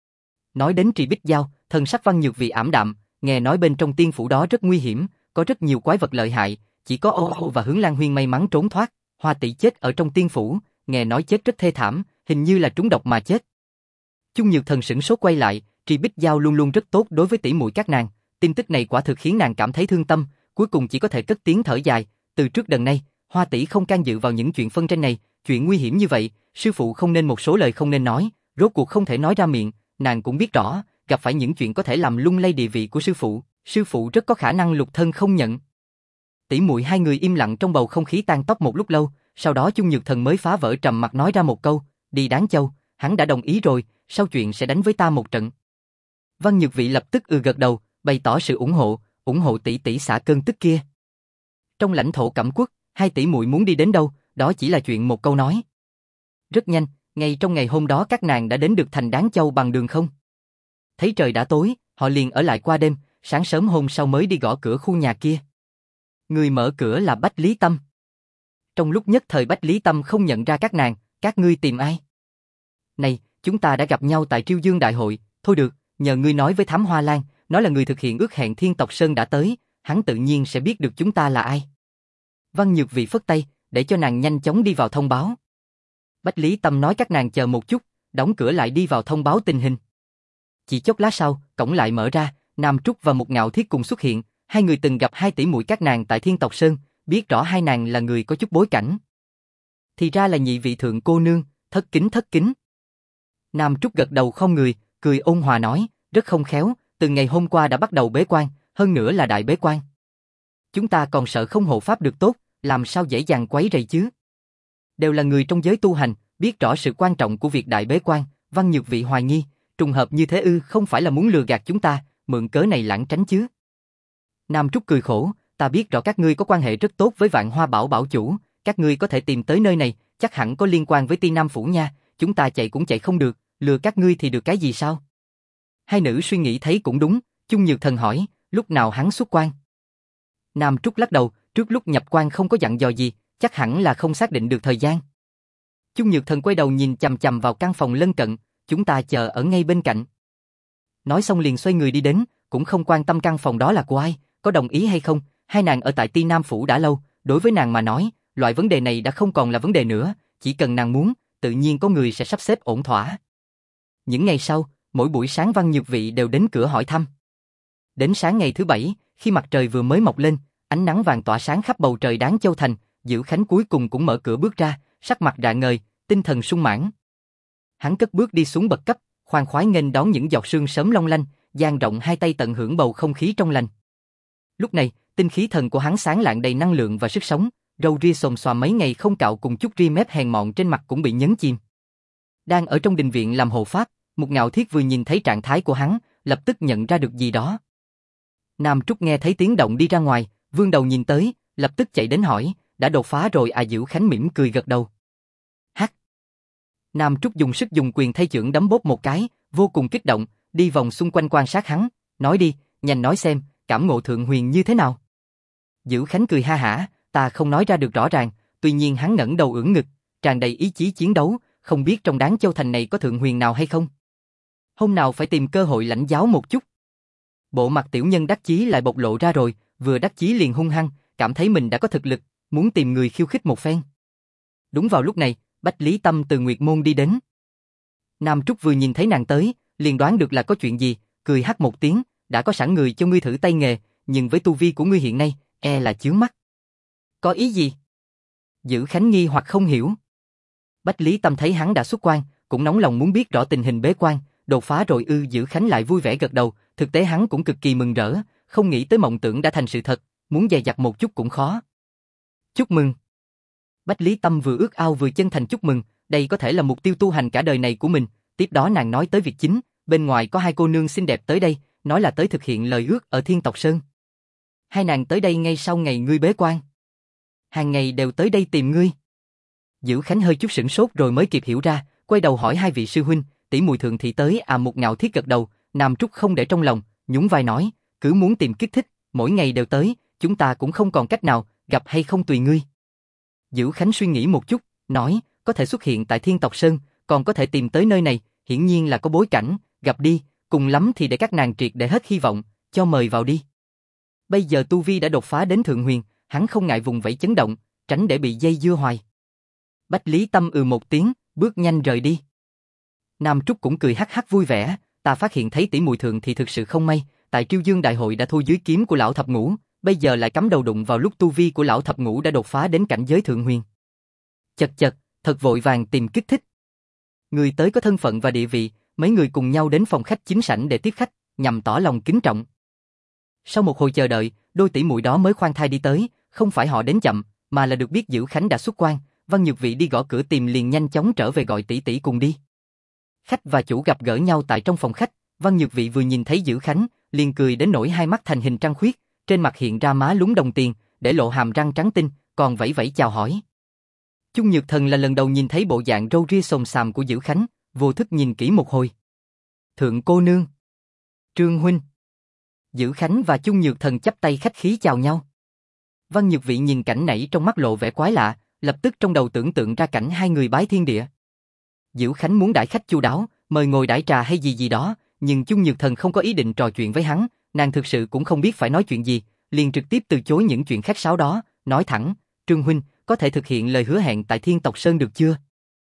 Nói đến Trì Bích Giao, thần sắc Văn Nhược Vị ảm đạm, nghe nói bên trong tiên phủ đó rất nguy hiểm, có rất nhiều quái vật lợi hại, chỉ có Ô và Hướng Lan Huyên may mắn trốn thoát, Hoa tỷ chết ở trong tiên phủ, nghe nói chết rất thê thảm, hình như là trúng độc mà chết. Chung Nhược Thần sửng sốt quay lại, Trì Bích Giao luôn luôn rất tốt đối với tỷ muội các nàng, tin tức này quả thực khiến nàng cảm thấy thương tâm, cuối cùng chỉ có thể cất tiếng thở dài, từ trước đần nay, Hoa tỷ không can dự vào những chuyện phân tranh này, chuyện nguy hiểm như vậy, sư phụ không nên một số lời không nên nói, rốt cuộc không thể nói ra miệng, nàng cũng biết rõ, gặp phải những chuyện có thể làm lung lay địa vị của sư phụ rất có khả năng lục thân không nhận. Tỷ muội hai người im lặng trong bầu không khí tan tóc một lúc lâu, sau đó Chung Nhược Thần mới phá vỡ trầm mặc nói ra một câu, đi Đáng Châu, hắn đã đồng ý rồi, sau chuyện sẽ đánh với ta một trận. Văn Nhược Vị lập tức gật đầu, bày tỏ sự ủng hộ tỷ tỷ xả cơn tức kia. Trong lãnh thổ Cẩm Quốc, hai tỷ muội muốn đi đến đâu, đó chỉ là chuyện một câu nói. Rất nhanh, ngay trong ngày hôm đó các nàng đã đến được thành Đáng Châu bằng đường không. Thấy trời đã tối, họ liền ở lại qua đêm, sáng sớm hôm sau mới đi gõ cửa khu nhà kia. Người mở cửa là Bách Lý Tâm. Trong lúc nhất thời Bách Lý Tâm không nhận ra các nàng, các ngươi tìm ai? Này, chúng ta đã gặp nhau tại Triêu Dương Đại hội, thôi được, nhờ ngươi nói với Thám Hoa Lan, nó là người thực hiện ước hẹn Thiên Tộc Sơn đã tới, hắn tự nhiên sẽ biết được chúng ta là ai. Văn Nhược Vị phất tay, để cho nàng nhanh chóng đi vào thông báo. Bách Lý Tâm nói các nàng chờ một chút, đóng cửa lại đi vào thông báo tình hình. Chỉ chốc lát sau, cổng lại mở ra, Nam Trúc và Mục Ngạo Thiết cùng xuất hiện, hai người từng gặp hai tỷ muội các nàng tại Thiên Tộc Sơn, biết rõ hai nàng là người có chút bối cảnh. Thì ra là nhị vị thượng cô nương, thất kính thất kính. Nam Trúc gật đầu không người, cười ôn hòa nói, rất không khéo, từ ngày hôm qua đã bắt đầu bế quan, hơn nữa là đại bế quan. Chúng ta còn sợ không hộ pháp được tốt, làm sao dễ dàng quấy rầy chứ? Đều là người trong giới tu hành, biết rõ sự quan trọng của việc đại bế quan, Văn Nhược Vị hoài nghi, trùng hợp như thế ư không phải là muốn lừa gạt chúng ta, mượn cớ này lãng tránh chứ? Nam Trúc cười khổ, ta biết rõ các ngươi có quan hệ rất tốt với Vạn Hoa Bảo bảo chủ, các ngươi có thể tìm tới nơi này, chắc hẳn có liên quan với Ti Nam Phủ nha, chúng ta chạy cũng chạy không được, lừa các ngươi thì được cái gì sao? Hai nữ suy nghĩ thấy cũng đúng, Chung Nhược Thần hỏi, lúc nào hắn xuất quan? Nam Trúc lắc đầu, trước lúc nhập quan không có dặn dò gì, chắc hẳn là không xác định được thời gian. Chung Nhược Thần quay đầu nhìn chằm chằm vào căn phòng lân cận, chúng ta chờ ở ngay bên cạnh. Nói xong liền xoay người đi đến, cũng không quan tâm căn phòng đó là của ai, có đồng ý hay không, hai nàng ở tại Ti Nam Phủ đã lâu, đối với nàng mà nói, loại vấn đề này đã không còn là vấn đề nữa, chỉ cần nàng muốn, tự nhiên có người sẽ sắp xếp ổn thỏa. Những ngày sau, mỗi buổi sáng Văn Nhược Vị đều đến cửa hỏi thăm. Đến sáng ngày thứ bảy, khi mặt trời vừa mới mọc lên, ánh nắng vàng tỏa sáng khắp bầu trời Đáng Châu Thành, Dữ Khánh cuối cùng cũng mở cửa bước ra, sắc mặt rạng ngời, tinh thần sung mãn. Hắn cất bước đi xuống bậc cấp, khoan khoái nghênh đón những giọt sương sớm long lanh, dang rộng hai tay tận hưởng bầu không khí trong lành. Lúc này, tinh khí thần của hắn sáng lạng đầy năng lượng và sức sống, râu ria xồm xoàm mấy ngày không cạo cùng chút ria mép hèn mọn trên mặt cũng bị nhấn chìm. Đang ở trong đình viện làm hộ pháp, Mục Ngạo Thiết vừa nhìn thấy trạng thái của hắn, lập tức nhận ra được gì đó. Nam Trúc nghe thấy tiếng động đi ra ngoài, vươn đầu nhìn tới, lập tức chạy đến hỏi, đã đột phá rồi à? Dữ Khánh mỉm cười gật đầu. Hắc. Nam Trúc dùng sức dùng quyền thay chưởng đấm bóp một cái, vô cùng kích động, đi vòng xung quanh quan sát hắn, nói đi, nhanh nói xem, cảm ngộ thượng huyền như thế nào? Dữ Khánh cười ha hả, ta không nói ra được rõ ràng, tuy nhiên hắn ngẩng đầu ưỡn ngực, tràn đầy ý chí chiến đấu, không biết trong Đáng Châu Thành này có thượng huyền nào hay không? Hôm nào phải tìm cơ hội lãnh giáo một chút. Bộ mặt tiểu nhân đắc chí lại bộc lộ ra rồi, vừa đắc chí liền hung hăng, cảm thấy mình đã có thực lực, muốn tìm người khiêu khích một phen. Đúng vào lúc này, Bách Lý Tâm từ Nguyệt Môn đi đến. Nam Trúc vừa nhìn thấy nàng tới, liền đoán được là có chuyện gì, cười hắc một tiếng, đã có sẵn người cho ngươi thử tay nghề, nhưng với tu vi của ngươi hiện nay, e là chướng mắt. Có ý gì? Dữ Khánh nghi hoặc không hiểu. Bách Lý Tâm thấy hắn đã xuất quan, cũng nóng lòng muốn biết rõ tình hình bế quan, đột phá rồi ư? Dữ Khánh lại vui vẻ gật đầu, thực tế hắn cũng cực kỳ mừng rỡ, không nghĩ tới mộng tưởng đã thành sự thật, muốn dè dặt một chút cũng khó. Chúc mừng. Bách Lý Tâm vừa ước ao vừa chân thành chúc mừng, đây có thể là mục tiêu tu hành cả đời này của mình. Tiếp đó nàng nói tới việc chính, bên ngoài có hai cô nương xinh đẹp tới đây, nói là tới thực hiện lời ước ở Thiên Tộc Sơn. Hai nàng tới đây ngay sau ngày ngươi bế quan. Hàng ngày đều tới đây tìm ngươi. Dữ Khánh hơi chút sửng sốt rồi mới kịp hiểu ra, quay đầu hỏi hai vị sư huynh, tỷ muội thượng thị tới à? Một Ngạo Thiết gật đầu, Nam Trúc không để trong lòng, nhún vai nói, cứ muốn tìm kích thích, mỗi ngày đều tới, chúng ta cũng không còn cách nào, gặp hay không tùy ngươi. Dữ Khánh suy nghĩ một chút, nói, có thể xuất hiện tại Thiên Tộc Sơn, còn có thể tìm tới nơi này, hiển nhiên là có bối cảnh, gặp đi, cùng lắm thì để các nàng triệt để hết hy vọng, cho mời vào đi. Bây giờ tu vi đã đột phá đến thượng huyền, hắn không ngại vùng vẫy chấn động, tránh để bị dây dưa hoài. Bách Lý Tâm một tiếng, bước nhanh rời đi. Nam Trúc cũng cười hắc hắc vui vẻ, ta phát hiện thấy tỷ muội thượng thì thực sự không may, tại Triêu Dương Đại hội đã thua dưới kiếm của lão thập ngũ, bây giờ lại cắm đầu đụng vào lúc tu vi của lão thập ngũ đã đột phá đến cảnh giới thượng huyền. Chật chật, thật vội vàng tìm kích thích. Người tới có thân phận và địa vị, mấy người cùng nhau đến phòng khách chính sảnh để tiếp khách, nhằm tỏ lòng kính trọng. Sau một hồi chờ đợi, đôi tỷ muội đó mới khoan thai đi tới, không phải họ đến chậm, mà là được biết Dữ Khánh đã xuất quan, Văn Nhược Vị đi gõ cửa tìm liền nhanh chóng trở về gọi tỷ tỷ cùng đi. Khách và chủ gặp gỡ nhau tại trong phòng khách, Văn Nhược Vị vừa nhìn thấy Dữ Khánh, liền cười đến nỗi hai mắt thành hình trăng khuyết, trên mặt hiện ra má lúm đồng tiền, để lộ hàm răng trắng tinh, còn vẫy vẫy chào hỏi. Chung Nhược Thần là lần đầu nhìn thấy bộ dạng râu ria xồm xàm của Dữ Khánh, vô thức nhìn kỹ một hồi. Thượng cô nương, Trương huynh. Dữ Khánh và Chung Nhược Thần chắp tay khách khí chào nhau. Văn Nhược Vị nhìn cảnh nãy trong mắt lộ vẻ quái lạ, lập tức trong đầu tưởng tượng ra cảnh hai người bái thiên địa. Dữ Khánh muốn đãi khách chu đáo, mời ngồi đãi trà hay gì gì đó, nhưng Chung Nhược Thần không có ý định trò chuyện với hắn, nàng thực sự cũng không biết phải nói chuyện gì, liền trực tiếp từ chối những chuyện khách sáo đó, nói thẳng, Trương huynh, có thể thực hiện lời hứa hẹn tại Thiên Tộc Sơn được chưa?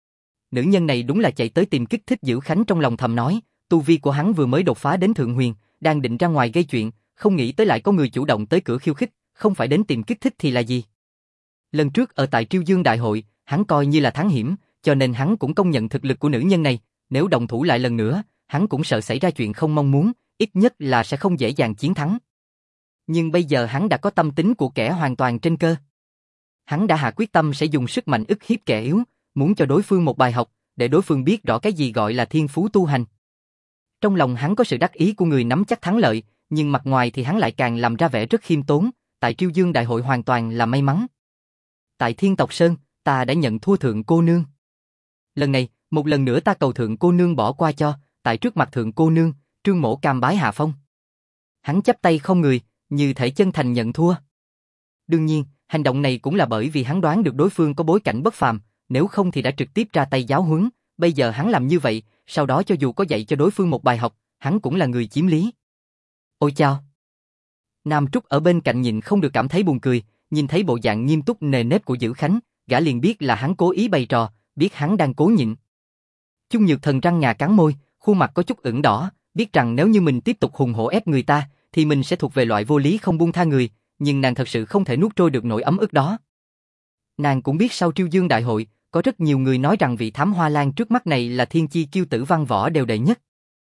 Nữ nhân này đúng là chạy tới tìm kích thích Dữ Khánh, trong lòng thầm nói, tu vi của hắn vừa mới đột phá đến Thượng Huyền, đang định ra ngoài gây chuyện, không nghĩ tới lại có người chủ động tới cửa khiêu khích, không phải đến tìm kích thích thì là gì? Lần trước ở tại Triêu Dương Đại hội, hắn coi như là thắng hiểm, cho nên hắn cũng công nhận thực lực của nữ nhân này, nếu đồng thủ lại lần nữa, hắn cũng sợ xảy ra chuyện không mong muốn, ít nhất là sẽ không dễ dàng chiến thắng. Nhưng bây giờ hắn đã có tâm tính của kẻ hoàn toàn trên cơ. Hắn đã hạ quyết tâm sẽ dùng sức mạnh ức hiếp kẻ yếu, muốn cho đối phương một bài học, để đối phương biết rõ cái gì gọi là thiên phú tu hành. Trong lòng hắn có sự đắc ý của người nắm chắc thắng lợi, nhưng mặt ngoài thì hắn lại càng làm ra vẻ rất khiêm tốn, tại Triêu Dương Đại hội hoàn toàn là may mắn. Tại Thiên Tộc Sơn, ta đã nhận thua Thượng cô nương. Lần này, một lần nữa ta cầu Thượng cô nương bỏ qua cho, tại trước mặt Thượng cô nương, Trương Mỗ cam bái hạ phong. Hắn chắp tay không người, như thể chân thành nhận thua. Đương nhiên, hành động này cũng là bởi vì hắn đoán được đối phương có bối cảnh bất phàm, nếu không thì đã trực tiếp ra tay giáo huấn, bây giờ hắn làm như vậy, sau đó cho dù có dạy cho đối phương một bài học, hắn cũng là người chiếm lý. Ôi chao! Nam Trúc ở bên cạnh nhịn không được cảm thấy buồn cười, nhìn thấy bộ dạng nghiêm túc nề nếp của Dữ Khánh, gã liền biết là hắn cố ý bày trò, biết hắn đang cố nhịn. Chung Nhược Thần răng ngà cắn môi, khuôn mặt có chút ửng đỏ, biết rằng nếu như mình tiếp tục hùng hổ ép người ta, thì mình sẽ thuộc về loại vô lý không buông tha người, nhưng nàng thật sự không thể nuốt trôi được nỗi ấm ức đó. Nàng cũng biết sau Triêu Dương Đại hội, có rất nhiều người nói rằng vị Thám Hoa Lan trước mắt này là thiên chi kiêu tử văn võ đều đệ nhất.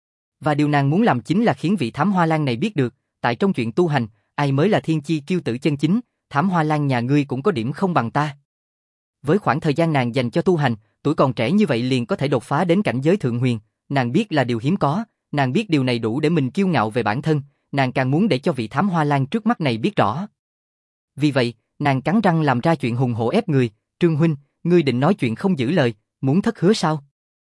Và điều nàng muốn làm chính là khiến vị Thám Hoa Lan này biết được, tại trong chuyện tu hành, ai mới là thiên chi kiêu tử chân chính, Thám Hoa Lan nhà ngươi cũng có điểm không bằng ta. Với khoảng thời gian nàng dành cho tu hành, tuổi còn trẻ như vậy liền có thể đột phá đến cảnh giới Thượng Huyền, nàng biết là điều hiếm có, nàng biết điều này đủ để mình kiêu ngạo về bản thân, nàng càng muốn để cho vị Thám Hoa Lan trước mắt này biết rõ. Vì vậy, nàng cắn răng làm ra chuyện hùng hổ ép người, Trương huynh, ngươi định nói chuyện không giữ lời, muốn thất hứa sao?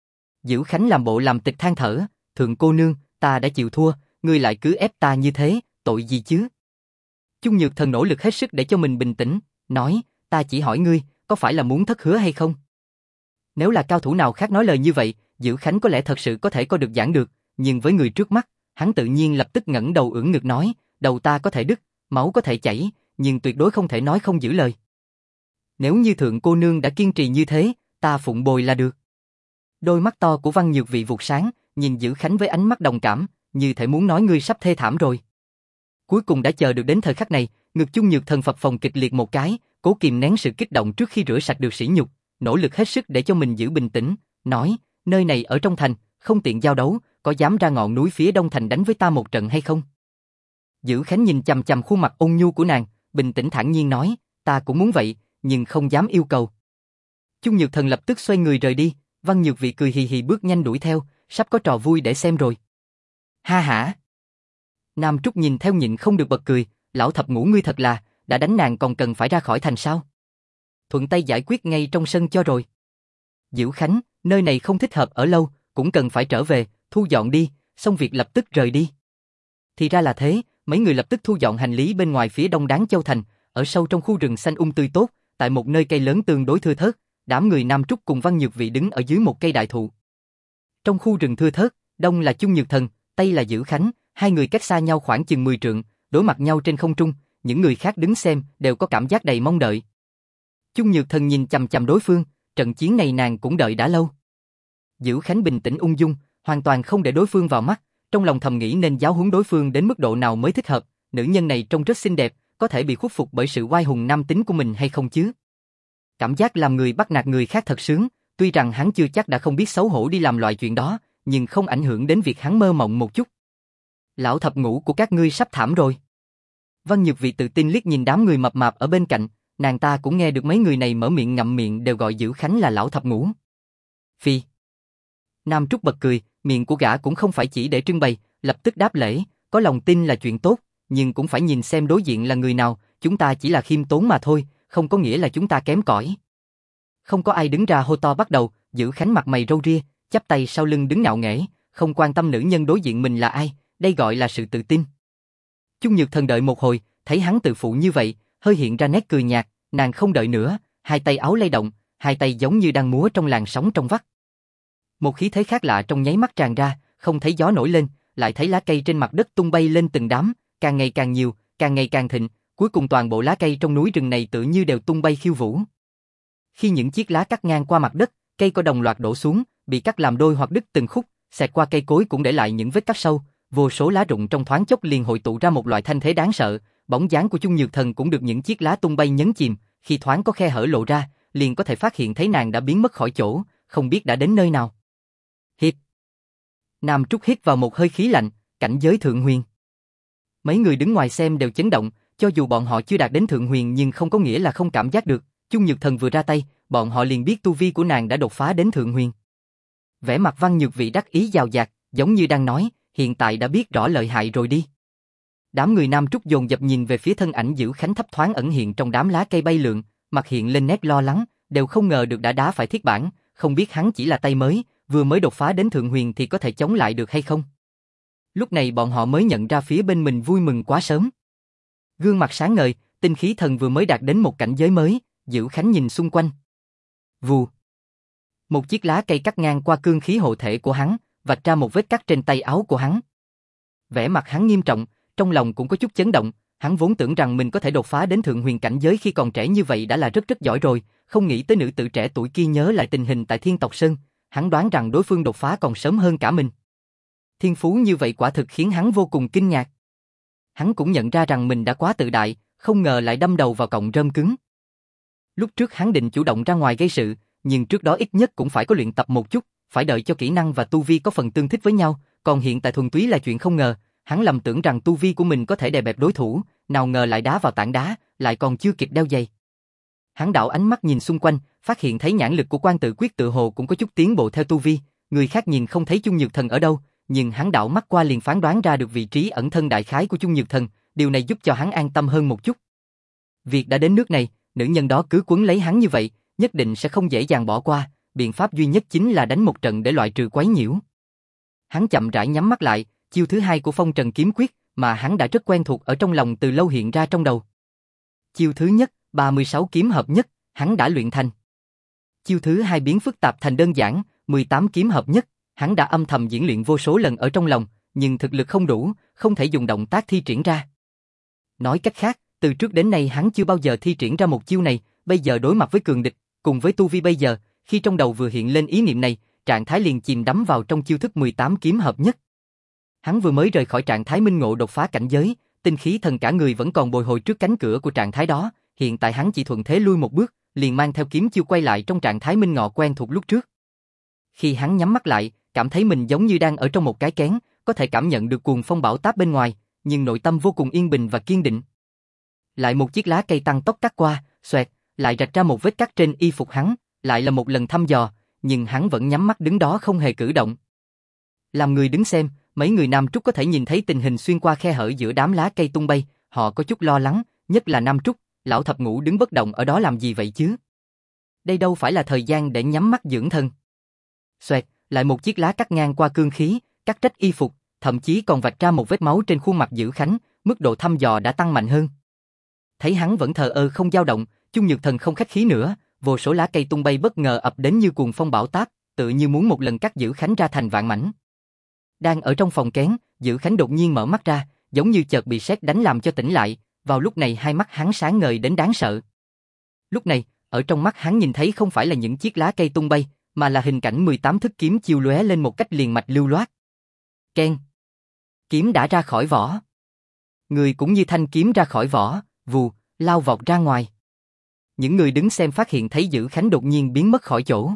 Dữ Khánh làm bộ làm tịch than thở, Thượng cô nương, ta đã chịu thua, ngươi lại cứ ép ta như thế, tội gì chứ? Chung Nhược Thần nỗ lực hết sức để cho mình bình tĩnh, nói, ta chỉ hỏi ngươi, có phải là muốn thất hứa hay không? Nếu là cao thủ nào khác nói lời như vậy, Dữ Khánh có lẽ thật sự có thể coi được giảng được, nhưng với người trước mắt, hắn tự nhiên lập tức ngẩng đầu ưỡn ngực nói, đầu ta có thể đứt, máu có thể chảy, nhưng tuyệt đối không thể nói không giữ lời. Nếu như Thượng cô nương đã kiên trì như thế, ta phụng bồi là được. Đôi mắt to của Văn Nhược Vị vụt sáng, nhìn Dữ Khánh với ánh mắt đồng cảm, như thể muốn nói ngươi sắp thê thảm rồi. Cuối cùng đã chờ được đến thời khắc này, ngực Chung Nhược Thần phập phồng kịch liệt một cái, cố kìm nén sự kích động trước khi rửa sạch được sỉ nhục, nỗ lực hết sức để cho mình giữ bình tĩnh, nói, nơi này ở trong thành, không tiện giao đấu, có dám ra ngọn núi phía đông thành đánh với ta một trận hay không? Dữ Khánh nhìn chằm chằm khuôn mặt ôn nhu của nàng, bình tĩnh thản nhiên nói, ta cũng muốn vậy, nhưng không dám yêu cầu. Chung Nhược Thần lập tức xoay người rời đi, Văn Nhược Vị cười hì hì bước nhanh đuổi theo, sắp có trò vui để xem rồi. Ha hả! Nam Trúc nhìn theo nhịn không được bật cười, lão thập ngũ ngươi thật là, đã đánh nàng còn cần phải ra khỏi thành sao? Thuận tay giải quyết ngay trong sân cho rồi. Dữ Khánh, nơi này không thích hợp ở lâu, cũng cần phải trở về, thu dọn đi, xong việc lập tức rời đi. Thì ra là thế, mấy người lập tức thu dọn hành lý bên ngoài phía đông Đáng Châu thành, ở sâu trong khu rừng xanh tươi tốt, tại một nơi cây lớn tương đối thưa thớt, đám người Nam Trúc cùng Văn Nhược Vị đứng ở dưới một cây đại thụ. Trong khu rừng thưa thớt, đông là Chung Nhược Thần, tây là Dữ Khánh, hai người cách xa nhau khoảng chừng 10 trượng, đối mặt nhau trên không trung, những người khác đứng xem đều có cảm giác đầy mong đợi. Chung Nhược Thần nhìn chằm chằm đối phương, trận chiến này nàng cũng đợi đã lâu. Dữ Khánh bình tĩnh ung dung, hoàn toàn không để đối phương vào mắt, trong lòng thầm nghĩ nên giáo huấn đối phương đến mức độ nào mới thích hợp, nữ nhân này trông rất xinh đẹp, có thể bị khuất phục bởi sự oai hùng nam tính của mình hay không chứ? Cảm giác làm người bắt nạt người khác thật sướng, tuy rằng hắn chưa chắc đã không biết xấu hổ đi làm loại chuyện đó, nhưng không ảnh hưởng đến việc hắn mơ mộng một chút. Lão thập ngũ của các ngươi sắp thảm rồi. Văn Nhược Vị tự tin liếc nhìn đám người mập mạp ở bên cạnh, nàng ta cũng nghe được mấy người này mở miệng ngậm miệng đều gọi Dữ Khánh là lão thập ngũ. Phi. Nam Trúc bật cười, miệng của gã cũng không phải chỉ để trưng bày, lập tức đáp lễ, có lòng tin là chuyện tốt, nhưng cũng phải nhìn xem đối diện là người nào, chúng ta chỉ là khiêm tốn mà thôi, không có nghĩa là chúng ta kém cỏi. Không có ai đứng ra hô to bắt đầu, Dữ Khánh mặt mày râu ria, chắp tay sau lưng đứng ngạo nghễ, không quan tâm nữ nhân đối diện mình là ai, đây gọi là sự tự tin. Chung Nhược Thần đợi một hồi, thấy hắn tự phụ như vậy, hơi hiện ra nét cười nhạt, nàng không đợi nữa, hai tay áo lay động, hai tay giống như đang múa trong làn sóng trong vắt. Một khí thế khác lạ trong nháy mắt tràn ra, không thấy gió nổi lên, lại thấy lá cây trên mặt đất tung bay lên từng đám, càng ngày càng nhiều, càng ngày càng thịnh, cuối cùng toàn bộ lá cây trong núi rừng này tự như đều tung bay khiêu vũ. Khi những chiếc lá cắt ngang qua mặt đất, cây cỏ đồng loạt đổ xuống, bị cắt làm đôi hoặc đứt từng khúc, xẹt qua cây cối cũng để lại những vết cắt sâu, vô số lá rụng trong thoáng chốc liền hội tụ ra một loại thanh thế đáng sợ, bóng dáng của Chung Nhược Thần cũng được những chiếc lá tung bay nhấn chìm, khi thoáng có khe hở lộ ra, liền có thể phát hiện thấy nàng đã biến mất khỏi chỗ, không biết đã đến nơi nào. Hít. Nam Trúc hít vào một hơi khí lạnh, cảnh giới thượng huyền. Mấy người đứng ngoài xem đều chấn động, cho dù bọn họ chưa đạt đến thượng huyền nhưng không có nghĩa là không cảm giác được, Chung Nhược Thần vừa ra tay, bọn họ liền biết tu vi của nàng đã đột phá đến thượng huyền. Vẻ mặt Văn Nhược Vị đắc ý dào dạt, giống như đang nói, hiện tại đã biết rõ lợi hại rồi đi. Đám người Nam Trúc dồn dập nhìn về phía thân ảnh Dữ Khánh thấp thoáng ẩn hiện trong đám lá cây bay lượn, mặt hiện lên nét lo lắng, đều không ngờ được đã đá phải thiết bản, không biết hắn chỉ là tay mới, vừa mới đột phá đến thượng huyền thì có thể chống lại được hay không. Lúc này bọn họ mới nhận ra phía bên mình vui mừng quá sớm. Gương mặt sáng ngời, tinh khí thần vừa mới đạt đến một cảnh giới mới, Dữ Khánh nhìn xung quanh. Vù. Một chiếc lá cây cắt ngang qua cương khí hộ thể của hắn, vạch ra một vết cắt trên tay áo của hắn. Vẻ mặt hắn nghiêm trọng, trong lòng cũng có chút chấn động, hắn vốn tưởng rằng mình có thể đột phá đến thượng huyền cảnh giới khi còn trẻ như vậy đã là rất giỏi rồi, không nghĩ tới nữ tử trẻ tuổi kia nhớ lại tình hình tại Thiên Tộc Sơn, hắn đoán rằng đối phương đột phá còn sớm hơn cả mình. Thiên phú như vậy quả thực khiến hắn vô cùng kinh ngạc. Hắn cũng nhận ra rằng mình đã quá tự đại, không ngờ lại đâm đầu vào cọng rơm cứng. Lúc trước hắn định chủ động ra ngoài gây sự, nhưng trước đó ít nhất cũng phải có luyện tập một chút, phải đợi cho kỹ năng và tu vi có phần tương thích với nhau, còn hiện tại thuần túy là chuyện không ngờ, hắn lầm tưởng rằng tu vi của mình có thể đè bẹp đối thủ, nào ngờ lại đá vào tảng đá, lại còn chưa kịp đeo giày. Hắn đảo ánh mắt nhìn xung quanh, phát hiện thấy nhãn lực của Quan Tự Quyết tự hồ cũng có chút tiến bộ theo tu vi, người khác nhìn không thấy Chung Nhược Thần ở đâu, nhưng hắn đảo mắt qua liền phán đoán ra được vị trí ẩn thân đại khái của Chung Nhược Thần, điều này giúp cho hắn an tâm hơn một chút. Việc đã đến nước này, nữ nhân đó cứ quấn lấy hắn như vậy, nhất định sẽ không dễ dàng bỏ qua, biện pháp duy nhất chính là đánh một trận để loại trừ quấy nhiễu. Hắn chậm rãi nhắm mắt lại, chiêu thứ hai của Phong Trần Kiếm Quyết mà hắn đã rất quen thuộc ở trong lòng từ lâu hiện ra trong đầu. Chiêu thứ nhất, 36 kiếm hợp nhất, hắn đã luyện thành. Chiêu thứ hai biến phức tạp thành đơn giản, 18 kiếm hợp nhất, hắn đã âm thầm diễn luyện vô số lần ở trong lòng, nhưng thực lực không đủ, không thể dùng động tác thi triển ra. Nói cách khác, từ trước đến nay hắn chưa bao giờ thi triển ra một chiêu này, bây giờ đối mặt với cường địch, cùng với tu vi bây giờ, khi trong đầu vừa hiện lên ý niệm này, trạng thái liền chìm đắm vào trong chiêu thức 18 kiếm hợp nhất. Hắn vừa mới rời khỏi trạng thái minh ngộ đột phá cảnh giới, tinh khí thần cả người vẫn còn bồi hồi trước cánh cửa của trạng thái đó, hiện tại hắn chỉ thuận thế lui một bước, liền mang theo kiếm chiêu quay lại trong trạng thái minh ngọ quen thuộc lúc trước. Khi hắn nhắm mắt lại, cảm thấy mình giống như đang ở trong một cái kén, có thể cảm nhận được cuồng phong bão táp bên ngoài, nhưng nội tâm vô cùng yên bình và kiên định. Lại một chiếc lá cây tăng tốc cắt qua, xoẹt, lại rạch ra một vết cắt trên y phục hắn, lại là một lần thăm dò, nhưng hắn vẫn nhắm mắt đứng đó không hề cử động. Làm người đứng xem, mấy người Nam Trúc có thể nhìn thấy tình hình xuyên qua khe hở giữa đám lá cây tung bay, họ có chút lo lắng, nhất là Nam Trúc, lão thập ngũ đứng bất động ở đó làm gì vậy chứ? Đây đâu phải là thời gian để nhắm mắt dưỡng thân. Xoẹt, lại một chiếc lá cắt ngang qua cương khí, cắt rách y phục, thậm chí còn vạch ra một vết máu trên khuôn mặt Dữ Khánh, mức độ thăm dò đã tăng mạnh hơn. Thấy hắn vẫn thờ ơ không dao động, Chung Nhược Thần không khách khí nữa, vô số lá cây tung bay bất ngờ ập đến như cuồng phong bão táp, tự như muốn một lần cắt Dữ Khánh ra thành vạn mảnh. Đang ở trong phòng kén, Dữ Khánh đột nhiên mở mắt ra, giống như chợt bị sét đánh làm cho tỉnh lại, vào lúc này hai mắt hắn sáng ngời đến đáng sợ. Lúc này, ở trong mắt hắn nhìn thấy không phải là những chiếc lá cây tung bay, mà là hình cảnh 18 thức kiếm chiêu lóe lên một cách liền mạch lưu loát. Keng. Kiếm đã ra khỏi vỏ. Người cũng như thanh kiếm ra khỏi vỏ, vù, lao vọt ra ngoài. Những người đứng xem phát hiện thấy Dữ Khánh đột nhiên biến mất khỏi chỗ.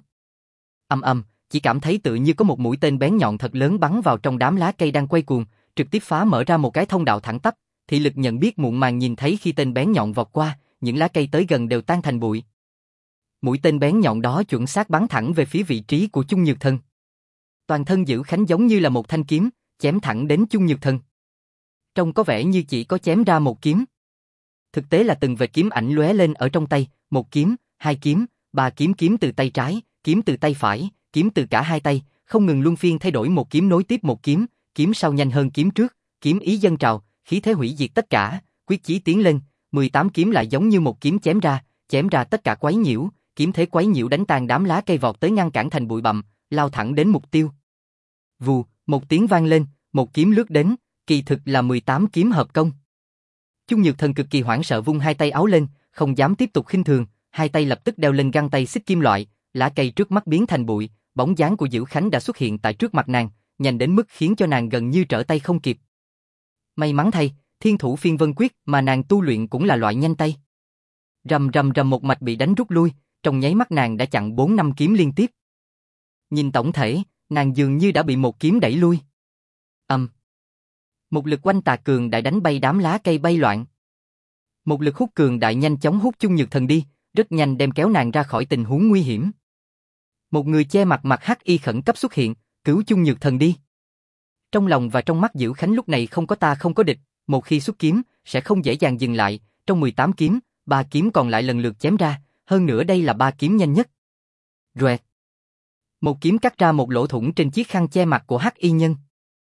Chỉ cảm thấy tự như có một mũi tên bén nhọn thật lớn bắn vào trong đám lá cây đang quay cuồng, trực tiếp phá mở ra một cái thông đạo thẳng tắp, thị lực nhận biết muộn màng nhìn thấy khi tên bén nhọn vọt qua, những lá cây tới gần đều tan thành bụi. Mũi tên bén nhọn đó chuẩn xác bắn thẳng về phía vị trí của Chung Nhược Thần. Toàn thân Dữ Khánh giống như là một thanh kiếm, chém thẳng đến Chung Nhược Thần. Trông có vẻ như chỉ có chém ra một kiếm. Thực tế là từng vệt kiếm ảnh lóe lên ở trong tay, một kiếm, hai kiếm, ba kiếm, kiếm từ tay trái, kiếm từ tay phải, kiếm từ cả hai tay, không ngừng luân phiên thay đổi một kiếm nối tiếp một kiếm, kiếm sau nhanh hơn kiếm trước, kiếm ý dâng trào, khí thế hủy diệt tất cả, quyết chí tiến lên, 18 kiếm lại giống như một kiếm chém ra tất cả quấy nhiễu, kiếm thế quấy nhiễu đánh tan đám lá cây vọt tới ngăn cản thành bụi bặm, lao thẳng đến mục tiêu. Vù, một tiếng vang lên, một kiếm lướt đến, kỳ thực là 18 kiếm hợp công. Chung Nhược Thần cực kỳ hoảng sợ vung hai tay áo lên, không dám tiếp tục khinh thường, hai tay lập tức đeo lên găng tay xích kim loại, lá cây trước mắt biến thành bụi, bóng dáng của Dữ Khánh đã xuất hiện tại trước mặt nàng, nhanh đến mức khiến cho nàng gần như trở tay không kịp. May mắn thay, Thiên Thủ Phiên Vân Quyết mà nàng tu luyện cũng là loại nhanh tay. Rầm rầm rầm một mạch bị đánh rút lui, trong nháy mắt nàng đã chặn 4-5 kiếm liên tiếp. Nhìn tổng thể, nàng dường như đã bị một kiếm đẩy lui. Một lực oanh tà cường đại đánh bay đám lá cây bay loạn. Một lực hút cường đại nhanh chóng hút Chung Nhược Thần đi, rất nhanh đem kéo nàng ra khỏi tình huống nguy hiểm. Một người che mặt hắc y khẩn cấp xuất hiện, cứu Chung Nhược Thần đi. Trong lòng và trong mắt Dữ Khánh lúc này không có ta không có địch, một khi xuất kiếm, sẽ không dễ dàng dừng lại, trong 18 kiếm, 3 kiếm còn lại lần lượt chém ra, hơn nữa đây là 3 kiếm nhanh nhất. Roẹt. Một kiếm cắt ra một lỗ thủng trên chiếc khăn che mặt của hắc y nhân.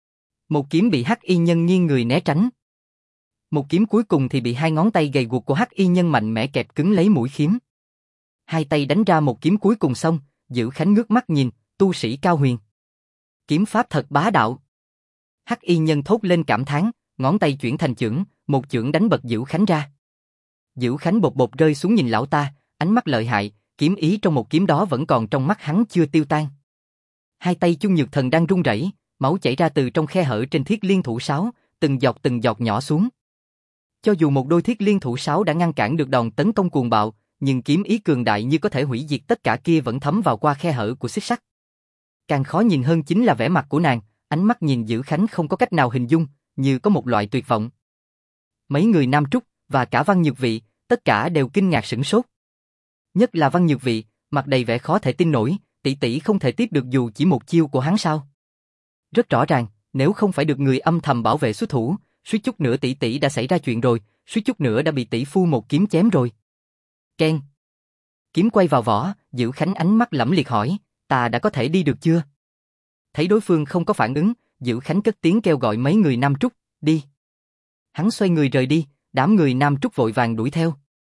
Một kiếm bị hắc y nhân nghiêng người né tránh. Một kiếm cuối cùng thì bị hai ngón tay gầy guộc của hắc y nhân mạnh mẽ kẹp cứng lấy mũi kiếm. Hai tay đánh ra một kiếm cuối cùng xong, Dữ Khánh ngước mắt nhìn, tu sĩ cao huyền. Kiếm pháp thật bá đạo. Hắc y nhân thốt lên cảm thán, ngón tay chuyển thành chưởng, một chưởng đánh bật Dữ Khánh ra. Dữ Khánh bột bột rơi xuống nhìn lão ta, ánh mắt lợi hại, kiếm ý trong một kiếm đó vẫn còn trong mắt hắn chưa tiêu tan. Hai tay Chung Nhược Thần đang run rẩy, máu chảy ra từ trong khe hở trên thiết liên thủ sáo, từng giọt nhỏ xuống. Cho dù một đôi thiết liên thủ sáo đã ngăn cản được đòn tấn công cuồng bạo, nhưng kiếm ý cường đại như có thể hủy diệt tất cả kia vẫn thấm vào qua khe hở của xích sắt. Càng khó nhìn hơn chính là vẻ mặt của nàng, ánh mắt nhìn Dữ Khánh không có cách nào hình dung, như có một loại tuyệt vọng. Mấy người Nam Trúc và cả Văn Nhược Vị, tất cả đều kinh ngạc sửng sốt. Nhất là Văn Nhược Vị, mặt đầy vẻ khó thể tin nổi, tỷ tỷ không thể tiếp được dù chỉ một chiêu của hắn sao? Rất rõ ràng, nếu không phải được người âm thầm bảo vệ xuất thủ, suýt chút nữa tỷ tỷ đã xảy ra chuyện rồi, suýt chút nữa đã bị tỷ phu một kiếm chém rồi. Keng. Kiếm quay vào vỏ, Dữ Khánh ánh mắt lẫm liệt hỏi, ta đã có thể đi được chưa? Thấy đối phương không có phản ứng, Dữ Khánh cất tiếng kêu gọi mấy người Nam Trúc, đi. Hắn xoay người rời đi, đám người Nam Trúc vội vàng đuổi theo.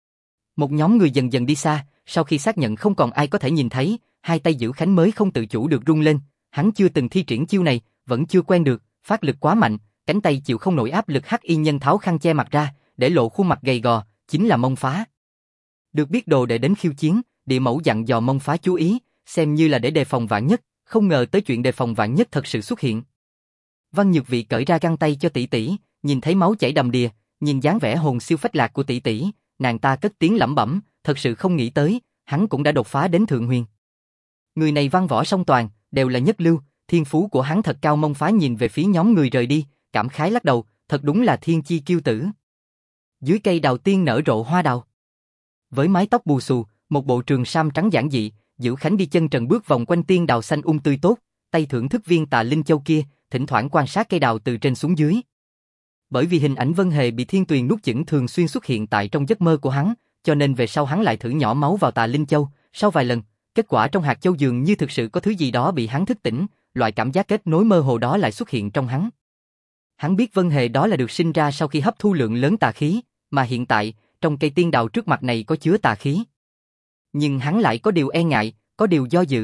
Một nhóm người dần dần đi xa, sau khi xác nhận không còn ai có thể nhìn thấy, hai tay Dữ Khánh mới không tự chủ được rung lên, hắn chưa từng thi triển chiêu này, vẫn chưa quen được, phát lực quá mạnh, cánh tay chịu không nổi áp lực hắc y nhân tháo khăn che mặt ra, để lộ khuôn mặt gầy gò, chính là Mông Phá. Được biết đồ đệ đến khiêu chiến, địa mẫu dặn dò Mông Phá chú ý, xem như là để đề phòng vạn nhất, không ngờ tới chuyện đề phòng vạn nhất thật sự xuất hiện. Văn Nhược Vị cởi ra găng tay cho tỷ tỷ, nhìn thấy máu chảy đầm đìa, nhìn dáng vẻ hồn siêu phách lạc của tỷ tỷ, nàng ta cất tiếng lẩm bẩm, thật sự không nghĩ tới, hắn cũng đã đột phá đến thượng huyền. Người này văn võ song toàn, đều là nhất lưu, thiên phú của hắn thật cao. Mông Phá nhìn về phía nhóm người rời đi, cảm khái lắc đầu, thật đúng là thiên chi kiêu tử. Dưới cây đào tiên nở rộ hoa đào. Với mái tóc bù xù, một bộ trường sam trắng giản dị, Dữ Khánh đi chân trần bước vòng quanh tiên đào xanh tươi tốt, tay thưởng thức viên Tà Linh Châu kia, thỉnh thoảng quan sát cây đào từ trên xuống dưới. Bởi vì hình ảnh Vân Hề bị Thiên Tuyền nuốt chửng thường xuyên xuất hiện tại trong giấc mơ của hắn, cho nên về sau hắn lại thử nhỏ máu vào Tà Linh Châu, sau vài lần, kết quả trong hạt châu dường như thực sự có thứ gì đó bị hắn thức tỉnh, loại cảm giác kết nối mơ hồ đó lại xuất hiện trong hắn. Hắn biết Vân Hề đó là được sinh ra sau khi hấp thu lượng lớn tà khí, mà hiện tại, trong cây tiên đào trước mặt này có chứa tà khí. Nhưng hắn lại có điều e ngại, có điều do dự.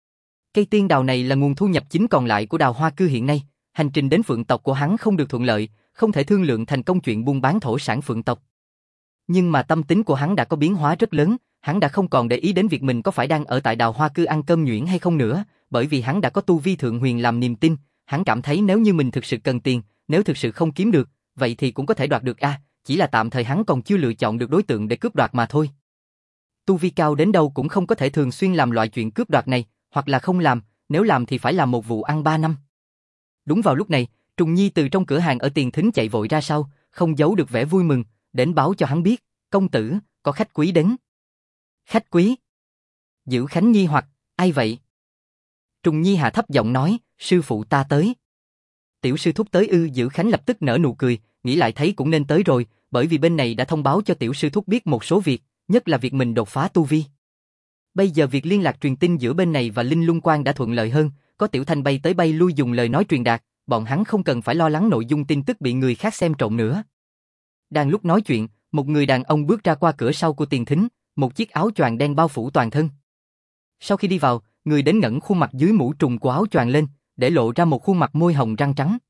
Cây tiên đào này là nguồn thu nhập chính còn lại của Đào Hoa Cư hiện nay, hành trình đến Phượng tộc của hắn không được thuận lợi, không thể thương lượng thành công chuyện buôn bán thổ sản Phượng tộc. Nhưng mà tâm tính của hắn đã có biến hóa rất lớn, hắn đã không còn để ý đến việc mình có phải đang ở tại Đào Hoa Cư ăn cơm nhuyễn hay không nữa, bởi vì hắn đã có tu vi thượng huyền làm niềm tin, hắn cảm thấy nếu như mình thực sự cần tiền, nếu thực sự không kiếm được, vậy thì cũng có thể đoạt được chỉ là tạm thời hắn còn chưa lựa chọn được đối tượng để cướp đoạt mà thôi. Tu vi cao đến đâu cũng không có thể thường xuyên làm loại chuyện cướp đoạt này, hoặc là không làm, nếu làm thì phải làm một vụ ăn 3 năm. Đúng vào lúc này, Trùng Nhi từ trong cửa hàng ở Tiền Thính chạy vội ra sau, không giấu được vẻ vui mừng, đến báo cho hắn biết, công tử, có khách quý đến. Khách quý? Dữ Khánh nghi hoặc, ai vậy? Trùng Nhi hạ thấp giọng nói, sư phụ ta tới. Tiểu sư thúc tới ư? Dữ Khánh lập tức nở nụ cười, nghĩ lại thấy cũng nên tới rồi, bởi vì bên này đã thông báo cho tiểu sư thúc biết một số việc, nhất là việc mình đột phá tu vi. Bây giờ việc liên lạc truyền tin giữa bên này và Linh Lung Quan đã thuận lợi hơn, có Tiểu Thanh bay tới bay lui dùng lời nói truyền đạt, bọn hắn không cần phải lo lắng nội dung tin tức bị người khác xem trộm nữa. Đang lúc nói chuyện, một người đàn ông bước ra qua cửa sau của tiền thính, một chiếc áo choàng đen bao phủ toàn thân. Sau khi đi vào, người đến ngẩng khuôn mặt dưới mũ trùm của áo choàng lên, để lộ ra một khuôn mặt môi hồng răng trắng.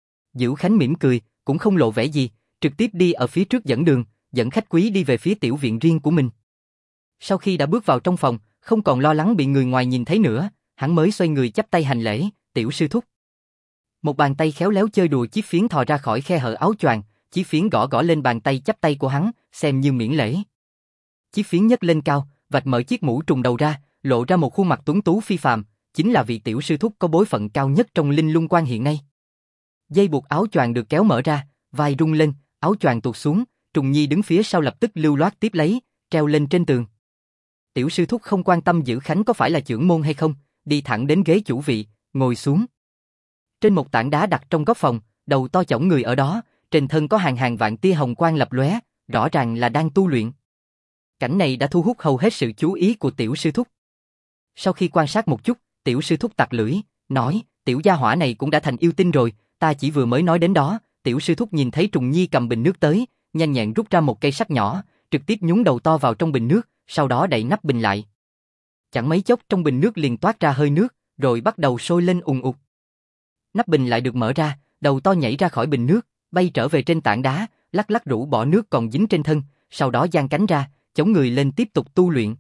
Dữ Khánh mỉm cười, cũng không lộ vẻ gì, trực tiếp đi ở phía trước dẫn đường, dẫn khách quý đi về phía tiểu viện riêng của mình. Sau khi đã bước vào trong phòng, không còn lo lắng bị người ngoài nhìn thấy nữa, hắn mới xoay người chắp tay hành lễ, tiểu sư thúc. Một bàn tay khéo léo chơi đùa chiếc phiến thò ra khỏi khe hở áo choàng, chiếc phiến gõ gõ lên bàn tay chắp tay của hắn, xem như miễn lễ. Chiếc phiến nhấc lên cao, vạch mở chiếc mũ trùm đầu ra, lộ ra một khuôn mặt tuấn tú phi phàm, chính là vị tiểu sư thúc có bối phận cao nhất trong Linh Lung Quan hiện nay. Dây buộc áo choàng được kéo mở ra, vai rung lên, áo choàng tuột xuống, Trùng Nhi đứng phía sau lập tức lưu loát tiếp lấy, treo lên trên tường. Tiểu sư thúc không quan tâm Dữ Khánh có phải là trưởng môn hay không, đi thẳng đến ghế chủ vị, ngồi xuống. Trên một tảng đá đặt trong góc phòng, đầu to chổng người ở đó, trên thân có hàng hàng vạn tia hồng quang lập lóe, rõ ràng là đang tu luyện. Cảnh này đã thu hút hầu hết sự chú ý của tiểu sư thúc. Sau khi quan sát một chút, tiểu sư thúc tặc lưỡi, nói, tiểu gia hỏa này cũng đã thành yêu tinh rồi, ta chỉ vừa mới nói đến đó. Tiểu sư thúc nhìn thấy Trùng Nhi cầm bình nước tới, nhanh nhẹn rút ra một cây sắt nhỏ, trực tiếp nhúng đầu to vào trong bình nước, sau đó đậy nắp bình lại. Chẳng mấy chốc trong bình nước liền toát ra hơi nước, rồi bắt đầu sôi lên ùn ùn. Nắp bình lại được mở ra, đầu to nhảy ra khỏi bình nước, bay trở về trên tảng đá, lắc lắc rũ bỏ nước còn dính trên thân, sau đó giang cánh ra, chống người lên tiếp tục tu luyện.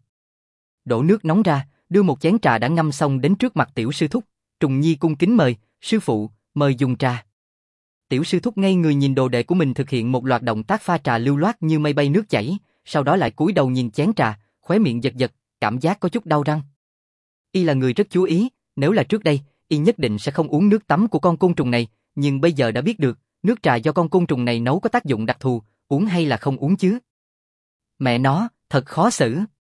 Đổ nước nóng ra, đưa một chén trà đã ngâm xong đến trước mặt tiểu sư thúc. Trùng Nhi cung kính mời, sư phụ, mời dùng trà. Tiểu sư thúc ngây người nhìn đồ đệ của mình thực hiện một loạt động tác pha trà lưu loát như mây bay nước chảy, sau đó lại cúi đầu nhìn chén trà, khóe miệng giật giật, cảm giác có chút đau răng. Y là người rất chú ý, nếu là trước đây, y nhất định sẽ không uống nước tắm của con côn trùng này, nhưng bây giờ đã biết được, nước trà do con côn trùng này nấu có tác dụng đặc thù, uống hay là không uống chứ? Mẹ nó, thật khó xử.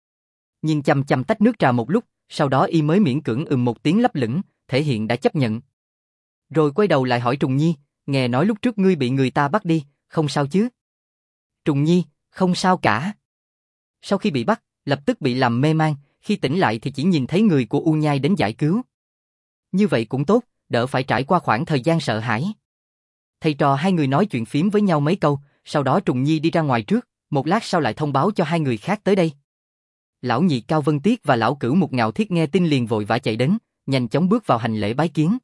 Nhìn chằm chằm tách nước trà một lúc, sau đó y mới miễn cưỡng một tiếng lấp lửng, thể hiện đã chấp nhận. Rồi quay đầu lại hỏi Trùng Nhi, nghe nói lúc trước ngươi bị người ta bắt đi, không sao chứ? Trùng Nhi, không sao cả. Sau khi bị bắt, lập tức bị làm mê man, khi tỉnh lại thì chỉ nhìn thấy người của U Nhai đến giải cứu. Như vậy cũng tốt, đỡ phải trải qua khoảng thời gian sợ hãi. Thầy trò hai người nói chuyện phím với nhau mấy câu, sau đó Trùng Nhi đi ra ngoài trước, một lát sau lại thông báo cho hai người khác tới đây. Lão nhị Cao Vân Tiết và lão cửu Mục Ngạo Thiết nghe tin liền vội vã chạy đến, nhanh chóng bước vào hành lễ bái kiến.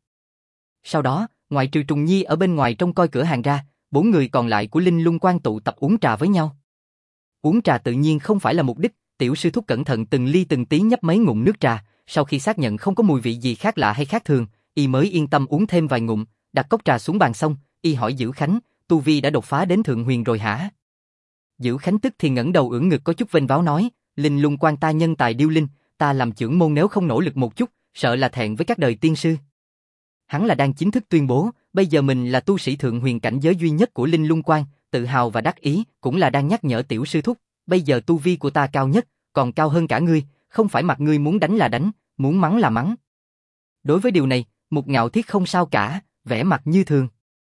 Sau đó, ngoại trừ Trùng Nhi ở bên ngoài trông coi cửa hàng ra, 4 người còn lại của Linh Lung Quan tụ tập uống trà với nhau. Uống trà tự nhiên không phải là mục đích, tiểu sư thúc cẩn thận từng ly từng tí nhấp mấy ngụm nước trà, sau khi xác nhận không có mùi vị gì khác lạ hay khác thường, y mới yên tâm uống thêm vài ngụm, đặt cốc trà xuống bàn xong, y hỏi Dữ Khánh, tu vi đã đột phá đến thượng huyền rồi hả? Dữ Khánh tức thì ngẩng đầu ưỡn ngực có chút vênh váo nói, Linh Lung Quan ta nhân tài điêu linh, ta làm trưởng môn nếu không nỗ lực một chút, sợ là thẹn với các đời tiên sư. Hắn là đang chính thức tuyên bố, bây giờ mình là tu sĩ thượng huyền cảnh giới duy nhất của Linh Lung Quan, tự hào và đắc ý, cũng là đang nhắc nhở tiểu sư thúc, bây giờ tu vi của ta cao nhất, còn cao hơn cả ngươi, không phải mặt ngươi muốn đánh là đánh, muốn mắng là mắng. Đối với điều này, Mục Ngạo Thiết không sao cả, vẻ mặt như thường.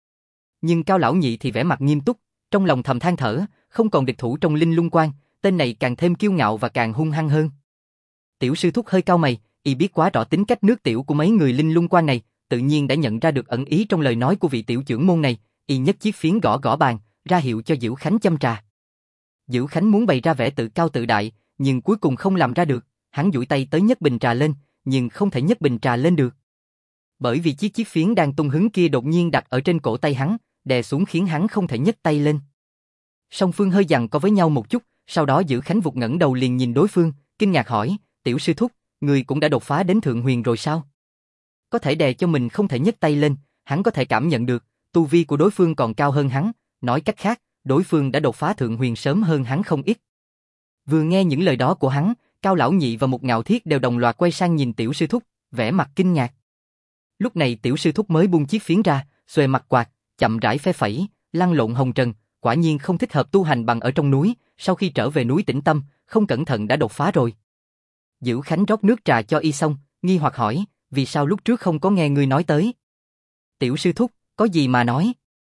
Nhưng Cao lão nhị thì vẻ mặt nghiêm túc, trong lòng thầm than thở, không còn địch thủ trong Linh Lung Quan, tên này càng thêm kiêu ngạo và càng hung hăng hơn. Tiểu sư thúc hơi cau mày, y biết quá rõ tính cách nước tiểu của mấy người Linh Lung Quan này, tự nhiên đã nhận ra được ẩn ý trong lời nói của vị tiểu trưởng môn này, y nhấc chiếc phiến gõ gõ bàn, ra hiệu cho Dữ Khánh châm trà. Dữ Khánh muốn bày ra vẻ tự cao tự đại, nhưng cuối cùng không làm ra được, hắn duỗi tay tới nhấc bình trà lên, nhưng không thể nhấc bình trà lên được. Bởi vì chiếc phiến đang tung hứng kia đột nhiên đặt ở trên cổ tay hắn, đè xuống khiến hắn không thể nhấc tay lên. Song phương hơi giằng co với nhau một chút, sau đó Dữ Khánh vụt ngẩng đầu liền nhìn đối phương, kinh ngạc hỏi, tiểu sư thúc, người cũng đã đột phá đến thượng huyền rồi sao? Có thể đè cho mình không thể nhấc tay lên, hắn có thể cảm nhận được, tu vi của đối phương còn cao hơn hắn, nói cách khác, đối phương đã đột phá thượng huyền sớm hơn hắn không ít. Vừa nghe những lời đó của hắn, Cao lão nhị và Mục Ngạo Thiết đều đồng loạt quay sang nhìn tiểu sư thúc, vẻ mặt kinh ngạc. Lúc này tiểu sư thúc mới buông chiếc phiến ra, xuề mặt quạt, chậm rãi phe phẩy, lăn lộn hồng trần, quả nhiên không thích hợp tu hành bằng ở trong núi, sau khi trở về núi Tĩnh Tâm, không cẩn thận đã đột phá rồi. Dữ Khánh rót nước trà cho y xong, nghi hoặc hỏi, vì sao lúc trước không có nghe ngươi nói tới? Tiểu sư thúc, có gì mà nói?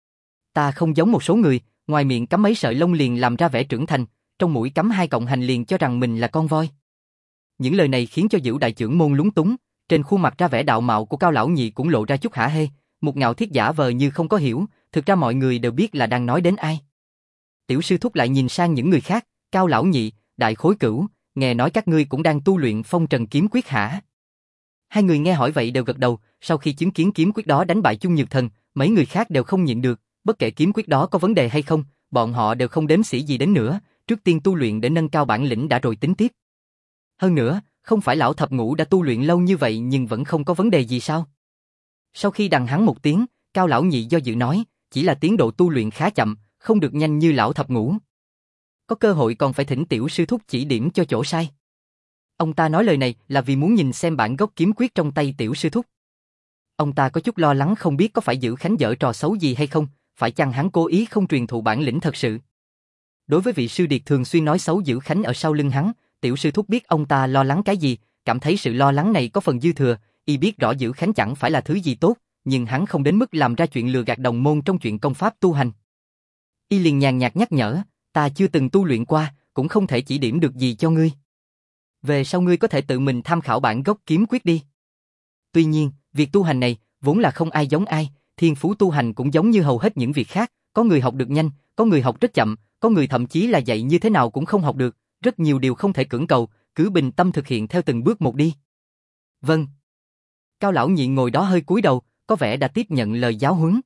Ta không giống một số người, ngoài miệng cắm mấy sợi lông liền làm ra vẻ trưởng thành, trong mũi cắm 2 cọng hành liền cho rằng mình là con voi. Những lời này khiến cho Dữ đại trưởng môn lúng túng, trên khuôn mặt ra vẻ đạo mạo của Cao lão nhị cũng lộ ra chút hả hê, Mục Ngạo Thiết giả vờ như không có hiểu, thực ra mọi người đều biết là đang nói đến ai. Tiểu sư thúc lại nhìn sang những người khác, Cao lão nhị, Đại khối cửu, nghe nói các ngươi cũng đang tu luyện phong trần kiếm quyết hả? Hai người nghe hỏi vậy đều gật đầu, sau khi chứng kiến kiếm quyết đó đánh bại Chung Nhược Thần, mấy người khác đều không nhịn được, bất kể kiếm quyết đó có vấn đề hay không, bọn họ đều không đếm xỉa gì đến nữa, trước tiên tu luyện để nâng cao bản lĩnh đã rồi tính tiếp. Hơn nữa, không phải lão thập ngũ đã tu luyện lâu như vậy nhưng vẫn không có vấn đề gì sao? Sau khi đằng hắn một tiếng, Cao lão nhị do dự nói, chỉ là tiến độ tu luyện khá chậm, không được nhanh như lão thập ngũ. Có cơ hội còn phải thỉnh tiểu sư thúc chỉ điểm cho chỗ sai. Ông ta nói lời này là vì muốn nhìn xem bản gốc kiếm quyết trong tay tiểu sư thúc. Ông ta có chút lo lắng không biết có phải Dữ Khánh giở trò xấu gì hay không, phải chăng hắn cố ý không truyền thụ bản lĩnh thật sự. Đối với vị sư điệt thường xuyên nói xấu Dữ Khánh ở sau lưng hắn, tiểu sư thúc biết ông ta lo lắng cái gì, cảm thấy sự lo lắng này có phần dư thừa, y biết rõ Dữ Khánh chẳng phải là thứ gì tốt, nhưng hắn không đến mức làm ra chuyện lừa gạt đồng môn trong chuyện công pháp tu hành. Y liền nhàn nhạt nhắc nhở, ta chưa từng tu luyện qua, cũng không thể chỉ điểm được gì cho ngươi. Về sau ngươi có thể tự mình tham khảo bản gốc kiếm quyết đi. Tuy nhiên, việc tu hành này vốn là không ai giống ai, thiên phú tu hành cũng giống như hầu hết những việc khác, có người học được nhanh, có người học rất chậm, có người thậm chí là dạy như thế nào cũng không học được, rất nhiều điều không thể cưỡng cầu, cứ bình tâm thực hiện theo từng bước một đi. Vâng. Cao lão nhị ngồi đó hơi cúi đầu, có vẻ đã tiếp nhận lời giáo huấn.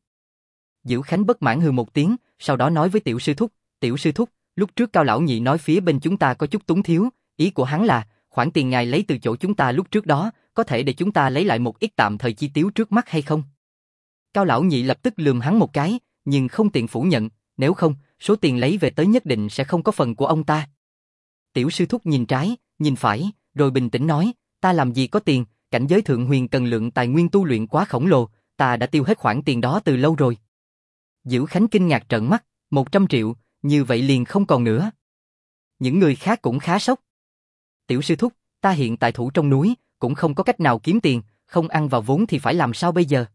Dữ Khánh bất mãn hừ một tiếng, sau đó nói với tiểu sư thúc, lúc trước Cao lão nhị nói phía bên chúng ta có chút túng thiếu, ý của hắn là, khoản tiền ngài lấy từ chỗ chúng ta lúc trước đó, có thể để chúng ta lấy lại một ít tạm thời chi tiêu trước mắt hay không? Cao lão nhị lập tức lườm hắn một cái, nhưng không tiện phủ nhận, nếu không, số tiền lấy về tới nhất định sẽ không có phần của ông ta. Tiểu sư thúc nhìn trái, nhìn phải, rồi bình tĩnh nói, ta làm gì có tiền, cảnh giới thượng huyền cần lượng tài nguyên tu luyện quá khổng lồ, ta đã tiêu hết khoản tiền đó từ lâu rồi. Dữ Khánh kinh ngạc trợn mắt, 100 triệu, như vậy liền không còn nữa. Những người khác cũng khá sốc. Tiểu sư thúc, ta hiện tại thủ trong núi, cũng không có cách nào kiếm tiền, không ăn vào vốn thì phải làm sao bây giờ?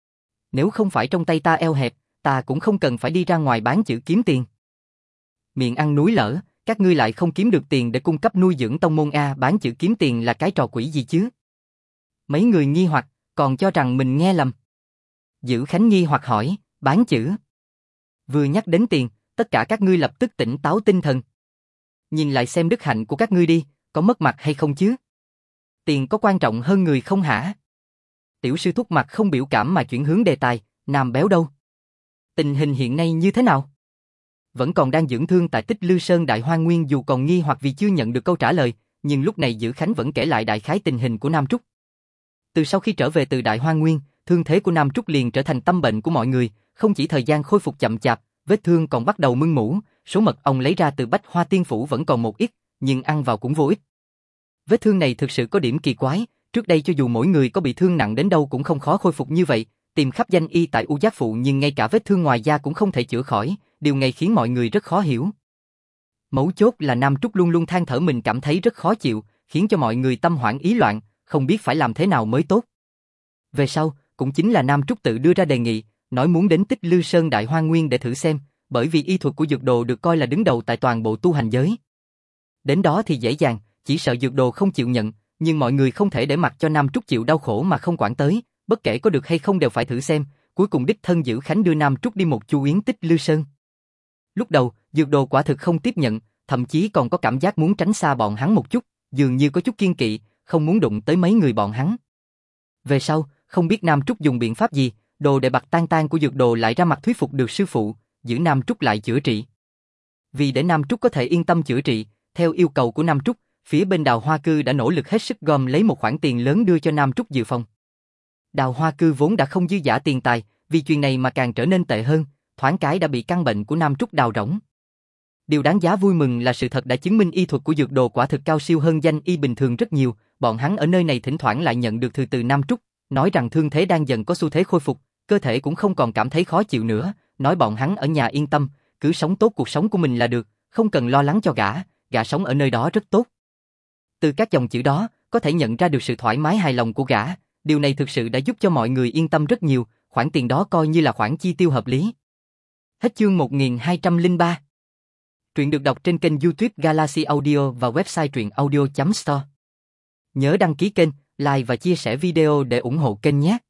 Nếu không phải trong tay ta eo hẹp, ta cũng không cần phải đi ra ngoài bán chữ kiếm tiền. Miệng ăn núi lở, các ngươi lại không kiếm được tiền để cung cấp nuôi dưỡng tông môn A, bán chữ kiếm tiền là cái trò quỷ gì chứ? Mấy người nghi hoặc, còn cho rằng mình nghe lầm. Dữ Khánh nghi hoặc hỏi, bán chữ? Vừa nhắc đến tiền, tất cả các ngươi lập tức tỉnh táo tinh thần. Nhìn lại xem đức hạnh của các ngươi đi, có mất mặt hay không chứ? Tiền có quan trọng hơn người không hả? Tiểu sư thúc mặt không biểu cảm mà chuyển hướng đề tài, Nam Béo đâu? Tình hình hiện nay như thế nào? Vẫn còn đang dưỡng thương tại Tích Lư Sơn Đại Hoang Nguyên, dù còn nghi hoặc vì chưa nhận được câu trả lời, nhưng lúc này Dữ Khánh vẫn kể lại đại khái tình hình của Nam Trúc. Từ sau khi trở về từ Đại Hoang Nguyên, thương thế của Nam Trúc liền trở thành tâm bệnh của mọi người, không chỉ thời gian khôi phục chậm chạp, vết thương còn bắt đầu mưng mủ, số mật ong lấy ra từ Bách Hoa Tiên Phủ vẫn còn một ít, nhưng ăn vào cũng vô ích. Vết thương này thực sự có điểm kỳ quái, trước đây cho dù mỗi người có bị thương nặng đến đâu cũng không khó khôi phục như vậy, tìm khắp danh y tại U Giác Phụ nhưng ngay cả vết thương ngoài da cũng không thể chữa khỏi, điều này khiến mọi người rất khó hiểu. Mấu chốt là Nam Trúc luôn luôn than thở mình cảm thấy rất khó chịu, khiến cho mọi người tâm hoảng ý loạn, không biết phải làm thế nào mới tốt. Về sau, cũng chính là Nam Trúc tự đưa ra đề nghị, nói muốn đến Tích Lư Sơn Đại Hoang Nguyên để thử xem, bởi vì y thuật của Dược Đồ được coi là đứng đầu tại toàn bộ tu hành giới. Đến đó thì dễ dàng, chỉ sợ Dược Đồ không chịu nhận, nhưng mọi người không thể để mặc cho Nam Trúc chịu đau khổ mà không quản tới, bất kể có được hay không đều phải thử xem, cuối cùng đích thân Dữ Khánh đưa Nam Trúc đi một chu yến Tích Lư Sơn. Lúc đầu, Dược Đồ quả thực không tiếp nhận, thậm chí còn có cảm giác muốn tránh xa bọn hắn một chút, dường như có chút kiêng kỵ, không muốn đụng tới mấy người bọn hắn. Về sau, không biết Nam Trúc dùng biện pháp gì, đồ đệ bạc tan tan của Dược Đồ lại ra mặt thuyết phục được sư phụ, giữ Nam Trúc lại chữa trị. Vì để Nam Trúc có thể yên tâm chữa trị, theo yêu cầu của Nam Trúc, phía bên Đào Hoa Cư đã nỗ lực hết sức gom lấy một khoản tiền lớn đưa cho Nam Trúc dự phòng. Đào Hoa Cư vốn đã không dư giả tiền tài, vì chuyện này mà càng trở nên tệ hơn, thoáng cái đã bị căn bệnh của Nam Trúc đào rỗng. Điều đáng giá vui mừng là sự thật đã chứng minh y thuật của Dược Đồ quả thực cao siêu hơn danh y bình thường rất nhiều, bọn hắn ở nơi này thỉnh thoảng lại nhận được thư từ Nam Trúc, nói rằng thương thế đang dần có xu thế khôi phục, cơ thể cũng không còn cảm thấy khó chịu nữa, nói bọn hắn ở nhà yên tâm, cứ sống tốt cuộc sống của mình là được, không cần lo lắng cho gã sống ở nơi đó rất tốt. Từ các dòng chữ đó, có thể nhận ra được sự thoải mái hài lòng của gã, điều này thực sự đã giúp cho mọi người yên tâm rất nhiều, khoản tiền đó coi như là khoản chi tiêu hợp lý. Hết chương 1203. Truyện được đọc trên kênh YouTube Galaxy Audio và website truyệnaudio.store. Nhớ đăng ký kênh, like và chia sẻ video để ủng hộ kênh nhé.